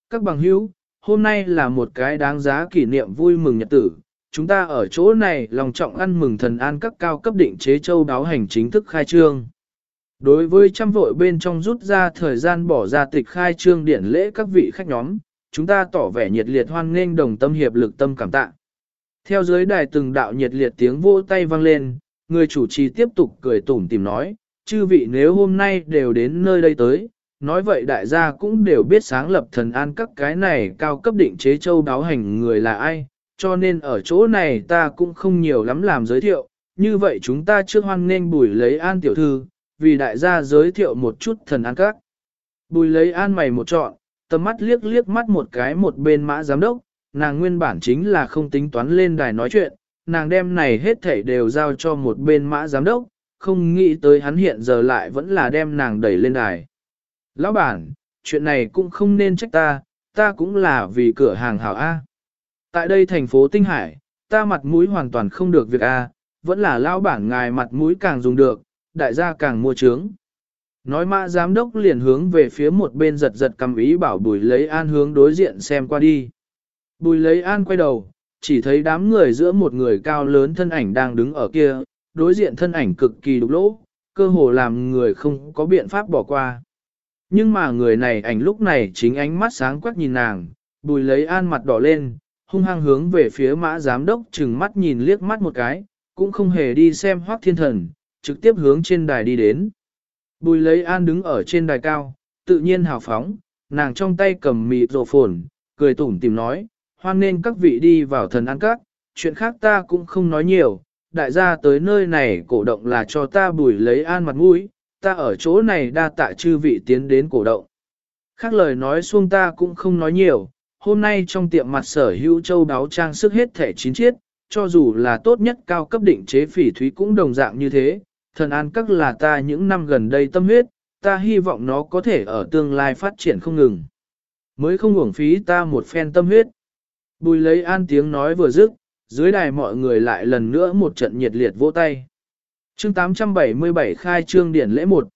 Các bằng hữu, hôm nay là một cái đáng giá kỷ niệm vui mừng nhật tử. Chúng ta ở chỗ này lòng trọng ăn mừng thần an các cao cấp định chế châu đáo hành chính thức khai trương. Đối với trăm vội bên trong rút ra thời gian bỏ ra tịch khai trương điển lễ các vị khách nhóm, chúng ta tỏ vẻ nhiệt liệt hoan nghênh đồng tâm hiệp lực tâm cảm tạ. Theo dưới đài từng đạo nhiệt liệt tiếng vỗ tay vang lên, người chủ trì tiếp tục cười tủm tỉm nói, chư vị nếu hôm nay đều đến nơi đây tới, nói vậy đại gia cũng đều biết sáng lập thần an các cái này cao cấp định chế châu đáo hành người là ai, cho nên ở chỗ này ta cũng không nhiều lắm làm giới thiệu, như vậy chúng ta trước hoan nghênh Bùi Lấy An tiểu thư, vì đại gia giới thiệu một chút thần an các. Bùi Lấy An mày một trọn, tầm mắt liếc liếc mắt một cái một bên Mã giám đốc, nàng nguyên bản chính là không tính toán lên đài nói chuyện, nàng đem này hết thảy đều giao cho một bên Mã giám đốc, không nghĩ tới hắn hiện giờ lại vẫn là đem nàng đẩy lên đài. Lão bản, chuyện này cũng không nên trách ta cũng là vì cửa hàng hảo A. Tại đây thành phố Tinh Hải, ta mặt mũi hoàn toàn không được việc A, vẫn là lão bản ngài mặt mũi càng dùng được, đại gia càng mua trướng. Nói Mã giám đốc liền hướng về phía một bên giật giật cầm ý bảo Bùi Lấy An hướng đối diện xem qua đi. Bùi Lấy An quay đầu, chỉ thấy đám người giữa một người cao lớn thân ảnh đang đứng ở kia, đối diện thân ảnh cực kỳ đục lỗ, cơ hồ làm người không có biện pháp bỏ qua. Nhưng mà người này ảnh lúc này chính ánh mắt sáng quắc nhìn nàng, Bùi Lấy An mặt đỏ lên, hung hăng hướng về phía Mã giám đốc chừng mắt nhìn liếc mắt một cái, cũng không hề đi xem Hoắc Thiên Thần, trực tiếp hướng trên đài đi đến. Bùi Lấy An đứng ở trên đài cao, tự nhiên hào phóng, nàng trong tay cầm mịt rổ phồn, cười tủm tỉm nói, hoan nên các vị đi vào thần an các, chuyện khác ta cũng không nói nhiều, đại gia tới nơi này cổ động là cho ta Bùi Lấy An mặt mũi, ta ở chỗ này đa tạ chư vị tiến đến cổ động. Khác lời nói xuông ta cũng không nói nhiều, hôm nay trong tiệm mặt sở hữu châu đáo trang sức hết thẻ 9 chiết, cho dù là tốt nhất cao cấp định chế phỉ thúy cũng đồng dạng như thế, thần an các là ta những năm gần đây tâm huyết, ta hy vọng nó có thể ở tương lai phát triển không ngừng. Mới không uổng phí ta một phen tâm huyết. Bùi Lấy An tiếng nói vừa dứt, dưới đài mọi người lại lần nữa một trận nhiệt liệt vỗ tay. Chương 877 khai trương điển lễ 1.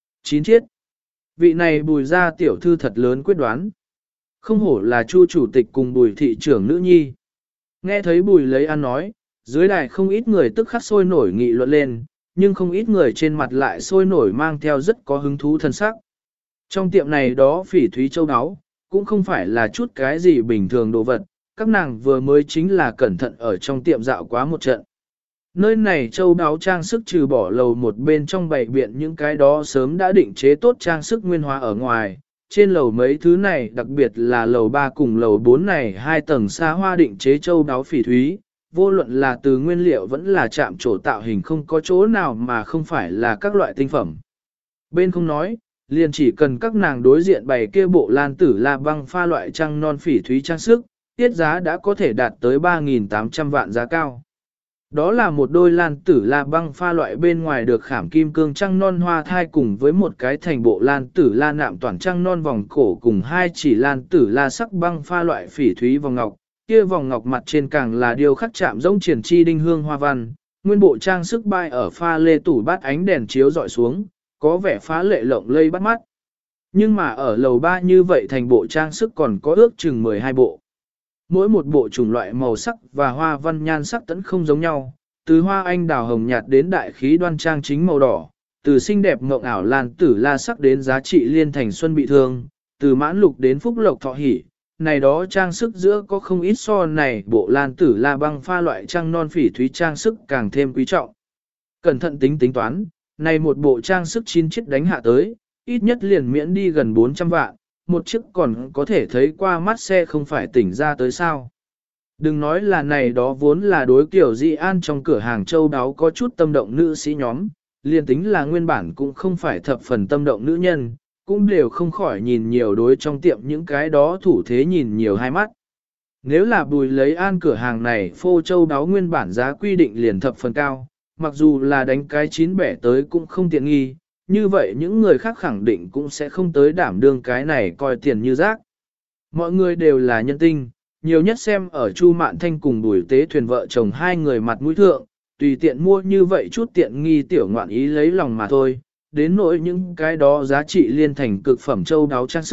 9 chiết. Vị này Bùi gia tiểu thư thật lớn quyết đoán. Không hổ là Chu chủ tịch cùng Bùi thị trưởng nữ nhi. Nghe thấy Bùi Lấy An nói, dưới đài không ít người tức khắc sôi nổi nghị luận lên, nhưng không ít người trên mặt lại sôi nổi mang theo rất có hứng thú thân sắc. Trong tiệm này đó phỉ thúy châu áo, cũng không phải là chút cái gì bình thường đồ vật, các nàng vừa mới chính là cẩn thận ở trong tiệm dạo quá một trận. Nơi này châu đáo trang sức trừ bỏ lầu một bên trong bày biện những cái đó sớm đã định chế tốt trang sức nguyên hóa ở ngoài, trên lầu mấy thứ này đặc biệt là lầu 3 cùng lầu 4 này hai tầng xa hoa định chế châu đáo phỉ thúy, vô luận là từ nguyên liệu vẫn là chạm trổ tạo hình không có chỗ nào mà không phải là các loại tinh phẩm. Bên không nói, liền chỉ cần các nàng đối diện bày kia bộ lan tử la băng pha loại trăng non phỉ thúy trang sức, tiết giá đã có thể đạt tới 3.800 vạn giá cao. Đó là một đôi lan tử la băng pha loại bên ngoài được khảm kim cương trăng non hoa thai cùng với một cái thành bộ lan tử la nạm toàn trăng non vòng cổ cùng hai chỉ lan tử la sắc băng pha loại phỉ thúy vòng ngọc, kia vòng ngọc mặt trên càng là điều khắc chạm giống triển chi đinh hương hoa văn, nguyên bộ trang sức bay ở pha lê tủ bát ánh đèn chiếu dọi xuống, có vẻ phá lệ lộng lây bắt mắt. Nhưng mà ở lầu 3 như vậy thành bộ trang sức còn có ước chừng 12 bộ. Mỗi một bộ chủng loại màu sắc và hoa văn nhan sắc tẫn không giống nhau, từ hoa anh đào hồng nhạt đến đại khí đoan trang chính màu đỏ, từ xinh đẹp mộng ảo lan tử la sắc đến giá trị liên thành xuân bị thương, từ mãn lục đến phúc lộc thọ hỷ, này đó trang sức giữa có không ít so này bộ lan tử la băng pha loại trang non phỉ thúy trang sức càng thêm quý trọng. Cẩn thận tính toán, này một bộ trang sức 9 chiếc đánh hạ tới, ít nhất liền miễn đi gần 400 vạn, một chiếc còn có thể thấy qua mắt xe không phải tỉnh ra tới sao. Đừng nói là này đó vốn là đối kiểu Di An trong cửa hàng châu đáo có chút tâm động nữ sĩ nhóm, liền tính là nguyên bản cũng không phải thập phần tâm động nữ nhân, cũng đều không khỏi nhìn nhiều đối trong tiệm những cái đó thủ thế nhìn nhiều hai mắt. Nếu là Bùi Lấy An cửa hàng này phô châu đáo nguyên bản giá quy định liền thập phần cao, mặc dù là đánh cái 9 bẻ tới cũng không tiện nghi, như vậy những người khác khẳng định cũng sẽ không tới đảm đương cái này coi tiền như rác. Mọi người đều là nhân tinh, nhiều nhất xem ở Chu Mạn Thanh cùng Bùi Tế Thuyền vợ chồng hai người mặt mũi thượng, tùy tiện mua như vậy chút tiện nghi tiểu ngoạn ý lấy lòng mà thôi, đến nỗi những cái đó giá trị liên thành cực phẩm châu đáo trang sức,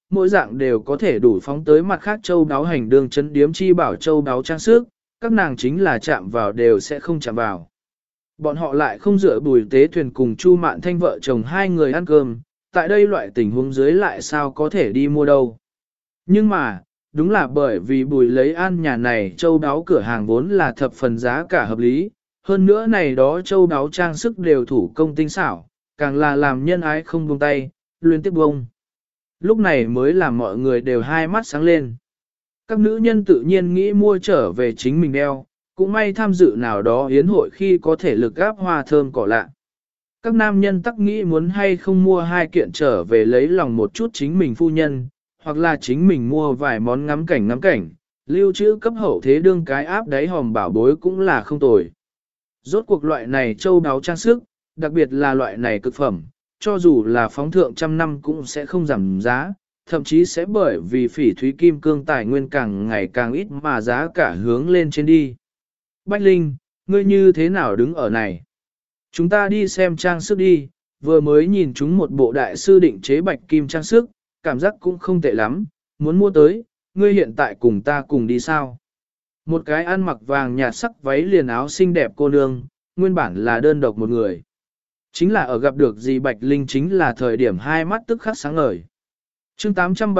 mỗi dạng đều có thể đủ phóng tới mặt khác châu đáo hành đường chấn điếm chi bảo châu đáo trang sức, các nàng chính là chạm vào đều sẽ không chạm vào. Bọn họ lại không dựa Bùi Tế Thuyền cùng Chu Mạn Thanh vợ chồng hai người ăn cơm, tại đây loại tình huống dưới lại sao có thể đi mua đâu. Nhưng mà, đúng là bởi vì Bùi lấy an nhà này châu đáo cửa hàng vốn là thập phần giá cả hợp lý, hơn nữa này đó châu đáo trang sức đều thủ công tinh xảo, càng là làm nhân ái không buông tay, liên tiếp buông. Lúc này mới làm mọi người đều hai mắt sáng lên. Các nữ nhân tự nhiên nghĩ mua trở về chính mình đeo, cũng may tham dự nào đó yến hội khi có thể lực gáp hoa thơm cỏ lạ. Các nam nhân tắc nghĩ muốn hay không mua hai kiện trở về lấy lòng một chút chính mình phu nhân, hoặc là chính mình mua vài món ngắm cảnh, lưu trữ cấp hậu thế đương cái áp đáy hòm bảo bối cũng là không tồi. Rốt cuộc loại này châu đáo trang sức, đặc biệt là loại này cực phẩm, cho dù là phóng thượng trăm năm cũng sẽ không giảm giá, thậm chí sẽ bởi vì phỉ thúy kim cương tài nguyên càng ngày càng ít mà giá cả hướng lên trên đi. Bách Linh, ngươi như thế nào đứng ở này? Chúng ta đi xem trang sức đi, vừa mới nhìn chúng một bộ đại sư định chế bạch kim trang sức, cảm giác cũng không tệ lắm, muốn mua tới, ngươi hiện tại cùng ta cùng đi sao? Một cái ăn mặc vàng nhạt sắc váy liền áo xinh đẹp cô nương, nguyên bản là đơn độc một người. Chính là ở gặp được dì Bạch Linh chính là thời điểm hai mắt tức khắc sáng ngời. Chương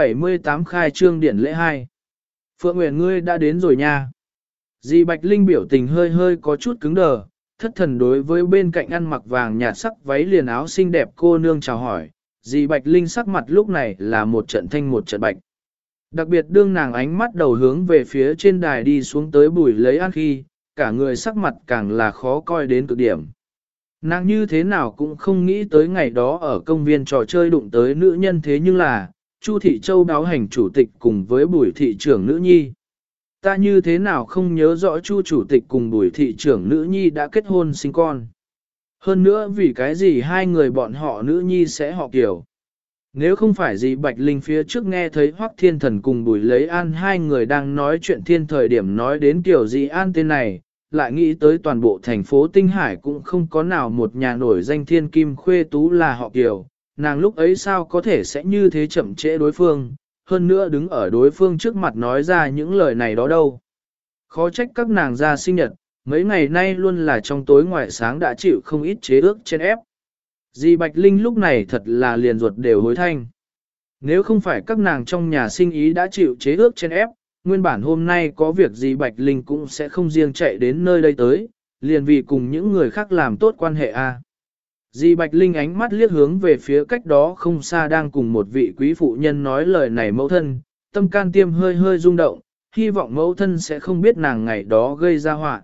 878 khai trương điển lễ 2. Phượng Nguyễn ngươi đã đến rồi nha. Dì Bạch Linh biểu tình hơi hơi có chút cứng đờ, thất thần đối với bên cạnh ăn mặc vàng nhạt sắc váy liền áo xinh đẹp cô nương chào hỏi. Dì Bạch Linh sắc mặt lúc này là một trận thanh một trận bạch. Đặc biệt đương nàng ánh mắt đầu hướng về phía trên đài đi xuống tới Bùi lấy an khi, cả người sắc mặt càng là khó coi đến cực điểm. Nàng như thế nào cũng không nghĩ tới ngày đó ở công viên trò chơi đụng tới nữ nhân thế nhưng là, Chu Thị Châu đáo hành chủ tịch cùng với Bùi thị trưởng nữ nhi. Ta như thế nào không nhớ rõ Chu chủ tịch cùng Bùi thị trưởng nữ nhi đã kết hôn sinh con. Hơn nữa vì cái gì hai người bọn họ nữ nhi sẽ họ kiểu. Nếu không phải gì Bạch Linh phía trước nghe thấy Hoắc Thiên Thần cùng Bùi lấy an hai người đang nói chuyện thiên thời điểm nói đến kiểu gì an tên này, lại nghĩ tới toàn bộ thành phố Tinh Hải cũng không có nào một nhà nổi danh thiên kim khuê tú là họ Kiều, nàng lúc ấy sao có thể sẽ như thế chậm trễ đối phương, hơn nữa đứng ở đối phương trước mặt nói ra những lời này đó đâu. Khó trách các nàng ra sinh nhật, mấy ngày nay luôn là trong tối ngoài sáng đã chịu không ít chế ước trên ép. Dì Bạch Linh lúc này thật là liền ruột đều hối thanh. Nếu không phải các nàng trong nhà sinh ý đã chịu chế ước trên ép, nguyên bản hôm nay có việc gì Bạch Linh cũng sẽ không riêng chạy đến nơi đây tới, liền vì cùng những người khác làm tốt quan hệ a. Dì Bạch Linh ánh mắt liếc hướng về phía cách đó không xa đang cùng một vị quý phụ nhân nói lời này mẫu thân, tâm can tiêm hơi hơi rung động, hy vọng mẫu thân sẽ không biết nàng ngày đó gây ra họa.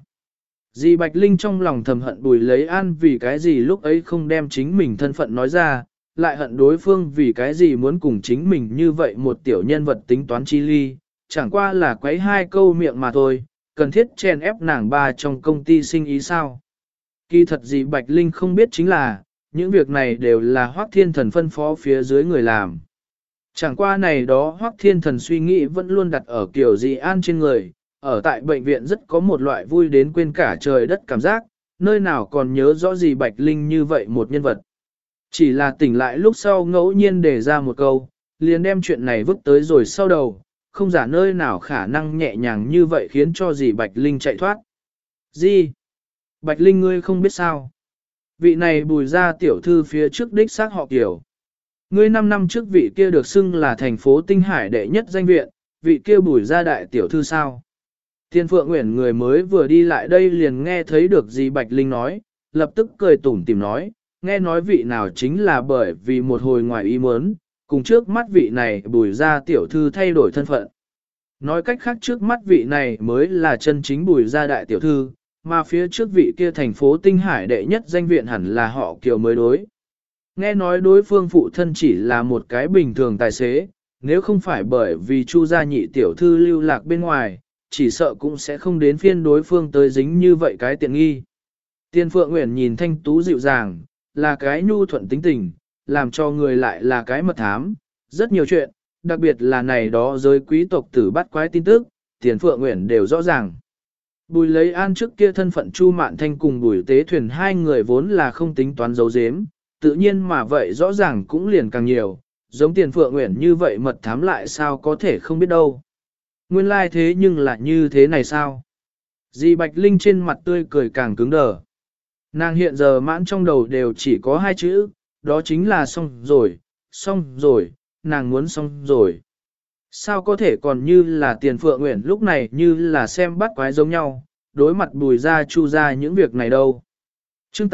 Dì Bạch Linh trong lòng thầm hận Bùi lấy an vì cái gì lúc ấy không đem chính mình thân phận nói ra, lại hận đối phương vì cái gì muốn cùng chính mình như vậy một tiểu nhân vật tính toán chi ly, chẳng qua là quấy hai câu miệng mà thôi, cần thiết chèn ép nàng ba trong công ty sinh ý sao. Kỳ thật gì Bạch Linh không biết chính là, những việc này đều là Hoắc Thiên Thần phân phó phía dưới người làm. Chẳng qua này đó Hoắc Thiên Thần suy nghĩ vẫn luôn đặt ở kiểu gì an trên người, ở tại bệnh viện rất có một loại vui đến quên cả trời đất cảm giác, nơi nào còn nhớ rõ gì Bạch Linh như vậy một nhân vật. Chỉ là tỉnh lại lúc sau ngẫu nhiên để ra một câu, liền đem chuyện này vứt tới rồi sau đầu, không giả nơi nào khả năng nhẹ nhàng như vậy khiến cho gì Bạch Linh chạy thoát. Gì? Bạch Linh ngươi không biết sao? Vị này Bùi gia tiểu thư phía trước đích xác họ Kiều. Ngươi 5 năm trước vị kia được xưng là thành phố Tinh Hải đệ nhất danh viện, vị kia Bùi gia đại tiểu thư sao? Tiên Phượng Nguyễn người mới vừa đi lại đây liền nghe thấy được gì Bạch Linh nói, lập tức cười tủm tỉm nói, nghe nói vị nào chính là bởi vì một hồi ngoài ý muốn, cùng trước mắt vị này Bùi gia tiểu thư thay đổi thân phận. Nói cách khác trước mắt vị này mới là chân chính Bùi gia đại tiểu thư, mà phía trước vị kia thành phố Tinh Hải đệ nhất danh viện hẳn là họ Kiều mới đối. Nghe nói đối phương phụ thân chỉ là một cái bình thường tài xế, nếu không phải bởi vì Chu gia nhị tiểu thư lưu lạc bên ngoài, chỉ sợ cũng sẽ không đến phiên đối phương tới dính như vậy cái tiện nghi. Tiên Phượng Nguyễn nhìn thanh tú dịu dàng, là cái nhu thuận tính tình, làm cho người lại là cái mật thám, rất nhiều chuyện, đặc biệt là này đó giới quý tộc tử bắt quái tin tức, Tiên Phượng Nguyễn đều rõ ràng. Bùi lấy an trước kia thân phận Chu Mạn Thanh cùng Bùi Tế Thuyền hai người vốn là không tính toán giấu giếm, tự nhiên mà vậy rõ ràng cũng liền càng nhiều, giống Tiền Phượng Uyển như vậy mật thám lại sao có thể không biết đâu. Nguyên lai thế nhưng lại như thế này sao? Dì Bạch Linh trên mặt tươi cười càng cứng đờ. Nàng hiện giờ mãn trong đầu đều chỉ có hai chữ, đó chính là xong rồi, nàng muốn xong rồi. Sao có thể còn như là Tiền Phượng Uyển lúc này như là xem bắt quái giống nhau, đối mặt Bùi gia Chu gia những việc này đâu. Chương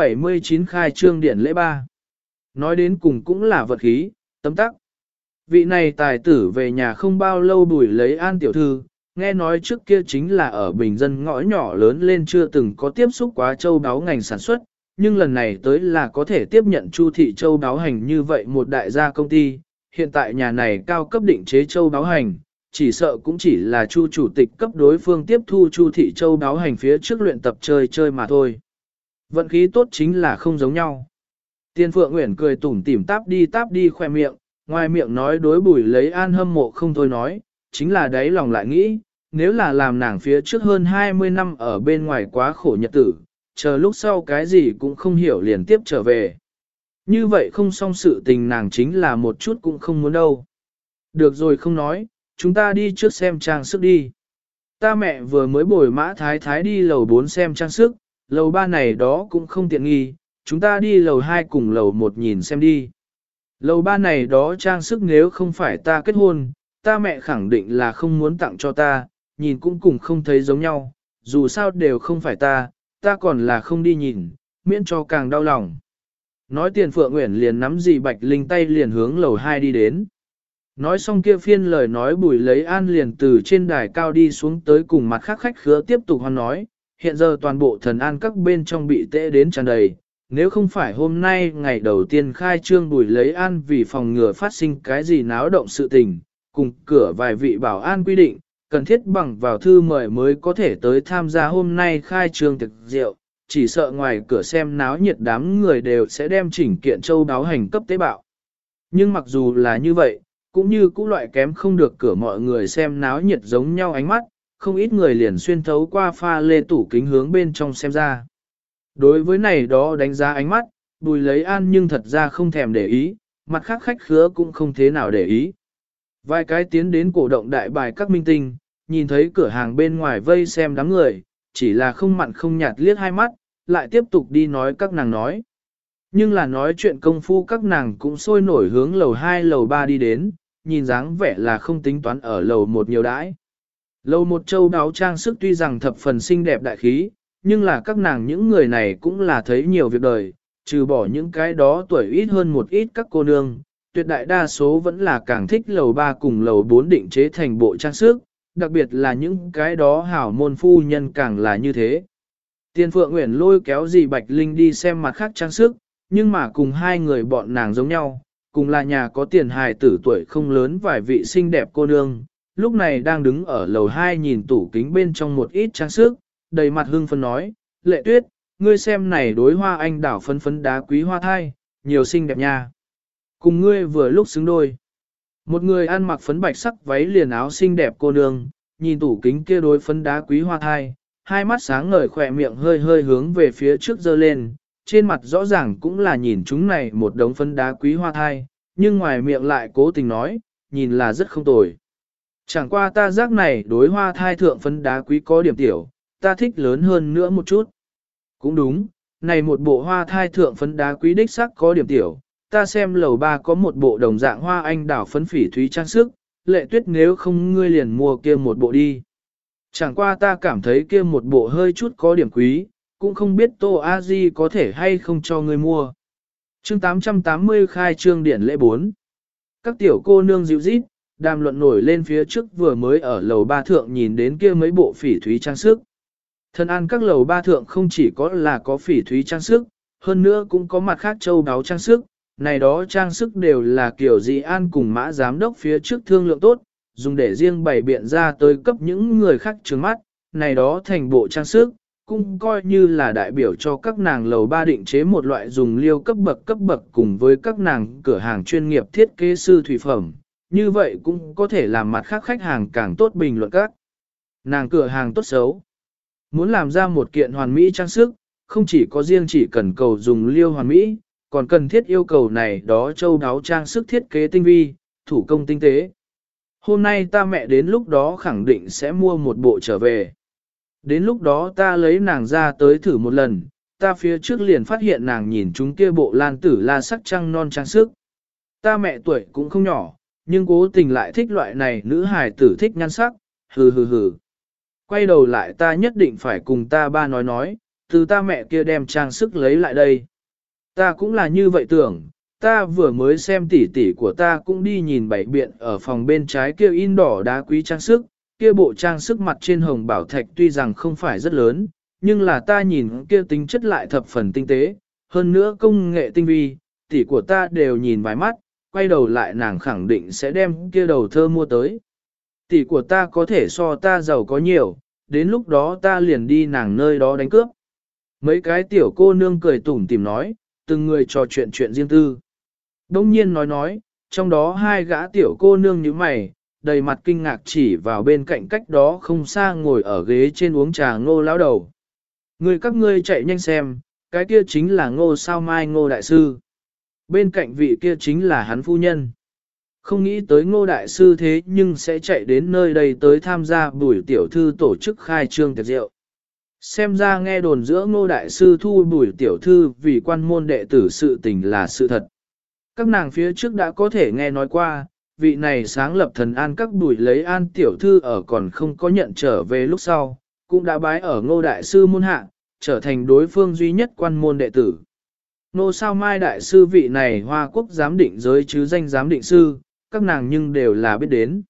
879 khai trương điển lễ 3. Nói đến cùng cũng là vật khí, tấm tắc. Vị này tài tử về nhà không bao lâu Bùi lấy An tiểu thư, nghe nói trước kia chính là ở bình dân ngõ nhỏ lớn lên chưa từng có tiếp xúc quá châu đáo ngành sản xuất, nhưng lần này tới là có thể tiếp nhận Chu thị châu đáo hành như vậy một đại gia công ty. Hiện tại nhà này cao cấp định chế châu đáo hành, chỉ sợ cũng chỉ là Chu chủ tịch cấp đối phương tiếp thu Chu thị châu đáo hành phía trước luyện tập chơi mà thôi. Vận khí tốt chính là không giống nhau. Tiên Phượng Uyển cười tủm tỉm táp đi khoe miệng, ngoài miệng nói đối Bùi lấy An hâm mộ không thôi nói, chính là đáy lòng lại nghĩ, nếu là làm nàng phía trước hơn 20 năm ở bên ngoài quá khổ nhật tử, chờ lúc sau cái gì cũng không hiểu liền tiếp trở về. Như vậy không xong sự tình nàng chính là một chút cũng không muốn đâu. Được rồi không nói, chúng ta đi trước xem trang sức đi. Ta mẹ vừa mới bồi Mã Thái Thái đi lầu 4 xem trang sức, lầu 3 này đó cũng không tiện nghi, chúng ta đi lầu 2 cùng lầu 1 nhìn xem đi. Lầu 3 này đó trang sức nếu không phải ta kết hôn, ta mẹ khẳng định là không muốn tặng cho ta, nhìn cũng cùng không thấy giống nhau, dù sao đều không phải ta còn là không đi nhìn, miễn cho càng đau lòng. Nói Tiền Phượng Uyển liền nắm dì Bạch Linh tay liền hướng lầu 2 đi đến. Nói xong kia phiên lời nói Bùi lấy An liền từ trên đài cao đi xuống tới cùng mặt khác khách khứa tiếp tục hoan nói, hiện giờ toàn bộ thần an các bên trong bị tễ đến tràn đầy, nếu không phải hôm nay ngày đầu tiên khai trương Bùi lấy An vì phòng ngừa phát sinh cái gì náo động sự tình, cùng cửa vài vị bảo an quy định, cần thiết bằng vào thư mời mới có thể tới tham gia hôm nay khai trương tiệc rượu, chỉ sợ ngoài cửa xem náo nhiệt đám người đều sẽ đem chỉnh kiện châu đáo hành cấp tế bạo. Nhưng mặc dù là như vậy, cũng như cũ loại kém không được cửa mọi người xem náo nhiệt giống nhau ánh mắt, không ít người liền xuyên thấu qua pha lê tủ kính hướng bên trong xem ra. Đối với này đó đánh giá ánh mắt, Bùi lấy An nhưng thật ra không thèm để ý, mặt khác khách khứa cũng không thế nào để ý. Vài cái tiến đến cổ động đại bài các minh tinh, nhìn thấy cửa hàng bên ngoài vây xem đám người, chỉ là không mặn không nhạt liếc hai mắt, lại tiếp tục đi nói các nàng nói. Nhưng là nói chuyện công phu các nàng cũng sôi nổi hướng lầu 2 lầu 3 đi đến, nhìn dáng vẻ là không tính toán ở lầu 1 nhiều đãi. Lầu 1 châu đáo trang sức tuy rằng thập phần xinh đẹp đại khí, nhưng là các nàng những người này cũng là thấy nhiều việc đời, trừ bỏ những cái đó tuổi ít hơn một ít các cô nương, tuyệt đại đa số vẫn là càng thích lầu 3 cùng lầu 4 định chế thành bộ trang sức, đặc biệt là những cái đó hảo môn phu nhân càng là như thế. Tiền Phượng Uyển lôi kéo dì Bạch Linh đi xem mặt khác trang sức, nhưng mà cùng hai người bọn nàng giống nhau, cùng là nhà có tiền hài tử tuổi không lớn vài vị xinh đẹp cô nương, lúc này đang đứng ở lầu 2 nhìn tủ kính bên trong một ít trang sức, đầy mặt hưng phấn nói, Lệ Tuyết, ngươi xem này đối hoa anh đảo phấn phấn đá quý hoa thai, nhiều xinh đẹp nha. Cùng ngươi vừa lúc xứng đôi. Một người ăn mặc phấn bạch sắc váy liền áo xinh đẹp cô nương, nhìn tủ kính kia đối phấn đá quý hoa thai, hai mắt sáng ngời khỏe miệng hơi hơi hướng về phía trước giơ lên, trên mặt rõ ràng cũng là nhìn chúng này một đống phấn đá quý hoa thai, nhưng ngoài miệng lại cố tình nói, nhìn là rất không tồi. Chẳng qua ta giác này đối hoa thai thượng phấn đá quý có điểm tiểu, ta thích lớn hơn nữa một chút. Cũng đúng, này một bộ hoa thai thượng phấn đá quý đích sắc có điểm tiểu, ta xem lầu 3 có một bộ đồng dạng hoa anh đảo phấn phỉ thúy trang sức, Lệ Tuyết nếu không ngươi liền mua kia một bộ đi. Chẳng qua ta cảm thấy kia một bộ hơi chút có điểm quý, cũng không biết Tô A Di có thể hay không cho ngươi mua. Chương 880 khai trương điển lễ 4. Các tiểu cô nương dịu rít, đàm luận nổi lên phía trước vừa mới ở lầu 3 thượng nhìn đến kia mấy bộ phỉ thúy trang sức. Thân an các lầu 3 thượng không chỉ có là có phỉ thúy trang sức, hơn nữa cũng có mặt khác châu đáo trang sức, này đó trang sức đều là kiểu dị an cùng Mã giám đốc phía trước thương lượng tốt, dùng để riêng bày biện ra tới cấp những người khác trướng mắt, này đó thành bộ trang sức, cũng coi như là đại biểu cho các nàng lầu 3 định chế một loại dùng liêu cấp bậc cùng với các nàng cửa hàng chuyên nghiệp thiết kế sư thủy phẩm, như vậy cũng có thể làm mặt khác khách hàng càng tốt bình luận các nàng cửa hàng tốt xấu. Muốn làm ra một kiện hoàn mỹ trang sức, không chỉ có riêng chỉ cần cầu dùng liêu hoàn mỹ, còn cần thiết yêu cầu này đó châu đáo trang sức thiết kế tinh vi, thủ công tinh tế. Hôm nay ta mẹ đến lúc đó khẳng định sẽ mua một bộ trở về. Đến lúc đó ta lấy nàng ra tới thử một lần, ta phía trước liền phát hiện nàng nhìn chúng kia bộ lan tử la sắc trăng non trang sức. Ta mẹ tuổi cũng không nhỏ, nhưng cố tình lại thích loại này nữ hài tử thích nhan sắc, hừ hừ hừ. Quay đầu lại ta nhất định phải cùng ta ba nói, từ ta mẹ kia đem trang sức lấy lại đây. Ta cũng là như vậy tưởng, ta vừa mới xem tỉ tỉ của ta cũng đi nhìn bảy biện ở phòng bên trái kia in đỏ đá quý trang sức, kia bộ trang sức mặt trên hồng bảo thạch tuy rằng không phải rất lớn, nhưng là ta nhìn kia tính chất lại thập phần tinh tế, hơn nữa công nghệ tinh vi, tỉ của ta đều nhìn vài mắt, quay đầu lại nàng khẳng định sẽ đem kia đầu thơ mua tới. Tỷ của ta có thể so ta giàu có nhiều, đến lúc đó ta liền đi nàng nơi đó đánh cướp. Mấy cái tiểu cô nương cười tủm tỉm nói, từng người trò chuyện riêng tư. Đông nhiên nói, trong đó hai gã tiểu cô nương như mày, đầy mặt kinh ngạc chỉ vào bên cạnh cách đó không xa ngồi ở ghế trên uống trà Ngô lão đầu. Người các ngươi chạy nhanh xem, cái kia chính là Ngô Sao Mai Ngô đại sư. Bên cạnh vị kia chính là hắn phu nhân. Không nghĩ tới Ngô đại sư thế nhưng sẽ chạy đến nơi đây tới tham gia buổi tiểu thư tổ chức khai trương tiệc rượu. Xem ra nghe đồn giữa Ngô đại sư thu buổi tiểu thư vì quan môn đệ tử sự tình là sự thật. Các nàng phía trước đã có thể nghe nói qua, vị này sáng lập thần an các buổi lấy an tiểu thư ở còn không có nhận trở về lúc sau, cũng đã bái ở Ngô đại sư môn hạ, trở thành đối phương duy nhất quan môn đệ tử. Ngô Sao Mai đại sư vị này Hoa Quốc giám định giới chứ danh giám định sư, các nàng nhưng đều là biết đến.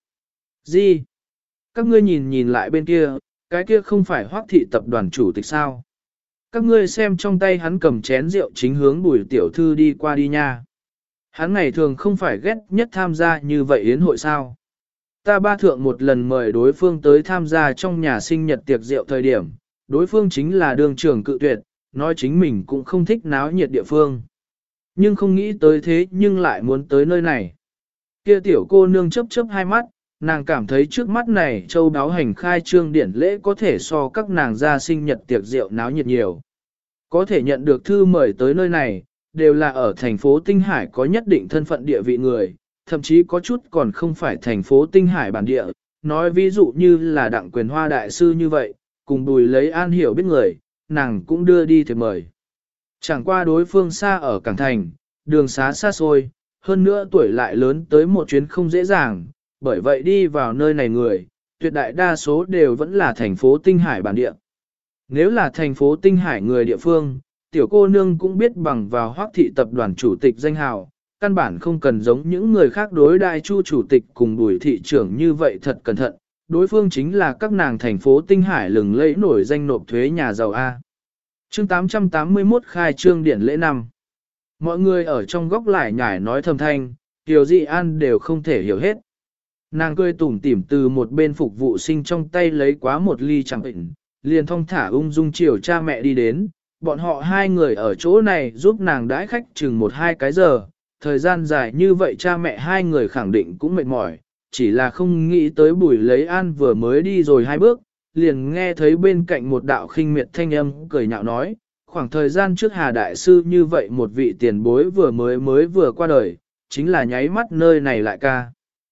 Gì? Các ngươi nhìn lại bên kia, cái kia không phải Hoắc thị tập đoàn chủ tịch sao? Các ngươi xem trong tay hắn cầm chén rượu chính hướng Bùi tiểu thư đi qua đi nha. Hắn ngày thường không phải ghét nhất tham gia như vậy yến hội sao? Ta ba thượng một lần mời đối phương tới tham gia trong nhà sinh nhật tiệc rượu thời điểm, đối phương chính là đường trưởng cự tuyệt, nói chính mình cũng không thích náo nhiệt địa phương. Nhưng không nghĩ tới thế nhưng lại muốn tới nơi này. Kia tiểu cô nương chớp hai mắt, nàng cảm thấy trước mắt này châu đáo hành khai trương điển lễ có thể so các nàng ra sinh nhật tiệc rượu náo nhiệt nhiều. Có thể nhận được thư mời tới nơi này, đều là ở thành phố Tinh Hải có nhất định thân phận địa vị người, thậm chí có chút còn không phải thành phố Tinh Hải bản địa, nói ví dụ như là Đặng Quyền Hoa đại sư như vậy, cùng Bùi lấy an hiểu biết người, nàng cũng đưa đi thiệp mời. Chẳng qua đối phương xa ở Cảng Thành, đường xá xa xôi, hơn nữa tuổi lại lớn tới một chuyến không dễ dàng, bởi vậy đi vào nơi này người, tuyệt đại đa số đều vẫn là thành phố Tinh Hải bản địa. Nếu là thành phố Tinh Hải người địa phương, tiểu cô nương cũng biết bằng vào Hoắc thị tập đoàn chủ tịch danh hào, căn bản không cần giống những người khác đối đại Chu chủ tịch cùng Bùi thị trưởng như vậy thật cẩn thận, đối phương chính là các nàng thành phố Tinh Hải lừng lẫy nổi danh nộp thuế nhà giàu A. Chương 881 khai trương điển lễ năm. Mọi người ở trong góc lại nhải nói thầm thanh, Kiều Dị An đều không thể hiểu hết. Nàng cười tủm tỉm từ một bên phục vụ sinh trong tay lấy quá một ly chẳng bệnh, liền thong thả ung dung chiều cha mẹ đi đến, bọn họ hai người ở chỗ này giúp nàng đãi khách chừng 1-2 cái giờ, thời gian dài như vậy cha mẹ hai người khẳng định cũng mệt mỏi, chỉ là không nghĩ tới Bùi lấy an vừa mới đi rồi 2 bước, liền nghe thấy bên cạnh một đạo khinh miệt thanh âm cười nhạo nói, khoảng thời gian trước Hà Đại Sư như vậy một vị tiền bối mới vừa qua đời, chính là nháy mắt nơi này lại ca.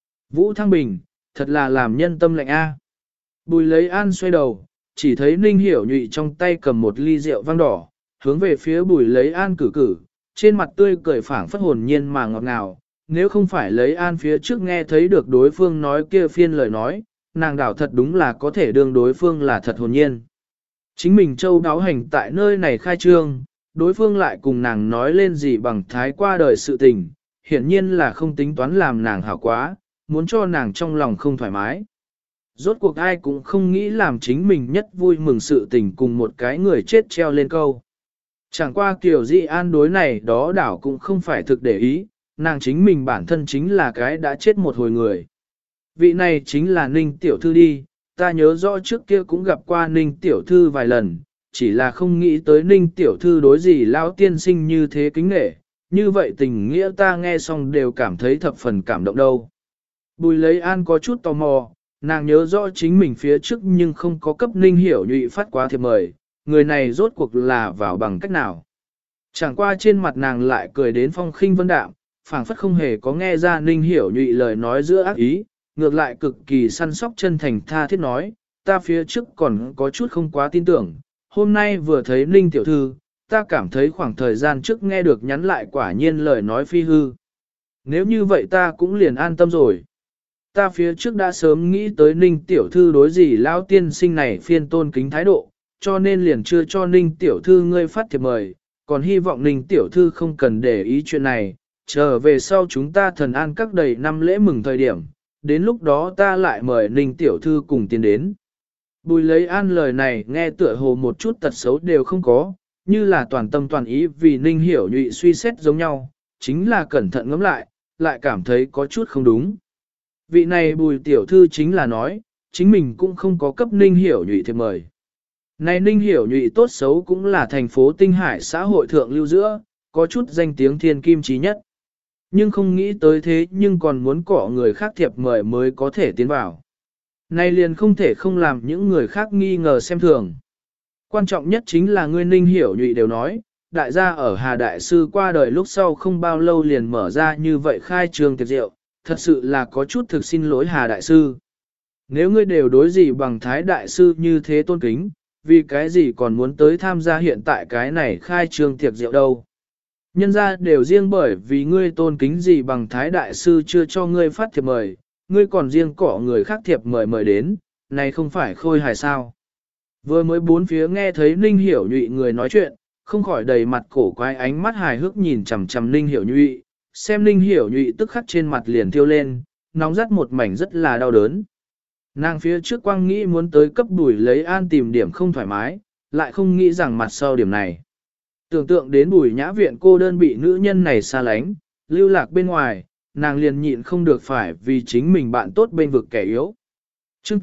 Vũ Thăng Bình, thật là làm nhân tâm lạnh a. Bùi lấy an xoay đầu, chỉ thấy Ninh Hiểu Nhụy trong tay cầm một ly rượu vang đỏ, hướng về phía Bùi lấy an cử, trên mặt tươi cười phảng phất hồn nhiên mà ngọt ngào. Nếu không phải lấy an phía trước nghe thấy được đối phương nói kia phiên lời nói, nàng đảo thật đúng là có thể đương đối phương là thật hồn nhiên. Chính mình châu đáo hành tại nơi này khai trương, đối phương lại cùng nàng nói lên gì bằng thái qua đời sự tình, hiển nhiên là không tính toán làm nàng hảo quá, muốn cho nàng trong lòng không thoải mái. Rốt cuộc ai cũng không nghĩ làm chính mình nhất vui mừng sự tình cùng một cái người chết treo lên câu. Chẳng qua Kiều Dị An đối này đó đảo cũng không phải thực để ý, nàng chính mình bản thân chính là cái đã chết một hồi người. Vị này chính là Ninh Tiểu Thư đi, ta nhớ rõ trước kia cũng gặp qua Ninh Tiểu Thư vài lần, chỉ là không nghĩ tới Ninh Tiểu Thư đối gì lão tiên sinh như thế kính nghệ, như vậy tình nghĩa ta nghe xong đều cảm thấy thập phần cảm động đâu. Bùi lấy an có chút tò mò, nàng nhớ rõ chính mình phía trước nhưng không có cấp Ninh Hiểu Nhụy phát quá thiệp mời, người này rốt cuộc là vào bằng cách nào. Chẳng qua trên mặt nàng lại cười đến phong khinh vân đạm, phảng phất không hề có nghe ra Ninh Hiểu Nhụy lời nói giữa ác ý, ngược lại cực kỳ săn sóc chân thành tha thiết nói, ta phía trước còn có chút không quá tin tưởng, hôm nay vừa thấy Ninh tiểu thư, ta cảm thấy khoảng thời gian trước nghe được nhắn lại quả nhiên lời nói phi hư. Nếu như vậy ta cũng liền an tâm rồi. Ta phía trước đã sớm nghĩ tới Ninh tiểu thư đối gì lão tiên sinh này phiên tôn kính thái độ, cho nên liền chưa cho Ninh tiểu thư ngươi phát thiệp mời, còn hy vọng Ninh tiểu thư không cần để ý chuyện này, trở về sau chúng ta thần an các đầy năm lễ mừng thời điểm, đến lúc đó ta lại mời Ninh tiểu thư cùng tiến đến. Bùi lấy an lời này nghe tựa hồ một chút tật xấu đều không có, như là toàn tâm toàn ý vì Ninh Hiểu Nhụy suy xét giống nhau, chính là cẩn thận ngẫm lại cảm thấy có chút không đúng. Vị này bùi tiểu thư chính là nói, chính mình cũng không có cấp Ninh Hiểu Nhụy thiệp mời. Này Ninh Hiểu Nhụy tốt xấu cũng là thành phố Tinh Hải xã hội thượng lưu giữa, có chút danh tiếng thiên kim trí nhất. Nhưng không nghĩ tới thế nhưng còn muốn cọ người khác thiệp mời mới có thể tiến vào. Này liền không thể không làm những người khác nghi ngờ xem thường. Quan trọng nhất chính là ngươi Ninh Hiểu Nhụy đều nói, đại gia ở Hà Đại Sư qua đời lúc sau không bao lâu liền mở ra như vậy khai trường tiệc rượu, thật sự là có chút thực xin lỗi Hà Đại Sư. Nếu ngươi đều đối gì bằng Thái Đại Sư như thế tôn kính, vì cái gì còn muốn tới tham gia hiện tại cái này khai trường tiệc rượu đâu. Nhân ra đều riêng bởi vì ngươi tôn kính gì bằng Thái Đại Sư chưa cho ngươi phát thiệp mời, ngươi còn riêng cọ người khác thiệp mời đến, này không phải khôi hài sao. Vừa mới bốn phía nghe thấy Ninh Hiểu Nhụy người nói chuyện, không khỏi đầy mặt cổ quái ánh mắt hài hước nhìn chằm chằm Ninh Hiểu Nhụy, xem Ninh Hiểu Nhụy tức khắc trên mặt liền thiêu lên, nóng rát một mảnh rất là đau đớn. Nàng phía trước quang nghĩ muốn tới cấp Bùi lấy an tìm điểm không thoải mái, lại không nghĩ rằng mặt sau điểm này. Tưởng tượng đến Bùi nhã viện cô đơn bị nữ nhân này xa lánh, lưu lạc bên ngoài, nàng liền nhịn không được phải vì chính mình bạn tốt bên vực kẻ yếu. Chương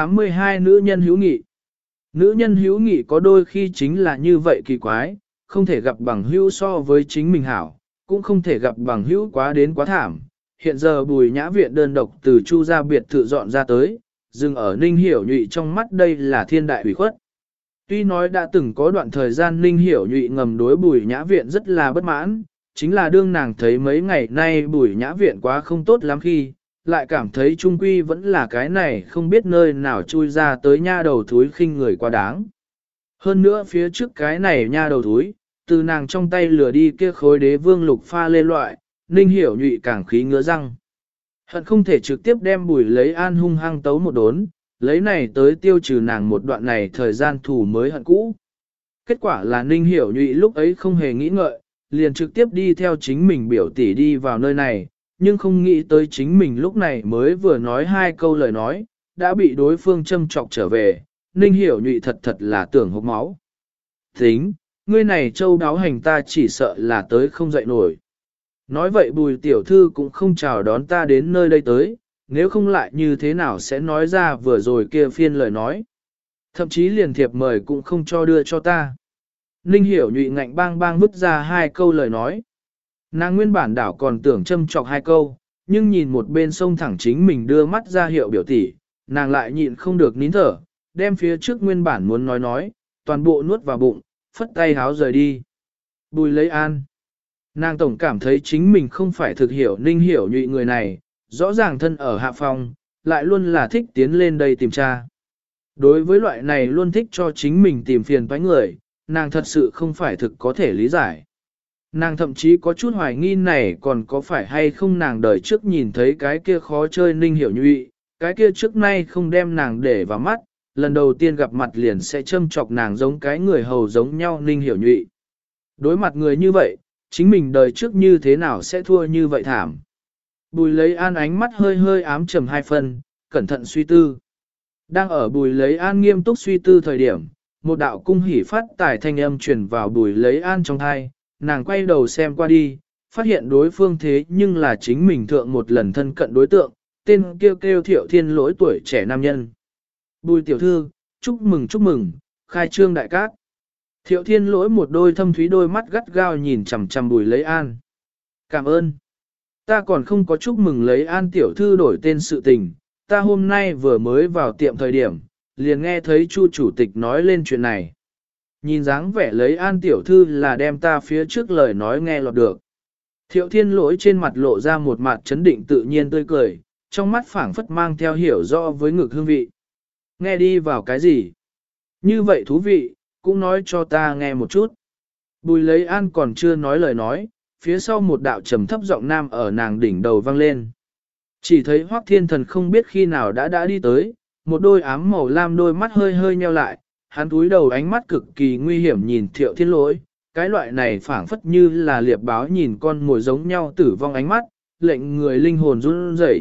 882 nữ nhân hữu nghị. Nữ nhân hữu nghị có đôi khi chính là như vậy kỳ quái, không thể gặp bằng hữu so với chính mình hảo, cũng không thể gặp bằng hữu quá đến quá thảm. Hiện giờ Bùi nhã viện đơn độc từ Chu gia biệt thự dọn ra tới, dừng ở Ninh Hiểu Nhụy trong mắt đây là thiên đại ủy khuất. Tuy nói đã từng có đoạn thời gian Ninh Hiểu Nhụy ngầm đối Bùi nhã viện rất là bất mãn, chính là đương nàng thấy mấy ngày nay Bùi nhã viện quá không tốt lắm khi, lại cảm thấy trung quy vẫn là cái này không biết nơi nào chui ra tới nha đầu thúi khinh người quá đáng. Hơn nữa phía trước cái này nha đầu thúi, từ nàng trong tay lừa đi kia khối đế vương lục pha lê loại, Ninh Hiểu Nhụy càng khí ngứa răng. Hận không thể trực tiếp đem Bùi lấy an hung hăng tấu một đốn, lấy này tới tiêu trừ nàng một đoạn này thời gian thù mới hận cũ. Kết quả là Ninh Hiểu Nhụy lúc ấy không hề nghĩ ngợi, liền trực tiếp đi theo chính mình biểu tỷ đi vào nơi này, nhưng không nghĩ tới chính mình lúc này mới vừa nói hai câu lời nói, đã bị đối phương châm chọc trở về, Ninh Hiểu Nhụy thật thật là tưởng hốc máu. Tính, ngươi này châu đáo hành ta chỉ sợ là tới không dậy nổi. Nói vậy Bùi tiểu thư cũng không chào đón ta đến nơi đây tới, nếu không lại như thế nào sẽ nói ra vừa rồi kia phiên lời nói. Thậm chí liền thiệp mời cũng không cho đưa cho ta. Ninh Hiểu Nhụy ngạnh bang bang vứt ra hai câu lời nói. Nàng nguyên bản đảo còn tưởng châm chọc hai câu, nhưng nhìn một bên sông thẳng chính mình đưa mắt ra hiệu biểu tỷ, nàng lại nhịn không được nín thở, đem phía trước nguyên bản muốn nói, toàn bộ nuốt vào bụng, phất tay háo rời đi. Bùi lấy an. Nàng tổng cảm thấy chính mình không phải thực hiểu Ninh Hiểu Nhụy người này, rõ ràng thân ở hạ phòng, lại luôn là thích tiến lên đây tìm tra. Đối với loại này luôn thích cho chính mình tìm phiền toái người, nàng thật sự không phải thực có thể lý giải. Nàng thậm chí có chút hoài nghi này còn có phải hay không nàng đời trước nhìn thấy cái kia khó chơi Ninh Hiểu Nhụy, cái kia trước nay không đem nàng để vào mắt, lần đầu tiên gặp mặt liền sẽ châm chọc nàng giống cái người hầu giống nhau Ninh Hiểu Nhụy. Đối mặt người như vậy, chính mình đời trước như thế nào sẽ thua như vậy thảm. Bùi lấy an ánh mắt hơi hơi ám trầm hai phần, cẩn thận suy tư. Đang ở bùi lấy an nghiêm túc suy tư thời điểm, một đạo cung hỉ phát tài thanh âm truyền vào bùi lấy an trong thai, nàng quay đầu xem qua đi, phát hiện đối phương thế nhưng là chính mình thượng một lần thân cận đối tượng, tên kêu Thiệu Thiên Lỗi tuổi trẻ nam nhân. Bùi tiểu thư, chúc mừng, khai trương đại cát. Thiệu Thiên Lỗi một đôi thâm thúy đôi mắt gắt gao nhìn chằm chằm bùi lấy an. Cảm ơn. Ta còn không có chúc mừng lấy an tiểu thư đổi tên sự tình, ta hôm nay vừa mới vào tiệm thời điểm, liền nghe thấy Chu chủ tịch nói lên chuyện này. Nhìn dáng vẻ lấy An tiểu thư là đem ta phía trước lời nói nghe lọt được. Thiệu Thiên Lỗi trên mặt lộ ra một mặt chấn định tự nhiên tươi cười, trong mắt phảng phất mang theo hiểu rõ với ngực hương vị. Nghe đi vào cái gì? Như vậy thú vị, cũng nói cho ta nghe một chút. Bùi lấy An còn chưa nói lời nói, phía sau một đạo trầm thấp giọng nam ở nàng đỉnh đầu vang lên. Chỉ thấy Hoắc Thiên Thần không biết khi nào đã đi tới, một đôi ám màu lam đôi mắt hơi hơi nheo lại, hắn cúi đầu ánh mắt cực kỳ nguy hiểm nhìn Thiệu Thiên Lỗi, cái loại này phảng phất như là liệp báo nhìn con mồi giống nhau tử vong ánh mắt, lệnh người linh hồn run rẩy.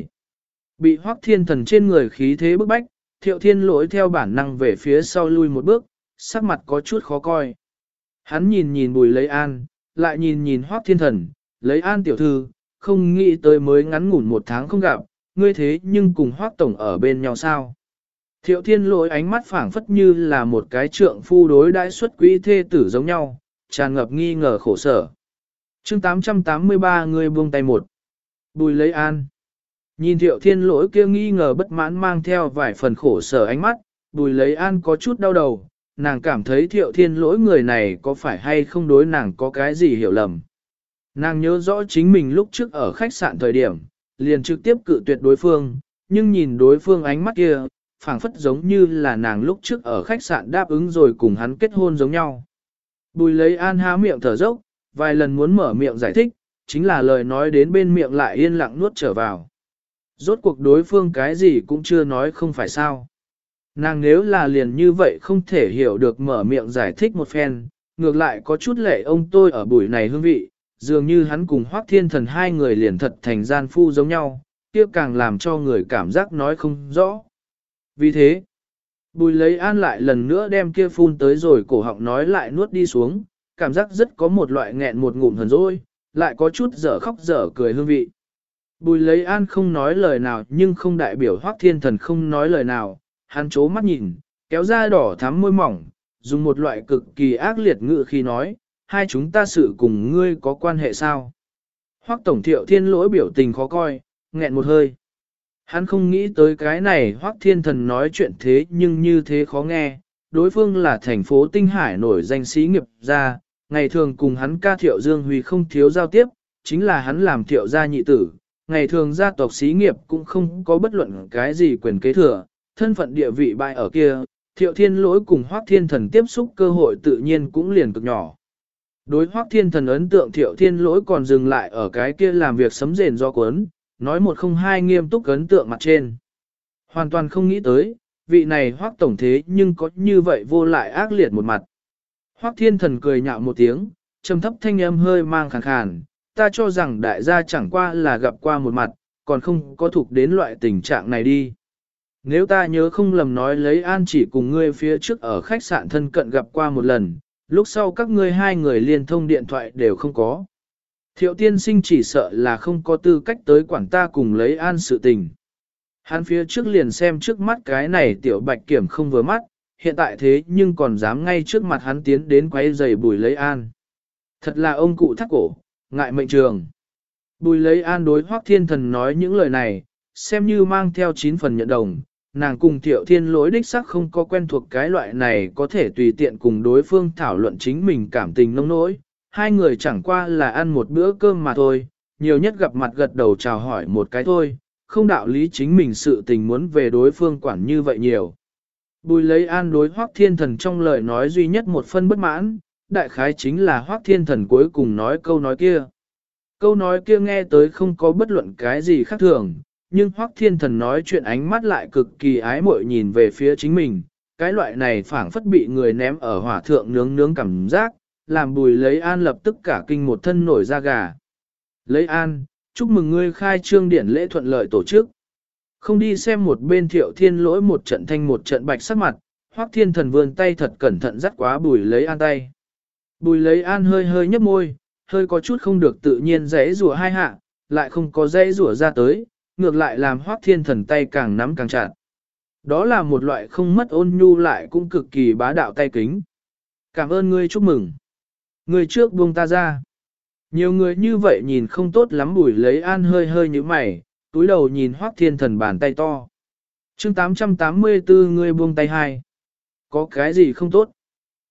Bị Hoắc Thiên Thần trên người khí thế bức bách, Thiệu Thiên Lỗi theo bản năng về phía sau lui một bước, sắc mặt có chút khó coi. Hắn nhìn nhìn Bùi Lấy An, lại nhìn nhìn Hoắc Thiên Thần, Lấy An tiểu thư, không nghĩ tới mới ngắn ngủn một tháng không gặp, ngươi thế nhưng cùng Hoắc tổng ở bên nhau sao? Thiệu Thiên Lỗi ánh mắt phảng phất như là một cái trượng phu đối đãi xuất quý thê tử giống nhau, tràn ngập nghi ngờ khổ sở. Chương 883 người buông tay một. Bùi Lấy An. Nhìn Thiệu Thiên Lỗi kia nghi ngờ bất mãn mang theo vài phần khổ sở ánh mắt, Bùi Lấy An có chút đau đầu, nàng cảm thấy Thiệu Thiên Lỗi người này có phải hay không đối nàng có cái gì hiểu lầm. Nàng nhớ rõ chính mình lúc trước ở khách sạn thời điểm, liền trực tiếp cự tuyệt đối phương, nhưng nhìn đối phương ánh mắt kia, phảng phất giống như là nàng lúc trước ở khách sạn đáp ứng rồi cùng hắn kết hôn giống nhau. Bùi Lấy An há miệng thở dốc, vài lần muốn mở miệng giải thích, chính là lời nói đến bên miệng lại yên lặng nuốt trở vào. Rốt cuộc đối phương cái gì cũng chưa nói không phải sao. Nàng nếu là liền như vậy không thể hiểu được mở miệng giải thích một phen, ngược lại có chút lệ ông tôi ở buổi này hương vị, dường như hắn cùng Hoắc Thiên Thần hai người liền thật thành gian phu giống nhau, kia càng làm cho người cảm giác nói không rõ. Vì thế, Bùi Lấy An lại lần nữa đem kia phun tới rồi cổ họng nói lại nuốt đi xuống, cảm giác rất có một loại nghẹn một ngụm hờn dỗi, lại có chút dở khóc dở cười hương vị. Bùi Lấy An không nói lời nào nhưng không đại biểu Hoắc Thiên Thần không nói lời nào, hắn chố mắt nhìn, kéo ra đỏ thắm môi mỏng, dùng một loại cực kỳ ác liệt ngữ khi nói, hai chúng ta sự cùng ngươi có quan hệ sao? Hoắc tổng Thiệu Thiên Lỗi biểu tình khó coi, nghẹn một hơi. Hắn không nghĩ tới cái này Hoắc Thiên Thần nói chuyện thế nhưng như thế khó nghe, đối phương là thành phố Tinh Hải nổi danh sĩ nghiệp gia, ngày thường cùng hắn ca Thiệu Dương Huy không thiếu giao tiếp, chính là hắn làm Thiệu gia nhị tử, ngày thường gia tộc sĩ nghiệp cũng không có bất luận cái gì quyền kế thừa, thân phận địa vị bại ở kia, Thiệu Thiên Lỗi cùng Hoắc Thiên Thần tiếp xúc cơ hội tự nhiên cũng liền cực nhỏ. Đối Hoắc Thiên Thần ấn tượng Thiệu Thiên Lỗi còn dừng lại ở cái kia làm việc sấm rền do cuốn, nói một không hai nghiêm túc ấn tượng mặt trên. Hoàn toàn không nghĩ tới, vị này Hoắc tổng thế nhưng có như vậy vô lại ác liệt một mặt. Hoắc Thiên Thần cười nhạo một tiếng, trầm thấp thanh âm hơi mang khàn khàn, ta cho rằng đại gia chẳng qua là gặp qua một mặt, còn không có thuộc đến loại tình trạng này đi. Nếu ta nhớ không lầm nói Lấy An chỉ cùng ngươi phía trước ở khách sạn thân cận gặp qua một lần, lúc sau các ngươi hai người liên thông điện thoại đều không có. Thiệu tiên sinh chỉ sợ là không có tư cách tới quản ta cùng Lấy An sự tình. Hắn phía trước liền xem trước mắt cái này tiểu bạch kiểm không vừa mắt, hiện tại thế nhưng còn dám ngay trước mặt hắn tiến đến quấy giày Bùi Lấy An. Thật là ông cụ thắt cổ, ngại mệnh trường. Bùi Lấy An đối Hoắc Thiên Thần nói những lời này, xem như mang theo 9 phần nhận đồng, nàng cùng Thiệu Thiên Lỗi đích xác không có quen thuộc cái loại này có thể tùy tiện cùng đối phương thảo luận chính mình cảm tình nông nỗi, hai người chẳng qua là ăn một bữa cơm mà thôi, nhiều nhất gặp mặt gật đầu chào hỏi một cái thôi, không đạo lý chính mình sự tình muốn về đối phương quản như vậy nhiều. Bùi Lấy An đối Hoắc Thiên Thần trong lời nói duy nhất một phân bất mãn, đại khái chính là Hoắc Thiên Thần cuối cùng nói câu nói kia. Câu nói kia nghe tới không có bất luận cái gì khác thường, nhưng Hoắc Thiên Thần nói chuyện ánh mắt lại cực kỳ ái muội nhìn về phía chính mình, cái loại này phảng phất bị người ném ở hỏa thượng nướng nướng cảm giác, làm Bùi Lấy An lập tức cả kinh một thân nổi da gà. Lấy An, chúc mừng ngươi khai trương điển lễ thuận lợi tổ chức. Không đi xem một bên Thiệu Thiên Lỗi một trận thanh một trận bạch sắc mặt, Hoắc Thiên Thần vươn tay thật cẩn thận dắt quá Bùi Lấy An tay. Bùi Lấy An hơi hơi nhấp môi, hơi có chút không được tự nhiên rẽ rủa hai hạ, lại không có rẽ rủa ra tới, ngược lại làm Hoắc Thiên Thần tay càng nắm càng chặt. Đó là một loại không mất ôn nhu lại cũng cực kỳ bá đạo tay kính. Cảm ơn ngươi, chúc mừng. Ngươi trước buông ta ra. Nhiều người như vậy nhìn không tốt lắm. Bùi Lấy An hơi hơi như mày, túi đầu nhìn Hoắc Thiên Thần bàn tay to. Chương 884 ngươi buông tay hai. Có cái gì không tốt?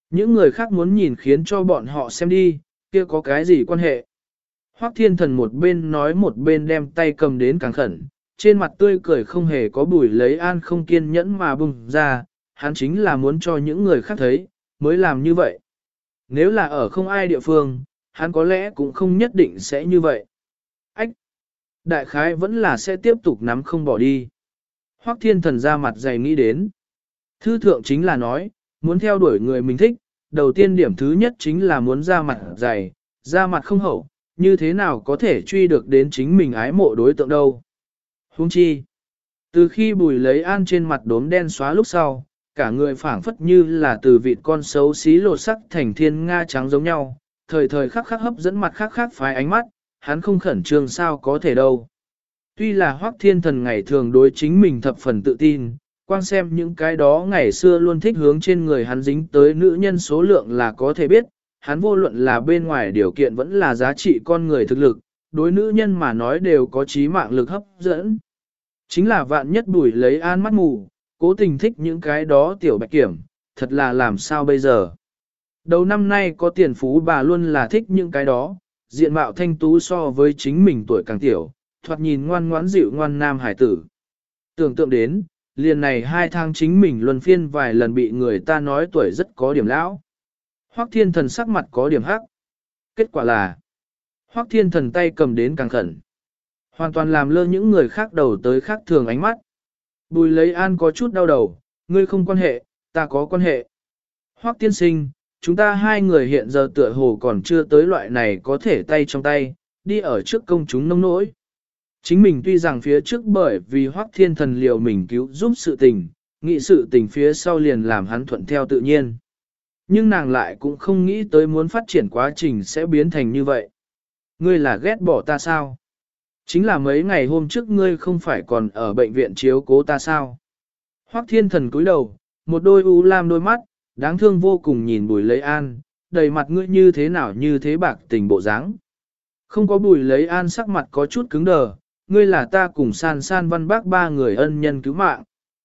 Những người khác muốn nhìn khiến cho bọn họ xem đi, kia có cái gì quan hệ. Hoắc Thiên Thần một bên nói một bên đem tay cầm đến càng khẩn, trên mặt tươi cười không hề có Bùi Lấy An không kiên nhẫn mà bùng ra, hắn chính là muốn cho những người khác thấy, mới làm như vậy. Nếu là ở không ai địa phương, hắn có lẽ cũng không nhất định sẽ như vậy. Ách! Đại khái vẫn là sẽ tiếp tục nắm không bỏ đi. Hoắc Thiên Thần ra mặt dày nghĩ đến. Thư thượng chính là nói, muốn theo đuổi người mình thích, đầu tiên điểm thứ nhất chính là muốn ra mặt dày, ra mặt không hậu, như thế nào có thể truy được đến chính mình ái mộ đối tượng đâu. Huống chi, từ khi Bùi Lấy An trên mặt đốm đen xóa lúc sau, cả người phảng phất như là từ vịt con xấu xí lột sắc thành thiên nga trắng giống nhau, thời thời khắc khắc hấp dẫn mặt khắc khắc phái ánh mắt, hắn không khẩn trương sao có thể đâu. Tuy là Hoắc Thiên Thần ngày thường đối chính mình thập phần tự tin, quan xem những cái đó ngày xưa luôn thích hướng trên người hắn dính tới nữ nhân số lượng là có thể biết, hắn vô luận là bên ngoài điều kiện vẫn là giá trị con người thực lực, đối nữ nhân mà nói đều có trí mạng lực hấp dẫn. Chính là vạn nhất Bùi Lấy An mắt mù, cố tình thích những cái đó tiểu bạch kiểm, thật là làm sao bây giờ. Đầu năm nay có tiền phú bà luôn là thích những cái đó, diện mạo thanh tú so với chính mình tuổi càng tiểu, thoạt nhìn ngoan ngoãn dịu ngoan nam hải tử. Tưởng tượng đến, liền này 2 tháng chính mình luân phiên vài lần bị người ta nói tuổi rất có điểm lão. Hoắc Thiên Thần sắc mặt có điểm hắc. Kết quả là, Hoắc Thiên Thần tay cầm đến càng khẩn. Hoàn toàn làm lơ những người khác đầu tới khác thường ánh mắt. Bùi Lấy An có chút đau đầu, ngươi không quan hệ, ta có quan hệ. Hoắc tiên sinh, chúng ta hai người hiện giờ tựa hồ còn chưa tới loại này có thể tay trong tay, đi ở trước công chúng nông nỗi. Chính mình tuy rằng phía trước bởi vì Hoắc Thiên Thần liều mình cứu giúp sự tình, nghĩ sự tình phía sau liền làm hắn thuận theo tự nhiên. Nhưng nàng lại cũng không nghĩ tới muốn phát triển quá trình sẽ biến thành như vậy. Ngươi là ghét bỏ ta sao? Chính là mấy ngày hôm trước ngươi không phải còn ở bệnh viện chiếu cố ta sao? Hoắc Thiên Thần cúi đầu, một đôi u lam đôi mắt, đáng thương vô cùng nhìn Bùi Lấy An, đầy mặt ngươi như thế nào như thế bạc tình bộ dáng. Không có Bùi Lấy An sắc mặt có chút cứng đờ, ngươi là ta cùng San San Văn Bác 3 người ân nhân cứu mạng.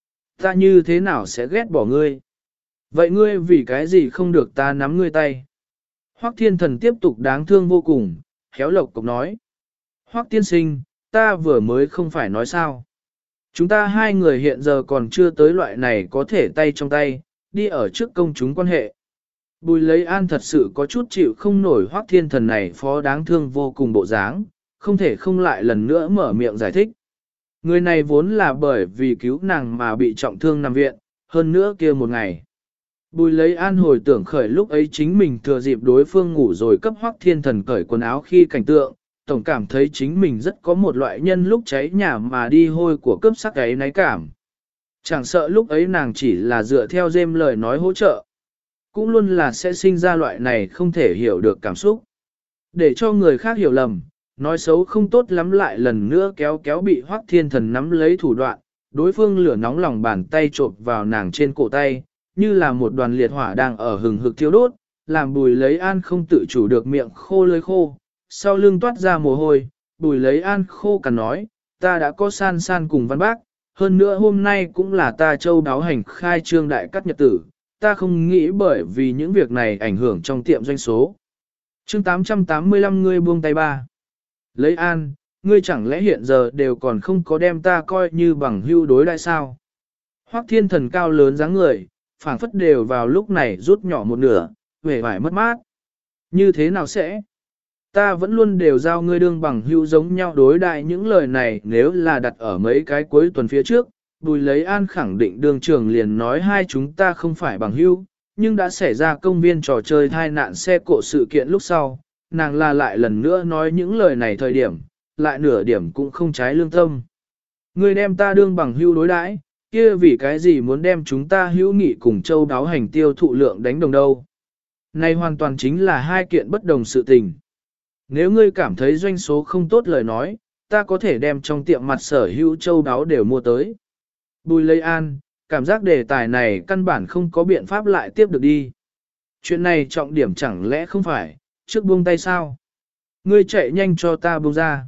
Ta như thế nào sẽ ghét bỏ ngươi? Vậy ngươi vì cái gì không được ta nắm ngươi tay? Hoắc Thiên Thần tiếp tục đáng thương vô cùng, khéo lộc cộc nói. Hoắc tiên sinh, ta vừa mới không phải nói sao. Chúng ta hai người hiện giờ còn chưa tới loại này có thể tay trong tay, đi ở trước công chúng quan hệ. Bùi Lấy An thật sự có chút chịu không nổi Hoắc Thiên Thần này phó đáng thương vô cùng bộ dáng, không thể không lại lần nữa mở miệng giải thích. Người này vốn là bởi vì cứu nàng mà bị trọng thương nằm viện, hơn nữa kia một ngày. Bùi Lấy An hồi tưởng khởi lúc ấy chính mình thừa dịp đối phương ngủ rồi cấp Hoắc Thiên Thần cởi quần áo khi cảnh tượng, tổng cảm thấy chính mình rất có một loại nhân lúc cháy nhà mà đi hôi của cướp sắc ấy náy cảm. Chẳng sợ lúc ấy nàng chỉ là dựa theo dêm lời nói hỗ trợ, cũng luôn là sẽ sinh ra loại này không thể hiểu được cảm xúc. Để cho người khác hiểu lầm, nói xấu không tốt lắm lại lần nữa kéo bị Hoắc Thiên Thần nắm lấy thủ đoạn, đối phương lửa nóng lòng bàn tay chộp vào nàng trên cổ tay, như là một đoàn liệt hỏa đang ở hừng hực thiêu đốt, làm Bùi Lấy An không tự chủ được miệng khô lưỡi khô, sau lưng toát ra mồ hôi, Bùi Lấy An khô cằn nói, ta đã có San San cùng Văn Bác, hơn nữa hôm nay cũng là ta châu đáo hành khai trương đại cắt nhật tử, ta không nghĩ bởi vì những việc này ảnh hưởng trong tiệm doanh số. Chương 885 ngươi buông tay ba. Lấy An, ngươi chẳng lẽ hiện giờ đều còn không có đem ta coi như bằng hưu đối đãi sao? Hoắc Thiên Thần cao lớn dáng người, phảng phất đều vào lúc này rút nhỏ một nửa, vẻ vải mất mát. Như thế nào sẽ? Ta vẫn luôn đều giao ngươi đương bằng hưu giống nhau đối đại những lời này nếu là đặt ở mấy cái cuối tuần phía trước, Bùi Lấy An khẳng định đường trưởng liền nói hai chúng ta không phải bằng hưu, nhưng đã xảy ra công viên trò chơi thai nạn xe cộ sự kiện lúc sau, nàng là lại lần nữa nói những lời này thời điểm, lại nửa điểm cũng không trái lương tâm. Ngươi đem ta đương bằng hưu đối đãi, kia vì cái gì muốn đem chúng ta hữu nghị cùng châu đáo hành tiêu thụ lượng đánh đồng đâu. Này hoàn toàn chính là hai kiện bất đồng sự tình. Nếu ngươi cảm thấy doanh số không tốt lời nói, ta có thể đem trong tiệm mặt sở hữu châu đáo đều mua tới. Bùi Lấy An, cảm giác đề tài này căn bản không có biện pháp lại tiếp được đi. Chuyện này trọng điểm chẳng lẽ không phải, trước buông tay sao? Ngươi chạy nhanh cho ta buông ra.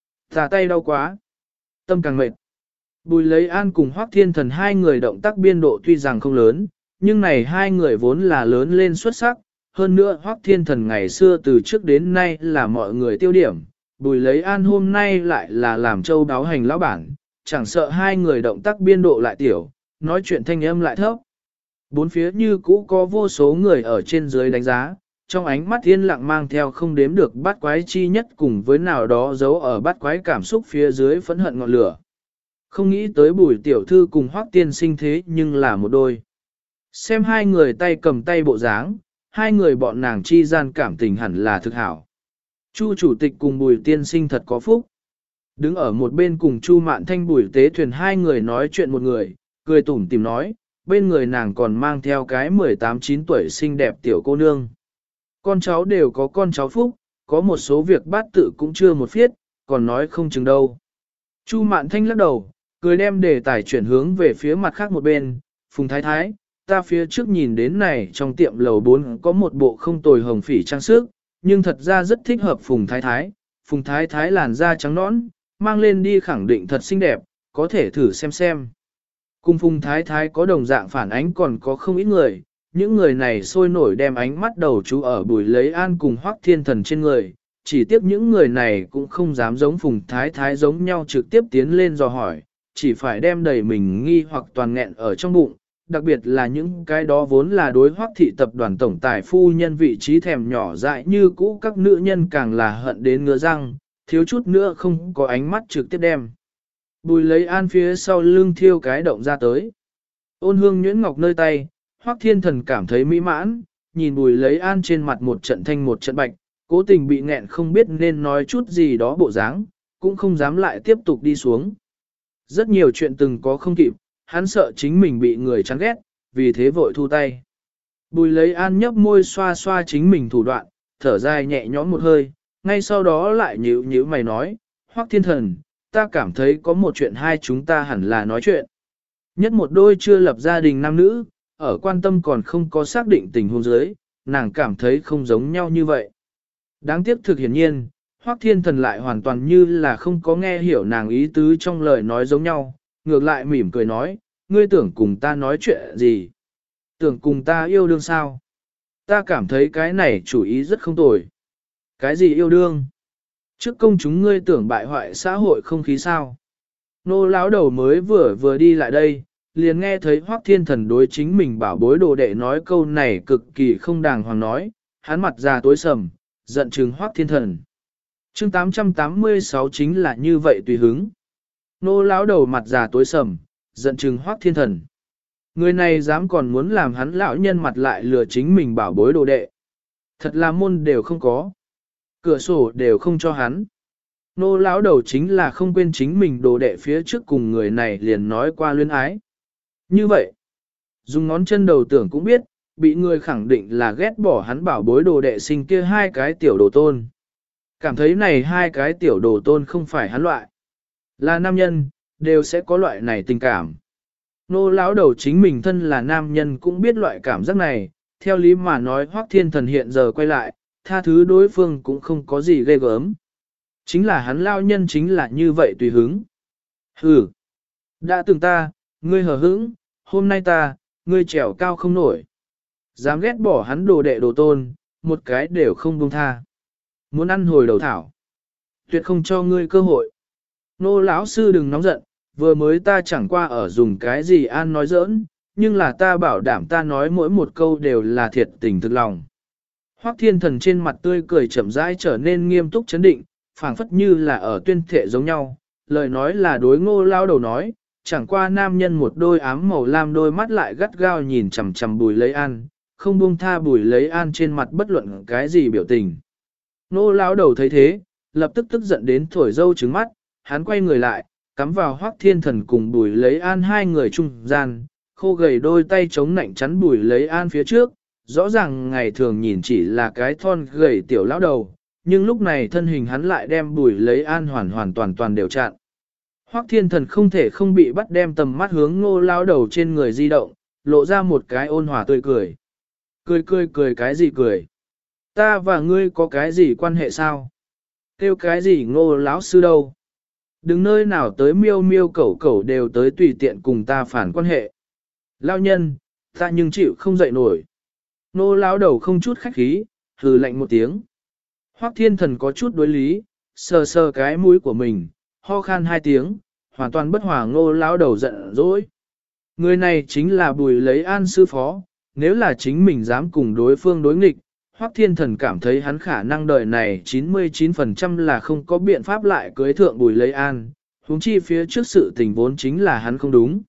Ta tay đau quá. Tâm càng mệt. Bùi Lấy An cùng Hoắc Thiên Thần hai người động tác biên độ tuy rằng không lớn, nhưng này hai người vốn là lớn lên xuất sắc, hơn nữa Hoắc Thiên Thần ngày xưa từ trước đến nay là mọi người tiêu điểm, Bùi Lấy An hôm nay lại là làm châu đáo hành lão bản, chẳng sợ hai người động tác biên độ lại tiểu, nói chuyện thanh âm lại thấp. Bốn phía như cũ có vô số người ở trên dưới đánh giá, trong ánh mắt yên lặng mang theo không đếm được bát quái chi nhất cùng với nào đó giấu ở bát quái cảm xúc phía dưới phẫn hận ngọn lửa. Không nghĩ tới Bùi tiểu thư cùng Hoắc tiên sinh thế nhưng là một đôi. Xem hai người tay cầm tay bộ dáng, hai người bọn nàng chi gian cảm tình hẳn là thực hảo. Chu chủ tịch cùng Bùi tiên sinh thật có phúc. Đứng ở một bên cùng Chu Mạn Thanh Bùi tế thuyền hai người nói chuyện một người, cười tủm tìm nói, bên người nàng còn mang theo cái 18-9 tuổi xinh đẹp tiểu cô nương. Con cháu đều có con cháu phúc, có một số việc bát tự cũng chưa một phiết, còn nói không chừng đâu. Chu Mạn Thanh lắc đầu, cười đem đề tài chuyển hướng về phía mặt khác một bên, Phùng Thái Thái, ta phía trước nhìn đến này trong tiệm lầu 4 có một bộ không tồi hồng phỉ trang sức, nhưng thật ra rất thích hợp Phùng Thái Thái. Phùng Thái Thái làn da trắng nõn, mang lên đi khẳng định thật xinh đẹp, có thể thử xem xem. Cùng Phùng Thái Thái có đồng dạng phản ánh còn có không ít người, những người này sôi nổi đem ánh mắt đầu chú ở Bùi Lấy An cùng Hoắc Thiên Thần trên người, chỉ tiếp những người này cũng không dám giống Phùng Thái Thái giống nhau trực tiếp tiến lên dò hỏi, chỉ phải đem đầy mình nghi hoặc toàn nghẹn ở trong bụng, đặc biệt là những cái đó vốn là đối Hoắc thị tập đoàn tổng tài phu nhân vị trí thèm nhỏ dại như cũ các nữ nhân càng là hận đến ngứa răng, thiếu chút nữa không có ánh mắt trực tiếp đem. Bùi Lấy An phía sau lưng thiêu cái động ra tới. Ôn hương nhuyễn ngọc nơi tay, Hoắc Thiên Thần cảm thấy mỹ mãn, nhìn Bùi Lấy An trên mặt một trận thanh một trận bạch, cố tình bị nghẹn không biết nên nói chút gì đó bộ dáng, cũng không dám lại tiếp tục đi xuống. Rất nhiều chuyện từng có không kịp, hắn sợ chính mình bị người chán ghét, vì thế vội thu tay. Bùi Lấy An nhấp môi xoa xoa chính mình thủ đoạn, thở dài nhẹ nhõm một hơi, ngay sau đó lại nhíu nhíu mày nói, Hoắc Thiên Thần, ta cảm thấy có một chuyện hai chúng ta hẳn là nói chuyện. Nhất một đôi chưa lập gia đình nam nữ, ở quan tâm còn không có xác định tình huống dưới, nàng cảm thấy không giống nhau như vậy. Đáng tiếc thực hiển nhiên, Hoắc Thiên Thần lại hoàn toàn như là không có nghe hiểu nàng ý tứ trong lời nói giống nhau, ngược lại mỉm cười nói, ngươi tưởng cùng ta nói chuyện gì? Tưởng cùng ta yêu đương sao? Ta cảm thấy cái này chủ ý rất không tồi. Cái gì yêu đương? Trước công chúng ngươi tưởng bại hoại xã hội không khí sao? Nô lão đầu mới vừa đi lại đây, liền nghe thấy Hoắc Thiên Thần đối chính mình bảo bối đồ đệ nói câu này cực kỳ không đàng hoàng nói, hắn mặt già tối sầm, giận chừng Hoắc Thiên Thần. Chương 886 chính là như vậy tùy hứng. Nô lão đầu mặt già tối sầm, giận chừng Hoắc Thiên Thần. Người này dám còn muốn làm hắn lão nhân mặt lại lừa chính mình bảo bối đồ đệ. Thật là môn đều không có. Cửa sổ đều không cho hắn. Nô lão đầu chính là không quên chính mình đồ đệ phía trước cùng người này liền nói qua luyến ái. Như vậy, dùng ngón chân đầu tưởng cũng biết, bị người khẳng định là ghét bỏ hắn bảo bối đồ đệ sinh kia hai cái tiểu đồ tôn. Cảm thấy này hai cái tiểu đồ tôn không phải hắn loại. Là nam nhân, đều sẽ có loại này tình cảm. Nô lão đầu chính mình thân là nam nhân cũng biết loại cảm giác này, theo lý mà nói Hoắc Thiên Thần hiện giờ quay lại, tha thứ đối phương cũng không có gì ghê gớm. Chính là hắn lao nhân chính là như vậy tùy hứng. Hừ, đã từng ta, ngươi hờ hững, hôm nay ta, ngươi trèo cao không nổi. Dám ghét bỏ hắn đồ đệ đồ tôn, một cái đều không buông tha. Muốn ăn hồi đầu thảo. Tuyệt không cho ngươi cơ hội. Nô lão sư đừng nóng giận, vừa mới ta chẳng qua ở dùng cái gì an nói giỡn, nhưng là ta bảo đảm ta nói mỗi một câu đều là thiệt tình thực lòng. Hoắc Thiên Thần trên mặt tươi cười chậm rãi trở nên nghiêm túc chấn định, phảng phất như là ở tuyên thệ giống nhau, lời nói là đối ngô lao đầu nói, chẳng qua nam nhân một đôi ám màu lam đôi mắt lại gắt gao nhìn chằm chằm Bùi Lấy An, không buông tha Bùi Lấy An trên mặt bất luận cái gì biểu tình. Ngô lao đầu thấy thế, lập tức tức giận đến thổi dâu trứng mắt, hắn quay người lại, cắm vào Hoắc Thiên Thần cùng Bùi Lấy An hai người trung gian, khô gầy đôi tay chống nạnh chắn Bùi Lấy An phía trước, rõ ràng ngày thường nhìn chỉ là cái thon gầy tiểu lão đầu, nhưng lúc này thân hình hắn lại đem Bùi Lấy An hoàn toàn đều chặn. Hoắc Thiên Thần không thể không bị bắt đem tầm mắt hướng ngô lão đầu trên người di động, lộ ra một cái ôn hòa tươi cười. Cười cái gì cười? Ta và ngươi có cái gì quan hệ sao? Kêu cái gì ngô lão sư đâu? Đừng nơi nào tới miêu miêu cẩu cẩu đều tới tùy tiện cùng ta phản quan hệ. Lão nhân, Ta nhưng chịu không dậy nổi. Nô lão đầu không chút khách khí, hừ lạnh một tiếng. Hoắc Thiên Thần có chút đối lý, sờ sờ cái mũi của mình, ho khan hai tiếng, hoàn toàn bất hòa Ngô lão đầu giận dỗi. Người này chính là Bùi Lấy An sư phó, nếu là chính mình dám cùng đối phương đối nghịch, Hoắc Thiên Thần cảm thấy hắn khả năng đời này 99% là không có biện pháp lại cưới thượng Bùi Lấy An, huống chi phía trước sự tình vốn chính là hắn không đúng.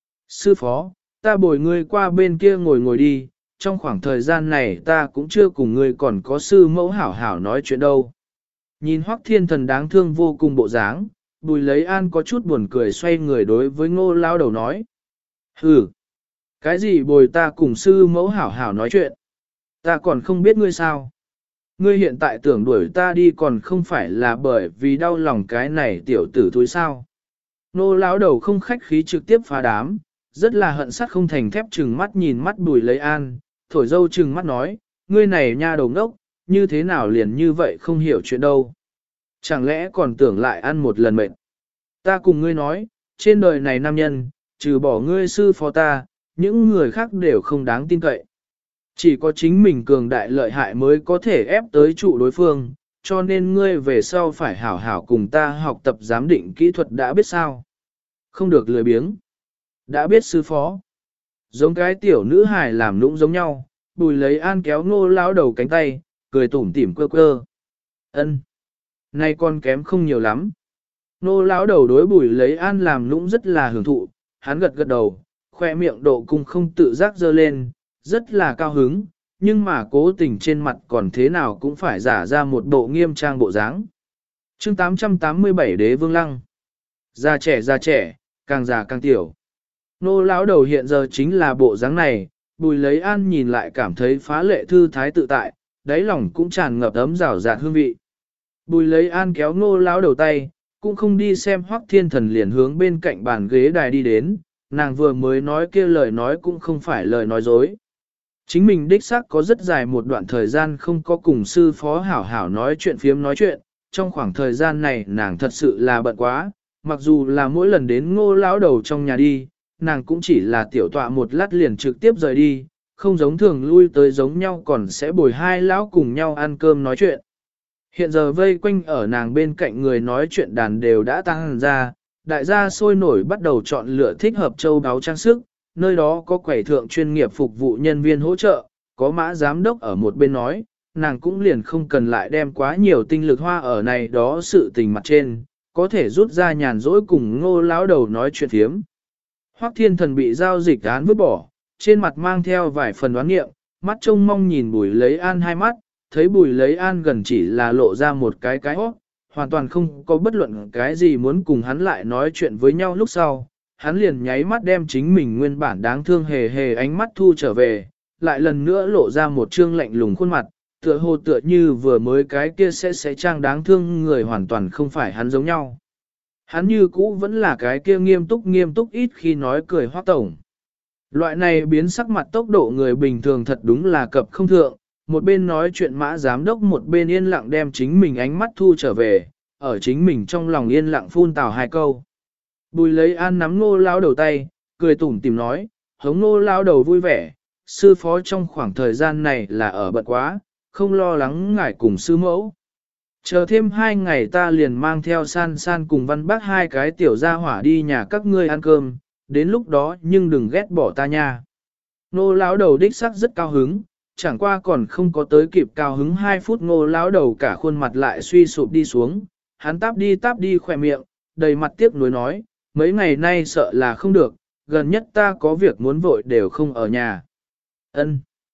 Sư phó, ta bồi ngươi qua bên kia ngồi ngồi đi, trong khoảng thời gian này ta cũng chưa cùng ngươi còn có sư mẫu hảo hảo nói chuyện đâu. Nhìn Hoắc Thiên Thần đáng thương vô cùng bộ dáng, Bùi Lấy An có chút buồn cười xoay người đối với Ngô lão đầu nói. Hừ, cái gì bồi ta cùng sư mẫu hảo hảo nói chuyện? Ta còn không biết ngươi sao? Ngươi hiện tại tưởng đuổi ta đi còn không phải là bởi vì đau lòng cái này tiểu tử thúi sao? Ngô lão đầu không khách khí trực tiếp phá đám, rất là hận sắt không thành thép chừng mắt nhìn mắt Bùi Lấy An, thổi dâu chừng mắt nói, ngươi này nha đầu ngốc, như thế nào liền như vậy không hiểu chuyện đâu. Chẳng lẽ còn tưởng lại ăn một lần mệt. Ta cùng ngươi nói, trên đời này nam nhân, trừ bỏ ngươi sư phó ta, những người khác đều không đáng tin cậy. Chỉ có chính mình cường đại lợi hại mới có thể ép tới trụ đối phương, cho nên ngươi về sau phải hảo hảo cùng ta học tập giám định kỹ thuật đã biết sao. Không được lười biếng. Đã biết sư phó. Giống cái tiểu nữ hài làm lũng giống nhau, Bùi Lấy An kéo Ngô lão đầu cánh tay, cười tủm tỉm quơ quơ. Ân, nay con kém không nhiều lắm. Ngô lão đầu đối Bùi Lấy An làm lũng rất là hưởng thụ, hắn gật gật đầu, khoe miệng độ cung không tự giác dơ lên, rất là cao hứng, nhưng mà cố tình trên mặt còn thế nào cũng phải giả ra một bộ nghiêm trang bộ dáng. Chương 887 Đế Vương Lăng. Già trẻ, càng già càng tiểu. Nô lão đầu hiện giờ chính là bộ dáng này, Bùi Lấy An nhìn lại cảm thấy phá lệ thư thái tự tại, đáy lòng cũng tràn ngập ấm rào rạt hương vị. Bùi Lấy An kéo Nô lão đầu tay, cũng không đi xem Hoắc Thiên Thần liền hướng bên cạnh bàn ghế đài đi đến, nàng vừa mới nói kia lời nói cũng không phải lời nói dối. Chính mình đích xác có rất dài một đoạn thời gian không có cùng sư phó hảo hảo nói chuyện phiếm nói chuyện, trong khoảng thời gian này nàng thật sự là bận quá, mặc dù là mỗi lần đến Ngô lão đầu trong nhà đi, nàng cũng chỉ là tiểu tọa một lát liền trực tiếp rời đi, không giống thường lui tới giống nhau còn sẽ bồi hai lão cùng nhau ăn cơm nói chuyện. Hiện giờ vây quanh ở nàng bên cạnh người nói chuyện đàn đều đã tăng ra, đại gia sôi nổi bắt đầu chọn lựa thích hợp châu báu trang sức, nơi đó có quầy thượng chuyên nghiệp phục vụ nhân viên hỗ trợ, có Mã giám đốc ở một bên nói, nàng cũng liền không cần lại đem quá nhiều tinh lực hoa ở này đó sự tình mặt trên, có thể rút ra nhàn rỗi cùng Ngô lão đầu nói chuyện thiếm. Hoắc Thiên Thần bị giao dịch án vứt bỏ, trên mặt mang theo vài phần đoán nghiệm, mắt trông mong nhìn Bùi Lấy An hai mắt, thấy Bùi Lấy An gần chỉ là lộ ra một cái hót, hoàn toàn không có bất luận cái gì muốn cùng hắn lại nói chuyện với nhau lúc sau. Hắn liền nháy mắt đem chính mình nguyên bản đáng thương hề hề ánh mắt thu trở về, lại lần nữa lộ ra một trương lạnh lùng khuôn mặt, tựa hồ tựa như vừa mới cái kia sẽ trang đáng thương người hoàn toàn không phải hắn giống nhau. Hắn như cũ vẫn là cái kia nghiêm túc ít khi nói cười Hoắc tổng. Loại này biến sắc mặt tốc độ người bình thường thật đúng là cập không thượng, một bên nói chuyện Mã giám đốc một bên yên lặng đem chính mình ánh mắt thu trở về, ở chính mình trong lòng yên lặng phun tào hai câu. Bùi Lấy An nắm Ngô lão đầu tay, cười tủm tỉm nói, hống Ngô lão đầu vui vẻ, sư phó trong khoảng thời gian này là ở bận quá, không lo lắng ngài cùng sư mẫu. Chờ thêm 2 ngày ta liền mang theo San San cùng Văn Bác hai cái tiểu gia hỏa đi nhà các ngươi ăn cơm, đến lúc đó nhưng đừng ghét bỏ ta nha. Ngô lão đầu đích sắc rất cao hứng, chẳng qua còn không có tới kịp cao hứng 2 phút Ngô lão đầu cả khuôn mặt lại suy sụp đi xuống, hắn táp đi khỏe miệng, đầy mặt tiếc nuối nói, mấy ngày nay sợ là không được, gần nhất ta có việc muốn vội đều không ở nhà. Ân,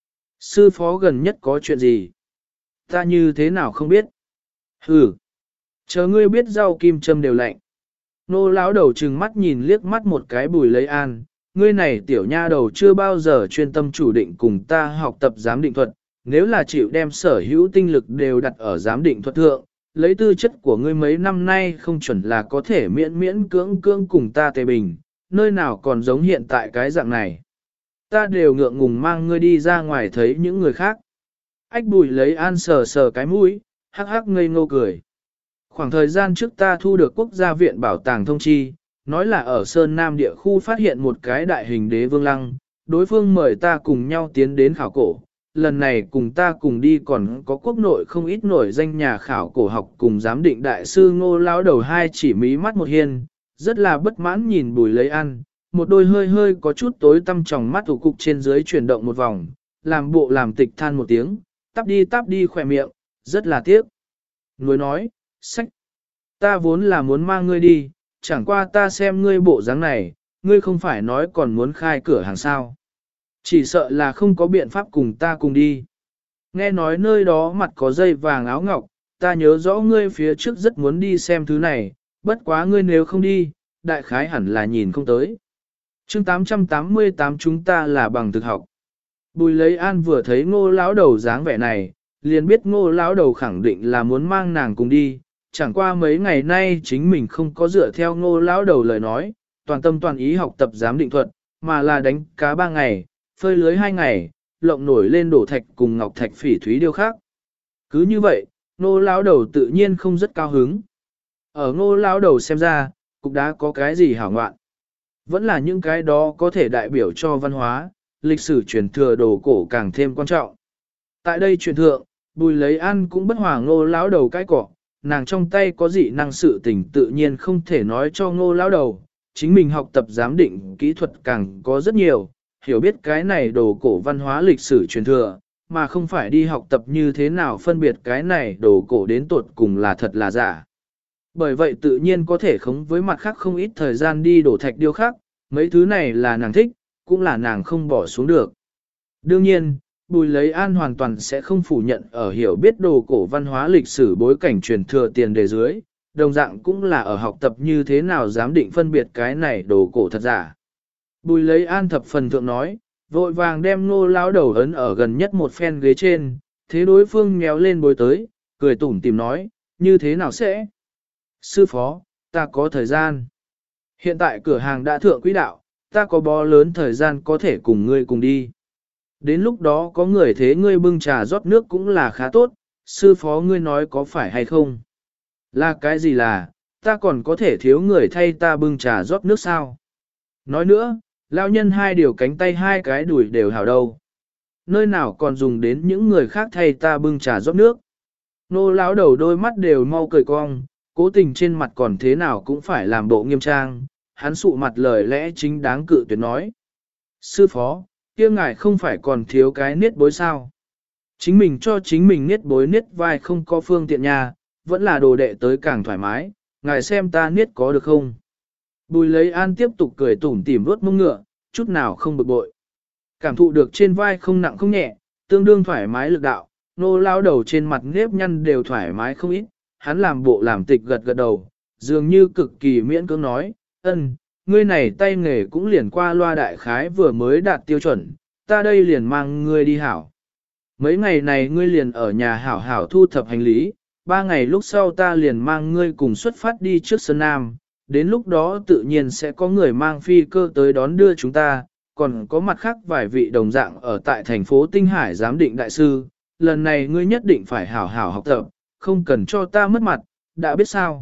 sư phó gần nhất có chuyện gì? Ta như thế nào không biết? Hừ, chờ ngươi biết rau kim châm đều lạnh. Nô lão đầu trừng mắt nhìn liếc mắt một cái Bùi Lấy An, ngươi này tiểu nha đầu chưa bao giờ chuyên tâm chủ định cùng ta học tập giám định thuật, nếu là chịu đem sở hữu tinh lực đều đặt ở giám định thuật thượng, lấy tư chất của ngươi mấy năm nay không chuẩn là có thể miễn cưỡng cùng ta tề bình, nơi nào còn giống hiện tại cái dạng này. Ta đều ngượng ngùng mang ngươi đi ra ngoài thấy những người khác. Ách Bùi Lấy An sờ cái mũi, hắc hắc ngây ngô cười. Khoảng thời gian trước ta thu được quốc gia viện bảo tàng thông chi, nói là ở Sơn Nam địa khu phát hiện một cái đại hình đế vương lăng, đối phương mời ta cùng nhau tiến đến khảo cổ. Lần này cùng ta cùng đi còn có quốc nội không ít nổi danh nhà khảo cổ học cùng giám định đại sư Ngô lão đầu hai chỉ mí mắt một hiên, rất là bất mãn nhìn Bùi Lấy An, một đôi hơi hơi có chút tối tăm tròng mắt thủ cục trên dưới chuyển động một vòng, làm bộ làm tịch than một tiếng, tắp đi khỏe miệng, rất là tiếc. Nuối nói, sách, ta vốn là muốn mang ngươi đi, chẳng qua ta xem ngươi bộ dáng này, ngươi không phải nói còn muốn khai cửa hàng sao. Chỉ sợ là không có biện pháp cùng ta cùng đi. Nghe nói nơi đó mặt có dây vàng áo ngọc, ta nhớ rõ ngươi phía trước rất muốn đi xem thứ này, bất quá ngươi nếu không đi, đại khái hẳn là nhìn không tới. Chương 888 chúng ta là bằng thực học. Bùi Lấy An vừa thấy Ngô lão đầu dáng vẻ này, liền biết Ngô lão đầu khẳng định là muốn mang nàng cùng đi, chẳng qua mấy ngày nay chính mình không có dựa theo Ngô lão đầu lời nói, toàn tâm toàn ý học tập giám định thuật, mà là đánh cá 3 ngày, phơi lưới 2 ngày, lộng nổi lên đổ thạch cùng ngọc thạch phỉ thúy điêu khác. Cứ như vậy, Ngô lão đầu tự nhiên không rất cao hứng. Ở Ngô lão đầu xem ra, cục đá có cái gì hảo ngoạn. Vẫn là những cái đó có thể đại biểu cho văn hóa, lịch sử truyền thừa đồ cổ càng thêm quan trọng. Tại đây truyền thượng, Bùi Lấy An cũng bất hòa Ngô lão đầu cái cỏ, nàng trong tay có dị năng sự tình tự nhiên không thể nói cho Ngô lão đầu, chính mình học tập giám định kỹ thuật càng có rất nhiều, hiểu biết cái này đồ cổ văn hóa lịch sử truyền thừa, mà không phải đi học tập như thế nào phân biệt cái này đồ cổ đến tột cùng là thật là giả. Bởi vậy tự nhiên có thể khống với mặt khác không ít thời gian đi đổ thạch điêu khắc, mấy thứ này là nàng thích, cũng là nàng không bỏ xuống được. Đương nhiên, Bùi Lấy An hoàn toàn sẽ không phủ nhận ở hiểu biết đồ cổ văn hóa lịch sử bối cảnh truyền thừa tiền đề dưới, đồng dạng cũng là ở học tập như thế nào giám định phân biệt cái này đồ cổ thật giả. Bùi Lấy An thập phần thượng nói, vội vàng đem Ngô lão đầu ấn ở gần nhất một phen ghế trên, thế đối phương méo lên bối tới, cười tủm tìm nói, như thế nào sẽ? Sư phó, ta có thời gian. Hiện tại cửa hàng đã thượng quỹ đạo, ta có bó lớn thời gian có thể cùng ngươi cùng đi. Đến lúc đó có người thế ngươi bưng trà rót nước cũng là khá tốt, sư phó ngươi nói có phải hay không? Là cái gì là, ta còn có thể thiếu người thay ta bưng trà rót nước sao? Nói nữa, lão nhân hai điều cánh tay hai cái đùi đều hảo đâu. Nơi nào còn dùng đến những người khác thay ta bưng trà rót nước? Nô lão đầu đôi mắt đều mau cười cong, cố tình trên mặt còn thế nào cũng phải làm bộ nghiêm trang, hắn sụ mặt lời lẽ chính đáng cự tuyệt nói. Sư phó, kia ngài không phải còn thiếu cái niết bối sao? Chính mình cho chính mình niết bối niết vai không có phương tiện nhà, vẫn là đồ đệ tới càng thoải mái, ngài xem ta niết có được không? Bùi Lấy An tiếp tục cười tủm tỉm vuốt mông ngựa, chút nào không bực bội. Cảm thụ được trên vai không nặng không nhẹ, tương đương thoải mái lực đạo, nô lao đầu trên mặt nếp nhăn đều thoải mái không ít, hắn làm bộ làm tịch gật gật đầu, dường như cực kỳ miễn cưỡng nói, ngươi này tay nghề cũng liền qua loa đại khái vừa mới đạt tiêu chuẩn, ta đây liền mang ngươi đi hảo. Mấy ngày này ngươi liền ở nhà hảo hảo thu thập hành lý, 3 ngày lúc sau ta liền mang ngươi cùng xuất phát đi trước Sơn Nam, đến lúc đó tự nhiên sẽ có người mang phi cơ tới đón đưa chúng ta, còn có mặt khác vài vị đồng dạng ở tại thành phố Tinh Hải giám định đại sư, lần này ngươi nhất định phải hảo hảo học tập, không cần cho ta mất mặt, đã biết sao.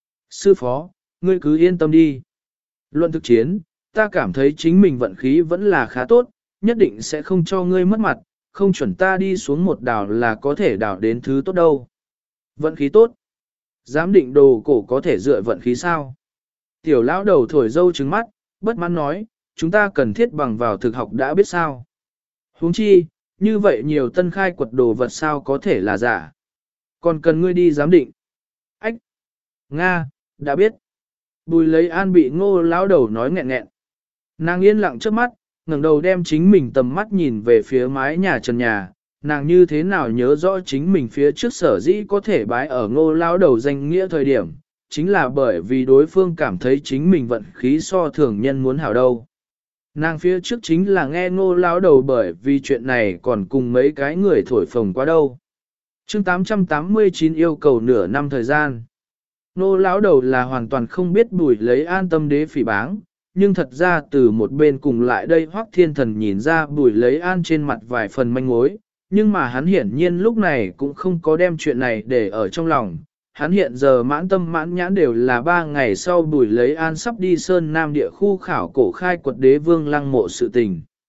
Sư phó, ngươi cứ yên tâm đi. Luận thực chiến, ta cảm thấy chính mình vận khí vẫn là khá tốt, nhất định sẽ không cho ngươi mất mặt, không chuẩn ta đi xuống một đảo là có thể đảo đến thứ tốt đâu. Vận khí tốt. Giám định đồ cổ có thể dựa vận khí sao? Tiểu lão đầu thổi dâu trứng mắt, bất mãn nói, chúng ta cần thiết bằng vào thực học đã biết sao. Huống chi, như vậy nhiều tân khai quật đồ vật sao có thể là giả. Còn cần ngươi đi giám định. Ách! Nga, đã biết. Bùi Lấy An bị Ngô lão đầu nói nghẹn nghẹn. Nàng yên lặng trước mắt, ngẩng đầu đem chính mình tầm mắt nhìn về phía mái nhà trần nhà. Nàng như thế nào nhớ rõ chính mình phía trước sở dĩ có thể bái ở Ngô lão đầu danh nghĩa thời điểm, chính là bởi vì đối phương cảm thấy chính mình vận khí so thường nhân muốn hảo đâu. Nàng phía trước chính là nghe Ngô lão đầu bởi vì chuyện này còn cùng mấy cái người thổi phồng quá đâu. Chương 889 yêu cầu nửa năm thời gian. Ngô lão đầu là hoàn toàn không biết Bùi Lấy An tâm đế phỉ báng, nhưng thật ra từ một bên cùng lại đây Hoắc Thiên Thần nhìn ra Bùi Lấy An trên mặt vài phần manh mối, nhưng mà hắn hiển nhiên lúc này cũng không có đem chuyện này để ở trong lòng. Hắn hiện giờ mãn tâm mãn nhãn đều là 3 ngày sau Bùi Lấy An sắp đi Sơn Nam địa khu khảo cổ khai quật đế vương lăng mộ sự tình.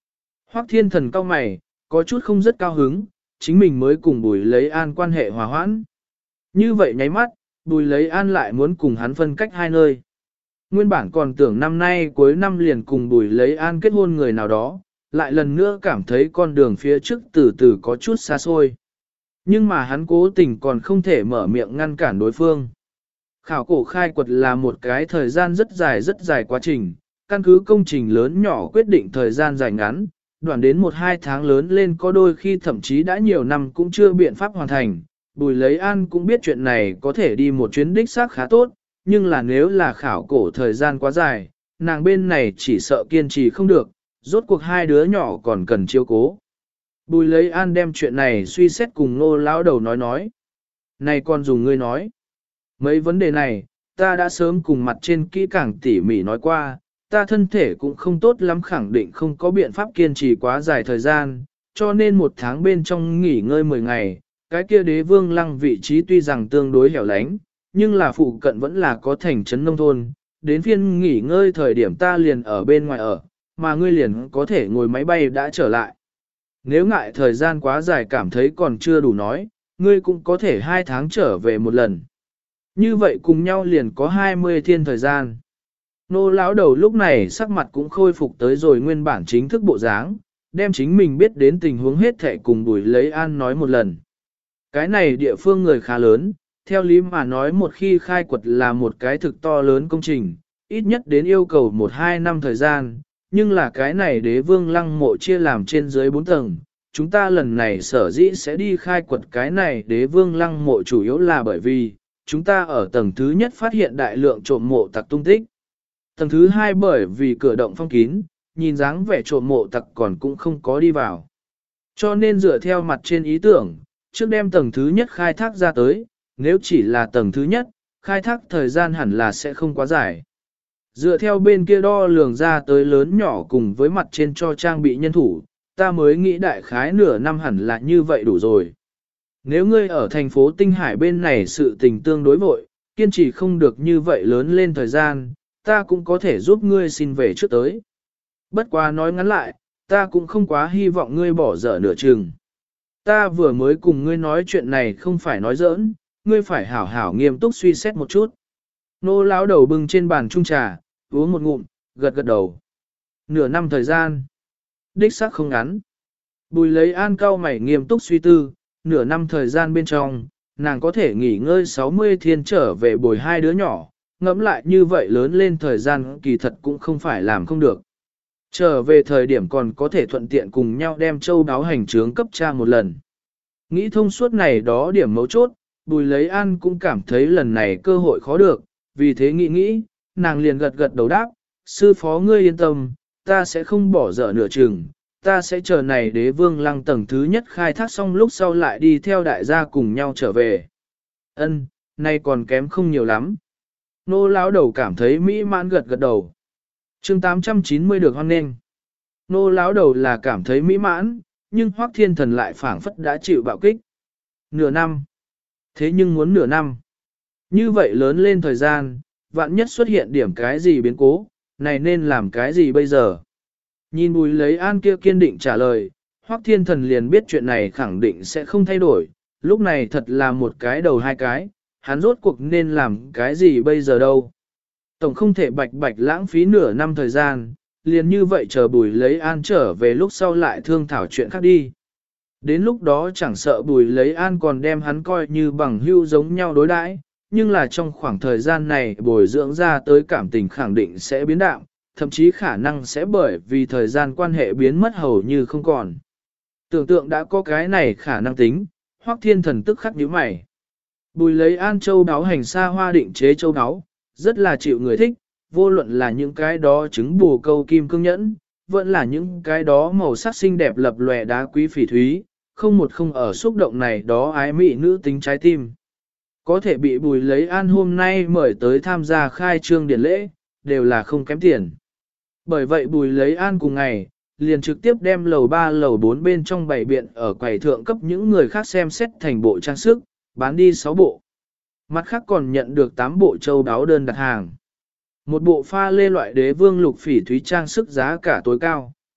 Hoắc Thiên Thần cau mày, có chút không rất cao hứng, chính mình mới cùng Bùi Lấy An quan hệ hòa hoãn. Như vậy nháy mắt, Bùi Lấy An lại muốn cùng hắn phân cách hai nơi. Nguyên bản còn tưởng năm nay cuối năm liền cùng Bùi Lấy An kết hôn người nào đó, lại lần nữa cảm thấy con đường phía trước từ từ có chút xa xôi. Nhưng mà hắn cố tình còn không thể mở miệng ngăn cản đối phương. Khảo cổ khai quật là một cái thời gian rất dài quá trình, căn cứ công trình lớn nhỏ quyết định thời gian dài ngắn, đoạn đến 1-2 tháng lớn lên có đôi khi thậm chí đã nhiều năm cũng chưa biện pháp hoàn thành. Bùi Lấy An cũng biết chuyện này có thể đi một chuyến đích xác khá tốt, nhưng là nếu là khảo cổ thời gian quá dài, nàng bên này chỉ sợ kiên trì không được, rốt cuộc hai đứa nhỏ còn cần chiếu cố. Bùi Lấy An đem chuyện này suy xét cùng Nô lão đầu nói. Này con dùng ngươi nói. Mấy vấn đề này, ta đã sớm cùng mặt trên kỹ càng tỉ mỉ nói qua, ta thân thể cũng không tốt lắm khẳng định không có biện pháp kiên trì quá dài thời gian, cho nên 1 tháng bên trong nghỉ ngơi 10 ngày, cái kia Đế Vương Lăng vị trí tuy rằng tương đối hẻo lánh, nhưng là phụ cận vẫn là có thành trấn nông thôn, đến phiên nghỉ ngơi thời điểm ta liền ở bên ngoài ở, mà ngươi liền có thể ngồi máy bay đã trở lại. Nếu ngại thời gian quá dài cảm thấy còn chưa đủ nói, ngươi cũng có thể 2 tháng trở về một lần. Như vậy cùng nhau liền có 20 thiên thời gian. Nô lão đầu lúc này sắc mặt cũng khôi phục tới rồi nguyên bản chính thức bộ dáng, đem chính mình biết đến tình huống hết thệ cùng Bùi Lấy An nói một lần. Cái này địa phương người khá lớn, theo lý mà nói một khi khai quật là một cái thực to lớn công trình, ít nhất đến yêu cầu 1-2 năm thời gian, nhưng là cái này Đế Vương Lăng mộ chia làm trên dưới 4 tầng. Chúng ta lần này sở dĩ sẽ đi khai quật cái này Đế Vương Lăng mộ chủ yếu là bởi vì, chúng ta ở tầng thứ nhất phát hiện đại lượng trộm mộ tặc tung tích. Tầng thứ hai bởi vì cửa động phong kín, nhìn dáng vẻ trộm mộ tặc còn cũng không có đi vào. Cho nên dựa theo mặt trên ý tưởng, trước đem tầng thứ nhất khai thác ra tới, nếu chỉ là tầng thứ nhất, khai thác thời gian hẳn là sẽ không quá dài. Dựa theo bên kia đo lường ra tới lớn nhỏ cùng với mặt trên cho trang bị nhân thủ, ta mới nghĩ đại khái nửa năm hẳn là như vậy đủ rồi. Nếu ngươi ở thành phố Tinh Hải bên này sự tình tương đối vội, kiên trì không được như vậy lớn lên thời gian, ta cũng có thể giúp ngươi xin về trước tới. Bất quá nói ngắn lại, ta cũng không quá hy vọng ngươi bỏ dở nửa chừng. Ta vừa mới cùng ngươi nói chuyện này không phải nói giỡn, ngươi phải hảo hảo nghiêm túc suy xét một chút. Nô lão đầu bưng trên bàn chung trà, uống một ngụm, gật gật đầu. Nửa năm thời gian. Đích xác không ngắn. Bùi Lấy An cau mày nghiêm túc suy tư, nửa năm thời gian bên trong, nàng có thể nghỉ ngơi 60 thiên trở về bồi hai đứa nhỏ, ngẫm lại như vậy lớn lên thời gian kỳ thật cũng không phải làm không được. Trở về thời điểm còn có thể thuận tiện cùng nhau đem châu đáo hành trướng cấp cha một lần. Nghĩ thông suốt này đó điểm mấu chốt, Bùi Lấy An cũng cảm thấy lần này cơ hội khó được, vì thế nghĩ, nàng liền gật gật đầu đáp, sư phó ngươi yên tâm, ta sẽ không bỏ dở nửa chừng, ta sẽ chờ này Đế Vương Lăng tầng thứ nhất khai thác xong lúc sau lại đi theo đại gia cùng nhau trở về. Ân, nay còn kém không nhiều lắm. Nô lão đầu cảm thấy mỹ mãn gật gật đầu. Chương 890 được hoan nghênh. Nô lão đầu là cảm thấy mỹ mãn, nhưng Hoắc Thiên Thần lại phảng phất đã chịu bạo kích. Nửa năm. Thế nhưng muốn nửa năm. Như vậy lớn lên thời gian, vạn nhất xuất hiện điểm cái gì biến cố, này nên làm cái gì bây giờ? Nhìn Bùi Lấy An kia kiên định trả lời, Hoắc Thiên Thần liền biết chuyện này khẳng định sẽ không thay đổi, lúc này thật là một cái đầu hai cái, hắn rốt cuộc nên làm cái gì bây giờ đâu. Tổng không thể bạch bạch lãng phí nửa năm thời gian, liền như vậy chờ Bùi Lấy An trở về lúc sau lại thương thảo chuyện khác đi. Đến lúc đó chẳng sợ Bùi Lấy An còn đem hắn coi như bằng hữu giống nhau đối đãi, nhưng là trong khoảng thời gian này bồi dưỡng ra tới cảm tình khẳng định sẽ biến đạo, thậm chí khả năng sẽ bởi vì thời gian quan hệ biến mất hầu như không còn. Tưởng tượng đã có cái này khả năng tính, Hoắc Thiên Thần tức khắc nhíu mày. Bùi Lấy An châu đáo hành xa hoa định chế châu đáo, rất là chịu người thích, vô luận là những cái đó trứng bù câu kim cương nhẫn, vẫn là những cái đó màu sắc xinh đẹp lập lòe đá quý phỉ thúy, không một không ở xúc động này đó ái mị nữ tính trái tim. Có thể bị Bùi Lấy An hôm nay mời tới tham gia khai trương điển lễ, đều là không kém tiền. Bởi vậy Bùi Lấy An cùng ngày, liền trực tiếp đem lầu 3 lầu 4 bên trong bày biện ở quầy thượng cấp những người khác xem xét thành bộ trang sức, bán đi 6 bộ. Mặt khác còn nhận được 8 bộ châu đáo đơn đặt hàng. Một bộ pha lê loại Đế Vương lục phỉ thúy trang sức giá cả tối cao.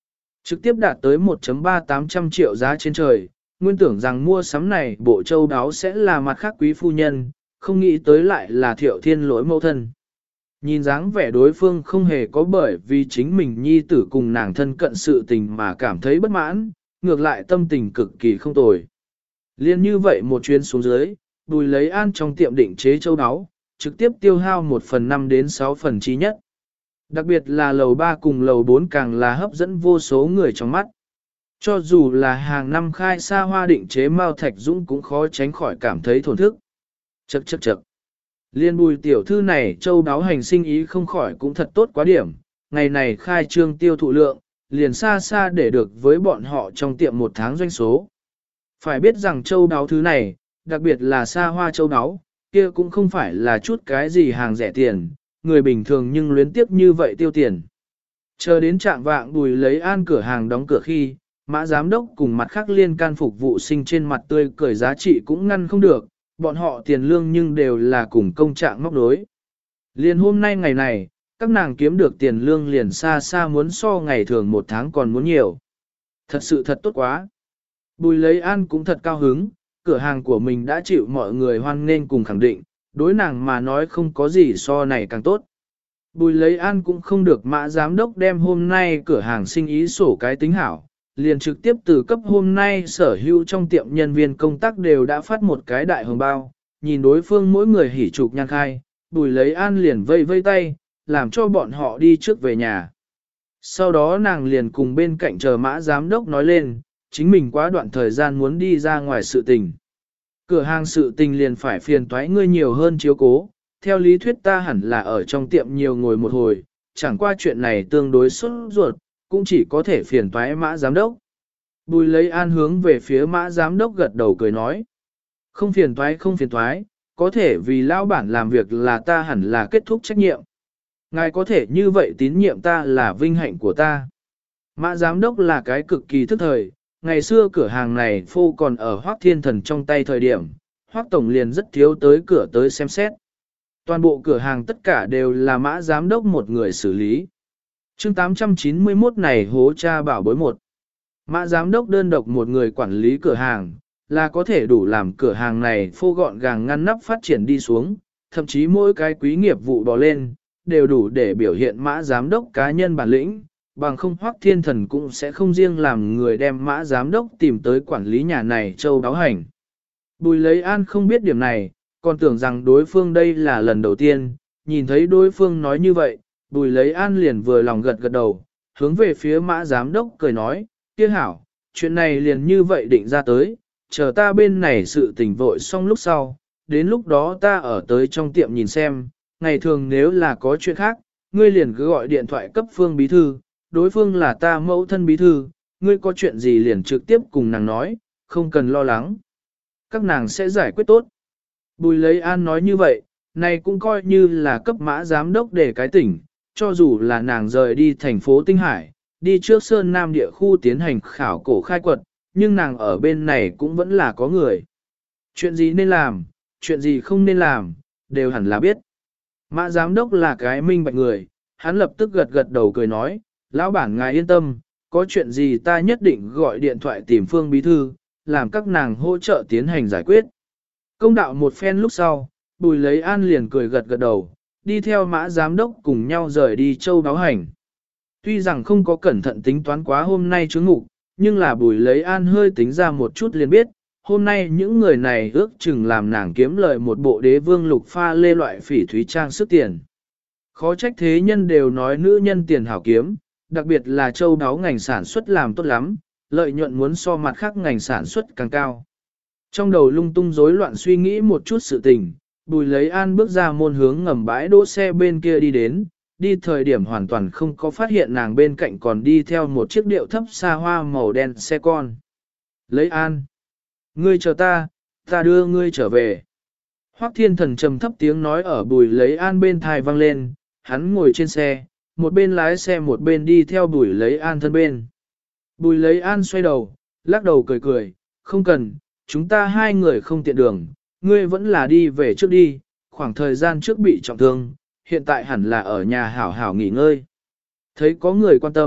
Trực tiếp đạt tới 1.3800 triệu giá trên trời, nguyên tưởng rằng mua sắm này bộ châu đáo sẽ là mặt khác quý phu nhân, không nghĩ tới lại là Thiệu Thiên lỗi mẫu thân. Nhìn dáng vẻ đối phương không hề có bởi vì chính mình nhi tử cùng nàng thân cận sự tình mà cảm thấy bất mãn, ngược lại tâm tình cực kỳ không tồi. Liên như vậy một chuyến xuống dưới, Bùi Lấy An trong tiệm định chế châu áo, trực tiếp tiêu hao 1/5 đến 6 phần chi nhất. Đặc biệt là lầu 3 cùng lầu 4 càng là hấp dẫn vô số người trong mắt. Cho dù là hàng năm khai xa hoa định chế Mao Thạch Dũng cũng khó tránh khỏi cảm thấy thổn thức. Chậc chậc chậc. Liên Bùi tiểu thư này châu đáo hành sinh ý không khỏi cũng thật tốt quá điểm, ngày này khai trương tiêu thụ lượng, liền xa xa để được với bọn họ trong tiệm một tháng doanh số. Phải biết rằng châu đáo thứ này, đặc biệt là xa hoa châu đáo, kia cũng không phải là chút cái gì hàng rẻ tiền, người bình thường nhưng luyến tiếp như vậy tiêu tiền. Chờ đến trạng vạng Bùi Lấy An cửa hàng đóng cửa khi, Mã giám đốc cùng mặt khác liên can phục vụ sinh trên mặt tươi cười giá trị cũng ngăn không được, bọn họ tiền lương nhưng đều là cùng công trạng móc đối. Liền hôm nay ngày này, các nàng kiếm được tiền lương liền xa xa muốn so ngày thường một tháng còn muốn nhiều. Thật sự thật tốt quá. Bùi Lấy An cũng thật cao hứng, cửa hàng của mình đã chịu mọi người hoan nghênh cùng khẳng định, đối nàng mà nói không có gì so này càng tốt. Bùi Lấy An cũng không được Mã giám đốc đem hôm nay cửa hàng sinh ý sổ cái tính hảo, liền trực tiếp từ cấp hôm nay sở hữu trong tiệm nhân viên công tác đều đã phát một cái đại hồng bao, nhìn đối phương mỗi người hỉ chụp nhan khai, Bùi Lấy An liền vây vây tay, làm cho bọn họ đi trước về nhà. Sau đó nàng liền cùng bên cạnh chờ Mã giám đốc nói lên, chính mình quá đoạn thời gian muốn đi ra ngoài sự tình. Cửa hàng sự tình liền phải phiền toái ngươi nhiều hơn chiếu cố, theo lý thuyết ta hẳn là ở trong tiệm nhiều ngồi một hồi, chẳng qua chuyện này tương đối sốt ruột, cũng chỉ có thể phiền toái Mã giám đốc. Bùi Lấy An hướng về phía Mã giám đốc gật đầu cười nói. Không phiền toái, có thể vì lão bản làm việc là ta hẳn là kết thúc trách nhiệm. Ngài có thể như vậy tín nhiệm ta là vinh hạnh của ta. Mã giám đốc là cái cực kỳ thức thời, ngày xưa cửa hàng này phô còn ở Hoắc Thiên Thần trong tay thời điểm, Hoắc Tổng liền rất thiếu tới cửa tới xem xét. Toàn bộ cửa hàng tất cả đều là Mã giám đốc một người xử lý. Chương 891 này hố cha bảo bối một. Mã giám đốc đơn độc một người quản lý cửa hàng, là có thể đủ làm cửa hàng này phô gọn gàng ngăn nắp phát triển đi xuống, thậm chí mỗi cái quý nghiệp vụ bò lên, đều đủ để biểu hiện Mã giám đốc cá nhân bản lĩnh, bằng không Hoắc Thiên Thần cũng sẽ không riêng làm người đem Mã giám đốc tìm tới quản lý nhà này châu đáo hành. Bùi Lấy An không biết điểm này, còn tưởng rằng đối phương đây là lần đầu tiên, nhìn thấy đối phương nói như vậy, Bùi Lấy An liền vừa lòng gật gật đầu, hướng về phía Mã giám đốc cười nói, kia hảo, chuyện này liền như vậy định ra tới, chờ ta bên này sự tình vội xong lúc sau, đến lúc đó ta ở tới trong tiệm nhìn xem, ngày thường nếu là có chuyện khác, ngươi liền cứ gọi điện thoại cấp Phương bí thư, đối phương là ta mẫu thân bí thư, ngươi có chuyện gì liền trực tiếp cùng nàng nói, không cần lo lắng. Các nàng sẽ giải quyết tốt. Bùi Lấy An nói như vậy, này cũng coi như là cấp Mã giám đốc để cái tỉnh, cho dù là nàng rời đi thành phố Tinh Hải, đi trước Sơn Nam địa khu tiến hành khảo cổ khai quật, nhưng nàng ở bên này cũng vẫn là có người. Chuyện gì nên làm, chuyện gì không nên làm, đều hẳn là biết. Mã giám đốc là cái minh bạch người, hắn lập tức gật gật đầu cười nói, lão bản ngài yên tâm, có chuyện gì ta nhất định gọi điện thoại tìm Phương bí thư, làm các nàng hỗ trợ tiến hành giải quyết. Công đạo một phen lúc sau, Bùi Lấy An liền cười gật gật đầu, đi theo Mã giám đốc cùng nhau rời đi châu đáo hành. Tuy rằng không có cẩn thận tính toán quá hôm nay chướng ngục, nhưng là Bùi Lấy An hơi tính ra một chút liền biết, hôm nay những người này ước chừng làm nàng kiếm lợi một bộ đế vương lục pha lê loại phỉ thúy trang sức tiền. Khó trách thế nhân đều nói nữ nhân tiền hảo kiếm, đặc biệt là châu đáo ngành sản xuất làm tốt lắm, lợi nhuận muốn so mặt khác ngành sản xuất càng cao. Trong đầu lung tung rối loạn suy nghĩ một chút sự tình, Bùi Lấy An bước ra môn hướng ngầm bãi đỗ xe bên kia đi đến, đi thời điểm hoàn toàn không có phát hiện nàng bên cạnh còn đi theo một chiếc điệu thấp xa hoa màu đen xe con. Lấy An, ngươi chờ ta đưa ngươi trở về. Hoắc Thiên Thần trầm thấp tiếng nói ở Bùi Lấy An bên thai vang lên, hắn ngồi trên xe, một bên lái xe một bên đi theo Bùi Lấy An thân bên. Bùi Lấy An xoay đầu, lắc đầu cười cười, không cần, chúng ta hai người không tiện đường, ngươi vẫn là đi về trước đi, khoảng thời gian trước bị trọng thương, hiện tại hẳn là ở nhà hảo hảo nghỉ ngơi. Thấy có người quan tâm,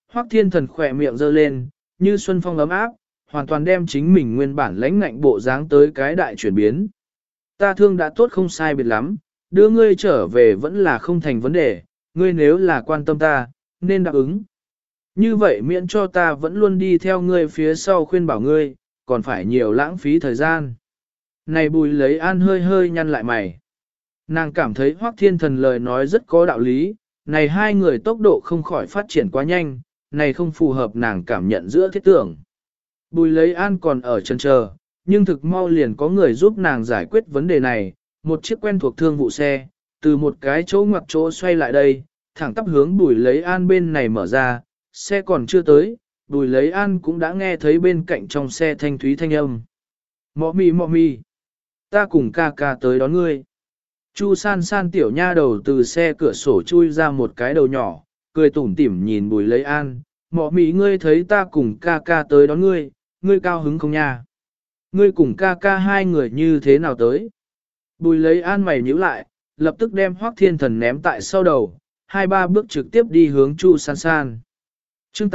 Hoắc Thiên Thần khỏe miệng giơ lên, như xuân phong ấm áp, hoàn toàn đem chính mình nguyên bản lãnh ngạnh bộ dáng tới cái đại chuyển biến. Ta thương đã tốt không sai biệt lắm, đưa ngươi trở về vẫn là không thành vấn đề, ngươi nếu là quan tâm ta, nên đáp ứng. Như vậy miễn cho ta vẫn luôn đi theo ngươi phía sau khuyên bảo ngươi, còn phải nhiều lãng phí thời gian. Này Bùi Lấy An hơi hơi nhăn lại mày. Nàng cảm thấy Hoắc Thiên Thần lời nói rất có đạo lý, này hai người tốc độ không khỏi phát triển quá nhanh, này không phù hợp nàng cảm nhận giữa thiết tưởng. Bùi Lấy An còn ở chân chờ, nhưng thực mau liền có người giúp nàng giải quyết vấn đề này, một chiếc quen thuộc thương vụ xe, từ một cái chỗ ngoặc chỗ xoay lại đây, thẳng tắp hướng Bùi Lấy An bên này mở ra, xe còn chưa tới, Bùi Lấy An cũng đã nghe thấy bên cạnh trong xe thanh thúy thanh âm. Mọ mì, ta cùng ca ca tới đón ngươi. Chu san san tiểu nha đầu từ xe cửa sổ chui ra một cái đầu nhỏ, cười tủm tỉm nhìn Bùi Lấy An, mọ mì ngươi thấy ta cùng ca ca tới đón ngươi, ngươi cao hứng không nha? Ngươi cùng ca ca hai người như thế nào tới? Bùi Lấy An mày nhíu lại, lập tức đem Hoắc Thiên Thần ném tại sau đầu, hai ba bước trực tiếp đi hướng Chu san san. Chương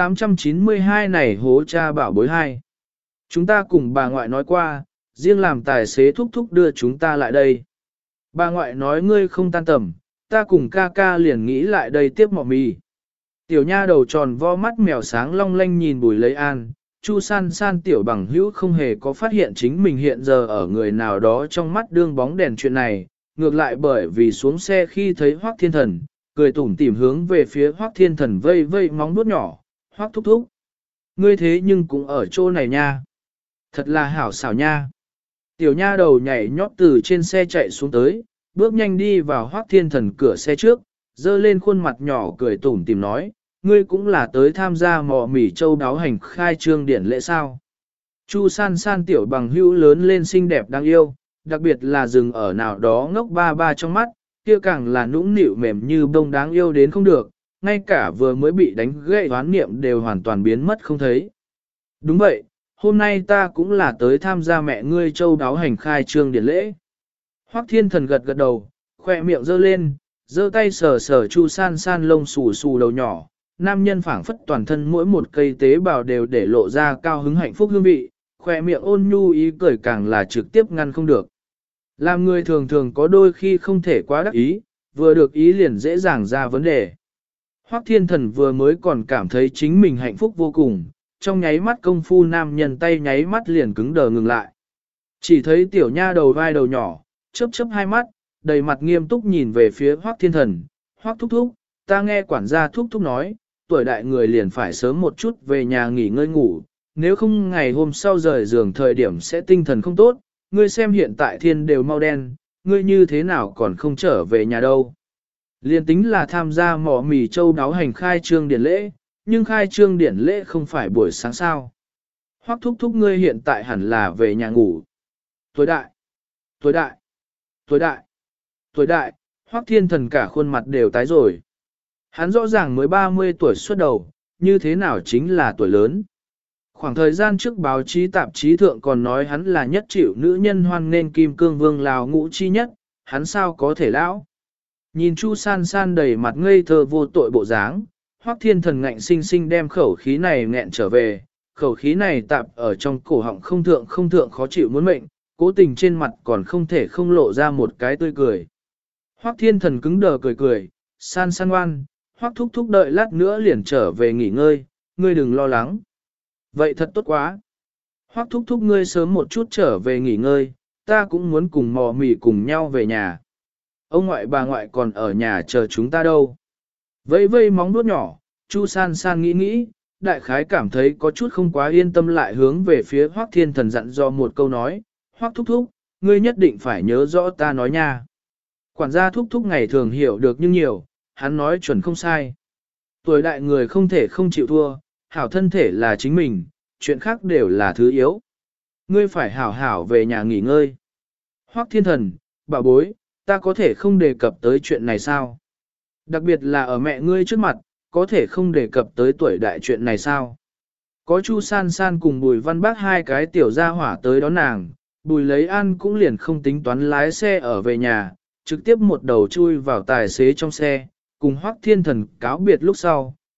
892 này hố cha bảo bối hai. Chúng ta cùng bà ngoại nói qua, riêng làm tài xế thúc thúc đưa chúng ta lại đây. Bà ngoại nói ngươi không tan tầm, ta cùng ca ca liền nghĩ lại đây tiếp mọ mì. Tiểu nha đầu tròn vo mắt mèo sáng long lanh nhìn Bùi Lấy An, Chu san san tiểu bằng hữu không hề có phát hiện chính mình hiện giờ ở người nào đó trong mắt đương bóng đèn chuyện này, ngược lại bởi vì xuống xe khi thấy Hoắc Thiên Thần, cười tủm tỉm hướng về phía Hoắc Thiên Thần vây vây móng vuốt nhỏ, Hoắc thúc thúc. Ngươi thế nhưng cũng ở chỗ này nha. Thật là hảo xảo nha. Tiểu nha đầu nhảy nhót từ trên xe chạy xuống tới, bước nhanh đi vào Hoắc Thiên Thần cửa xe trước, dơ lên khuôn mặt nhỏ cười tủm tỉm nói, ngươi cũng là tới tham gia mò mỉ châu đáo hành khai trương điển lễ sao. Chu san san tiểu bằng hữu lớn lên xinh đẹp đáng yêu, đặc biệt là dừng ở nào đó ngốc ba ba trong mắt, kia càng là nũng nịu mềm như bông đáng yêu đến không được, ngay cả vừa mới bị đánh gãy đoán niệm đều hoàn toàn biến mất không thấy. Đúng vậy, hôm nay ta cũng là tới tham gia mẹ ngươi châu đáo hành khai trương điển lễ. Hoắc Thiên Thần gật gật đầu, khoe miệng giơ lên, giơ tay sờ sờ Chu san san lông xù xù đầu nhỏ, nam nhân phảng phất toàn thân mỗi một cây tế bào đều để lộ ra cao hứng hạnh phúc hương vị, khoe miệng ôn nhu ý cười càng là trực tiếp ngăn không được. Làm người thường thường có đôi khi không thể quá đắc ý, vừa được ý liền dễ dàng ra vấn đề. Hoắc Thiên Thần vừa mới còn cảm thấy chính mình hạnh phúc vô cùng, trong nháy mắt công phu nam nhân tay nháy mắt liền cứng đờ ngừng lại. Chỉ thấy tiểu nha đầu vai đầu nhỏ, chớp chớp hai mắt, đầy mặt nghiêm túc nhìn về phía Hoắc Thiên Thần, Hoắc thúc thúc, ta nghe quản gia thúc thúc nói, tuổi đại người liền phải sớm một chút về nhà nghỉ ngơi ngủ, nếu không ngày hôm sau rời giường thời điểm sẽ tinh thần không tốt, ngươi xem hiện tại thiên đều mau đen, ngươi như thế nào còn không trở về nhà đâu. Liên tính là tham gia mỏ mì châu đáo hành khai trương điển lễ, nhưng khai trương điển lễ không phải buổi sáng sao. Hoắc thúc thúc ngươi hiện tại hẳn là về nhà ngủ. Tuổi đại, tuổi đại, tuổi đại, tuổi đại, Hoắc Thiên Thần cả khuôn mặt đều tái rồi. Hắn rõ ràng mới 30 tuổi xuất đầu, như thế nào chính là tuổi lớn. Khoảng thời gian trước báo chí tạp chí thượng còn nói hắn là nhất chịu nữ nhân hoan nên kim cương vương Lào ngũ chi nhất, hắn sao có thể lão. Nhìn Chu san san đầy mặt ngây thơ vô tội bộ dáng, Hoắc Thiên Thần ngạnh sinh sinh đem khẩu khí này nghẹn trở về, khẩu khí này tạp ở trong cổ họng không thượng khó chịu muốn mệnh, cố tình trên mặt còn không thể không lộ ra một cái tươi cười. Hoắc Thiên Thần cứng đờ cười cười, san san ngoan, Hoắc thúc thúc đợi lát nữa liền trở về nghỉ ngơi, ngươi đừng lo lắng. Vậy thật tốt quá. Hoắc thúc thúc ngươi sớm một chút trở về nghỉ ngơi, ta cũng muốn cùng mò mì cùng nhau về nhà. Ông ngoại bà ngoại còn ở nhà chờ chúng ta đâu. Vây vây móng vuốt nhỏ, Chu san san nghĩ, đại khái cảm thấy có chút không quá yên tâm lại hướng về phía Hoắc Thiên Thần dặn dò một câu nói, Hoắc thúc thúc, ngươi nhất định phải nhớ rõ ta nói nha. Quản gia thúc thúc ngày thường hiểu được nhưng nhiều, hắn nói chuẩn không sai. Tuổi đại người không thể không chịu thua, hảo thân thể là chính mình, chuyện khác đều là thứ yếu. Ngươi phải hảo hảo về nhà nghỉ ngơi. Hoắc Thiên Thần, bảo bối, ta có thể không đề cập tới chuyện này sao? Đặc biệt là ở mẹ ngươi trước mặt, có thể không đề cập tới tuổi đại chuyện này sao? Có Chu san san cùng Bùi Văn Bác hai cái tiểu gia hỏa tới đón nàng, Bùi Lấy An cũng liền không tính toán lái xe ở về nhà, trực tiếp một đầu chui vào tài xế trong xe, cùng Hoắc Thiên Thần cáo biệt lúc sau,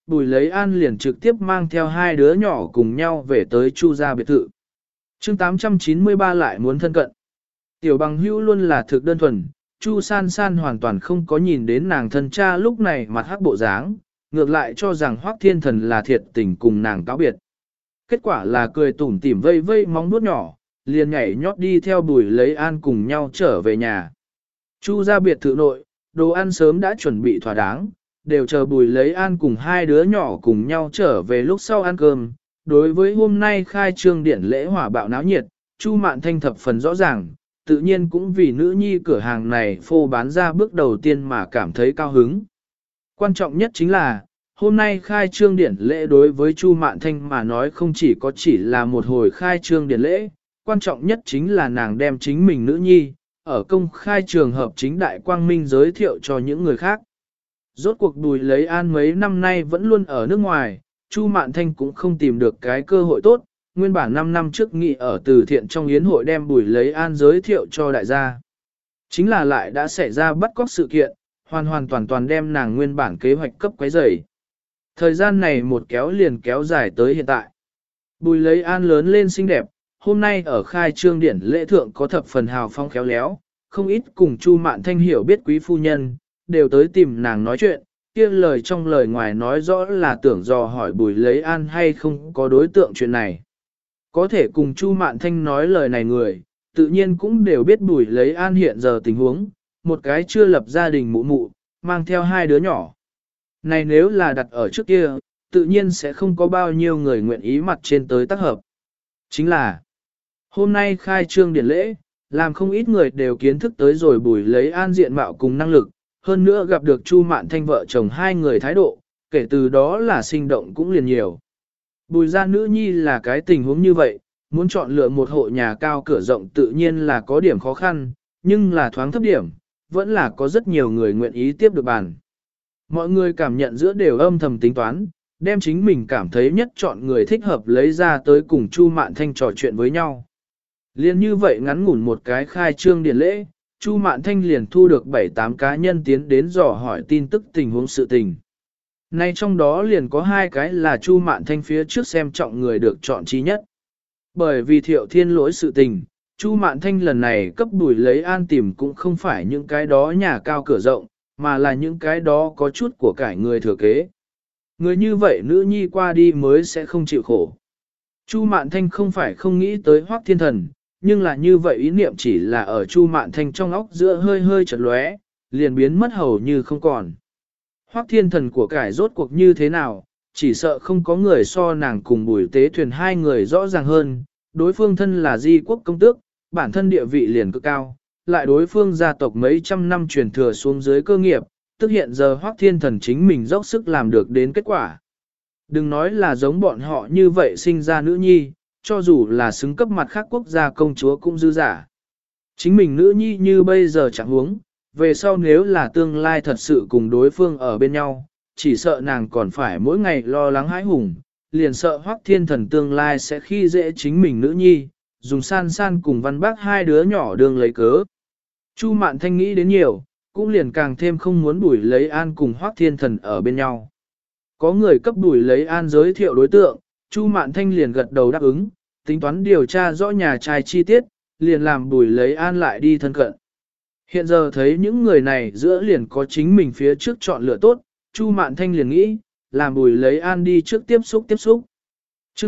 Bùi Lấy An liền trực tiếp mang theo hai đứa nhỏ cùng nhau về tới Chu gia biệt thự. chương 893 lại muốn thân cận. Tiểu bằng hữu luôn là thực đơn thuần, Chu San San hoàn toàn không có nhìn đến nàng thân cha lúc này mặt hắc bộ dáng, ngược lại cho rằng Hoắc Thiên Thần là thiệt tình cùng nàng cáo biệt. Kết quả là cười tủm tỉm vây vây móng nuốt nhỏ, liền nhảy nhót đi theo Bùi Lấy An cùng nhau trở về nhà. Chu gia biệt thự nội, đồ ăn sớm đã chuẩn bị thỏa đáng, đều chờ Bùi Lấy An cùng hai đứa nhỏ cùng nhau trở về lúc sau ăn cơm. Đối với hôm nay khai trương điển lễ hỏa bạo náo nhiệt, Chu Mạn Thanh thập phần rõ ràng, tự nhiên cũng vì nữ nhi cửa hàng này phô bán ra bước đầu tiên mà cảm thấy cao hứng. Quan trọng nhất chính là, hôm nay khai trương điển lễ đối với Chu Mạn Thanh mà nói không chỉ là một hồi khai trương điển lễ, quan trọng nhất chính là nàng đem chính mình nữ nhi, ở công khai trường hợp chính đại quang minh giới thiệu cho những người khác. Rốt cuộc Bùi Lấy An mấy năm nay vẫn luôn ở nước ngoài, Chu Mạn Thanh cũng không tìm được cái cơ hội tốt, nguyên bản 5 năm trước nghị ở từ thiện trong yến hội đem Bùi Lấy An giới thiệu cho đại gia. Chính là lại đã xảy ra bắt cóc sự kiện, hoàn toàn đem nàng nguyên bản kế hoạch cấp quấy rầy. Thời gian này một kéo liền kéo dài tới hiện tại. Bùi Lấy An lớn lên xinh đẹp, hôm nay ở khai trương điển lễ thượng có thập phần hào phong khéo léo, không ít cùng Chu Mạn Thanh hiểu biết quý phu nhân, đều tới tìm nàng nói chuyện, kia lời trong lời ngoài nói rõ là tưởng dò hỏi Bùi Lấy An hay không có đối tượng chuyện này. Có thể cùng Chu Mạn Thanh nói lời này người, tự nhiên cũng đều biết Bùi Lấy An hiện giờ tình huống, một cái chưa lập gia đình mụ mụ, mang theo hai đứa nhỏ. Này nếu là đặt ở trước kia, tự nhiên sẽ không có bao nhiêu người nguyện ý mặt trên tới tác hợp. Chính là, hôm nay khai trương điển lễ, làm không ít người đều kiến thức tới rồi Bùi Lấy An diện mạo cùng năng lực, hơn nữa gặp được Chu Mạn Thanh vợ chồng hai người thái độ, kể từ đó là sinh động cũng liền nhiều. Bùi gia nữ nhi là cái tình huống như vậy, muốn chọn lựa một hộ nhà cao cửa rộng tự nhiên là có điểm khó khăn, nhưng là thoáng thấp điểm, vẫn là có rất nhiều người nguyện ý tiếp được bàn. Mọi người cảm nhận giữa đều âm thầm tính toán, đem chính mình cảm thấy nhất chọn người thích hợp lấy ra tới cùng Chu Mạn Thanh trò chuyện với nhau. Liên như vậy ngắn ngủn một cái khai trương điển lễ, Chu Mạn Thanh liền thu được 7-8 cá nhân tiến đến dò hỏi tin tức tình huống sự tình. Nay trong đó liền có 2 cái là Chu Mạn Thanh phía trước xem trọng người được chọn trí nhất. Bởi vì Thiệu Thiên lỗi sự tình, Chu Mạn Thanh lần này cấp Bùi Lấy An tìm cũng không phải những cái đó nhà cao cửa rộng, mà là những cái đó có chút của cải người thừa kế. Người như vậy nữ nhi qua đi mới sẽ không chịu khổ. Chu Mạn Thanh không phải không nghĩ tới Hoắc Thiên Thần, nhưng là như vậy ý niệm chỉ là ở Chu Mạn Thanh trong óc giữa hơi hơi chợt lóe, liền biến mất hầu như không còn. Hoắc Thiên Thần của cải rốt cuộc như thế nào, chỉ sợ không có người so nàng cùng Bùi Tế Thuyền hai người rõ ràng hơn, đối phương thân là di quốc công tước, bản thân địa vị liền cực cao, lại đối phương gia tộc mấy trăm năm truyền thừa xuống dưới cơ nghiệp, tức hiện giờ Hoắc Thiên Thần chính mình dốc sức làm được đến kết quả. Đừng nói là giống bọn họ như vậy sinh ra nữ nhi, cho dù là xứng cấp mặt khác quốc gia công chúa cũng dư giả. Chính mình nữ nhi như bây giờ chẳng huống, về sau nếu là tương lai thật sự cùng đối phương ở bên nhau, chỉ sợ nàng còn phải mỗi ngày lo lắng hãi hùng, liền sợ Hoắc Thiên Thần tương lai sẽ khi dễ chính mình nữ nhi, dùng San San cùng Văn Bác hai đứa nhỏ đường lấy cớ. Chu Mạn Thanh nghĩ đến nhiều, cũng liền càng thêm không muốn Bùi Lấy An cùng Hoắc Thiên Thần ở bên nhau. Có người cấp Bùi Lấy An giới thiệu đối tượng, Chu Mạn Thanh liền gật đầu đáp ứng, tính toán điều tra rõ nhà trai chi tiết, liền làm Bùi Lấy An lại đi thân cận. Hiện giờ thấy những người này giữa liền có chính mình phía trước chọn lựa tốt, Chu Mạn Thanh liền nghĩ, làm Bùi Lấy An đi trước tiếp xúc. chương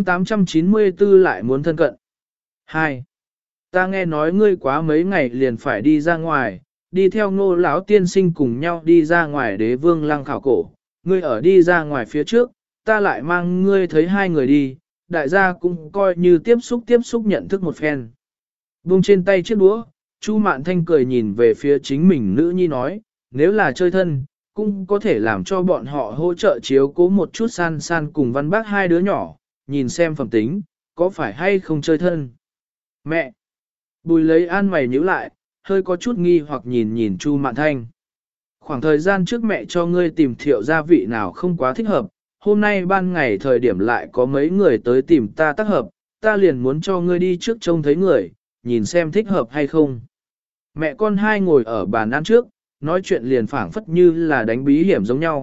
894 lại muốn thân cận. 2. Ta nghe nói ngươi quá mấy ngày liền phải đi ra ngoài, đi theo Ngô lão tiên sinh cùng nhau đi ra ngoài Đế Vương Lăng khảo cổ. Ngươi ở đi ra ngoài phía trước, ta lại mang ngươi thấy hai người đi, đại gia cũng coi như tiếp xúc nhận thức một phen. Buông trên tay chiếc đũa, Chu Mạn Thanh cười nhìn về phía chính mình nữ nhi nói, nếu là chơi thân, cũng có thể làm cho bọn họ hỗ trợ chiếu cố một chút San San cùng Văn Bác hai đứa nhỏ, nhìn xem phẩm tính, có phải hay không chơi thân. Mẹ! Bùi Lấy An mày nhíu lại, hơi có chút nghi hoặc nhìn Chu Mạn Thanh. Khoảng thời gian trước mẹ cho ngươi tìm Thiệu gia vị nào không quá thích hợp, hôm nay ban ngày thời điểm lại có mấy người tới tìm ta tác hợp, ta liền muốn cho ngươi đi trước trông thấy người, nhìn xem thích hợp hay không. Mẹ con hai ngồi ở bàn ăn trước, nói chuyện liền phảng phất như là đánh bí hiểm giống nhau,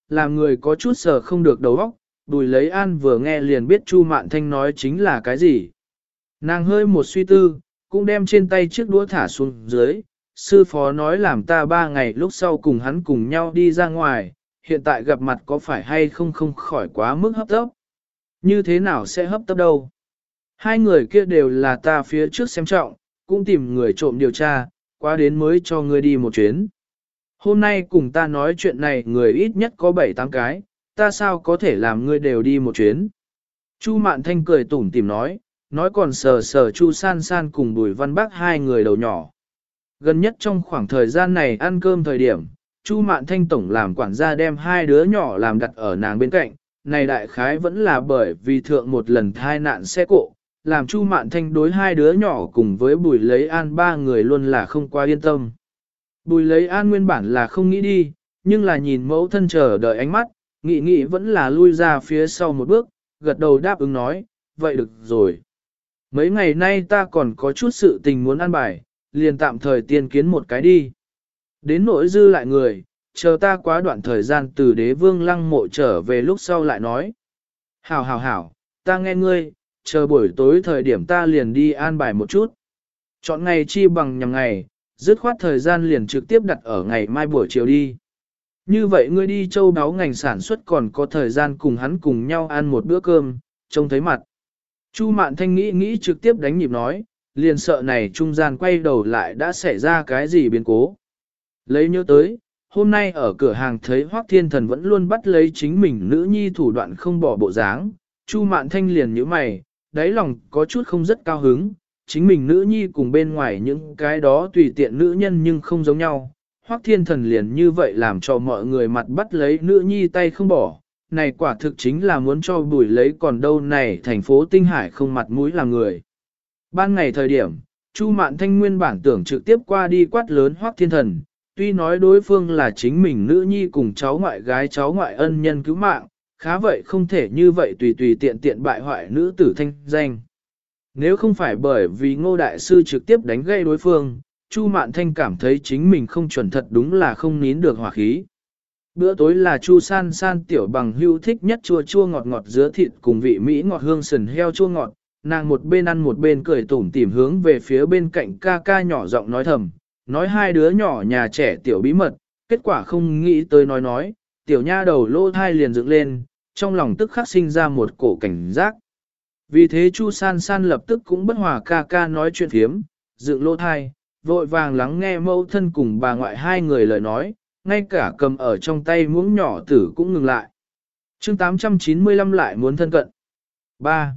làm người có chút sờ không được đầu óc. Bùi lấy an vừa nghe liền biết Chu Mạn Thanh nói chính là cái gì. Nàng hơi một suy tư, cũng đem trên tay chiếc đũa thả xuống dưới. Sư phó nói làm ta 3 ngày lúc sau cùng hắn cùng nhau đi ra ngoài, hiện tại gặp mặt có phải hay không không khỏi quá mức hấp tấp. Như thế nào sẽ hấp tấp đâu? Hai người kia đều là ta phía trước xem trọng, cũng tìm người trộm điều tra, qua đến mới cho ngươi đi một chuyến. Hôm nay cùng ta nói chuyện này người ít nhất có 7-8 cái, ta sao có thể làm ngươi đều đi một chuyến. Chu Mạn Thanh cười tủm tỉm nói còn sờ sờ Chu San San cùng Bùi Văn Bác hai người đầu nhỏ. Gần nhất trong khoảng thời gian này ăn cơm thời điểm, Chu Mạn Thanh tổng làm quản gia đem hai đứa nhỏ làm đặt ở nàng bên cạnh, này đại khái vẫn là bởi vì thượng một lần thai nạn xe cộ, làm Chu Mạn Thanh đối hai đứa nhỏ cùng với Bùi Lấy An ba người luôn là không quá yên tâm. Bùi Lấy An nguyên bản là không nghĩ đi, nhưng là nhìn mẫu thân chờ đợi ánh mắt, nghĩ vẫn là lui ra phía sau một bước, gật đầu đáp ứng nói, vậy được rồi. Mấy ngày nay ta còn có chút sự tình muốn ăn bài, liền tạm thời tiên kiến một cái đi. Đến nỗi dư lại người, chờ ta quá đoạn thời gian từ Đế Vương Lăng Mộ trở về lúc sau lại nói. Hảo, ta nghe ngươi, chờ buổi tối thời điểm ta liền đi an bài một chút. Chọn ngày chi bằng nhằm ngày, dứt khoát thời gian liền trực tiếp đặt ở ngày mai buổi chiều đi. Như vậy ngươi đi châu đáo ngành sản xuất còn có thời gian cùng hắn cùng nhau ăn một bữa cơm, trông thấy mặt. Chu Mạn Thanh nghĩ trực tiếp đánh nhịp nói, liền sợ này trung gian quay đầu lại đã xảy ra cái gì biến cố. Lấy nhớ tới, hôm nay ở cửa hàng thấy Hoắc Thiên Thần vẫn luôn bắt lấy chính mình nữ nhi thủ đoạn không bỏ bộ dáng, Chu Mạn Thanh liền nhíu mày, đáy lòng có chút không rất cao hứng, chính mình nữ nhi cùng bên ngoài những cái đó tùy tiện nữ nhân nhưng không giống nhau. Hoắc Thiên Thần liền như vậy làm cho mọi người mặt bắt lấy nữ nhi tay không bỏ, này quả thực chính là muốn cho Bùi Lấy còn đâu này thành phố Tinh Hải không mặt mũi làm người. Ban ngày thời điểm, Chu Mạn Thanh nguyên bản tưởng trực tiếp qua đi quát lớn Hoắc Thiên Thần, tuy nói đối phương là chính mình nữ nhi cùng cháu ngoại gái cháu ngoại ân nhân cứu mạng, khá vậy không thể như vậy tùy tiện bại hoại nữ tử thanh danh. Nếu không phải bởi vì Ngô Đại Sư trực tiếp đánh gây đối phương, Chu Mạn Thanh cảm thấy chính mình không chuẩn thật đúng là không nín được hỏa khí. Bữa tối là Chu San San tiểu bằng hưu thích nhất chua ngọt dứa thịt cùng vị Mỹ ngọt hương sườn heo chua ngọt, nàng một bên ăn một bên cười tủm tỉm hướng về phía bên cạnh ca nhỏ giọng nói thầm, nói hai đứa nhỏ nhà trẻ tiểu bí mật, kết quả không nghĩ tới nói, tiểu nha đầu lô thai liền dựng lên, trong lòng tức khắc sinh ra một cổ cảnh giác. Vì thế Chu San San lập tức cũng bất hòa ca nói chuyện phiếm, dựng lô thai, vội vàng lắng nghe mẫu thân cùng bà ngoại hai người lời nói, ngay cả cầm ở trong tay muỗng nhỏ tử cũng ngừng lại. Chương 895 lại muốn thân cận. 3.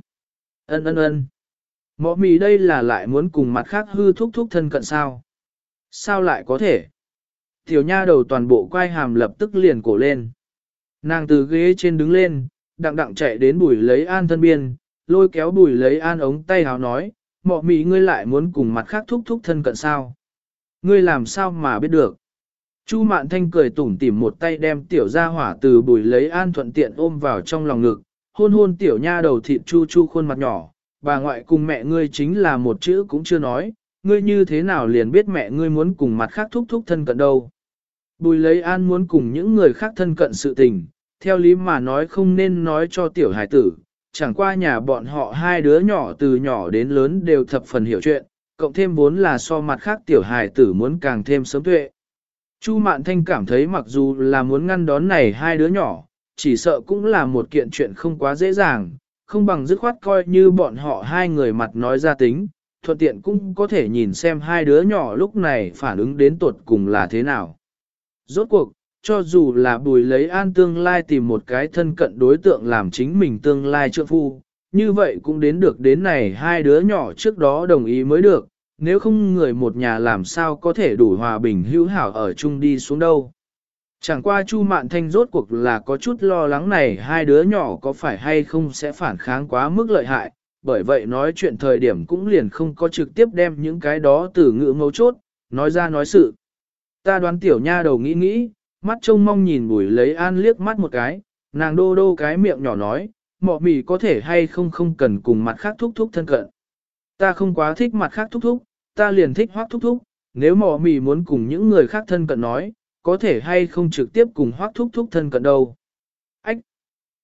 Ân. Mọ mì đây là lại muốn cùng mặt khác hư thúc thân cận sao? Sao lại có thể? Tiểu nha đầu toàn bộ quay hàm lập tức liền cổ lên. Nàng từ ghế trên đứng lên, đặng chạy đến Bùi Lấy An thân biên, lôi kéo Bùi Lấy An ống tay háo nói, mọ mì ngươi lại muốn cùng mặt khác thúc thân cận sao? Ngươi làm sao mà biết được? Chu Mạn Thanh cười tủm tỉm một tay đem tiểu gia hỏa từ Bùi Lấy An thuận tiện ôm vào trong lòng ngực, hôn tiểu nha đầu thịt chu khuôn mặt nhỏ, bà ngoại cùng mẹ ngươi chính là một chữ cũng chưa nói, ngươi như thế nào liền biết mẹ ngươi muốn cùng mặt khác thúc thân cận đâu. Bùi Lấy An muốn cùng những người khác thân cận sự tình, theo lý mà nói không nên nói cho tiểu hải tử, chẳng qua nhà bọn họ hai đứa nhỏ từ nhỏ đến lớn đều thập phần hiểu chuyện, cộng thêm vốn là so mặt khác tiểu hải tử muốn càng thêm sớm tuệ. Chu Mạn Thanh cảm thấy mặc dù là muốn ngăn đón này hai đứa nhỏ, chỉ sợ cũng là một kiện chuyện không quá dễ dàng, không bằng dứt khoát coi như bọn họ hai người mặt nói ra tính, thuận tiện cũng có thể nhìn xem hai đứa nhỏ lúc này phản ứng đến tuột cùng là thế nào. Rốt cuộc, cho dù là Bùi Lấy An tương lai tìm một cái thân cận đối tượng làm chính mình tương lai trượng phu, như vậy cũng đến này hai đứa nhỏ trước đó đồng ý mới được, nếu không người một nhà làm sao có thể đủ hòa bình hữu hảo ở chung đi xuống đâu. Chẳng qua Chu Mạn Thanh rốt cuộc là có chút lo lắng này hai đứa nhỏ có phải hay không sẽ phản kháng quá mức lợi hại, bởi vậy nói chuyện thời điểm cũng liền không có trực tiếp đem những cái đó từ ngữ mấu chốt, nói ra nói sự. Ta đoán tiểu nha đầu nghĩ, mắt trông mong nhìn Bùi Lấy An liếc mắt một cái, nàng đô cái miệng nhỏ nói, mọ mì có thể hay không cần cùng mặt khác thúc thân cận. Ta không quá thích mặt khác thúc, ta liền thích Hoắc thúc, nếu mọ mì muốn cùng những người khác thân cận nói, có thể hay không trực tiếp cùng Hoắc thúc thân cận đâu.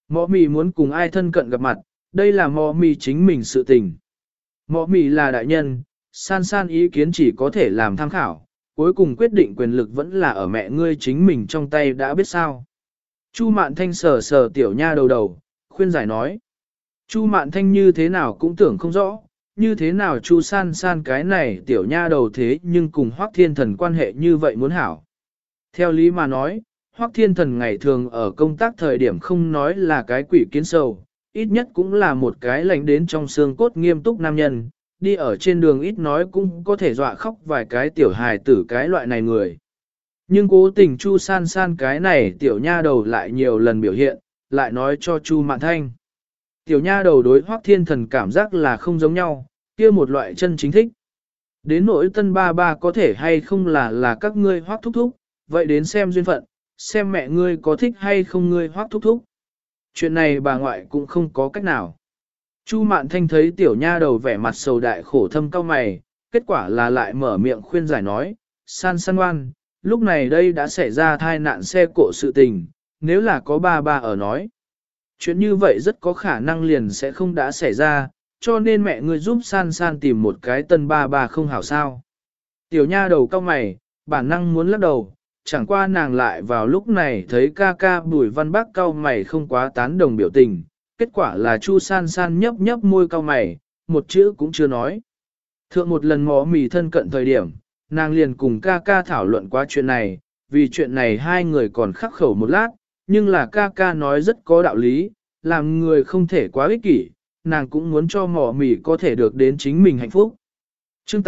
Mọ mì muốn cùng ai thân cận gặp mặt, đây là mọ mì chính mình sự tình. Mọ mì là đại nhân, san san ý kiến chỉ có thể làm tham khảo, cuối cùng quyết định quyền lực vẫn là ở mẹ ngươi chính mình trong tay đã biết sao. Chu Mạn Thanh sờ sờ tiểu nha đầu, khuyên giải nói. Chu Mạn Thanh như thế nào cũng tưởng không rõ, như thế nào Chu san san cái này tiểu nha đầu thế nhưng cùng Hoắc Thiên Thần quan hệ như vậy muốn hảo. Theo lý mà nói, Hoắc Thiên Thần ngày thường ở công tác thời điểm không nói là cái quỷ kiến sầu, ít nhất cũng là một cái lạnh đến trong xương cốt nghiêm túc nam nhân, đi ở trên đường ít nói cũng có thể dọa khóc vài cái tiểu hài tử cái loại này người. Nhưng cố tình Chu san san cái này tiểu nha đầu lại nhiều lần biểu hiện, lại nói cho Chu Mạn Thanh. Tiểu nha đầu đối Hoắc Thiên Thần cảm giác là không giống nhau, kia một loại chân chính thích. Đến nỗi tân ba ba có thể hay không là các ngươi Hoắc thúc thúc, vậy đến xem duyên phận, xem mẹ ngươi có thích hay không ngươi Hoắc thúc thúc. Chuyện này bà ngoại cũng không có cách nào. Chu Mạn Thanh thấy tiểu nha đầu vẻ mặt sầu đại khổ thâm cao mày, kết quả là lại mở miệng khuyên giải nói, san san ngoan, lúc này đây đã xảy ra thai nạn xe cộ sự tình, nếu là có ba ba ở nói. Chuyện như vậy rất có khả năng liền sẽ không đã xảy ra, cho nên mẹ ngươi giúp san san tìm một cái tân ba ba không hảo sao. Tiểu nha đầu cao mày, bản năng muốn lắc đầu, chẳng qua nàng lại vào lúc này thấy ca ca Bùi Văn Bắc cao mày không quá tán đồng biểu tình, kết quả là Chu san san nhấp nhấp môi cao mày, một chữ cũng chưa nói. Thượng một lần mò mì thân cận thời điểm, nàng liền cùng ca ca thảo luận qua chuyện này, vì chuyện này hai người còn khắc khẩu một lát, nhưng là ca ca nói rất có đạo lý, làm người không thể quá ích kỷ, nàng cũng muốn cho mỏ mì có thể được đến chính mình hạnh phúc. Chương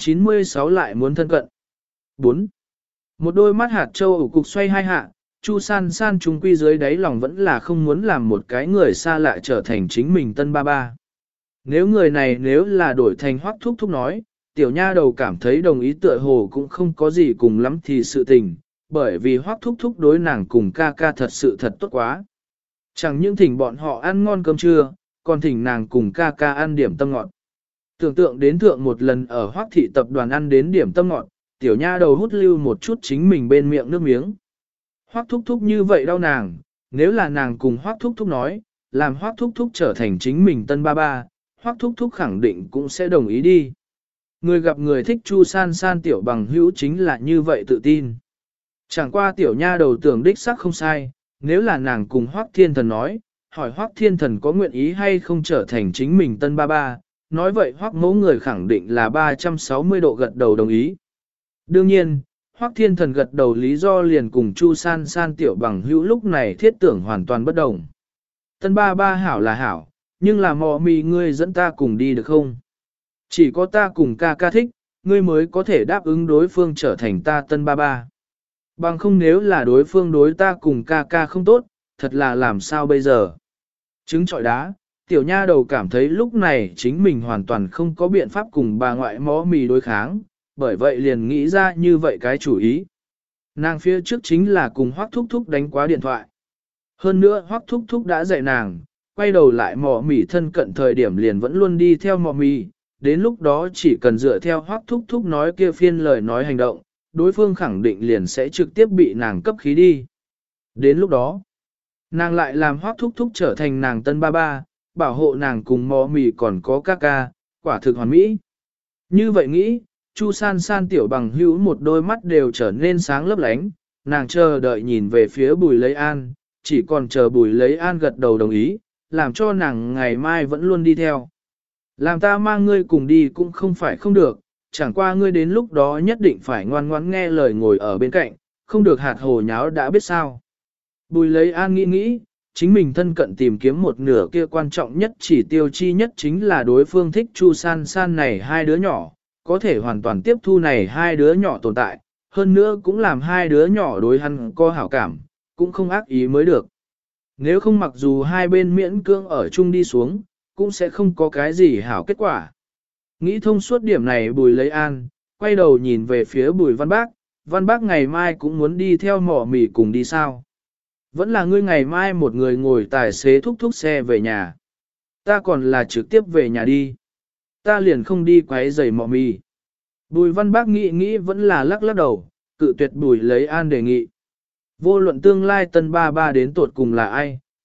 896 lại muốn thân cận. 4. Một đôi mắt hạt châu ủ cục xoay hai hạ, Chu san san trung quy dưới đáy lòng vẫn là không muốn làm một cái người xa lạ trở thành chính mình tân ba ba. Nếu người này nếu là đổi thành Hoắc thúc thúc nói, tiểu nha đầu cảm thấy đồng ý tựa hồ cũng không có gì cùng lắm thì sự tình, bởi vì Hoắc thúc thúc đối nàng cùng ca ca thật sự thật tốt quá. Chẳng những thỉnh bọn họ ăn ngon cơm trưa, còn thỉnh nàng cùng ca ca ăn điểm tâm ngọt. Tưởng tượng đến thượng một lần ở Hoắc thị tập đoàn ăn đến điểm tâm ngọt, tiểu nha đầu hút lưu một chút chính mình bên miệng nước miếng. Hoắc thúc thúc như vậy đau nàng, nếu là nàng cùng Hoắc thúc thúc nói, làm Hoắc thúc thúc trở thành chính mình tân ba ba, Hoắc thúc thúc khẳng định cũng sẽ đồng ý đi. Người gặp người thích Chu san san tiểu bằng hữu chính là như vậy tự tin. Chẳng qua tiểu nha đầu tưởng đích xác không sai, nếu là nàng cùng Hoắc Thiên Thần nói, hỏi Hoắc Thiên Thần có nguyện ý hay không trở thành chính mình tân ba ba, nói vậy Hoắc mẫu người khẳng định là 360 độ gật đầu đồng ý. Đương nhiên, Hoắc Thiên Thần gật đầu lý do liền cùng Chu san san tiểu bằng hữu lúc này thiết tưởng hoàn toàn bất đồng. Tân ba ba hảo là hảo, nhưng là mò mì ngươi dẫn ta cùng đi được không? Chỉ có ta cùng ca ca thích, ngươi mới có thể đáp ứng đối phương trở thành ta tân ba ba. Bằng không nếu là đối phương đối ta cùng ca ca không tốt, thật là làm sao bây giờ? Trứng trọi đá, tiểu nha đầu cảm thấy lúc này chính mình hoàn toàn không có biện pháp cùng bà ngoại mó mì đối kháng, bởi vậy liền nghĩ ra như vậy cái chủ ý. Nàng phía trước chính là cùng Hoắc Thúc Thúc đánh quá điện thoại. Hơn nữa Hoắc Thúc Thúc đã dạy nàng, quay đầu lại mò mì thân cận thời điểm liền vẫn luôn đi theo mò mì, đến lúc đó chỉ cần dựa theo Hoắc Thúc Thúc nói kia phiên lời nói hành động, đối phương khẳng định liền sẽ trực tiếp bị nàng cấp khí đi. Đến lúc đó, nàng lại làm Hoắc Thúc Thúc trở thành nàng tân ba ba, bảo hộ nàng cùng mò mì còn có ca ca, quả thực hoàn mỹ. Như vậy nghĩ, Chu san san tiểu bằng hữu một đôi mắt đều trở nên sáng lấp lánh, nàng chờ đợi nhìn về phía Bùi Lấy An, chỉ còn chờ Bùi Lấy An gật đầu đồng ý, làm cho nàng ngày mai vẫn luôn đi theo. Làm ta mang ngươi cùng đi cũng không phải không được, chẳng qua ngươi đến lúc đó nhất định phải ngoan ngoãn nghe lời ngồi ở bên cạnh, không được hạt hồ nháo đã biết sao. Bùi Lấy An nghĩ, chính mình thân cận tìm kiếm một nửa kia quan trọng nhất chỉ tiêu chi nhất chính là đối phương thích Chu san san này hai đứa nhỏ, có thể hoàn toàn tiếp thu này hai đứa nhỏ tồn tại, hơn nữa cũng làm hai đứa nhỏ đối hắn có hảo cảm, cũng không ác ý mới được. Nếu không mặc dù hai bên miễn cưỡng ở chung đi xuống, cũng sẽ không có cái gì hảo kết quả. Nghĩ thông suốt điểm này Bùi Lấy An, quay đầu nhìn về phía Bùi Văn Bác ngày mai cũng muốn đi theo mỏ mì cùng đi sao. Vẫn là ngươi ngày mai một người ngồi tài xế thúc xe về nhà. Ta còn là trực tiếp về nhà đi. Ta liền không đi quấy rầy mỏ mì. Bùi Văn Bác nghĩ vẫn là lắc đầu, cự tuyệt Bùi Lấy An đề nghị. Vô luận tương lai tân ba ba đến tột cùng là ai,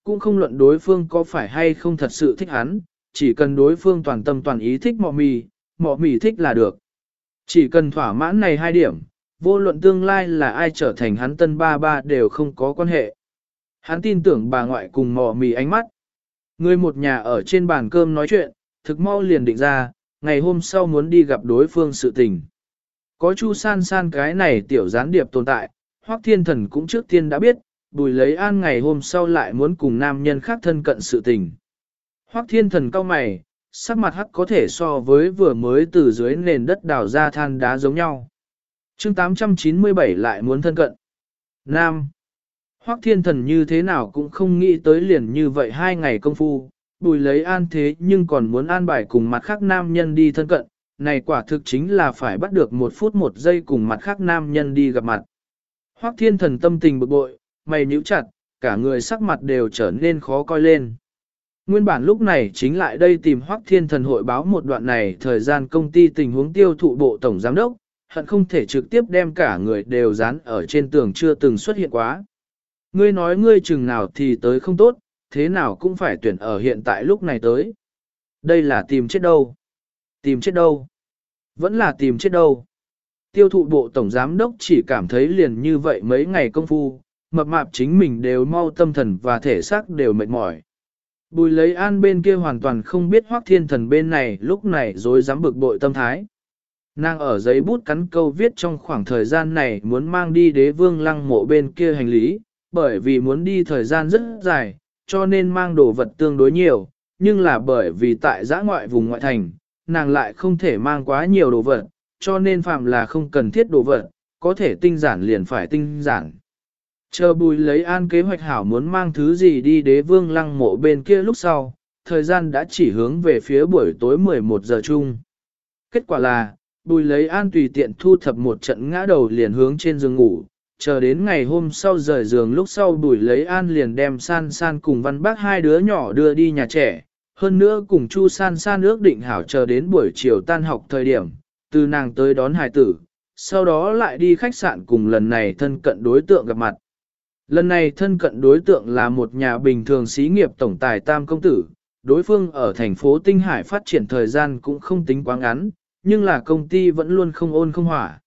cũng không luận đối phương có phải hay không thật sự thích hắn, chỉ cần đối phương toàn tâm toàn ý thích mọ mì thích là được. Chỉ cần thỏa mãn này 2 điểm, vô luận tương lai là ai trở thành hắn tân ba ba đều không có quan hệ. Hắn tin tưởng bà ngoại cùng mọ mì ánh mắt. Người một nhà ở trên bàn cơm nói chuyện, thực mau liền định ra, ngày hôm sau muốn đi gặp đối phương sự tình. Có Chu San San cái này tiểu gián điệp tồn tại, Hoắc Thiên Thần cũng trước tiên đã biết, Bùi Lấy An ngày hôm sau lại muốn cùng nam nhân khác thân cận sự tình. Hoắc Thiên Thần cau mày, sắc mặt hắc có thể so với vừa mới từ dưới nền đất đào ra than đá giống nhau. Chương 897 lại muốn thân cận. Nam. Hoắc Thiên Thần như thế nào cũng không nghĩ tới liền như vậy 2 ngày công phu, Bùi Lấy An thế nhưng còn muốn an bài cùng mặt khác nam nhân đi thân cận, này quả thực chính là phải bắt được 1 phút 1 giây cùng mặt khác nam nhân đi gặp mặt. Hoắc Thiên Thần tâm tình bực bội, mày nhíu chặt, cả người sắc mặt đều trở nên khó coi lên. Nguyên bản lúc này chính lại đây tìm Hoắc Thiên Thần hội báo một đoạn này thời gian công ty tình huống tiêu thụ bộ tổng giám đốc, hận không thể trực tiếp đem cả người đều dán ở trên tường chưa từng xuất hiện quá. Ngươi nói ngươi chừng nào thì tới không tốt, thế nào cũng phải tuyển ở hiện tại lúc này tới. Đây là tìm chết đâu? Tìm chết đâu? Vẫn là tìm chết đâu? Tiêu thụ bộ tổng giám đốc chỉ cảm thấy liền như vậy mấy ngày công phu, mập mạp chính mình đều mau tâm thần và thể xác đều mệt mỏi. Bùi Lấy An bên kia hoàn toàn không biết Hoắc Thiên Thần bên này lúc này rồi dám bực bội tâm thái. Nàng ở giấy bút cắn câu viết trong khoảng thời gian này muốn mang đi Đế Vương Lăng mộ bên kia hành lý, bởi vì muốn đi thời gian rất dài, cho nên mang đồ vật tương đối nhiều, nhưng là bởi vì tại giã ngoại vùng ngoại thành, nàng lại không thể mang quá nhiều đồ vật, cho nên phạm là không cần thiết đồ vật, có thể tinh giản liền phải tinh giản. Chờ Bùi Lấy An kế hoạch hảo muốn mang thứ gì đi Đế Vương Lăng mộ bên kia lúc sau, thời gian đã chỉ hướng về phía buổi tối 11 giờ chung. Kết quả là, Bùi Lấy An tùy tiện thu thập một trận ngã đầu liền hướng trên giường ngủ, chờ đến ngày hôm sau rời giường lúc sau Bùi Lấy An liền đem San San cùng Văn Bác 2 đứa nhỏ đưa đi nhà trẻ, hơn nữa cùng Chu San San ước định hảo chờ đến buổi chiều tan học thời điểm, từ nàng tới đón hài tử, sau đó lại đi khách sạn cùng lần này thân cận đối tượng gặp mặt. Lần này thân cận đối tượng là một nhà bình thường xí nghiệp tổng tài Tam Công Tử, đối phương ở thành phố Tinh Hải phát triển thời gian cũng không tính quá ngắn, nhưng là công ty vẫn luôn không ôn không hỏa.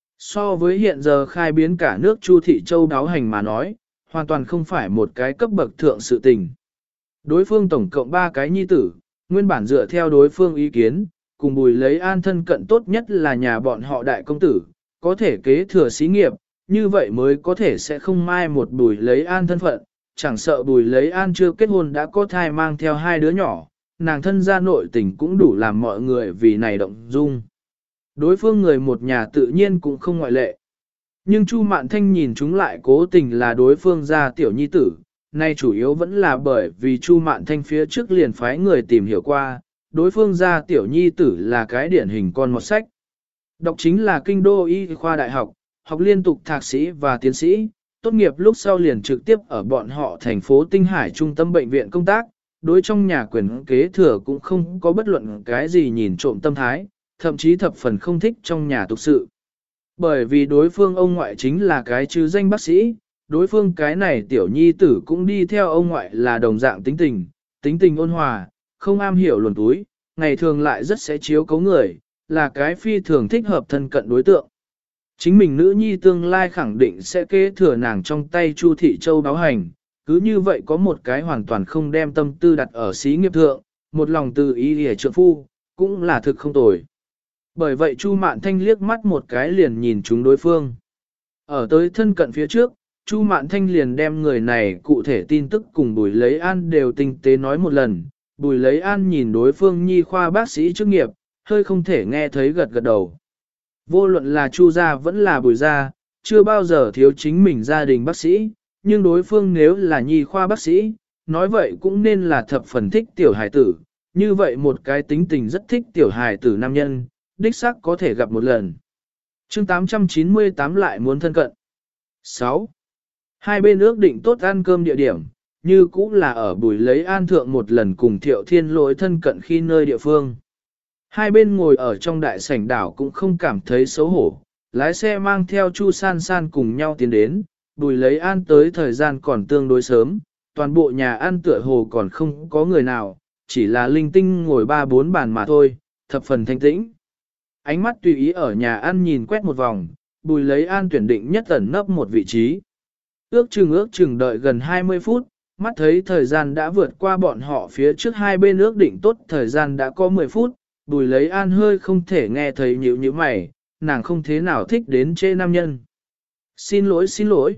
So với hiện giờ khai biến cả nước Chu Thị Châu đáo hành mà nói, hoàn toàn không phải một cái cấp bậc thượng sự tình. Đối phương tổng cộng 3 cái nhi tử, nguyên bản dựa theo đối phương ý kiến, cùng Bùi Lấy An thân cận tốt nhất là nhà bọn họ đại công tử, có thể kế thừa xí nghiệp, như vậy mới có thể sẽ không mai một Bùi Lấy An thân phận, chẳng sợ Bùi Lấy An chưa kết hôn đã có thai mang theo 2 đứa nhỏ, nàng thân gia nội tình cũng đủ làm mọi người vì này động dung. Đối phương người một nhà tự nhiên cũng không ngoại lệ. Nhưng Chu Mạn Thanh nhìn chúng lại cố tình là đối phương gia tiểu nhi tử, nay chủ yếu vẫn là bởi vì Chu Mạn Thanh phía trước liền phái người tìm hiểu qua, đối phương gia tiểu nhi tử là cái điển hình con một sách. Đọc chính là Kinh đô y khoa đại học, học liên tục thạc sĩ và tiến sĩ, tốt nghiệp lúc sau liền trực tiếp ở bọn họ thành phố Tinh Hải trung tâm bệnh viện công tác, đối trong nhà quyền kế thừa cũng không có bất luận cái gì nhìn trộm tâm thái, thậm chí thập phần không thích trong nhà tục sự. Bởi vì đối phương ông ngoại chính là cái chứ danh bác sĩ, đối phương cái này tiểu nhi tử cũng đi theo ông ngoại là đồng dạng tính tình ôn hòa, không am hiểu luồn túi, ngày thường lại rất sẽ chiếu cấu người, là cái phi thường thích hợp thân cận đối tượng. Chính mình nữ nhi tương lai khẳng định sẽ kế thừa nàng trong tay Chu Thị Châu đáo hành, cứ như vậy có một cái hoàn toàn không đem tâm tư đặt ở xí nghiệp thượng, một lòng từ ý hề trượng phu, cũng là thực không tồi. Bởi vậy Chu Mạn Thanh liếc mắt một cái liền nhìn chúng đối phương. Ở tới thân cận phía trước, Chu Mạn Thanh liền đem người này cụ thể tin tức cùng Bùi Lấy An đều tinh tế nói một lần. Bùi Lấy An nhìn đối phương nhi khoa bác sĩ chức nghiệp, hơi không thể nghe thấy gật gật đầu. Vô luận là Chu gia vẫn là Bùi gia, chưa bao giờ thiếu chính mình gia đình bác sĩ, nhưng đối phương nếu là nhi khoa bác sĩ, nói vậy cũng nên là thập phần thích tiểu hài tử. Như vậy một cái tính tình rất thích tiểu hài tử nam nhân, đích xác có thể gặp một lần. Chương 898 lại muốn thân cận. 6. Hai bên ước định tốt ăn cơm địa điểm, như cũ là ở Bùi Lấy An thượng một lần cùng Thiệu Thiên Lỗi thân cận khi nơi địa phương. Hai bên ngồi ở trong đại sảnh đảo cũng không cảm thấy xấu hổ, lái xe mang theo Chu San San cùng nhau tiến đến, Bùi Lấy An tới thời gian còn tương đối sớm, toàn bộ nhà ăn tựa hồ còn không có người nào, chỉ là linh tinh ngồi 3-4 bàn mà thôi, thập phần thanh tĩnh. Ánh mắt tùy ý ở nhà ăn nhìn quét một vòng, Bùi Lấy An tuyển định nhất ẩn nấp một vị trí. Ước chừng đợi gần 20 phút, mắt thấy thời gian đã vượt qua bọn họ phía trước hai bên ước định tốt thời gian đã có 10 phút, Bùi Lấy An hơi không thể nghe thấy nhíu mày, nàng không thế nào thích đến chê nam nhân. Xin lỗi,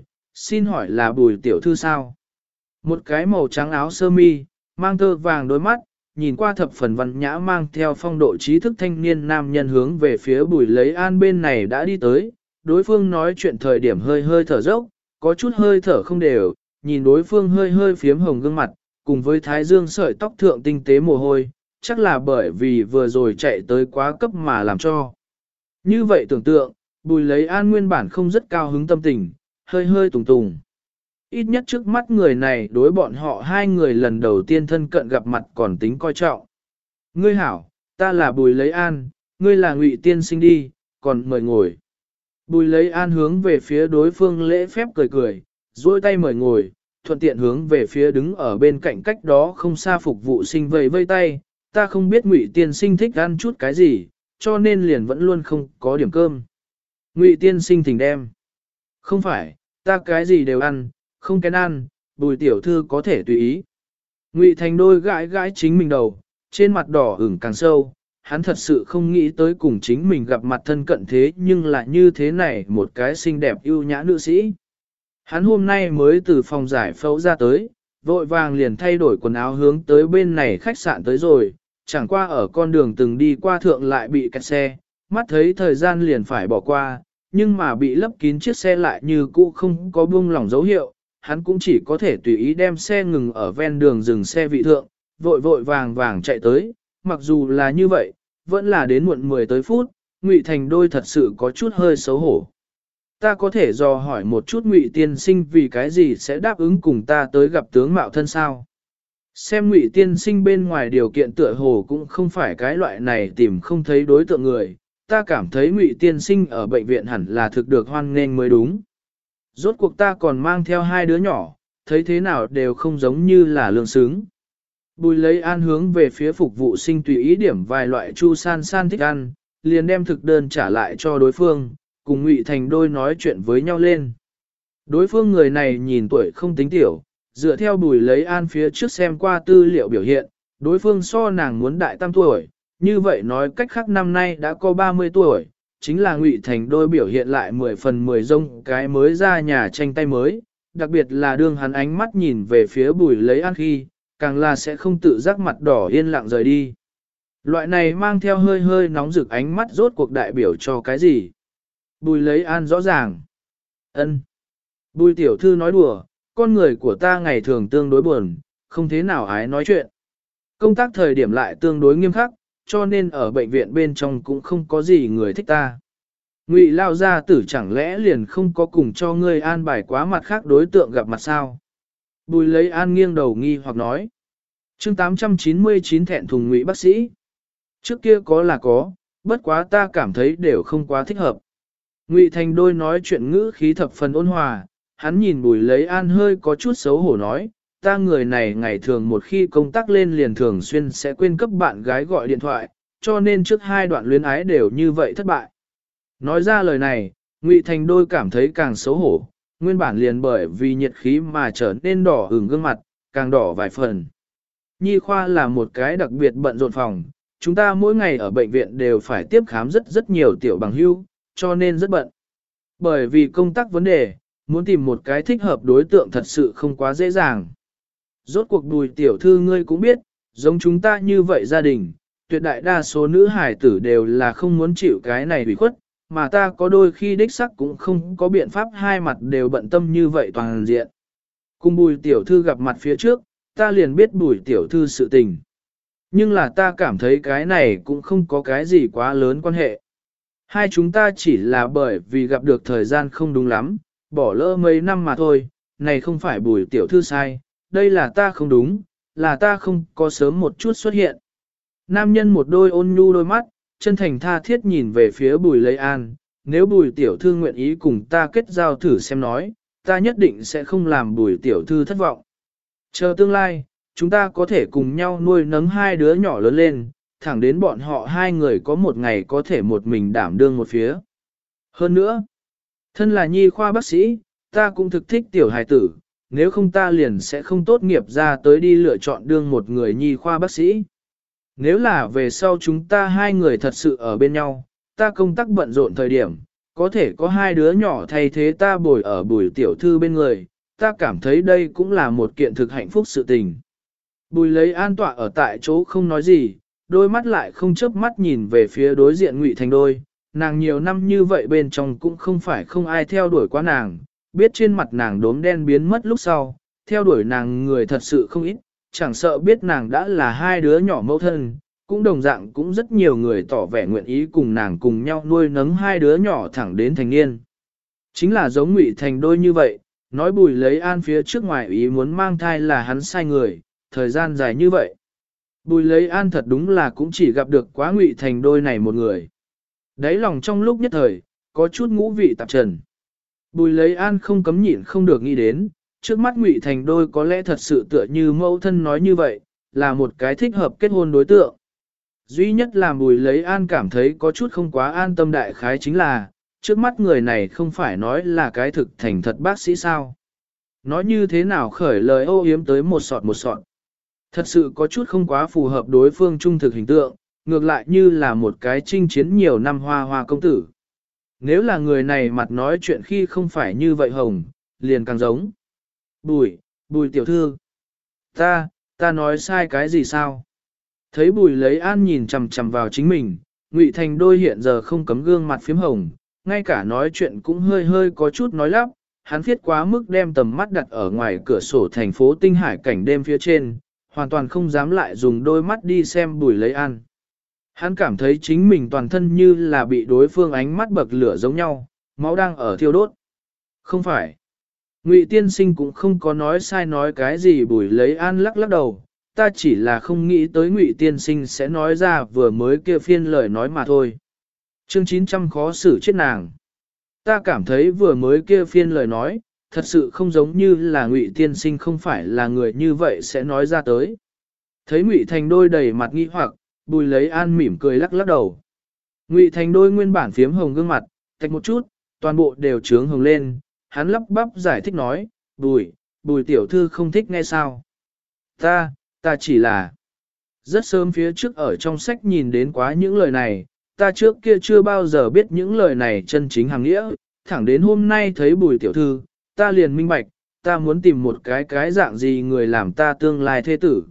xin hỏi là Bùi tiểu thư sao? Một cái màu trắng áo sơ mi, mang tơ vàng đôi mắt, nhìn qua thập phần văn nhã mang theo phong độ trí thức thanh niên nam nhân hướng về phía Bùi Lấy An bên này đã đi tới, đối phương nói chuyện thời điểm hơi thở dốc, có chút hơi thở không đều, nhìn đối phương hơi phiếm hồng gương mặt, cùng với thái dương sợi tóc thượng tinh tế mồ hôi, chắc là bởi vì vừa rồi chạy tới quá cấp mà làm cho. Như vậy tưởng tượng, Bùi Lấy An nguyên bản không rất cao hứng tâm tình, hơi tùng tùng. Ít nhất trước mắt người này đối bọn họ hai người lần đầu tiên thân cận gặp mặt còn tính coi trọng. Ngươi hảo, ta là Bùi Lấy An, ngươi là Ngụy tiên sinh đi, còn mời ngồi. Bùi Lấy An hướng về phía đối phương lễ phép cười, duỗi tay mời ngồi, thuận tiện hướng về phía đứng ở bên cạnh cách đó không xa phục vụ sinh vây tay, ta không biết Ngụy tiên sinh thích ăn chút cái gì, cho nên liền vẫn luôn không có điểm cơm. Ngụy tiên sinh thỉnh đem. Không phải, ta cái gì đều ăn, không kén ăn, Bùi tiểu thư có thể tùy ý. Ngụy Thành Đôi gãi chính mình đầu, trên mặt đỏ ửng càng sâu, hắn thật sự không nghĩ tới cùng chính mình gặp mặt thân cận thế nhưng lại như thế này một cái xinh đẹp ưu nhã nữ sĩ. Hắn hôm nay mới từ phòng giải phẫu ra tới, vội vàng liền thay đổi quần áo hướng tới bên này khách sạn tới rồi, chẳng qua ở con đường từng đi qua thượng lại bị kẹt xe, mắt thấy thời gian liền phải bỏ qua, nhưng mà bị lấp kín chiếc xe lại như cũ không có buông lỏng dấu hiệu, hắn cũng chỉ có thể tùy ý đem xe ngừng ở ven đường dừng xe vị thượng, vội vàng chạy tới, mặc dù là như vậy, vẫn là đến muộn 10 tới phút, Ngụy Thành Đôi thật sự có chút hơi xấu hổ. Ta có thể dò hỏi một chút Ngụy tiên sinh vì cái gì sẽ đáp ứng cùng ta tới gặp tướng mạo thân sao? Xem Ngụy tiên sinh bên ngoài điều kiện tựa hồ cũng không phải cái loại này tìm không thấy đối tượng người, ta cảm thấy Ngụy tiên sinh ở bệnh viện hẳn là thực được hoan nghênh mới đúng. Rốt cuộc ta còn mang theo hai đứa nhỏ, thấy thế nào đều không giống như là lương xứng. Bùi Lấy An hướng về phía phục vụ sinh tùy ý điểm vài loại chu san thích ăn, liền đem thực đơn trả lại cho đối phương, cùng Ngụy Thành Đôi nói chuyện với nhau lên. Đối phương người này nhìn tuổi không tính tiểu, dựa theo Bùi Lấy An phía trước xem qua tư liệu biểu hiện, đối phương so nàng muốn đại tam tuổi, như vậy nói cách khác năm nay đã có 30 tuổi, chính là Ngụy Thành Đôi biểu hiện lại 10 phần 10 rông cái mới ra nhà tranh tay mới, đặc biệt là đương hắn ánh mắt nhìn về phía Bùi Lấy An khi, càng là sẽ không tự giác mặt đỏ yên lặng rời đi. Loại này mang theo hơi nóng rực ánh mắt rốt cuộc đại biểu cho cái gì? Bùi Lấy An rõ ràng. Ân. Bùi tiểu thư nói đùa, con người của ta ngày thường tương đối buồn, không thế nào ái nói chuyện. Công tác thời điểm lại tương đối nghiêm khắc, cho nên ở bệnh viện bên trong cũng không có gì người thích ta. Ngụy lao gia tử chẳng lẽ liền không có cùng cho ngươi an bài quá mặt khác đối tượng gặp mặt sao? Bùi Lấy An nghiêng đầu nghi hoặc nói. Chương 899 thẹn thùng Ngụy bác sĩ. Trước kia có là có, bất quá ta cảm thấy đều không quá thích hợp. Ngụy Thành Đôi nói chuyện ngữ khí thập phần ôn hòa, hắn nhìn Bùi Lấy An hơi có chút xấu hổ nói, ta người này ngày thường một khi công tác lên liền thường xuyên sẽ quên cấp bạn gái gọi điện thoại, cho nên trước hai đoạn luyến ái đều như vậy thất bại. Nói ra lời này, Ngụy Thành Đôi cảm thấy càng xấu hổ, nguyên bản liền bởi vì nhiệt khí mà trở nên đỏ ửng gương mặt, càng đỏ vài phần. Nhi khoa là một cái đặc biệt bận rộn phòng, chúng ta mỗi ngày ở bệnh viện đều phải tiếp khám rất nhiều tiểu bằng hưu, cho nên rất bận. Bởi vì công tác vấn đề, muốn tìm một cái thích hợp đối tượng thật sự không quá dễ dàng. Rốt cuộc Bùi tiểu thư ngươi cũng biết, giống chúng ta như vậy gia đình, tuyệt đại đa số nữ hải tử đều là không muốn chịu cái này ủy khuất, mà ta có đôi khi đích sắc cũng không có biện pháp hai mặt đều bận tâm như vậy toàn diện. Cùng Bùi tiểu thư gặp mặt phía trước, ta liền biết Bùi tiểu thư sự tình. Nhưng là ta cảm thấy cái này cũng không có cái gì quá lớn quan hệ. Hai chúng ta chỉ là bởi vì gặp được thời gian không đúng lắm, bỏ lỡ mấy năm mà thôi, này không phải Bùi tiểu thư sai, đây là ta không đúng, là ta không có sớm một chút xuất hiện. Nam nhân một đôi ôn nhu đôi mắt, chân thành tha thiết nhìn về phía Bùi Lấy An, nếu Bùi tiểu thư nguyện ý cùng ta kết giao thử xem nói, ta nhất định sẽ không làm Bùi tiểu thư thất vọng. Chờ tương lai, chúng ta có thể cùng nhau nuôi nấng hai đứa nhỏ lớn lên, thẳng đến bọn họ hai người có một ngày có thể một mình đảm đương một phía. Hơn nữa, thân là nhi khoa bác sĩ, ta cũng thực thích tiểu hài tử, nếu không ta liền sẽ không tốt nghiệp ra tới đi lựa chọn đương một người nhi khoa bác sĩ. Nếu là về sau chúng ta hai người thật sự ở bên nhau, ta công tác bận rộn thời điểm, có thể có hai đứa nhỏ thay thế ta bồi ở Bùi tiểu thư bên người, ta cảm thấy đây cũng là một kiện thực hạnh phúc sự tình. Bùi lấy an tọa ở tại chỗ không nói gì, đôi mắt lại không chớp mắt nhìn về phía đối diện Ngụy Thành Đôi, nàng nhiều năm như vậy bên trong cũng không phải không ai theo đuổi quá nàng, biết trên mặt nàng đốm đen biến mất lúc sau, theo đuổi nàng người thật sự không ít, chẳng sợ biết nàng đã là hai đứa nhỏ mẫu thân, cũng đồng dạng cũng rất nhiều người tỏ vẻ nguyện ý cùng nàng cùng nhau nuôi nấng hai đứa nhỏ thẳng đến thành niên. Chính là giống Ngụy Thành Đôi như vậy, nói Bùi lấy an phía trước ngoài ý muốn mang thai là hắn sai người, thời gian dài như vậy. Bùi lấy an thật đúng là cũng chỉ gặp được quá Ngụy Thành Đôi này một người. Đấy lòng trong lúc nhất thời, có chút ngũ vị tạp trần. Bùi lấy an không cấm nhịn không được nghĩ đến, trước mắt Ngụy Thành Đôi có lẽ thật sự tựa như mẫu thân nói như vậy, là một cái thích hợp kết hôn đối tượng. Duy nhất làm Bùi lấy an cảm thấy có chút không quá an tâm đại khái chính là, trước mắt người này không phải nói là cái thực thành thật bác sĩ sao. Nói như thế nào khởi lời ô yếm tới một sọt. Thật sự có chút không quá phù hợp đối phương trung thực hình tượng, ngược lại như là một cái chinh chiến nhiều năm hoa hoa công tử. Nếu là người này mặt nói chuyện khi không phải như vậy hồng, liền càng giống. Bùi tiểu thư. Ta nói sai cái gì sao? Thấy Bùi lấy an nhìn chằm chằm vào chính mình, Ngụy Thành Đôi hiện giờ không cấm gương mặt phím hồng, ngay cả nói chuyện cũng hơi có chút nói lắp, hắn viết quá mức đem tầm mắt đặt ở ngoài cửa sổ thành phố tinh hải cảnh đêm phía trên, hoàn toàn không dám lại dùng đôi mắt đi xem Bùi lấy an. Hắn cảm thấy chính mình toàn thân như là bị đối phương ánh mắt bậc lửa giống nhau, máu đang ở thiêu đốt. Không phải. Ngụy tiên sinh cũng không có nói sai nói cái gì. Bùi lấy an lắc đầu, ta chỉ là không nghĩ tới Ngụy tiên sinh sẽ nói ra vừa mới kia phiên lời nói mà thôi. Chương 900 khó xử chết nàng. Ta cảm thấy vừa mới kia phiên lời nói, thật sự không giống như là Ngụy tiên sinh không phải là người như vậy sẽ nói ra tới. Thấy Ngụy Thành Đôi đầy mặt nghi hoặc, Bùi lấy an mỉm cười lắc đầu. Ngụy Thành Đôi nguyên bản phiếm hồng gương mặt, tạch một chút, toàn bộ đều trướng hồng lên, hắn lắp bắp giải thích nói, Bùi tiểu thư không thích nghe sao. Ta chỉ là, rất sớm phía trước ở trong sách nhìn đến quá những lời này, ta trước kia chưa bao giờ biết những lời này chân chính hàng nghĩa, thẳng đến hôm nay thấy Bùi tiểu thư, ta liền minh bạch, ta muốn tìm một cái dạng gì người làm ta tương lai thế tử.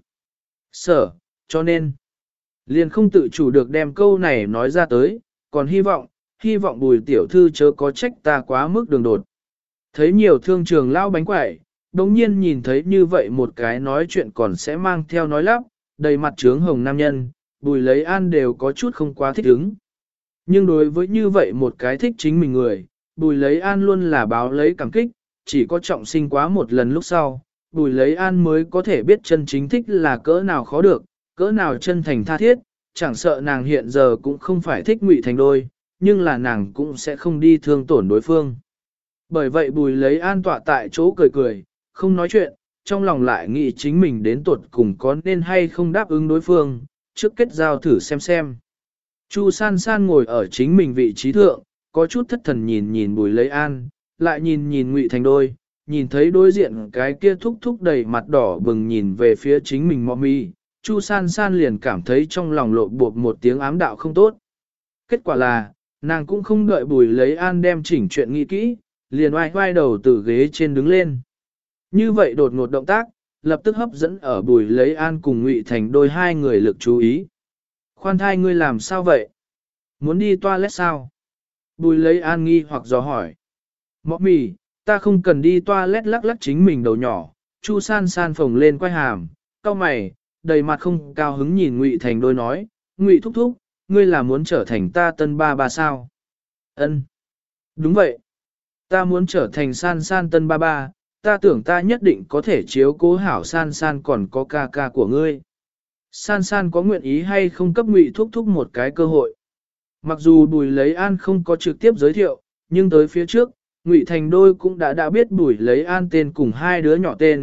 Cho nên, liền không tự chủ được đem câu này nói ra tới, còn hy vọng Bùi tiểu thư chớ có trách ta quá mức đường đột. Thấy nhiều thương trường lao bánh quẩy, đồng nhiên nhìn thấy như vậy một cái nói chuyện còn sẽ mang theo nói lắp, đầy mặt trướng hồng nam nhân, Bùi lấy an đều có chút không quá thích ứng. Nhưng đối với như vậy một cái thích chính mình người, Bùi lấy an luôn là báo lấy cảm kích, chỉ có trọng sinh quá một lần lúc sau, Bùi lấy an mới có thể biết chân chính thích là cỡ nào khó được, cỡ nào chân thành tha thiết, chẳng sợ nàng hiện giờ cũng không phải thích Ngụy Thành Đôi, nhưng là nàng cũng sẽ không đi thương tổn đối phương. Bởi vậy Bùi lấy an tọa tại chỗ cười, không nói chuyện, trong lòng lại nghĩ chính mình đến tuột cùng có nên hay không đáp ứng đối phương, trước kết giao thử xem. Chu San San ngồi ở chính mình vị trí thượng, có chút thất thần nhìn Bùi lấy an, lại nhìn Ngụy Thành Đôi, nhìn thấy đối diện cái kia thúc đầy mặt đỏ bừng nhìn về phía chính mình mọ mi, Chu San San liền cảm thấy trong lòng lộ bột một tiếng ám đạo không tốt. Kết quả là, nàng cũng không đợi Bùi lấy an đem chỉnh chuyện nghĩ kỹ, liền oai đầu từ ghế trên đứng lên. Như vậy đột ngột động tác, lập tức hấp dẫn ở Bùi lấy an cùng Ngụy Thành Đôi hai người lực chú ý. Khoan thai ngươi làm sao vậy? Muốn đi toilet sao? Bùi lấy an nghi hoặc dò hỏi. Mọ mì, ta không cần đi toilet lắc chính mình đầu nhỏ. Chu San San phồng lên quay hàm, cau mày, đầy mặt không cao hứng nhìn Ngụy Thành Đôi nói, Ngụy thúc, ngươi là muốn trở thành ta tân ba sao? Ân, đúng vậy. Ta muốn trở thành San San tân ba, ta tưởng ta nhất định có thể chiếu cố hảo San San còn có ca của ngươi. San San có nguyện ý hay không cấp Ngụy thúc một cái cơ hội? Mặc dù Bùi lấy an không có trực tiếp giới thiệu, nhưng tới phía trước, Ngụy Thành Đôi cũng đã biết Bùi lấy an tên cùng hai đứa nhỏ tên,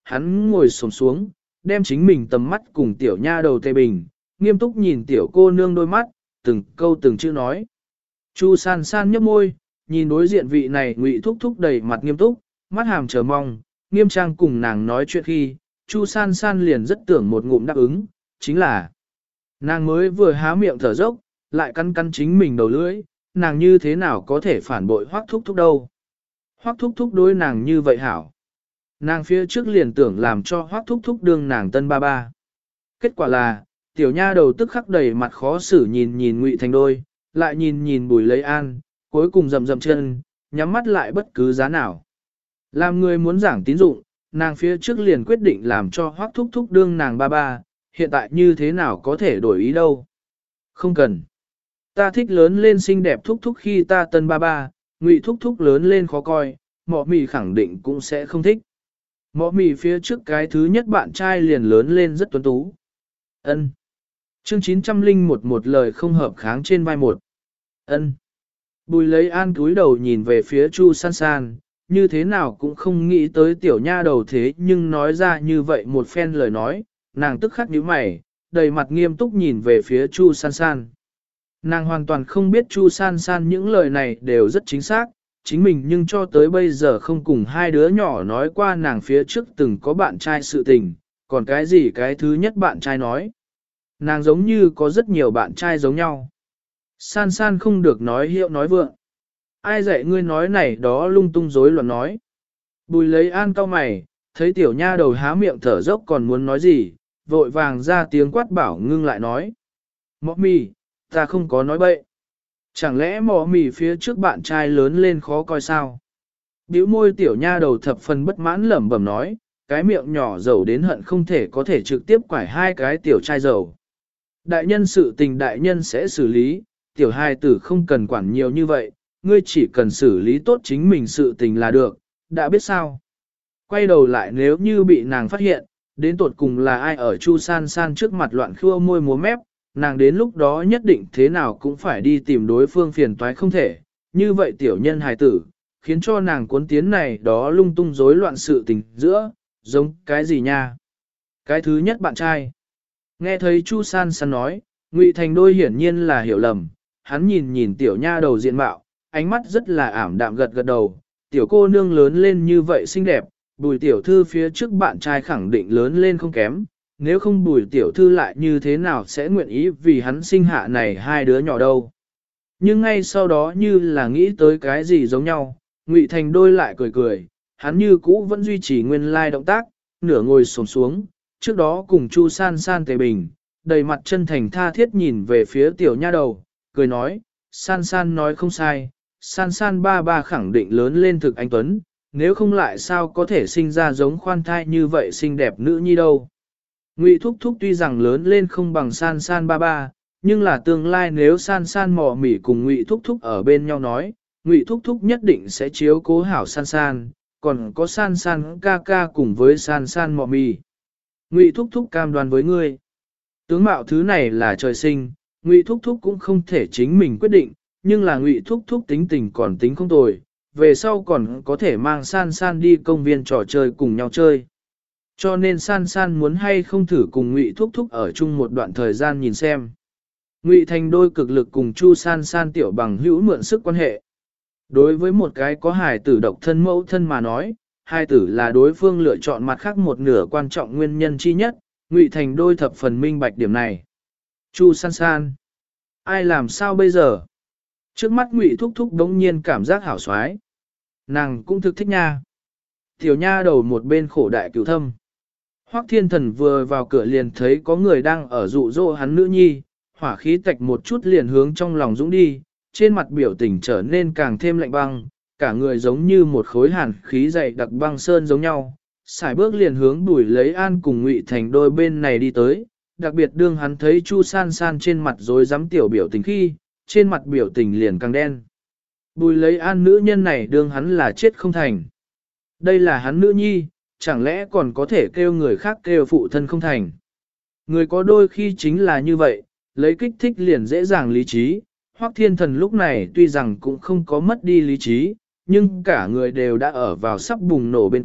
hắn ngồi xổm xuống, đem chính mình tầm mắt cùng tiểu nha đầu tê bình, nghiêm túc nhìn tiểu cô nương đôi mắt, từng câu từng chữ nói. Chu san san nhấp môi, nhìn đối diện vị này Ngụy thúc thúc đầy mặt nghiêm túc, mắt hàm chờ mong, nghiêm trang cùng nàng nói chuyện khi, Chu san san liền rất tưởng một ngụm đáp ứng, chính là nàng mới vừa há miệng thở dốc, lại cắn cắn chính mình đầu lưỡi, nàng như thế nào có thể phản bội Hoắc thúc thúc đâu. Hoắc thúc thúc đối nàng như vậy hảo. Nàng phía trước liền tưởng làm cho Hoắc thúc thúc đương nàng tân ba ba. Kết quả là, tiểu nha đầu tức khắc đầy mặt khó xử nhìn nhìn Ngụy Thành Đôi, lại nhìn nhìn Bùi Lấy An, cuối cùng rầm rầm chân, nhắm mắt lại bất cứ giá nào. Làm người muốn giảng tín dụng, nàng phía trước liền quyết định làm cho Hoắc thúc thúc đương nàng ba ba, hiện tại như thế nào có thể đổi ý đâu. Không cần. Ta thích lớn lên xinh đẹp thúc thúc khi ta tân ba ba, Ngụy thúc thúc lớn lên khó coi, mọ mì khẳng định cũng sẽ không thích. Mọ mì phía trước cái thứ nhất bạn trai liền lớn lên rất tuấn tú. Ân. Chương 901 một lời không hợp kháng trên vai một. Ân. Bùi Lấy An cúi đầu nhìn về phía Chu San San, như thế nào cũng không nghĩ tới tiểu nha đầu thế nhưng nói ra như vậy một phen lời nói, nàng tức khắc nhíu mày, đầy mặt nghiêm túc nhìn về phía Chu San San. Nàng hoàn toàn không biết Chu San San những lời này đều rất chính xác, chính mình nhưng cho tới bây giờ không cùng hai đứa nhỏ nói qua nàng phía trước từng có bạn trai sự tình, còn cái gì cái thứ nhất bạn trai nói. Nàng giống như có rất nhiều bạn trai giống nhau. San San không được nói hiệu nói vượng. Ai dạy ngươi nói này đó lung tung rối loạn nói. Bùi Lấy An cau mày, thấy tiểu nha đầu há miệng thở dốc còn muốn nói gì, vội vàng ra tiếng quát bảo ngưng lại nói. Mọ mì, ta không có nói bậy. Chẳng lẽ mọ mì phía trước bạn trai lớn lên khó coi sao? Bĩu môi tiểu nha đầu thập phần bất mãn lẩm bẩm nói, cái miệng nhỏ dầu đến hận không thể có thể trực tiếp quải hai cái tiểu trai dầu. Đại nhân sự tình đại nhân sẽ xử lý, tiểu hài tử không cần quản nhiều như vậy, ngươi chỉ cần xử lý tốt chính mình sự tình là được, đã biết sao. Quay đầu lại nếu như bị nàng phát hiện, đến tột cùng là ai ở Chu San San trước mặt loạn khua môi múa mép, nàng đến lúc đó nhất định thế nào cũng phải đi tìm đối phương phiền toái không thể, như vậy tiểu nhân hài tử, khiến cho nàng cuốn tiến này đó lung tung rối loạn sự tình giữa, giống cái gì nha. Cái thứ nhất bạn trai. Nghe thấy Chu San San nói, Ngụy Thành Đôi hiển nhiên là hiểu lầm, hắn nhìn nhìn tiểu nha đầu diện mạo, ánh mắt rất là ảm đạm gật gật đầu, tiểu cô nương lớn lên như vậy xinh đẹp, Bùi tiểu thư phía trước bạn trai khẳng định lớn lên không kém, nếu không Bùi tiểu thư lại như thế nào sẽ nguyện ý vì hắn sinh hạ này hai đứa nhỏ đâu. Nhưng ngay sau đó như là nghĩ tới cái gì giống nhau, Ngụy Thành Đôi lại cười cười, hắn như cũ vẫn duy trì nguyên lai động tác, nửa ngồi xổm xuống, trước đó cùng Chu San San tề bình, đầy mặt chân thành tha thiết nhìn về phía tiểu nha đầu, cười nói, San San nói không sai, San San ba ba khẳng định lớn lên thực anh Tuấn, nếu không lại sao có thể sinh ra giống khoan thai như vậy xinh đẹp nữ nhi đâu. Ngụy Thúc Thúc tuy rằng lớn lên không bằng San San ba ba, nhưng là tương lai nếu San San mò mỉ cùng Ngụy Thúc Thúc ở bên nhau nói, Ngụy Thúc Thúc nhất định sẽ chiếu cố hảo San San, còn có San San ca ca cùng với San San mò mỉ. Ngụy Thúc Thúc cam đoan với ngươi. Tướng mạo thứ này là trời sinh, Ngụy Thúc Thúc cũng không thể chính mình quyết định, nhưng là Ngụy Thúc Thúc tính tình còn tính không tồi, về sau còn có thể mang San San đi công viên trò chơi cùng nhau chơi. Cho nên San San muốn hay không thử cùng Ngụy Thúc Thúc ở chung một đoạn thời gian nhìn xem. Ngụy Thành Đôi cực lực cùng Chu San San tiểu bằng hữu mượn sức quan hệ. Đối với một cái có hài tử độc thân mẫu thân mà nói, hài tử là đối phương lựa chọn mặt khác một nửa quan trọng nguyên nhân chi nhất, Ngụy Thành Đôi thập phần minh bạch điểm này. Chu San San, ai làm sao bây giờ? Trước mắt Ngụy Thúc Thúc đống nhiên cảm giác hảo xoái. Nàng cũng thực thích nha. Tiểu nha đầu một bên khổ đại cửu thâm. Hoắc Thiên Thần vừa vào cửa liền thấy có người đang ở dụ dỗ hắn nữ nhi, hỏa khí tạch một chút liền hướng trong lòng dũng đi, trên mặt biểu tình trở nên càng thêm lạnh băng, cả người giống như một khối hàn khí dày đặc băng sơn giống nhau. Xài bước liền hướng Bùi Lấy An cùng Ngụy Thành Đôi bên này đi tới, đặc biệt đương hắn thấy Chu San San trên mặt rối rắm tiểu biểu tình khi, trên mặt biểu tình liền càng đen. Bùi Lấy An nữ nhân này đương hắn là chết không thành. Đây là hắn nữ nhi, chẳng lẽ còn có thể kêu người khác kêu phụ thân không thành. Người có đôi khi chính là như vậy, lấy kích thích liền dễ dàng lý trí. Hoắc Thiên Thần lúc này tuy rằng cũng không có mất đi lý trí, nhưng cả người đều đã ở vào sắp bùng nổ bên cạnh,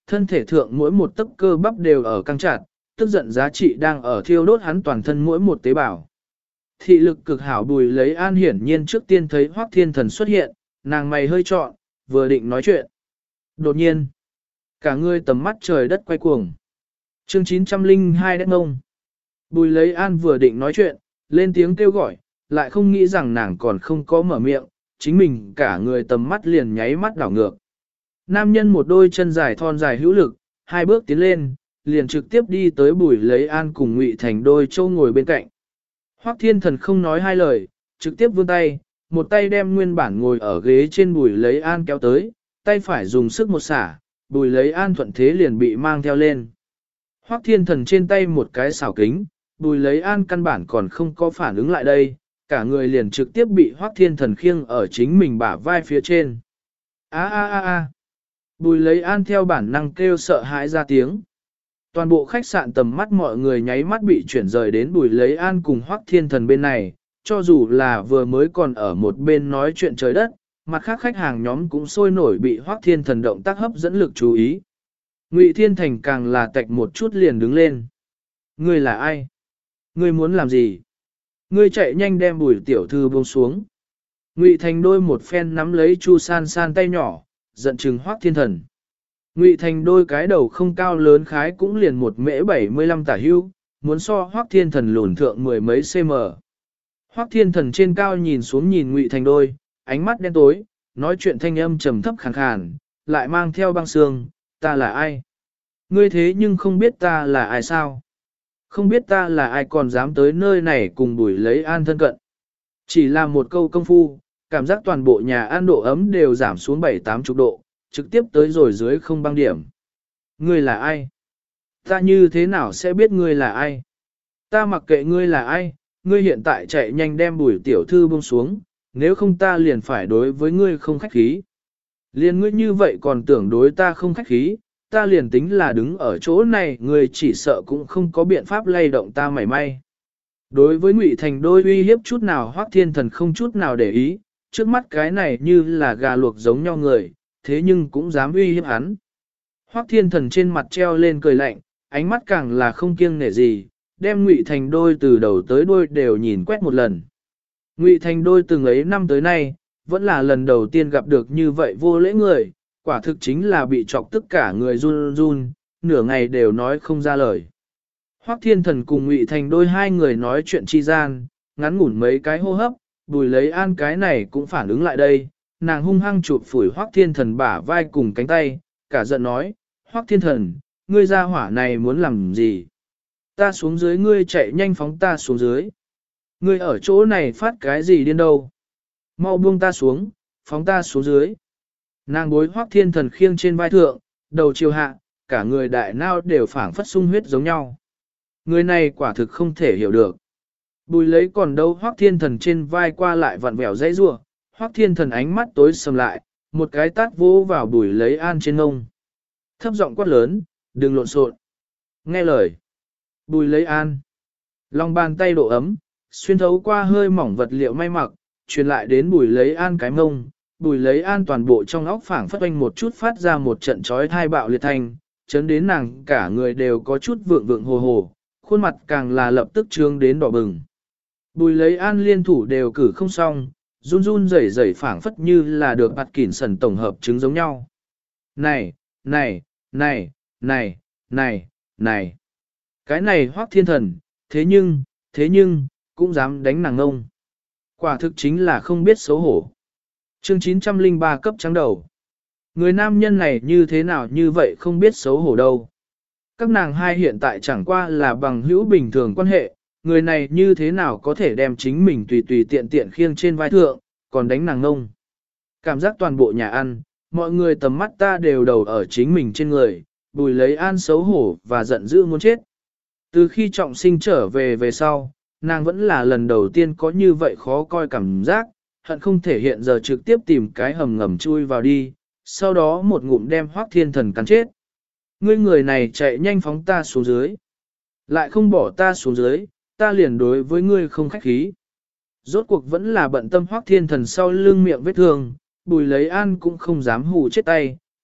thân thể thượng mỗi một tấc cơ bắp đều ở căng chặt, tức giận giá trị đang ở thiêu đốt hắn toàn thân mỗi một tế bào. Thị lực cực hảo Bùi Lấy An hiển nhiên trước tiên thấy Hoắc Thiên Thần xuất hiện, nàng mày hơi trọn, vừa định nói chuyện. Đột nhiên, cả người tầm mắt trời đất quay cuồng. Chương 902 đất ngông. Bùi Lấy An vừa định nói chuyện, lên tiếng kêu gọi, lại không nghĩ rằng nàng còn không có mở miệng, chính mình cả người tầm mắt liền nháy mắt đảo ngược. Nam nhân một đôi chân dài thon dài hữu lực, hai bước tiến lên, liền trực tiếp đi tới Bùi Lấy An cùng Ngụy Thành đôi châu ngồi bên cạnh. Hoắc Thiên Thần không nói hai lời, trực tiếp vươn tay, một tay đem nguyên bản ngồi ở ghế trên Bùi Lấy An kéo tới, tay phải dùng sức một xả, Bùi Lấy An thuận thế liền bị mang theo lên. Hoắc Thiên Thần trên tay một cái xảo kính, Bùi Lấy An căn bản còn không có phản ứng lại đây, cả người liền trực tiếp bị Hoắc Thiên Thần khiêng ở chính mình bả vai phía trên. A a a a. Bùi Lấy An theo bản năng kêu sợ hãi ra tiếng. Toàn bộ khách sạn tầm mắt mọi người nháy mắt bị chuyển rời đến Bùi Lấy An cùng Hoắc Thiên Thần bên này, cho dù là vừa mới còn ở một bên nói chuyện trời đất, mặt khác khách hàng nhóm cũng sôi nổi bị Hoắc Thiên Thần động tác hấp dẫn lực chú ý. Ngụy Thiên Thành càng là tạch một chút liền đứng lên. Ngươi là ai? Ngươi muốn làm gì? Ngươi chạy nhanh đem Bùi tiểu thư buông xuống. Ngụy Thành đôi một phen nắm lấy Chu San San tay nhỏ, giận chừng Hoắc Thiên Thần. Ngụy Thành đôi cái đầu không cao lớn khái cũng liền 1m75 tả hưu, muốn so Hoắc Thiên Thần lùn thượng mười mấy cm. Hoắc Thiên Thần trên cao nhìn xuống nhìn Ngụy Thành đôi, ánh mắt đen tối, nói chuyện thanh âm trầm thấp khàn khàn, lại mang theo băng xương, ta là ai? Ngươi thế nhưng không biết ta là ai sao? Không biết ta là ai còn dám tới nơi này cùng Bùi Lấy An thân cận. Chỉ là một câu công phu, cảm giác toàn bộ nhà ăn độ ấm đều giảm xuống 7-80 độ, trực tiếp tới rồi dưới không băng điểm. Ngươi là ai? Ta như thế nào sẽ biết ngươi là ai? Ta mặc kệ ngươi là ai, ngươi hiện tại chạy nhanh đem Bùi tiểu thư buông xuống, nếu không ta liền phải đối với ngươi không khách khí. Liền ngươi như vậy còn tưởng đối ta không khách khí, ta liền tính là đứng ở chỗ này, ngươi chỉ sợ cũng không có biện pháp lay động ta mảy may. Đối với Ngụy Thành đôi uy hiếp chút nào Hoắc Thiên Thần không chút nào để ý, trước mắt cái này như là gà luộc giống nhau người, thế nhưng cũng dám uy hiếp hắn. Hoắc Thiên Thần trên mặt treo lên cười lạnh, ánh mắt càng là không kiêng nể gì, đem Ngụy Thành đôi từ đầu tới đuôi đều nhìn quét một lần. Ngụy Thành đôi từng ấy năm tới nay, vẫn là lần đầu tiên gặp được như vậy vô lễ người, quả thực chính là bị chọc tất cả người run run, nửa ngày đều nói không ra lời. Hoắc Thiên Thần cùng Ngụy Thành đôi hai người nói chuyện chi gian, ngắn ngủn mấy cái hô hấp, Bùi Lấy An cái này cũng phản ứng lại đây, nàng hung hăng chụp phủi Hoắc Thiên Thần bả vai cùng cánh tay, cả giận nói, Hoắc Thiên Thần, ngươi ra hỏa này muốn làm gì? Ta xuống dưới ngươi chạy nhanh phóng ta xuống dưới. Ngươi ở chỗ này phát cái gì điên đâu? Mau buông ta xuống, phóng ta xuống dưới. Nàng bối Hoắc Thiên Thần khiêng trên vai thượng, đầu chiều hạ, cả người đại nao đều phảng phất sung huyết giống nhau. Người này quả thực không thể hiểu được. Bùi Lấy còn đâu Hoắc Thiên Thần trên vai qua lại vặn vẹo dãy rủa, Hoắc Thiên Thần ánh mắt tối sầm lại, một cái tát vỗ vào Bùi Lấy An trên ngông. Thấp giọng quát lớn, đừng lộn xộn. Nghe lời. Bùi Lấy An. Lòng bàn tay độ ấm, xuyên thấu qua hơi mỏng vật liệu may mặc, truyền lại đến Bùi Lấy An cái mông. Bùi Lấy An toàn bộ trong óc phảng phất oanh một chút phát ra một trận chói thai bạo liệt thanh, chấn đến nàng cả người đều có chút vượng vượng hồ hồ, khuôn mặt càng là lập tức trương đến đỏ bừng. Bùi Lấy An liên thủ đều cử không xong, run run rẩy rẩy phảng phất như là được bạt kỉn sần tổng hợp chứng giống nhau. Này, này, này, này, này, này. Cái này Hoắc Thiên Thần, thế nhưng, cũng dám đánh nàng ngông. Quả thực chính là không biết xấu hổ. Chương 903 cấp trắng đầu. Người nam nhân này như thế nào như vậy không biết xấu hổ đâu. Các nàng hai hiện tại chẳng qua là bằng hữu bình thường quan hệ, người này như thế nào có thể đem chính mình tùy tùy tiện tiện khiêng trên vai thượng, còn đánh nàng ngông. Cảm giác toàn bộ nhà ăn, mọi người tầm mắt ta đều đầu ở chính mình trên người, Bùi Lấy An xấu hổ và giận dữ muốn chết. Từ khi trọng sinh trở về sau, nàng vẫn là lần đầu tiên có như vậy khó coi cảm giác, hận không thể hiện giờ trực tiếp tìm cái hầm ngầm chui vào đi, sau đó một ngụm đem Hoắc Thiên Thần cắn chết. Ngươi người này chạy nhanh phóng ta xuống dưới. Lại không bỏ ta xuống dưới, ta liền đối với ngươi không khách khí. Rốt cuộc vẫn là bận tâm Hoắc Thiên Thần sau lưng miệng vết thương, Bùi Lấy An cũng không dám hù chết tay,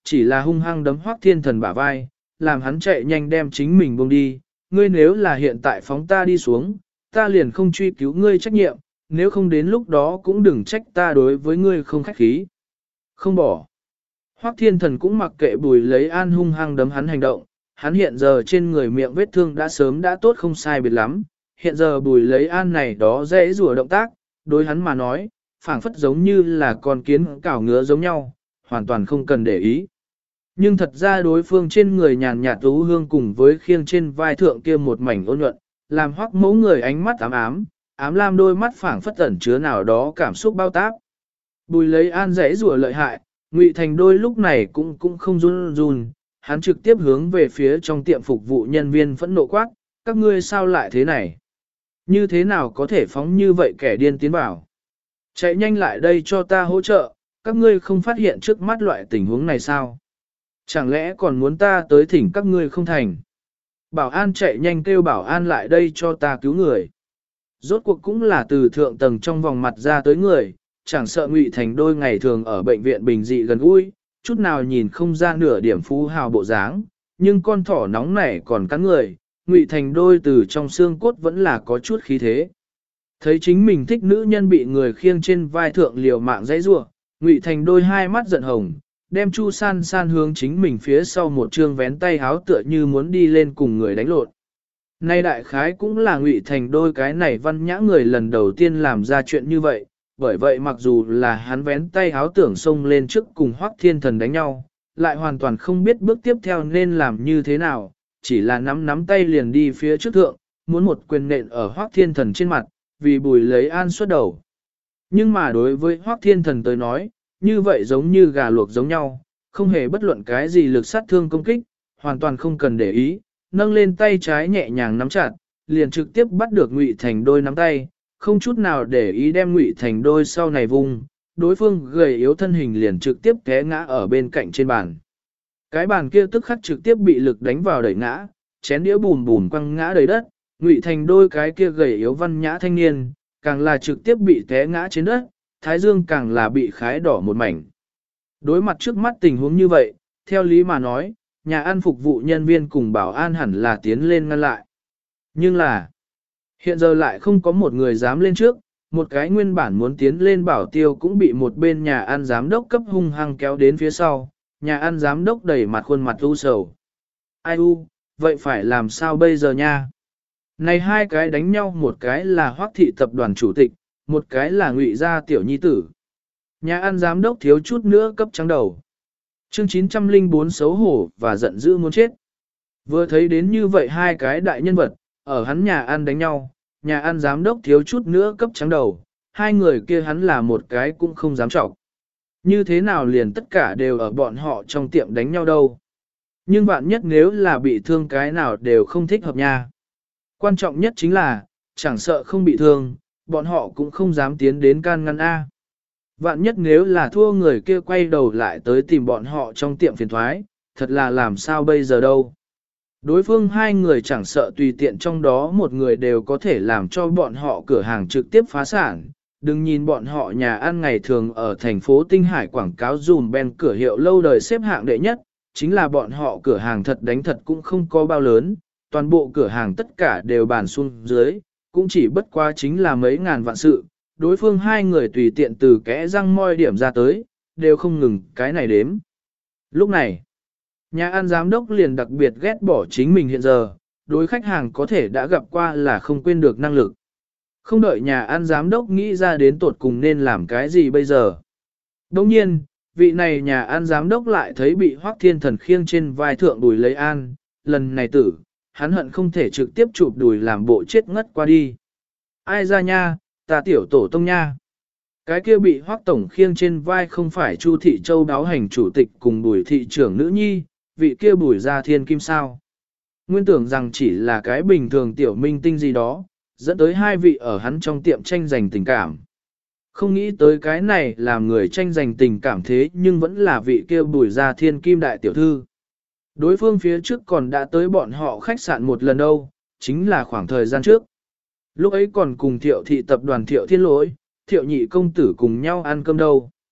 chỉ là hung hăng đấm Hoắc Thiên Thần bả vai, làm hắn chạy nhanh đem chính mình buông đi. Ngươi nếu là hiện tại phóng ta đi xuống, ta liền không truy cứu ngươi trách nhiệm, nếu không đến lúc đó cũng đừng trách ta đối với ngươi không khách khí. Không bỏ. Hoắc Thiên Thần cũng mặc kệ Bùi Lấy An hung hăng đấm hắn hành động, hắn hiện giờ trên người miệng vết thương đã sớm đã tốt không sai biệt lắm, hiện giờ Bùi Lấy An này đó dễ rùa động tác, đối hắn mà nói, phảng phất giống như là con kiến cào ngứa giống nhau, hoàn toàn không cần để ý. Nhưng thật ra đối phương trên người nhàn nhạt tú hương cùng với khiêng trên vai thượng kia một mảnh ôn nhuận, làm Hoắc mẫu người ánh mắt ám ám, ám lam đôi mắt phảng phất ẩn chứa nào đó cảm xúc bao táp. Bùi Lấy An dễ rùa lợi hại, Ngụy Thành Đôi lúc này cũng không run run, hắn trực tiếp hướng về phía trong tiệm phục vụ nhân viên phẫn nộ quát, các ngươi sao lại thế này? Như thế nào có thể phóng như vậy kẻ điên tiến vào? Chạy nhanh lại đây cho ta hỗ trợ, các ngươi không phát hiện trước mắt loại tình huống này sao? Chẳng lẽ còn muốn ta tới thỉnh các ngươi không thành? Bảo an chạy nhanh kêu bảo an lại đây cho ta cứu người. Rốt cuộc cũng là từ thượng tầng trong vòng mặt ra tới người, chẳng sợ Ngụy Thành Đôi ngày thường ở bệnh viện bình dị gần gũi, chút nào nhìn không ra nửa điểm phú hào bộ dáng, nhưng con thỏ nóng nảy còn cắn người, Ngụy Thành Đôi từ trong xương cốt vẫn là có chút khí thế. Thấy chính mình thích nữ nhân bị người khiêng trên vai thượng liều mạng dãy rủa, Ngụy Thành Đôi hai mắt giận hồng, đem Chu San San hướng chính mình phía sau một trương vén tay háo tựa như muốn đi lên cùng người đánh lộn. Nay đại khái cũng là Ngụy Thành Đôi cái này văn nhã người lần đầu tiên làm ra chuyện như vậy, bởi vậy mặc dù là hắn vén tay háo tưởng xông lên trước cùng Hoắc Thiên Thần đánh nhau, lại hoàn toàn không biết bước tiếp theo nên làm như thế nào, chỉ là nắm tay liền đi phía trước thượng, muốn một quyền nện ở Hoắc Thiên Thần trên mặt, vì Bùi Lấy An xuất đầu. Nhưng mà đối với Hoắc Thiên Thần tới nói, như vậy giống như gà luộc giống nhau, không hề bất luận cái gì lực sát thương công kích, hoàn toàn không cần để ý, nâng lên tay trái nhẹ nhàng nắm chặt, liền trực tiếp bắt được Ngụy Thành Đôi nắm tay, không chút nào để ý đem Ngụy Thành Đôi sau này vùng, đối phương gầy yếu thân hình liền trực tiếp té ngã ở bên cạnh trên bàn. Cái bàn kia tức khắc trực tiếp bị lực đánh vào đẩy ngã, chén đĩa bùn bùn quăng ngã đầy đất, Ngụy Thành Đôi cái kia gầy yếu văn nhã thanh niên, càng là trực tiếp bị té ngã trên đất, thái dương càng là bị khái đỏ một mảnh. Đối mặt trước mắt tình huống như vậy, theo lý mà nói, nhà ăn phục vụ nhân viên cùng bảo an hẳn là tiến lên ngăn lại. Nhưng là, hiện giờ lại không có một người dám lên trước, một cái nguyên bản muốn tiến lên bảo tiêu cũng bị một bên nhà ăn giám đốc cấp hung hăng kéo đến phía sau, nhà ăn giám đốc đẩy mặt khuôn mặt u sầu. Ai u, vậy phải làm sao bây giờ nha? Này hai cái đánh nhau, một cái là Hoắc thị tập đoàn chủ tịch, một cái là Ngụy gia tiểu nhi tử. Nhà ăn giám đốc thiếu chút nữa cấp trắng đầu. Chương 904 xấu hổ và giận dữ muốn chết. Vừa thấy đến như vậy hai cái đại nhân vật, ở hắn nhà ăn đánh nhau, nhà ăn giám đốc thiếu chút nữa cấp trắng đầu, hai người kia hắn là một cái cũng không dám trọng. Như thế nào liền tất cả đều ở bọn họ trong tiệm đánh nhau đâu. Nhưng vạn nhất nếu là bị thương cái nào đều không thích hợp nha. Quan trọng nhất chính là, chẳng sợ không bị thương, bọn họ cũng không dám tiến đến can ngăn A. Vạn nhất nếu là thua người kia quay đầu lại tới tìm bọn họ trong tiệm phiền thoái, thật là làm sao bây giờ đâu. Đối phương hai người chẳng sợ tùy tiện trong đó một người đều có thể làm cho bọn họ cửa hàng trực tiếp phá sản. Đừng nhìn bọn họ nhà ăn ngày thường ở thành phố Tinh Hải quảng cáo dùm ben cửa hiệu lâu đời xếp hạng đệ nhất, chính là bọn họ cửa hàng thật đánh thật cũng không có bao lớn, toàn bộ cửa hàng tất cả đều bàn xuống dưới, cũng chỉ bất quá chính là mấy ngàn vạn sự. Đối phương hai người tùy tiện từ kẽ răng moi điểm ra tới, đều không ngừng cái này đếm. Lúc này, nhà ăn giám đốc liền đặc biệt ghét bỏ chính mình hiện giờ, đối khách hàng có thể đã gặp qua là không quên được năng lực. Không đợi nhà ăn giám đốc nghĩ ra đến tột cùng nên làm cái gì bây giờ. Đồng nhiên, vị này nhà ăn giám đốc lại thấy bị Hoắc Thiên Thần khiêng trên vai thượng Bùi Lấy An, lần này tử, hắn hận không thể trực tiếp chụp đùi làm bộ chết ngất qua đi. Ai ra nha, ta tiểu tổ tông nha. Cái kia bị Hoắc tổng khiêng trên vai không phải Chu Thị Châu đáo hành chủ tịch cùng Bùi thị trưởng nữ nhi, vị kia Bùi gia thiên kim sao. Nguyên tưởng rằng chỉ là cái bình thường tiểu minh tinh gì đó, dẫn tới hai vị ở hắn trong tiệm tranh giành tình cảm. Không nghĩ tới cái này làm người tranh giành tình cảm thế nhưng vẫn là vị kia Bùi gia thiên kim đại tiểu thư. Đối phương phía trước còn đã tới bọn họ khách sạn một lần đâu, chính là khoảng thời gian trước. Lúc ấy còn cùng Thiệu thị tập đoàn Thiệu Thiên Lỗi, Thiệu nhị công tử cùng nhau ăn cơm đâu.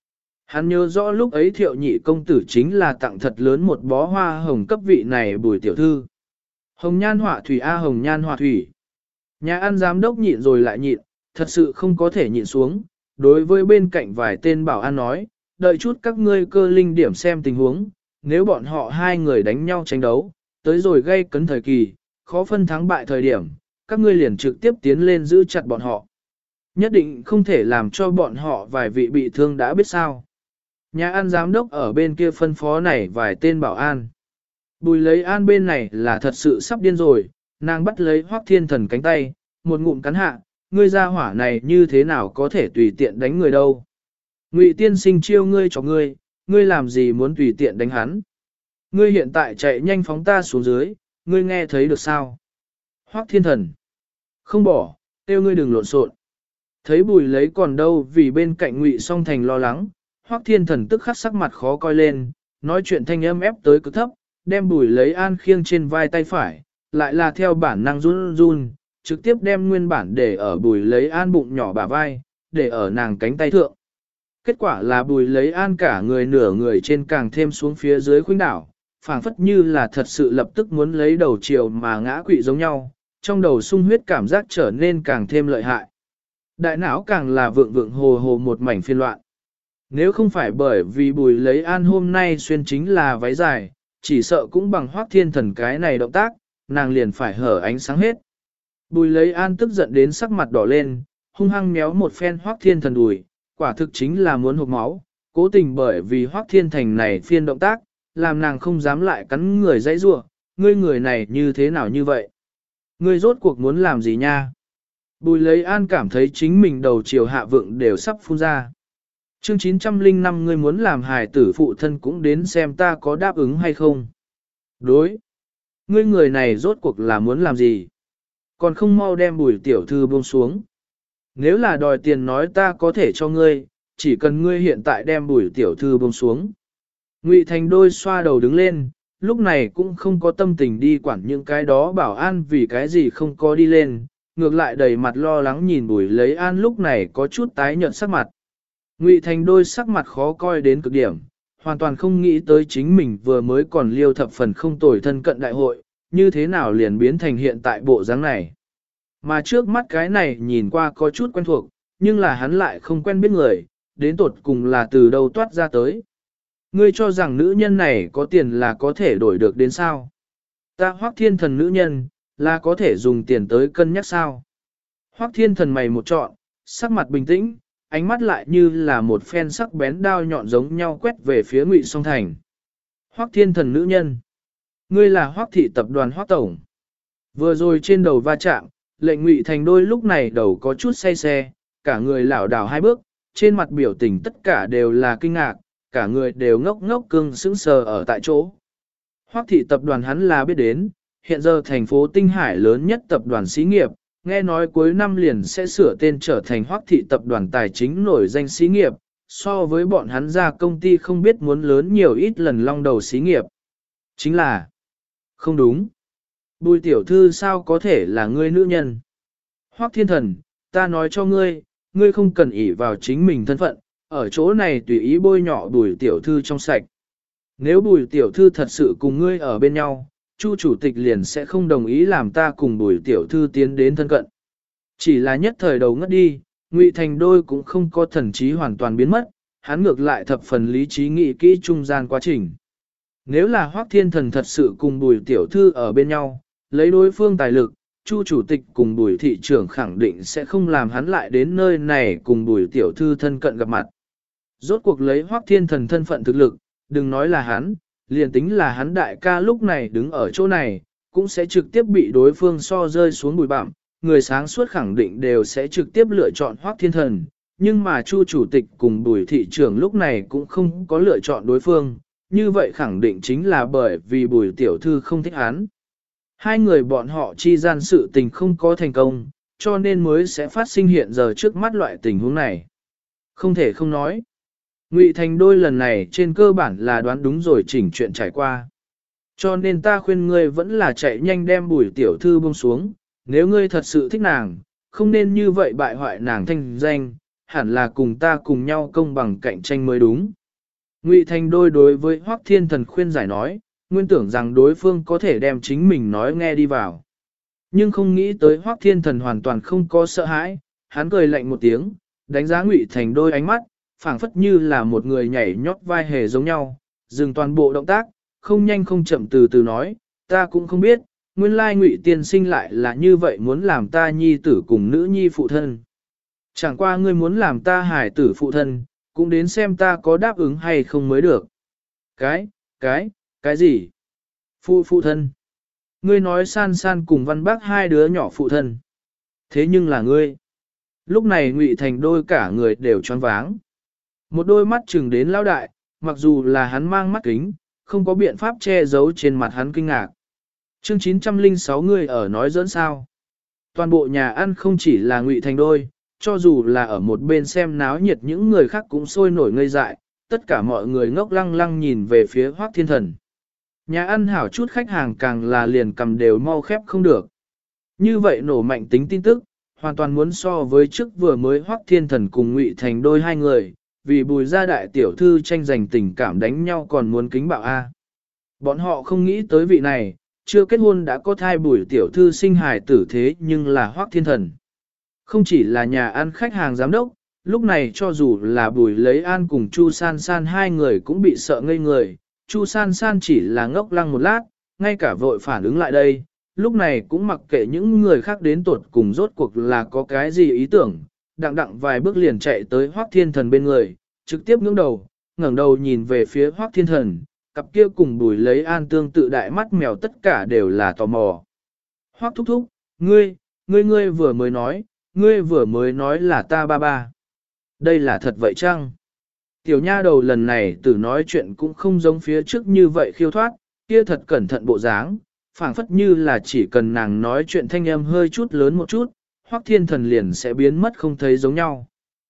Hắn nhớ rõ lúc ấy Thiệu nhị công tử chính là tặng thật lớn một bó hoa hồng cấp vị này Bùi tiểu thư. Hồng nhan họa thủy a hồng nhan họa thủy. Nhà ăn giám đốc nhịn rồi lại nhịn, thật sự không có thể nhịn xuống. Đối với bên cạnh vài tên bảo an nói, đợi chút các ngươi cơ linh điểm xem tình huống, nếu bọn họ hai người đánh nhau tranh đấu, tới rồi gây cấn thời kỳ, khó phân thắng bại thời điểm, các ngươi liền trực tiếp tiến lên giữ chặt bọn họ. Nhất định không thể làm cho bọn họ vài vị bị thương đã biết sao. Nhà ăn giám đốc ở bên kia phân phó này vài tên bảo an. Bùi lấy an bên này là thật sự sắp điên rồi, nàng bắt lấy Hoắc Thiên Thần cánh tay, một ngụm cắn hạ, ngươi ra hỏa này như thế nào có thể tùy tiện đánh người đâu. Ngụy tiên sinh chiêu ngươi cho ngươi làm gì muốn tùy tiện đánh hắn. Ngươi hiện tại chạy nhanh phóng ta xuống dưới, ngươi nghe thấy được sao? Hoắc Thiên Thần. Không bỏ, kêu ngươi đừng lộn xộn. Thấy bùi lấy còn đâu vì bên cạnh Ngụy Song Thành lo lắng, Hoắc Thiên Thần tức khắc sắc mặt khó coi lên, nói chuyện thanh âm ép tới cực thấp, đem bùi lấy an khiêng trên vai tay phải, lại là theo bản năng run run, trực tiếp đem nguyên bản để ở bùi lấy an bụng nhỏ bả vai, để ở nàng cánh tay thượng. Kết quả là bùi lấy an cả người nửa người trên càng thêm xuống phía dưới khuynh đảo, phảng phất như là thật sự lập tức muốn lấy đầu chiều mà ngã quỵ giống nhau, trong đầu sung huyết cảm giác trở nên càng thêm lợi hại. Đại não càng là vượng vượng hồ hồ một mảnh phiên loạn. Nếu không phải bởi vì bùi lấy an hôm nay xuyên chính là váy dài, chỉ sợ cũng bằng Hoắc Thiên Thần cái này động tác, nàng liền phải hở ánh sáng hết. Bùi lấy an tức giận đến sắc mặt đỏ lên, hung hăng méo một phen Hoắc Thiên Thần đùi, quả thực chính là muốn hộc máu, cố tình bởi vì Hoắc Thiên Thành này phiên động tác, làm nàng không dám lại cắn người dãy rủa, ngươi người này như thế nào như vậy? Ngươi rốt cuộc muốn làm gì nha? Bùi lấy an cảm thấy chính mình đầu chiều hạ vượng đều sắp phun ra. Chương 905 ngươi muốn làm hài tử phụ thân cũng đến xem ta có đáp ứng hay không. Đối. Ngươi người này rốt cuộc là muốn làm gì? Còn không mau đem bùi tiểu thư buông xuống. Nếu là đòi tiền nói ta có thể cho ngươi, chỉ cần ngươi hiện tại đem bùi tiểu thư buông xuống. Ngụy Thành đôi xoa đầu đứng lên, lúc này cũng không có tâm tình đi quản những cái đó bảo an vì cái gì không có đi lên, ngược lại đầy mặt lo lắng nhìn bùi lấy an lúc này có chút tái nhợt sắc mặt. Ngụy Thành đôi sắc mặt khó coi đến cực điểm, hoàn toàn không nghĩ tới chính mình vừa mới còn liêu thập phần không tồi thân cận đại hội, như thế nào liền biến thành hiện tại bộ dáng này. Mà trước mắt cái này nhìn qua có chút quen thuộc, nhưng là hắn lại không quen biết người, đến tột cùng là từ đâu toát ra tới. Ngươi cho rằng nữ nhân này có tiền là có thể đổi được đến sao? Ta Hoắc Thiên Thần nữ nhân, là có thể dùng tiền tới cân nhắc sao? Hoắc Thiên Thần mày một trọn, sắc mặt bình tĩnh, ánh mắt lại như là một phen sắc bén đao nhọn giống nhau quét về phía Ngụy Song Thành. Hoắc Thiên Thần nữ nhân, ngươi là Hoắc thị tập đoàn Hoắc tổng. Vừa rồi trên đầu va chạm, lệnh Ngụy Thành đôi lúc này đầu có chút say xe, cả người lảo đảo hai bước, trên mặt biểu tình tất cả đều là kinh ngạc, cả người đều ngốc ngốc cưng sững sờ ở tại chỗ. Hoắc thị tập đoàn hắn là biết đến, hiện giờ thành phố Tinh Hải lớn nhất tập đoàn xí nghiệp, nghe nói cuối năm liền sẽ sửa tên trở thành Hoắc thị tập đoàn tài chính nổi danh xí nghiệp, so với bọn hắn ra công ty không biết muốn lớn nhiều ít lần long đầu xí nghiệp. Chính là, không đúng. Bùi tiểu thư sao có thể là ngươi nữ nhân? Hoắc Thiên Thần, ta nói cho ngươi, ngươi không cần ỷ vào chính mình thân phận, ở chỗ này tùy ý bôi nhọ bùi tiểu thư trong sạch. Nếu bùi tiểu thư thật sự cùng ngươi ở bên nhau, Chu chủ tịch liền sẽ không đồng ý làm ta cùng bùi tiểu thư tiến đến thân cận. Chỉ là nhất thời đầu ngất đi, Ngụy Thành đôi cũng không có thần trí hoàn toàn biến mất, hắn ngược lại thập phần lý trí nghĩ kỹ trung gian quá trình. Nếu là Hoắc Thiên Thần thật sự cùng bùi tiểu thư ở bên nhau, lấy đối phương tài lực, Chu chủ tịch cùng bùi thị trưởng khẳng định sẽ không làm hắn lại đến nơi này cùng bùi tiểu thư thân cận gặp mặt. Rốt cuộc lấy Hoắc Thiên Thần thân phận thực lực, đừng nói là hắn, liền tính là hắn đại ca lúc này đứng ở chỗ này, cũng sẽ trực tiếp bị đối phương so rơi xuống bụi bặm, người sáng suốt khẳng định đều sẽ trực tiếp lựa chọn Hoắc Thiên Thần, nhưng mà Chu chủ tịch cùng bùi thị trưởng lúc này cũng không có lựa chọn đối phương, như vậy khẳng định chính là bởi vì bùi tiểu thư không thích hắn. Hai người bọn họ chi gian sự tình không có thành công, cho nên mới sẽ phát sinh hiện giờ trước mắt loại tình huống này. Không thể không nói. Ngụy Thành đôi lần này trên cơ bản là đoán đúng rồi chỉnh chuyện trải qua. Cho nên ta khuyên ngươi vẫn là chạy nhanh đem bùi tiểu thư buông xuống, nếu ngươi thật sự thích nàng, không nên như vậy bại hoại nàng thanh danh, hẳn là cùng ta cùng nhau công bằng cạnh tranh mới đúng. Ngụy Thành Đôi đối với Hoắc Thiên Thần khuyên giải nói, nguyên tưởng rằng đối phương có thể đem chính mình nói nghe đi vào. Nhưng không nghĩ tới Hoắc Thiên Thần hoàn toàn không có sợ hãi, hắn cười lạnh một tiếng, đánh giá Ngụy Thành Đôi ánh mắt, phảng phất như là một người nhảy nhót vai hề giống nhau, dừng toàn bộ động tác, không nhanh không chậm từ từ nói, ta cũng không biết, nguyên lai Ngụy tiên sinh lại là như vậy muốn làm ta nhi tử cùng nữ nhi phụ thân. Chẳng qua ngươi muốn làm ta hải tử phụ thân, cũng đến xem ta có đáp ứng hay không mới được. Cái gì? Phụ thân. Ngươi nói San San cùng Văn Bác hai đứa nhỏ phụ thân. Thế nhưng là ngươi. Lúc này Ngụy Thành Đôi cả người đều choáng váng. Một đôi mắt chừng đến lão đại, mặc dù là hắn mang mắt kính, không có biện pháp che giấu trên mặt hắn kinh ngạc. Chương 906 người ở nói dẫn sao. Toàn bộ nhà ăn không chỉ là Ngụy Thành Đôi, cho dù là ở một bên xem náo nhiệt những người khác cũng sôi nổi ngây dại, tất cả mọi người ngốc lăng lăng nhìn về phía Hoắc Thiên Thần. Nhà ăn hảo chút khách hàng càng là liền cầm đều mau khép không được. Như vậy nổ mạnh tính tin tức, hoàn toàn muốn so với trước vừa mới Hoắc Thiên Thần cùng Ngụy Thành Đôi hai người, vì Bùi gia đại tiểu thư tranh giành tình cảm đánh nhau còn muốn kính bạo A. Bọn họ không nghĩ tới vị này, chưa kết hôn đã có thai Bùi tiểu thư sinh hài tử thế nhưng là Hoắc Thiên Thần. Không chỉ là nhà ăn khách hàng giám đốc, lúc này cho dù là Bùi Lấy An cùng Chu San San hai người cũng bị sợ ngây người, Chu San San chỉ là ngốc lăng một lát, ngay cả vội phản ứng lại đây, lúc này cũng mặc kệ những người khác đến tuột cùng rốt cuộc là có cái gì ý tưởng, đặng vài bước liền chạy tới Hoắc Thiên Thần bên người, trực tiếp ngẩng đầu nhìn về phía Hoắc Thiên Thần, cặp kia cùng Bùi Lấy An tương tự đại mắt mèo tất cả đều là tò mò. Hoắc thúc thúc, ngươi vừa mới nói là ta ba ba. Đây là thật vậy chăng? Tiểu nha đầu lần này tử nói chuyện cũng không giống phía trước như vậy khiêu thoát, kia thật cẩn thận bộ dáng, phảng phất như là chỉ cần nàng nói chuyện thanh âm hơi chút lớn một chút, Hoắc Thiên Thần liền sẽ biến mất không thấy giống nhau.